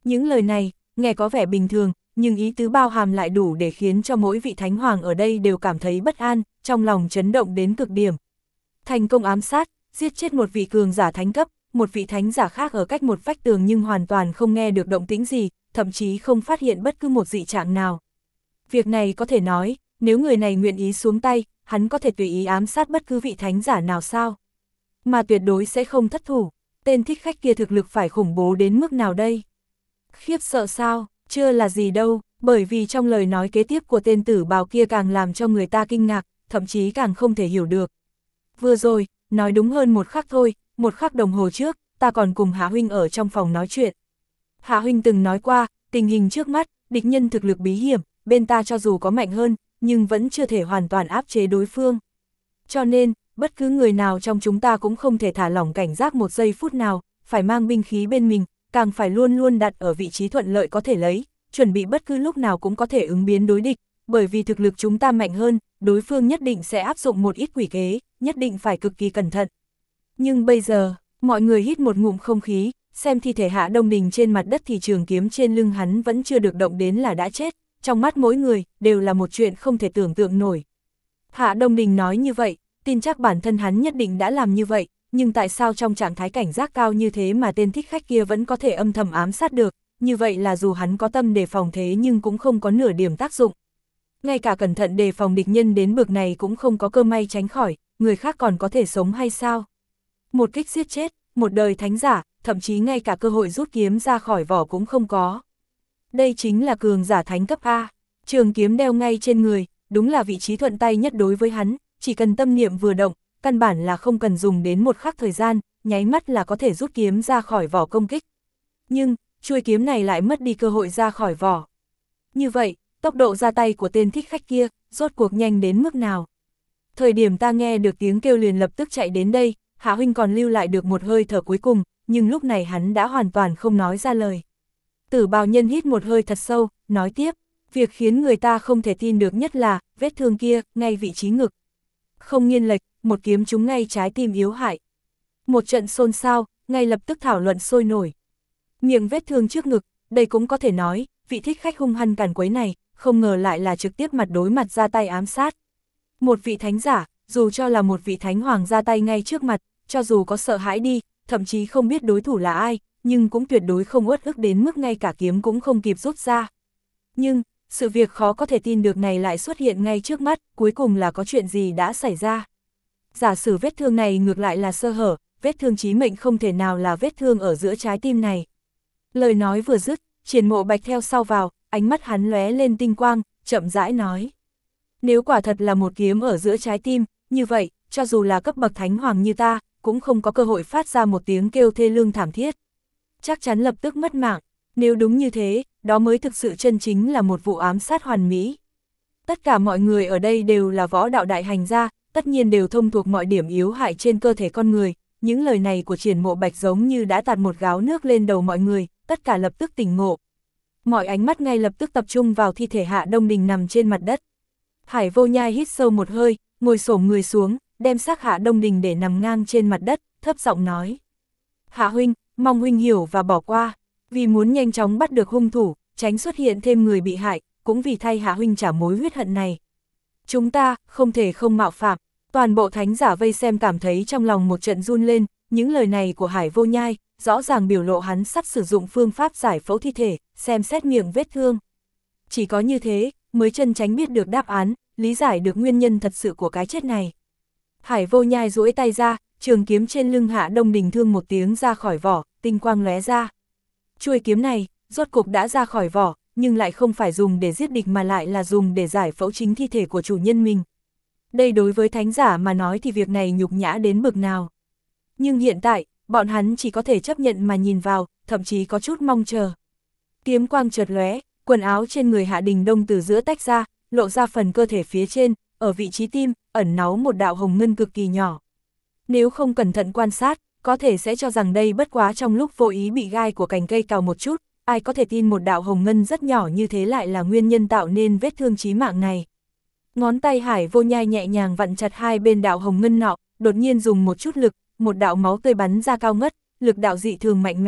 Những lời này, nghe có vẻ bình thường, nhưng ý tứ bao hàm lại đủ để khiến cho mỗi vị thánh hoàng ở đây đều cảm thấy bất an, trong lòng chấn động đến cực điểm. Thành công ám sát, giết chết một vị cường giả thánh cấp, một vị thánh giả khác ở cách một vách tường nhưng hoàn toàn không nghe được động tĩnh gì, thậm chí không phát hiện bất cứ một dị trạng nào. Việc này có thể nói, nếu người này nguyện ý xuống tay, hắn có thể tùy ý ám sát bất cứ vị thánh giả nào sao? Mà tuyệt đối sẽ không thất thủ. Tên thích khách kia thực lực phải khủng bố đến mức nào đây? Khiếp sợ sao? Chưa là gì đâu, bởi vì trong lời nói kế tiếp của tên tử bào kia càng làm cho người ta kinh ngạc, thậm chí càng không thể hiểu được. Vừa rồi, nói đúng hơn một khắc thôi, một khắc đồng hồ trước, ta còn cùng Hạ huynh ở trong phòng nói chuyện. Hạ huynh từng nói qua, tình hình trước mắt, địch nhân thực lực bí hiểm, bên ta cho dù có mạnh hơn, nhưng vẫn chưa thể hoàn toàn áp chế đối phương. Cho nên, bất cứ người nào trong chúng ta cũng không thể thả lỏng cảnh giác một giây phút nào, phải mang binh khí bên mình, càng phải luôn luôn đặt ở vị trí thuận lợi có thể lấy, chuẩn bị bất cứ lúc nào cũng có thể ứng biến đối địch, bởi vì thực lực chúng ta mạnh hơn, đối phương nhất định sẽ áp dụng một ít quỷ kế, nhất định phải cực kỳ cẩn thận. Nhưng bây giờ, mọi người hít một ngụm không khí, xem thi thể Hạ Đông Đình trên mặt đất thì trường kiếm trên lưng hắn vẫn chưa được động đến là đã chết, trong mắt mỗi người, đều là một chuyện không thể tưởng tượng nổi. Hạ Đông Đình nói như vậy, tin chắc bản thân hắn nhất định đã làm như vậy, nhưng tại sao trong trạng thái cảnh giác cao như thế mà tên thích khách kia vẫn có thể âm thầm ám sát được, như vậy là dù hắn có tâm đề phòng thế nhưng cũng không có nửa điểm tác dụng. Ngay cả cẩn thận đề phòng địch nhân đến bực này cũng không có cơ may tránh khỏi, người khác còn có thể sống hay sao? Một kích giết chết, một đời thánh giả, thậm chí ngay cả cơ hội rút kiếm ra khỏi vỏ cũng không có. Đây chính là cường giả thánh cấp A, trường kiếm đeo ngay trên người, đúng là vị trí thuận tay nhất đối với hắn, chỉ cần tâm niệm vừa động, căn bản là không cần dùng đến một khắc thời gian, nháy mắt là có thể rút kiếm ra khỏi vỏ công kích. Nhưng, chuôi kiếm này lại mất đi cơ hội ra khỏi vỏ. Như vậy, tốc độ ra tay của tên thích khách kia, rốt cuộc nhanh đến mức nào? Thời điểm ta nghe được tiếng kêu liền lập tức chạy đến đây, Hạ huynh còn lưu lại được một hơi thở cuối cùng, nhưng lúc này hắn đã hoàn toàn không nói ra lời. Tử bào nhân hít một hơi thật sâu, nói tiếp, việc khiến người ta không thể tin được nhất là, vết thương kia, ngay vị trí ngực. Không nghiêng lệch, một kiếm trúng ngay trái tim yếu hại. Một trận xôn xao, ngay lập tức thảo luận sôi nổi. Miệng vết thương trước ngực, đây cũng có thể nói, vị thích khách hung hăng càn quấy này, không ngờ lại là trực tiếp mặt đối mặt ra tay ám sát. Một vị thánh giả, dù cho là một vị thánh hoàng ra tay ngay trước mặt, cho dù có sợ hãi đi, thậm chí không biết đối thủ là ai, nhưng cũng tuyệt đối không uất ức đến mức ngay cả kiếm cũng không kịp rút ra. Nhưng, sự việc khó có thể tin được này lại xuất hiện ngay trước mắt, cuối cùng là có chuyện gì đã xảy ra. Giả sử vết thương này ngược lại là sơ hở, vết thương chí mệnh không thể nào là vết thương ở giữa trái tim này. Lời nói vừa dứt, Triển Mộ Bạch theo sau vào, ánh mắt hắn lóe lên tinh quang, chậm rãi nói. Nếu quả thật là một kiếm ở giữa trái tim, như vậy, cho dù là cấp bậc thánh hoàng như ta, cũng không có cơ hội phát ra một tiếng kêu thê lương thảm thiết. Chắc chắn lập tức mất mạng, nếu đúng như thế, đó mới thực sự chân chính là một vụ ám sát hoàn mỹ. Tất cả mọi người ở đây đều là võ đạo đại hành gia, tất nhiên đều thông thuộc mọi điểm yếu hại trên cơ thể con người, những lời này của Triển Mộ Bạch giống như đã tạt một gáo nước lên đầu mọi người, tất cả lập tức tỉnh ngộ. Mọi ánh mắt ngay lập tức tập trung vào thi thể Hạ Đông Đình nằm trên mặt đất. Hải Vô Nhai hít sâu một hơi, ngồi xổm người xuống, đem xác Hạ Đông Đình để nằm ngang trên mặt đất, thấp giọng nói. Hạ huynh, mong huynh hiểu và bỏ qua, vì muốn nhanh chóng bắt được hung thủ, tránh xuất hiện thêm người bị hại, cũng vì thay Hạ huynh trả mối huyết hận này. Chúng ta, không thể không mạo phạm, toàn bộ thánh giả vây xem cảm thấy trong lòng một trận run lên, những lời này của Hải Vô Nhai, rõ ràng biểu lộ hắn sắp sử dụng phương pháp giải phẫu thi thể, xem xét miệng vết thương. Chỉ có như thế, mới chân tránh biết được đáp án, lý giải được nguyên nhân thật sự của cái chết này. Hải Vô Nhai duỗi tay ra, trường kiếm trên lưng Hạ Đông Đình thương một tiếng ra khỏi vỏ, tinh quang lóe ra. Chuôi kiếm này, rốt cục đã ra khỏi vỏ, nhưng lại không phải dùng để giết địch mà lại là dùng để giải phẫu chính thi thể của chủ nhân mình. Đây đối với thánh giả mà nói thì việc này nhục nhã đến bực nào. Nhưng hiện tại, bọn hắn chỉ có thể chấp nhận mà nhìn vào, thậm chí có chút mong chờ. Kiếm quang chợt lóe, quần áo trên người Hạ Đình Đông từ giữa tách ra, lộ ra phần cơ thể phía trên, ở vị trí tim, ẩn náu một đạo hồng ngân cực kỳ nhỏ. Nếu không cẩn thận quan sát, có thể sẽ cho rằng đây bất quá trong lúc vô ý bị gai của cành cây cào một chút, ai có thể tin một đạo hồng ngân rất nhỏ như thế lại là nguyên nhân tạo nên vết thương chí mạng này. Ngón tay Hải Vô Nhai nhẹ nhàng vặn chặt hai bên đạo hồng ngân nọ, đột nhiên dùng một chút lực, một đạo máu tươi bắn ra cao ngất, lực đạo dị thường mạnh mẽ,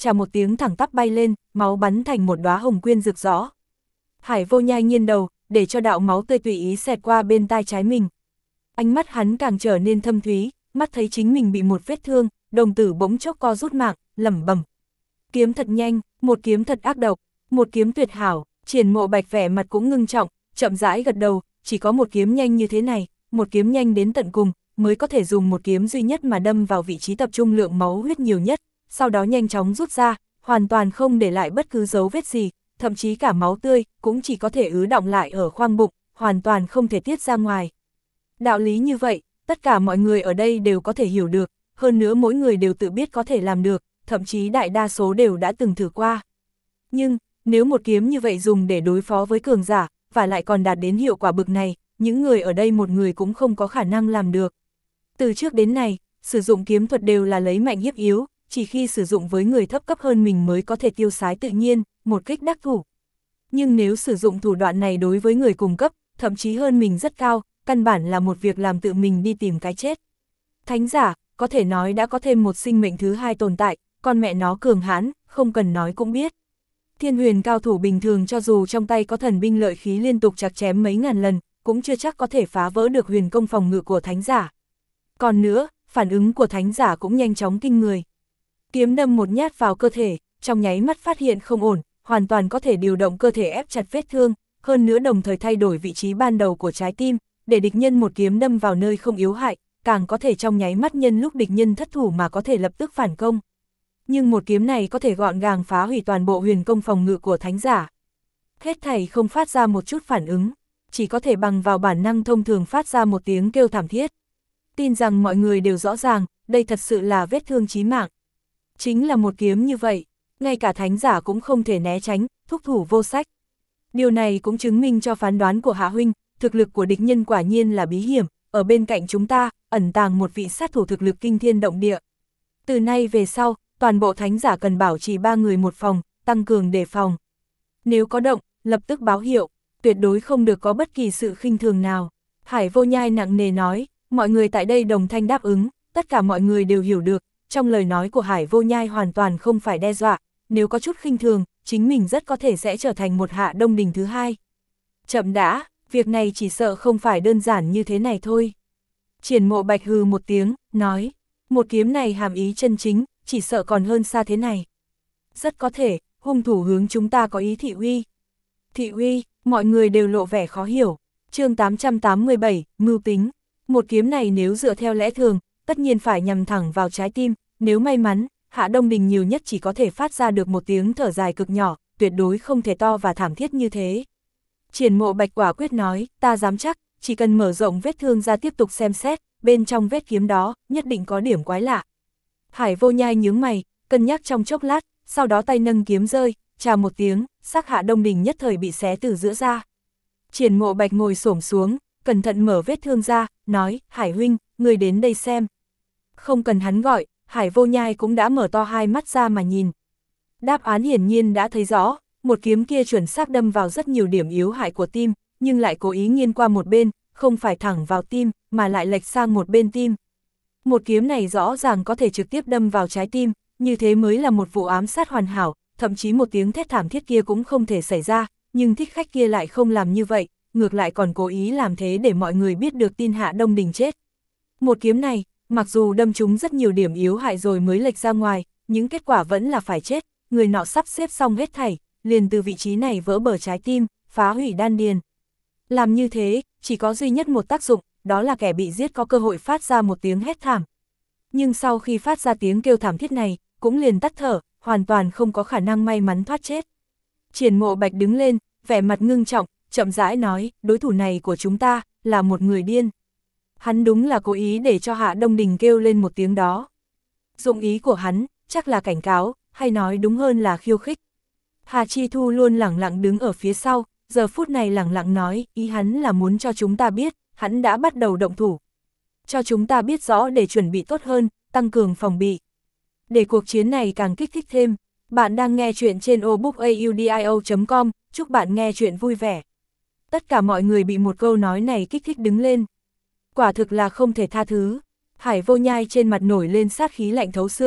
chà một tiếng thẳng tắp bay lên, máu bắn thành một đóa hồng quyên rực rõ. Hải Vô Nhai nghiêng đầu, để cho đạo máu tươi tùy ý xẹt qua bên tai trái mình. Ánh mắt hắn càng trở nên thâm thúy, mắt thấy chính mình bị một vết thương, đồng tử bỗng chốc co rút mạng, lẩm bẩm. Kiếm thật nhanh, một kiếm thật ác độc, một kiếm tuyệt hảo. Triển Mộ Bạch vẻ mặt cũng ngưng trọng, chậm rãi gật đầu, chỉ có một kiếm nhanh như thế này, một kiếm nhanh đến tận cùng, mới có thể dùng một kiếm duy nhất mà đâm vào vị trí tập trung lượng máu huyết nhiều nhất, sau đó nhanh chóng rút ra, hoàn toàn không để lại bất cứ dấu vết gì, thậm chí cả máu tươi cũng chỉ có thể ứ đọng lại ở khoang bụng, hoàn toàn không thể tiết ra ngoài. Đạo lý như vậy, tất cả mọi người ở đây đều có thể hiểu được, hơn nữa mỗi người đều tự biết có thể làm được, thậm chí đại đa số đều đã từng thử qua. Nhưng, nếu một kiếm như vậy dùng để đối phó với cường giả, và lại còn đạt đến hiệu quả bực này, những người ở đây một người cũng không có khả năng làm được. Từ trước đến nay, sử dụng kiếm thuật đều là lấy mạnh hiếp yếu, chỉ khi sử dụng với người thấp cấp hơn mình mới có thể tiêu sái tự nhiên, một kích đắc thủ. Nhưng nếu sử dụng thủ đoạn này đối với người cùng cấp, thậm chí hơn mình rất cao, căn bản là một việc làm tự mình đi tìm cái chết. Thánh giả, có thể nói đã có thêm một sinh mệnh thứ hai tồn tại, con mẹ nó cường hãn, không cần nói cũng biết. Thiên huyền cao thủ bình thường cho dù trong tay có thần binh lợi khí liên tục chặt chém mấy ngàn lần, cũng chưa chắc có thể phá vỡ được huyền công phòng ngự của thánh giả. Còn nữa, phản ứng của thánh giả cũng nhanh chóng kinh người. Kiếm đâm một nhát vào cơ thể, trong nháy mắt phát hiện không ổn, hoàn toàn có thể điều động cơ thể ép chặt vết thương, hơn nữa đồng thời thay đổi vị trí ban đầu của trái tim, để địch nhân một kiếm đâm vào nơi không yếu hại, càng có thể trong nháy mắt nhân lúc địch nhân thất thủ mà có thể lập tức phản công. Nhưng một kiếm này có thể gọn gàng phá hủy toàn bộ huyền công phòng ngự của thánh giả. Hết thảy không phát ra một chút phản ứng, chỉ có thể bằng vào bản năng thông thường phát ra một tiếng kêu thảm thiết. Tin rằng mọi người đều rõ ràng, đây thật sự là vết thương chí mạng. Chính là một kiếm như vậy, ngay cả thánh giả cũng không thể né tránh, thúc thủ vô sách. Điều này cũng chứng minh cho phán đoán của Hạ huynh, thực lực của địch nhân quả nhiên là bí hiểm, ở bên cạnh chúng ta, ẩn tàng một vị sát thủ thực lực kinh thiên động địa. Từ nay về sau, toàn bộ thánh giả cần bảo trì 3 người một phòng, tăng cường đề phòng. Nếu có động, lập tức báo hiệu, tuyệt đối không được có bất kỳ sự khinh thường nào. Hải Vô Nhai nặng nề nói, mọi người tại đây đồng thanh đáp ứng, tất cả mọi người đều hiểu được, trong lời nói của Hải Vô Nhai hoàn toàn không phải đe dọa, nếu có chút khinh thường, chính mình rất có thể sẽ trở thành một Hạ Đông Đình thứ hai. Chậm đã, việc này chỉ sợ không phải đơn giản như thế này thôi. Triển Mộ Bạch hừ một tiếng, nói, một kiếm này hàm ý chân chính, chỉ sợ còn hơn xa thế này. Rất có thể, hung thủ hướng chúng ta có ý thị uy. Thị uy, mọi người đều lộ vẻ khó hiểu. Chương 887, mưu tính. Một kiếm này nếu dựa theo lẽ thường, tất nhiên phải nhằm thẳng vào trái tim, nếu may mắn, Hạ Đông Đình nhiều nhất chỉ có thể phát ra được một tiếng thở dài cực nhỏ, tuyệt đối không thể to và thảm thiết như thế. Triển Mộ Bạch quả quyết nói, ta dám chắc, chỉ cần mở rộng vết thương ra tiếp tục xem xét, bên trong vết kiếm đó, nhất định có điểm quái lạ. Hải Vô Nhai nhướng mày, cân nhắc trong chốc lát, sau đó tay nâng kiếm rơi, chà một tiếng, xác Hạ Đông Đình nhất thời bị xé từ giữa ra. Triển Mộ Bạch ngồi xổm xuống, cẩn thận mở vết thương ra, nói, Hải huynh, người đến đây xem. Không cần hắn gọi, Hải Vô Nhai cũng đã mở to hai mắt ra mà nhìn. Đáp án hiển nhiên đã thấy rõ, một kiếm kia chuẩn xác đâm vào rất nhiều điểm yếu hại của tim, nhưng lại cố ý nghiêng qua một bên, không phải thẳng vào tim, mà lại lệch sang một bên tim. Một kiếm này rõ ràng có thể trực tiếp đâm vào trái tim, như thế mới là một vụ ám sát hoàn hảo, thậm chí một tiếng thét thảm thiết kia cũng không thể xảy ra, nhưng thích khách kia lại không làm như vậy, ngược lại còn cố ý làm thế để mọi người biết được tin Hạ Đông Đình chết. Một kiếm này, mặc dù đâm trúng rất nhiều điểm yếu hại rồi mới lệch ra ngoài, nhưng kết quả vẫn là phải chết, người nọ sắp xếp xong hết thảy, liền từ vị trí này vỡ bờ trái tim, phá hủy đan điền. Làm như thế, chỉ có duy nhất một tác dụng, đó là kẻ bị giết có cơ hội phát ra một tiếng hét thảm. Nhưng sau khi phát ra tiếng kêu thảm thiết này, cũng liền tắt thở, hoàn toàn không có khả năng may mắn thoát chết. Triển Mộ Bạch đứng lên, vẻ mặt ngưng trọng, chậm rãi nói, đối thủ này của chúng ta, là một người điên. Hắn đúng là cố ý để cho Hạ Đông Đình kêu lên một tiếng đó. Dụng ý của hắn, chắc là cảnh cáo, hay nói đúng hơn là khiêu khích. Hà Chi Thu luôn lẳng lặng đứng ở phía sau, giờ phút này lẳng lặng nói, ý hắn là muốn cho chúng ta biết, hắn đã bắt đầu động thủ. Cho chúng ta biết rõ để chuẩn bị tốt hơn, tăng cường phòng bị. Để cuộc chiến này càng kích thích thêm, bạn đang nghe chuyện trên obookaudio.com, chúc bạn nghe chuyện vui vẻ. Tất cả mọi người bị một câu nói này kích thích đứng lên. Quả thực là không thể tha thứ. Hải Vô Nhai trên mặt nổi lên sát khí lạnh thấu xương,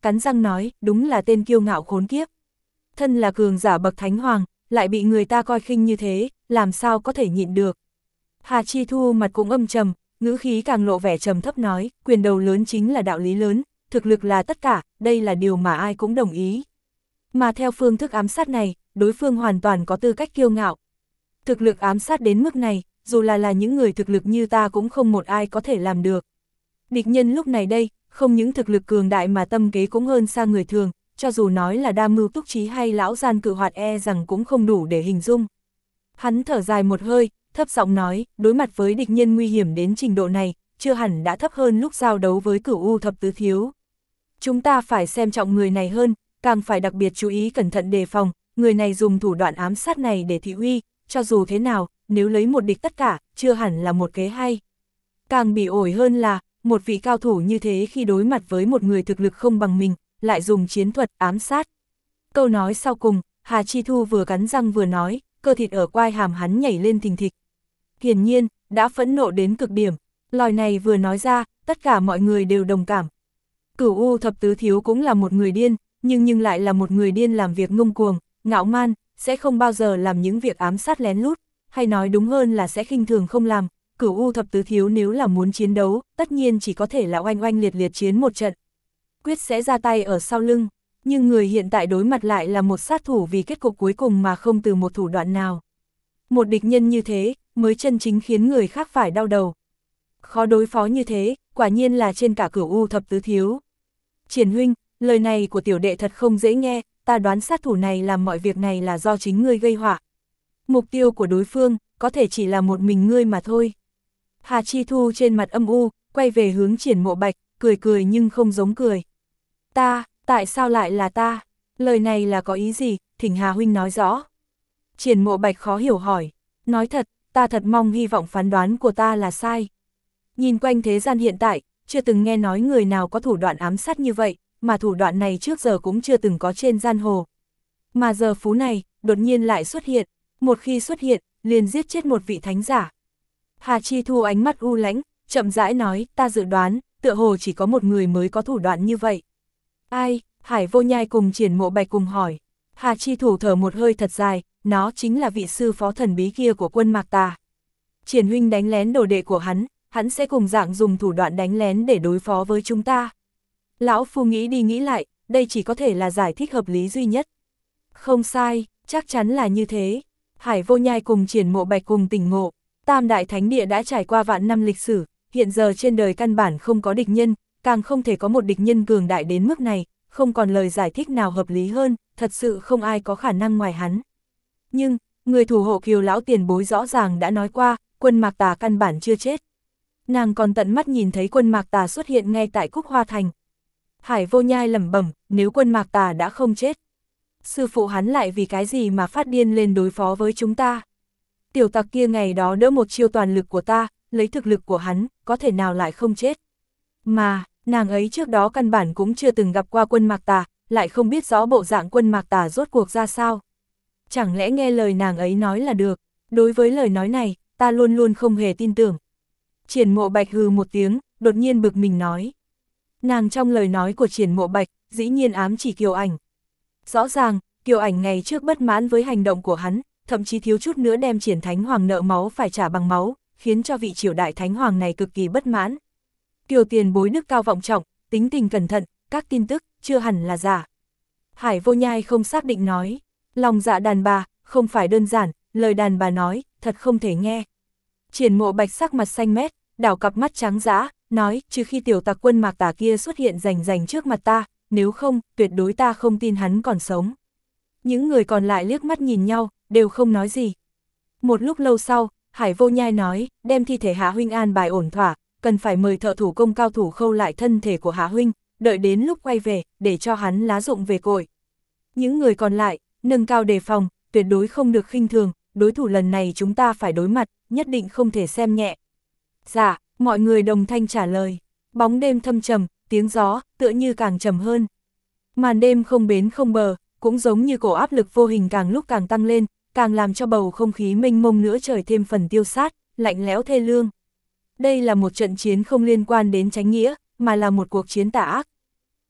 cắn răng nói, đúng là tên kiêu ngạo khốn kiếp. Thân là cường giả bậc thánh hoàng, lại bị người ta coi khinh như thế, làm sao có thể nhịn được. Hà Chi Thu mặt cũng âm trầm, ngữ khí càng lộ vẻ trầm thấp nói, quyền đầu lớn chính là đạo lý lớn, thực lực là tất cả, đây là điều mà ai cũng đồng ý. Mà theo phương thức ám sát này, đối phương hoàn toàn có tư cách kiêu ngạo. Thực lực ám sát đến mức này, dù là những người thực lực như ta cũng không một ai có thể làm được. Địch nhân lúc này đây, không những thực lực cường đại mà tâm kế cũng hơn xa người thường, cho dù nói là đa mưu túc trí hay lão gian cự hoạt rằng cũng không đủ để hình dung. Hắn thở dài một hơi, thấp giọng nói, đối mặt với địch nhân nguy hiểm đến trình độ này, chưa hẳn đã thấp hơn lúc giao đấu với Cửu U thập tứ thiếu. Chúng ta phải xem trọng người này hơn, càng phải đặc biệt chú ý cẩn thận đề phòng, người này dùng thủ đoạn ám sát này để thị uy, cho dù thế nào, nếu lấy một địch tất cả, chưa hẳn là một kế hay. Càng bị ổi hơn là, một vị cao thủ như thế khi đối mặt với một người thực lực không bằng mình, lại dùng chiến thuật ám sát. Câu nói sau cùng, Hà Chi Thu vừa cắn răng vừa nói, cơ thịt ở quai hàm hắn nhảy lên thình thịch. Hiển nhiên, đã phẫn nộ đến cực điểm, lời này vừa nói ra, tất cả mọi người đều đồng cảm. Cửu U thập tứ thiếu cũng là một người điên, nhưng lại là một người điên làm việc ngông cuồng, ngạo man, sẽ không bao giờ làm những việc ám sát lén lút, hay nói đúng hơn là sẽ khinh thường không làm. Cửu U thập tứ thiếu nếu là muốn chiến đấu, tất nhiên chỉ có thể là oanh oanh liệt liệt chiến một trận. Quyết sẽ ra tay ở sau lưng, nhưng người hiện tại đối mặt lại là một sát thủ vì kết cục cuối cùng mà không từ một thủ đoạn nào. Một địch nhân như thế, mới chân chính khiến người khác phải đau đầu. Khó đối phó như thế, quả nhiên là trên cả Cửu U thập tứ thiếu. Triển huynh, lời này của tiểu đệ thật không dễ nghe, ta đoán sát thủ này làm mọi việc này là do chính ngươi gây họa. Mục tiêu của đối phương, có thể chỉ là một mình ngươi mà thôi. Hà Chi Thu trên mặt âm u, quay về hướng Triển Mộ Bạch, cười cười nhưng không giống cười. Ta, tại sao lại là ta? Lời này là có ý gì, thỉnh Hà huynh nói rõ. Triển Mộ Bạch khó hiểu hỏi, nói thật, ta thật mong hy vọng phán đoán của ta là sai. Nhìn quanh thế gian hiện tại, chưa từng nghe nói người nào có thủ đoạn ám sát như vậy, mà thủ đoạn này trước giờ cũng chưa từng có trên giang hồ. Mà giờ phú này, đột nhiên lại xuất hiện, một khi xuất hiện, liền giết chết một vị thánh giả. Hà Chi Thu ánh mắt u lãnh, chậm rãi nói, ta dự đoán, tựa hồ chỉ có một người mới có thủ đoạn như vậy. Ai? Hải Vô Nhai cùng Triển Mộ Bạch cùng hỏi. Hà Chi Thủ thở một hơi thật dài, nó chính là vị sư phó thần bí kia của Quân Mạc Tà. Triển huynh đánh lén đồ đệ của hắn sẽ cùng dạng dùng thủ đoạn đánh lén để đối phó với chúng ta. Lão Phu nghĩ đi nghĩ lại, đây chỉ có thể là giải thích hợp lý duy nhất. Không sai, chắc chắn là như thế. Hải Vô Nhai cùng Triển Mộ Bạch cùng tỉnh ngộ. Tam Đại Thánh Địa đã trải qua vạn năm lịch sử, hiện giờ trên đời căn bản không có địch nhân, càng không thể có một địch nhân cường đại đến mức này, không còn lời giải thích nào hợp lý hơn, thật sự không ai có khả năng ngoài hắn. Nhưng, người thủ hộ Kiều lão tiền bối rõ ràng đã nói qua, Quân Mạc Tà căn bản chưa chết. Nàng còn tận mắt nhìn thấy Quân Mạc Tà xuất hiện ngay tại Cúc Hoa Thành. Hải Vô Nhai lẩm bẩm, nếu Quân Mạc Tà đã không chết, sư phụ hắn lại vì cái gì mà phát điên lên đối phó với chúng ta? Tiểu tặc kia ngày đó đỡ một chiêu toàn lực của ta, lấy thực lực của hắn, có thể nào lại không chết? Mà, nàng ấy trước đó căn bản cũng chưa từng gặp qua Quân Mạc Tà, lại không biết rõ bộ dạng Quân Mạc Tà rốt cuộc ra sao. Chẳng lẽ nghe lời nàng ấy nói là được? Đối với lời nói này, ta luôn luôn không hề tin tưởng. Triển Mộ Bạch hừ một tiếng, đột nhiên bực mình nói. Nàng trong lời nói của Triển Mộ Bạch, dĩ nhiên ám chỉ Kiều Ảnh. Rõ ràng, Kiều Ảnh ngày trước bất mãn với hành động của hắn, thậm chí thiếu chút nữa đem Triển Thánh Hoàng nợ máu phải trả bằng máu, khiến cho vị triều đại Thánh Hoàng này cực kỳ bất mãn. Kiều tiền bối đức cao vọng trọng, tính tình cẩn thận, các tin tức, chưa hẳn là giả. Hải Vô Nhai không xác định nói, lòng dạ đàn bà, không phải đơn giản, lời đàn bà nói, thật không thể nghe. Triển Mộ Bạch sắc mặt xanh mét, đảo cặp mắt trắng dã, nói, trừ khi tiểu tặc Quân Mạc Tà kia xuất hiện rành trước mặt ta, nếu không, tuyệt đối ta không tin hắn còn sống. Những người còn lại liếc mắt nhìn nhau, đều không nói gì. Một lúc lâu sau, Hải Vô Nhai nói, đem thi thể Hạ huynh an bài ổn thỏa, cần phải mời thợ thủ công cao thủ khâu lại thân thể của Hạ huynh, đợi đến lúc quay về, để cho hắn lá dụng về cội. Những người còn lại, nâng cao đề phòng, tuyệt đối không được khinh thường, đối thủ lần này chúng ta phải đối mặt, nhất định không thể xem nhẹ. Dạ, mọi người đồng thanh trả lời. Bóng đêm thâm trầm, tiếng gió, tựa như càng trầm hơn. Màn đêm không bến không bờ, cũng giống như cổ áp lực vô hình càng lúc càng tăng lên, càng làm cho bầu không khí mênh mông nữa trời thêm phần tiêu sát, lạnh lẽo thê lương. Đây là một trận chiến không liên quan đến chánh nghĩa, mà là một cuộc chiến tà ác.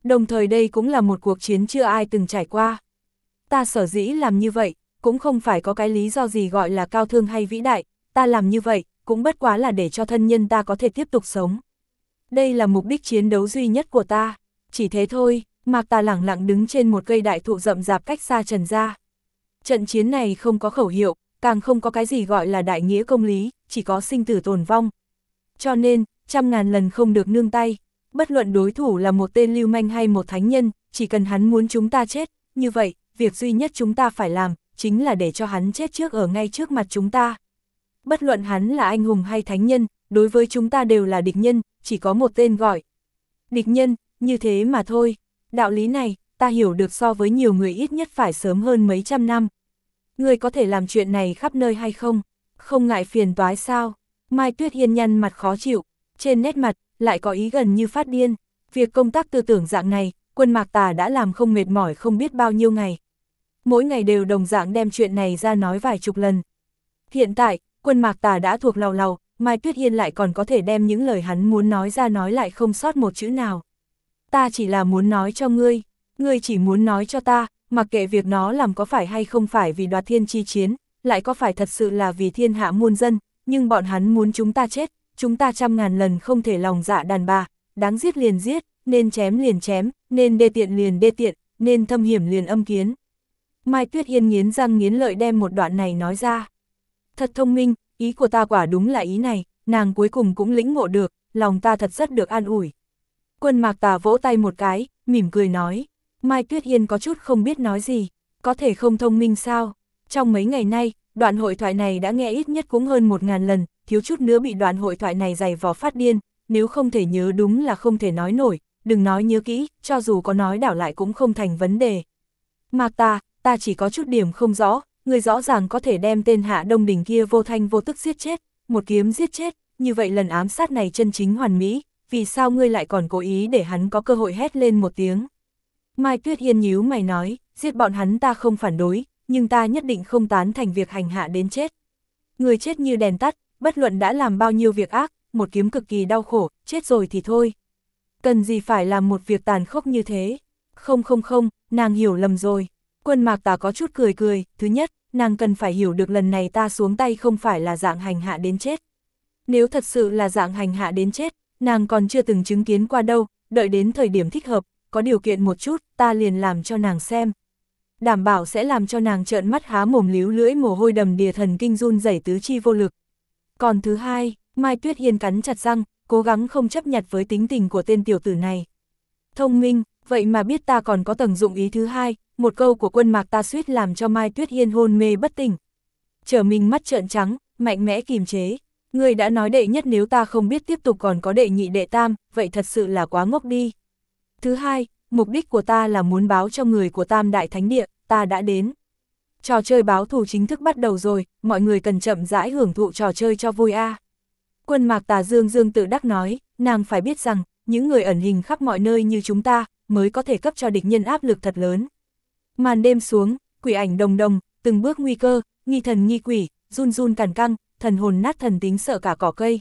Đồng thời đây cũng là một cuộc chiến chưa ai từng trải qua. Ta sở dĩ làm như vậy, cũng không phải có cái lý do gì gọi là cao thương hay vĩ đại, ta làm như vậy, cũng bất quá là để cho thân nhân ta có thể tiếp tục sống. Đây là mục đích chiến đấu duy nhất của ta, chỉ thế thôi. Mạc Tà lẳng lặng đứng trên một cây đại thụ rậm rạp cách xa Trần gia. Trận chiến này không có khẩu hiệu, càng không có cái gì gọi là đại nghĩa công lý, chỉ có sinh tử tồn vong. Cho nên, 100.000 lần không được nương tay, bất luận đối thủ là một tên lưu manh hay một thánh nhân, chỉ cần hắn muốn chúng ta chết, như vậy, việc duy nhất chúng ta phải làm, chính là để cho hắn chết trước ở ngay trước mặt chúng ta. Bất luận hắn là anh hùng hay thánh nhân, đối với chúng ta đều là địch nhân, chỉ có một tên gọi. Địch nhân, như thế mà thôi. Đạo lý này, ta hiểu được so với nhiều người ít nhất phải sớm hơn mấy trăm năm. Ngươi có thể làm chuyện này khắp nơi hay không? Không ngại phiền toái sao? Mai Tuyết Hiên nhăn mặt khó chịu, trên nét mặt, lại có ý gần như phát điên. Việc công tác tư tưởng dạng này, quân Mạc Tà đã làm không mệt mỏi không biết bao nhiêu ngày. Mỗi ngày đều đồng dạng đem chuyện này ra nói vài chục lần. Hiện tại, quân Mạc Tà đã thuộc lầu lầu, Mai Tuyết Hiên lại còn có thể đem những lời hắn muốn nói ra nói lại không sót một chữ nào. Ta chỉ là muốn nói cho ngươi chỉ muốn nói cho ta, mặc kệ việc nó làm có phải hay không phải vì đoạt thiên chi chiến, lại có phải thật sự là vì thiên hạ muôn dân, nhưng bọn hắn muốn chúng ta chết, chúng ta 100.000 lần không thể lòng dạ đàn bà, đáng giết liền giết, nên chém liền chém, nên đê tiện liền đê tiện, nên thâm hiểm liền âm kiến. Mai Tuyết Hiên nghiến răng nghiến lợi đem một đoạn này nói ra. Thật thông minh, ý của ta quả đúng là ý này, nàng cuối cùng cũng lĩnh ngộ được, lòng ta thật rất được an ủi. Quân Mạc Tà vỗ tay một cái, mỉm cười nói. Mai Tuyết Hiên có chút không biết nói gì, có thể không thông minh sao? Trong mấy ngày nay, đoạn hội thoại này đã nghe ít nhất cũng hơn 1.000 lần, thiếu chút nữa bị đoạn hội thoại này giày vò phát điên, nếu không thể nhớ đúng là không thể nói nổi, đừng nói nhớ kỹ, cho dù có nói đảo lại cũng không thành vấn đề. Mạc Tà, ta chỉ có chút điểm không rõ, người rõ ràng có thể đem tên Hạ Đông Đình kia vô thanh vô tức giết chết, một kiếm giết chết, như vậy lần ám sát này chân chính hoàn mỹ, vì sao ngươi lại còn cố ý để hắn có cơ hội hét lên một tiếng? Mai Tuyết Hiên nhíu mày nói, giết bọn hắn ta không phản đối, nhưng ta nhất định không tán thành việc hành hạ đến chết. Người chết như đèn tắt, bất luận đã làm bao nhiêu việc ác, một kiếm cực kỳ đau khổ, chết rồi thì thôi. Cần gì phải làm một việc tàn khốc như thế? Không, nàng hiểu lầm rồi. Quân Mạc Tà có chút cười, thứ nhất, nàng cần phải hiểu được lần này ta xuống tay không phải là dạng hành hạ đến chết. Nếu thật sự là dạng hành hạ đến chết, nàng còn chưa từng chứng kiến qua đâu, đợi đến thời điểm thích hợp, có điều kiện một chút, ta liền làm cho nàng xem. Đảm bảo sẽ làm cho nàng trợn mắt há mồm líu lưỡi mồ hôi đầm đìa thần kinh run rẩy tứ chi vô lực. Còn thứ hai, Mai Tuyết Hiên cắn chặt răng, cố gắng không chấp nhặt với tính tình của tên tiểu tử này. Thông minh, vậy mà biết ta còn có tầng dụng ý thứ hai, một câu của Quân Mạc Tà suýt làm cho Mai Tuyết Hiên hôn mê bất tỉnh. Trở mình mắt trợn trắng, mạnh mẽ kìm chế. Người đã nói đệ nhất nếu ta không biết tiếp tục còn có đệ nhị đệ tam, vậy thật sự là quá ngốc đi. Thứ hai, mục đích của ta là muốn báo cho người của Tam Đại Thánh Địa, ta đã đến. Trò chơi báo thù chính thức bắt đầu rồi, mọi người cần chậm rãi hưởng thụ trò chơi cho vui a. Quân Mạc Tà dương tự đắc nói, nàng phải biết rằng, những người ẩn hình khắp mọi nơi như chúng ta, mới có thể cấp cho địch nhân áp lực thật lớn. Màn đêm xuống, quỷ ảnh đồng đồng, từng bước nguy cơ, nghi thần nghi quỷ, run càn căng, thần hồn nát thần tính sợ cả cỏ cây.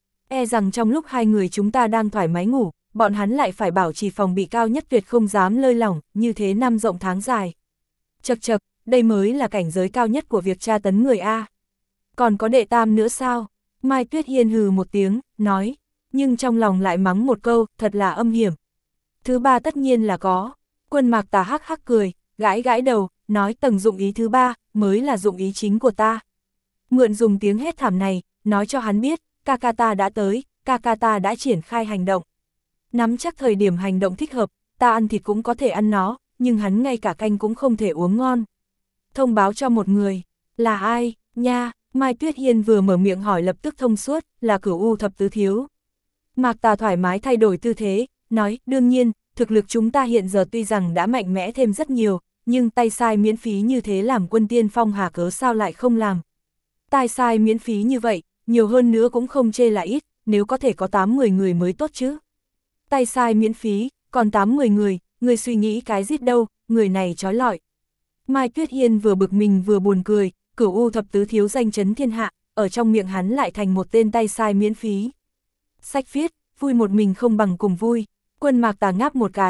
E rằng trong lúc hai người chúng ta đang thoải mái ngủ, bọn hắn lại phải bảo trì phòng bị cao nhất tuyệt không dám lơi lỏng, như thế năm rộng tháng dài. Chậc, đây mới là cảnh giới cao nhất của việc tra tấn người A. Còn có đệ tam nữa sao? Mai Tuyết Hiên hừ một tiếng, nói, nhưng trong lòng lại mắng một câu, thật là âm hiểm. Thứ ba tất nhiên là có. Quân Mạc Tà hắc hắc cười, gãi đầu, nói tầng dụng ý thứ ba, mới là dụng ý chính của ta. Mượn dùng tiếng hét thảm này, nói cho hắn biết, ca ca ta đã tới, ca ca ta đã triển khai hành động. Nắm chắc thời điểm hành động thích hợp, ta ăn thịt cũng có thể ăn nó, nhưng hắn ngay cả canh cũng không thể uống ngon. Thông báo cho một người, là ai, nha, Mai Tuyết Hiên vừa mở miệng hỏi lập tức thông suốt, là Cửu U Thập Tứ Thiếu. Mạc Tà thoải mái thay đổi tư thế, nói, đương nhiên, thực lực chúng ta hiện giờ tuy rằng đã mạnh mẽ thêm rất nhiều, nhưng tay sai miễn phí như thế làm quân tiên phong hà cớ sao lại không làm. Tay sai miễn phí như vậy, nhiều hơn nữa cũng không chê là ít, nếu có thể có 8-10 người mới tốt chứ. Tay sai miễn phí, còn 8-10 người suy nghĩ cái giết đâu, người này trói lọi. Mai Tuyết Hiên vừa bực mình vừa buồn cười, Cửu U Thập Tứ Thiếu danh chấn thiên hạ, ở trong miệng hắn lại thành một tên tay sai miễn phí. Sách viết, vui một mình không bằng cùng vui. Quân Mạc Tà ngáp một cái,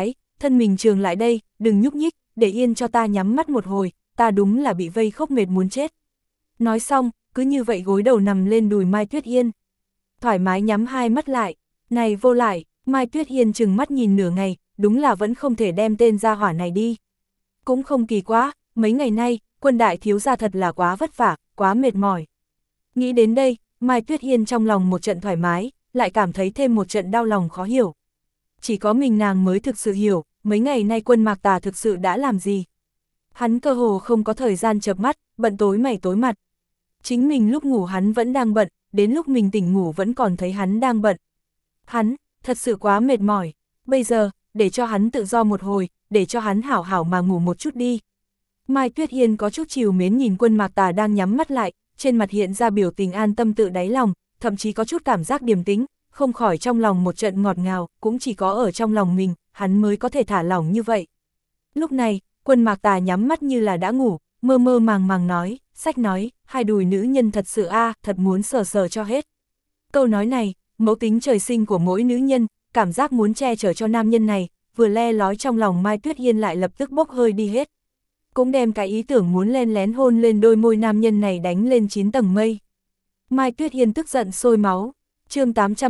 thân mình trường lại đây, đừng nhúc nhích, để yên cho ta nhắm mắt một hồi, ta đúng là bị vây khốc mệt muốn chết. Nói xong, cứ như vậy gối đầu nằm lên đùi Mai Tuyết Yên. Thoải mái nhắm hai mắt lại, này vô lại, Mai Tuyết Yên chừng mắt nhìn nửa ngày, đúng là vẫn không thể đem tên gia hỏa này đi. Cũng không kỳ quá, mấy ngày nay, Quân đại thiếu gia thật là quá vất vả, quá mệt mỏi. Nghĩ đến đây, Mai Tuyết Yên trong lòng một trận thoải mái, lại cảm thấy thêm một trận đau lòng khó hiểu. Chỉ có mình nàng mới thực sự hiểu, mấy ngày nay Quân Mạc Tà thực sự đã làm gì. Hắn cơ hồ không có thời gian chợp mắt, bận tối mày tối mặt. Chính mình lúc ngủ hắn vẫn đang bận, đến lúc mình tỉnh ngủ vẫn còn thấy hắn đang bận. Hắn, thật sự quá mệt mỏi, bây giờ, để cho hắn tự do một hồi, để cho hắn hảo hảo mà ngủ một chút đi. Mai Tuyết Yên có chút trìu mến nhìn Quân Mạc Tà đang nhắm mắt lại, trên mặt hiện ra biểu tình an tâm tự đáy lòng, thậm chí có chút cảm giác điềm tĩnh, không khỏi trong lòng một trận ngọt ngào, cũng chỉ có ở trong lòng mình, hắn mới có thể thả lỏng như vậy. Lúc này, Quân Mạc Tà nhắm mắt như là đã ngủ, mơ mơ màng màng nói, sách nói, hai đùi nữ nhân thật sự thật muốn sờ sờ cho hết. Câu nói này, mẫu tính trời sinh của mỗi nữ nhân, cảm giác muốn che chở cho nam nhân này, vừa le lói trong lòng Mai Tuyết Yên lại lập tức bốc hơi đi hết. Cũng đem cái ý tưởng muốn len lén hôn lên đôi môi nam nhân này đánh lên 9 tầng mây. Mai Tuyết Yên tức giận sôi máu. Chương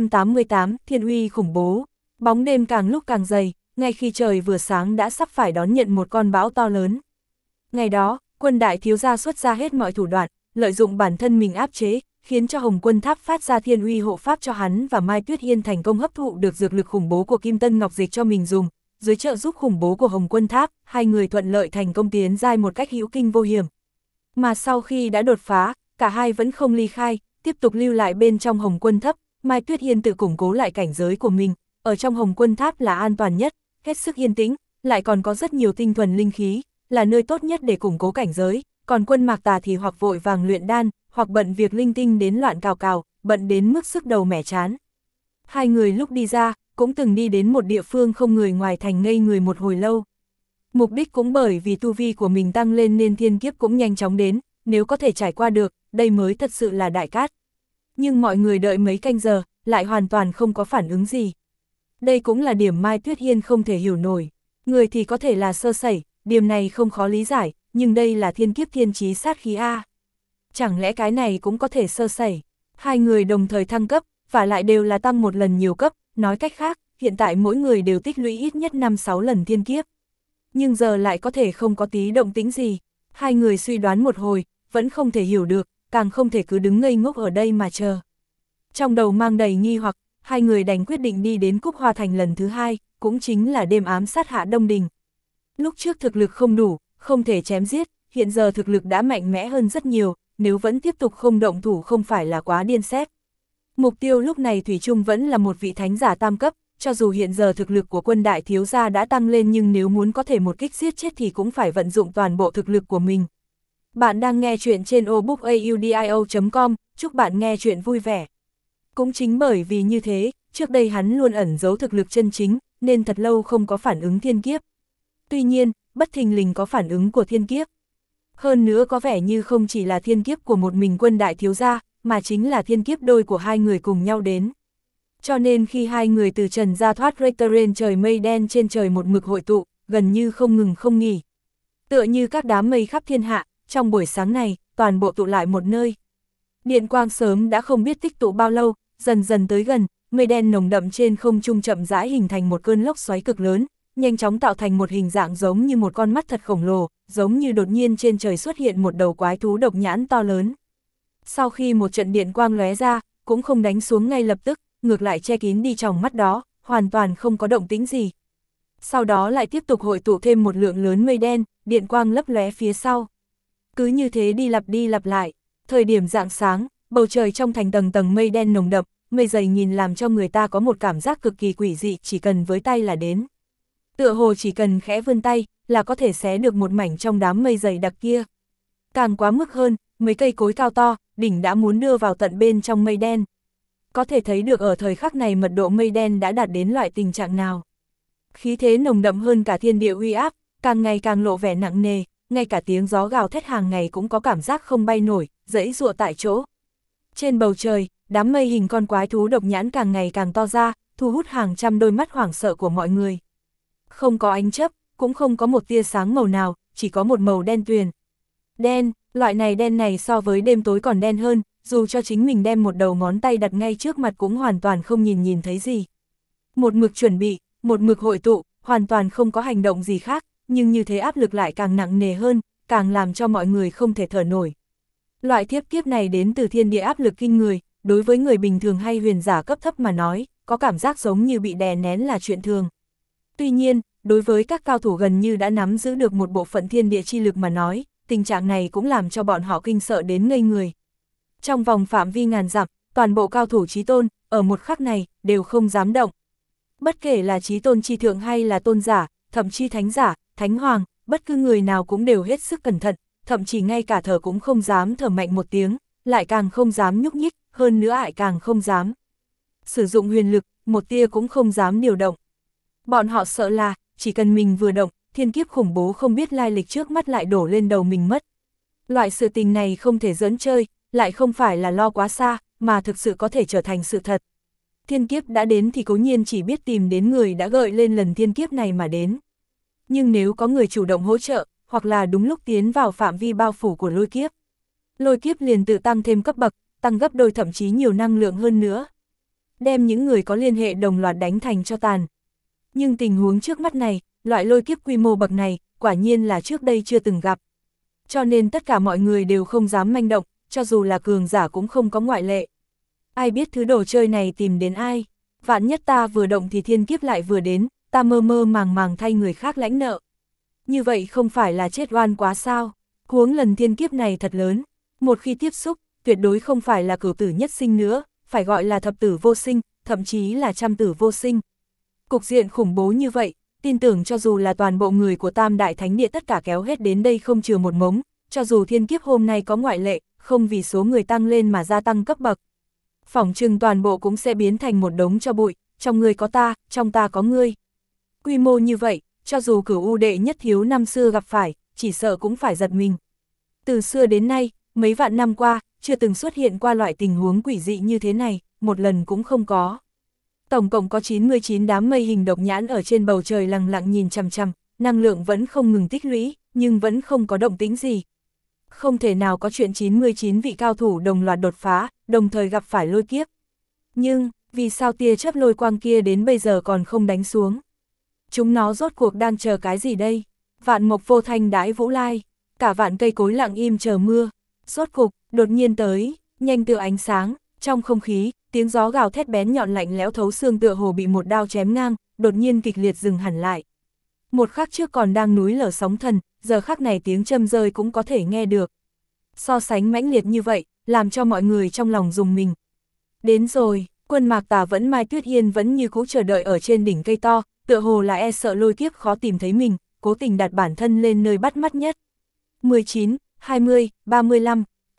888, Thiên uy khủng bố. Bóng đêm càng lúc càng dày, ngay khi trời vừa sáng đã sắp phải đón nhận một con bão to lớn. Ngày đó, Quân đại thiếu gia xuất ra hết mọi thủ đoạn, lợi dụng bản thân mình áp chế, khiến cho Hồng Quân Tháp phát ra thiên uy hộ pháp cho hắn và Mai Tuyết Yên thành công hấp thụ được dược lực khủng bố của Kim Tân Ngọc Dịch cho mình dùng. Dưới trợ giúp khủng bố của Hồng Quân Tháp, hai người thuận lợi thành công tiến giai một cách hữu kinh vô hiểm. Mà sau khi đã đột phá, cả hai vẫn không ly khai, tiếp tục lưu lại bên trong Hồng Quân Tháp. Mai Tuyết Yên tự củng cố lại cảnh giới của mình, ở trong Hồng Quân Tháp là an toàn nhất, hết sức yên tĩnh, lại còn có rất nhiều tinh thuần linh khí, là nơi tốt nhất để củng cố cảnh giới, còn Quân Mạc Tà thì hoặc vội vàng luyện đan, hoặc bận việc linh tinh đến loạn cào cào, bận đến mức sức đầu mẻ chán. Hai người lúc đi ra, cũng từng đi đến một địa phương không người ngoài thành ngây người một hồi lâu. Mục đích cũng bởi vì tu vi của mình tăng lên nên thiên kiếp cũng nhanh chóng đến, nếu có thể trải qua được, đây mới thật sự là đại cát. Nhưng mọi người đợi mấy canh giờ, lại hoàn toàn không có phản ứng gì. Đây cũng là điểm Mai Tuyết Yên không thể hiểu nổi. Người thì có thể là sơ sẩy, điểm này không khó lý giải, nhưng đây là thiên kiếp thiên chí sát khí A. Chẳng lẽ cái này cũng có thể sơ sẩy? Hai người đồng thời thăng cấp, và lại đều là tăng một lần nhiều cấp, nói cách khác, hiện tại mỗi người đều tích lũy ít nhất 5-6 lần thiên kiếp. Nhưng giờ lại có thể không có tí động tĩnh gì. Hai người suy đoán một hồi, vẫn không thể hiểu được, càng không thể cứ đứng ngây ngốc ở đây mà chờ. Trong đầu mang đầy nghi hoặc, hai người đành quyết định đi đến Cúc Hoa Thành lần thứ hai, cũng chính là đêm ám sát Hạ Đông Đình. Lúc trước thực lực không đủ, không thể chém giết, hiện giờ thực lực đã mạnh mẽ hơn rất nhiều, nếu vẫn tiếp tục không động thủ không phải là quá điên xét. Mục tiêu lúc này thủy chung vẫn là một vị thánh giả tam cấp, cho dù hiện giờ thực lực của Quân đại thiếu gia đã tăng lên nhưng nếu muốn có thể một kích giết chết thì cũng phải vận dụng toàn bộ thực lực của mình. Bạn đang nghe chuyện trên obookaudio.com, chúc bạn nghe chuyện vui vẻ. Cũng chính bởi vì như thế, trước đây hắn luôn ẩn giấu thực lực chân chính, nên thật lâu không có phản ứng thiên kiếp. Tuy nhiên, bất thình lình có phản ứng của thiên kiếp. Hơn nữa có vẻ như không chỉ là thiên kiếp của một mình Quân đại thiếu gia, mà chính là thiên kiếp đôi của hai người cùng nhau đến. Cho nên khi hai người từ trần ra thoát Recteren trời mây đen trên trời một mực hội tụ, gần như không ngừng không nghỉ. Tựa như các đám mây khắp thiên hạ, trong buổi sáng này, toàn bộ tụ lại một nơi. Điện quang sớm đã không biết tích tụ bao lâu, dần dần tới gần, mây đen nồng đậm trên không trung chậm rãi hình thành một cơn lốc xoáy cực lớn, nhanh chóng tạo thành một hình dạng giống như một con mắt thật khổng lồ, giống như đột nhiên trên trời xuất hiện một đầu quái thú độc nhãn to lớn. Sau khi một trận điện quang lóe ra, cũng không đánh xuống ngay lập tức, ngược lại che kín đi tròng mắt đó, hoàn toàn không có động tĩnh gì. Sau đó lại tiếp tục hội tụ thêm một lượng lớn mây đen, điện quang lấp lóe phía sau. Cứ như thế đi lặp lại, thời điểm rạng sáng, bầu trời trong thành tầng tầng mây đen nồng đậm, mây dày nhìn làm cho người ta có một cảm giác cực kỳ quỷ dị, chỉ cần với tay là đến. Tựa hồ chỉ cần khẽ vươn tay, là có thể xé được một mảnh trong đám mây dày đặc kia. Càng quá mức hơn, mấy cây cối cao to, đỉnh đã muốn đưa vào tận bên trong mây đen. Có thể thấy được ở thời khắc này mật độ mây đen đã đạt đến loại tình trạng nào. Khí thế nồng đậm hơn cả thiên địa uy áp, càng ngày càng lộ vẻ nặng nề, ngay cả tiếng gió gào thét hàng ngày cũng có cảm giác không bay nổi, giãy giụa tại chỗ. Trên bầu trời, đám mây hình con quái thú độc nhãn càng ngày càng to ra, thu hút hàng trăm đôi mắt hoảng sợ của mọi người. Không có ánh chớp, cũng không có một tia sáng màu nào, chỉ có một màu đen tuyền. Đen, loại này đen này so với đêm tối còn đen hơn, dù cho chính mình đem một đầu ngón tay đặt ngay trước mặt cũng hoàn toàn không nhìn thấy gì. Một mực chuẩn bị, một mực hội tụ, hoàn toàn không có hành động gì khác, nhưng như thế áp lực lại càng nặng nề hơn, càng làm cho mọi người không thể thở nổi. Loại thiếp kiếp này đến từ thiên địa áp lực kinh người, đối với người bình thường hay huyền giả cấp thấp mà nói, có cảm giác giống như bị đè nén là chuyện thường. Tuy nhiên, đối với các cao thủ gần như đã nắm giữ được một bộ phận thiên địa chi lực mà nói, tình trạng này cũng làm cho bọn họ kinh sợ đến ngây người. Trong vòng phạm vi ngàn dặm, toàn bộ cao thủ chí tôn, ở một khắc này, đều không dám động. Bất kể là chí tôn chi thượng hay là tôn giả, thậm chí thánh giả, thánh hoàng, bất cứ người nào cũng đều hết sức cẩn thận, thậm chí ngay cả thở cũng không dám thở mạnh một tiếng, lại càng không dám nhúc nhích, hơn nữa lại càng không dám sử dụng huyền lực, một tia cũng không dám điều động. Bọn họ sợ là, chỉ cần mình vừa động, thiên kiếp khủng bố không biết lai lịch trước mắt lại đổ lên đầu mình mất. Loại sự tình này không thể giỡn chơi, lại không phải là lo quá xa, mà thực sự có thể trở thành sự thật. Thiên kiếp đã đến thì cố nhiên chỉ biết tìm đến người đã gợi lên lần thiên kiếp này mà đến. Nhưng nếu có người chủ động hỗ trợ, hoặc là đúng lúc tiến vào phạm vi bao phủ của lôi kiếp liền tự tăng thêm cấp bậc, tăng gấp đôi thậm chí nhiều năng lượng hơn nữa. Đem những người có liên hệ đồng loạt đánh thành cho tàn. Nhưng tình huống trước mắt này, loại lôi kiếp quy mô bậc này, quả nhiên là trước đây chưa từng gặp. Cho nên tất cả mọi người đều không dám manh động, cho dù là cường giả cũng không có ngoại lệ. Ai biết thứ đồ chơi này tìm đến ai, vạn nhất ta vừa động thì thiên kiếp lại vừa đến, ta mơ mơ màng màng thay người khác lãnh nợ. Như vậy không phải là chết oan quá sao, huống lần thiên kiếp này thật lớn, một khi tiếp xúc, tuyệt đối không phải là cửu tử nhất sinh nữa, phải gọi là thập tử vô sinh, thậm chí là trăm tử vô sinh. Cục diện khủng bố như vậy, tin tưởng cho dù là toàn bộ người của Tam Đại Thánh Địa tất cả kéo hết đến đây không chừa một mống, cho dù thiên kiếp hôm nay có ngoại lệ, không vì số người tăng lên mà gia tăng cấp bậc. Phỏng chừng toàn bộ cũng sẽ biến thành một đống cho bụi, trong người có ta, trong ta có ngươi. Quy mô như vậy, cho dù Cửu U đệ nhất thiếu năm xưa gặp phải, chỉ sợ cũng phải giật mình. Từ xưa đến nay, mấy vạn năm qua, chưa từng xuất hiện qua loại tình huống quỷ dị như thế này, một lần cũng không có. Tổng cộng có 99 đám mây hình độc nhãn ở trên bầu trời lặng lặng nhìn chằm chằm, năng lượng vẫn không ngừng tích lũy, nhưng vẫn không có động tĩnh gì. Không thể nào có chuyện 99 vị cao thủ đồng loạt đột phá, đồng thời gặp phải lôi kiếp. Nhưng, vì sao tia chớp lôi quang kia đến bây giờ còn không đánh xuống? Chúng nó rốt cuộc đang chờ cái gì đây? Vạn mộc vô thanh đãi vũ lai, cả vạn cây cối lặng im chờ mưa. Rốt cục, đột nhiên tới, nhanh tựa ánh sáng, trong không khí, tiếng gió gào thét bén nhọn lạnh lẽo thấu xương tựa hồ bị một đao chém ngang, đột nhiên kịch liệt dừng hẳn lại. Một khắc trước còn đang núi lở sóng thần, giờ khắc này tiếng châm rơi cũng có thể nghe được. So sánh mãnh liệt như vậy, làm cho mọi người trong lòng rùng mình. Đến rồi, Quân Mạc Tà vẫn Mai Tuyết Hiên vẫn như cũ chờ đợi ở trên đỉnh cây to, tựa hồ là e sợ lôi kiếp khó tìm thấy mình, cố tình đặt bản thân lên nơi bắt mắt nhất. 19, 20, 35,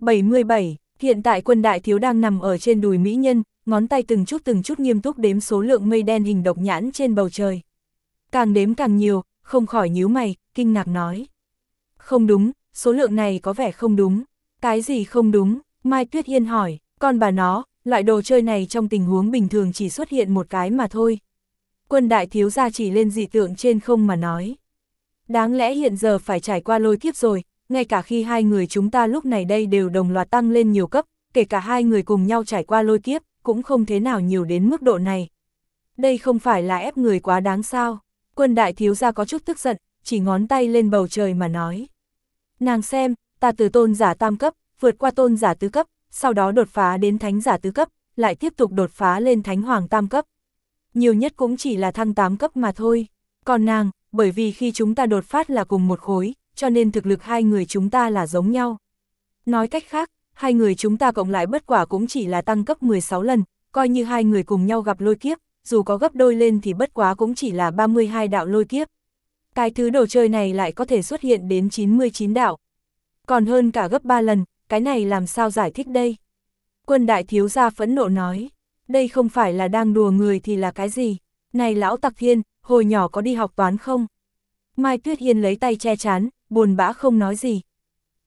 77, hiện tại Quân đại thiếu đang nằm ở trên đùi mỹ nhân, ngón tay từng chút nghiêm túc đếm số lượng mây đen hình độc nhãn trên bầu trời. Càng đếm càng nhiều, không khỏi nhíu mày, kinh ngạc nói. Không đúng, số lượng này có vẻ không đúng. Cái gì không đúng? Mai Tuyết Hiên hỏi, con bà nó, loại đồ chơi này trong tình huống bình thường chỉ xuất hiện một cái mà thôi. Quân đại thiếu gia chỉ lên dị tượng trên không mà nói. Đáng lẽ hiện giờ phải trải qua lôi kiếp rồi, ngay cả khi hai người chúng ta lúc này đây đều đồng loạt tăng lên nhiều cấp, kể cả hai người cùng nhau trải qua lôi kiếp, cũng không thế nào nhiều đến mức độ này. Đây không phải là ép người quá đáng sao? Quân đại thiếu gia có chút tức giận, chỉ ngón tay lên bầu trời mà nói. Nàng xem, ta từ tôn giả tam cấp, vượt qua tôn giả tứ cấp, sau đó đột phá đến thánh giả tứ cấp, lại tiếp tục đột phá lên thánh hoàng tam cấp. Nhiều nhất cũng chỉ là thăng 8 cấp mà thôi. Còn nàng, bởi vì khi chúng ta đột phát là cùng một khối, cho nên thực lực hai người chúng ta là giống nhau. Nói cách khác, hai người chúng ta cộng lại bất quả cũng chỉ là tăng cấp 16 lần, coi như hai người cùng nhau gặp lôi kiếp, dù có gấp đôi lên thì bất quá cũng chỉ là 32 đạo lôi kiếp. Cái thứ đồ chơi này lại có thể xuất hiện đến 99 đạo. Còn hơn cả gấp 3 lần, cái này làm sao giải thích đây? Quân đại thiếu gia phẫn nộ nói, đây không phải là đang đùa người thì là cái gì? Này lão tặc thiên, hồi nhỏ có đi học toán không? Mai Tuyết Hiên lấy tay che chán, buồn bã không nói gì.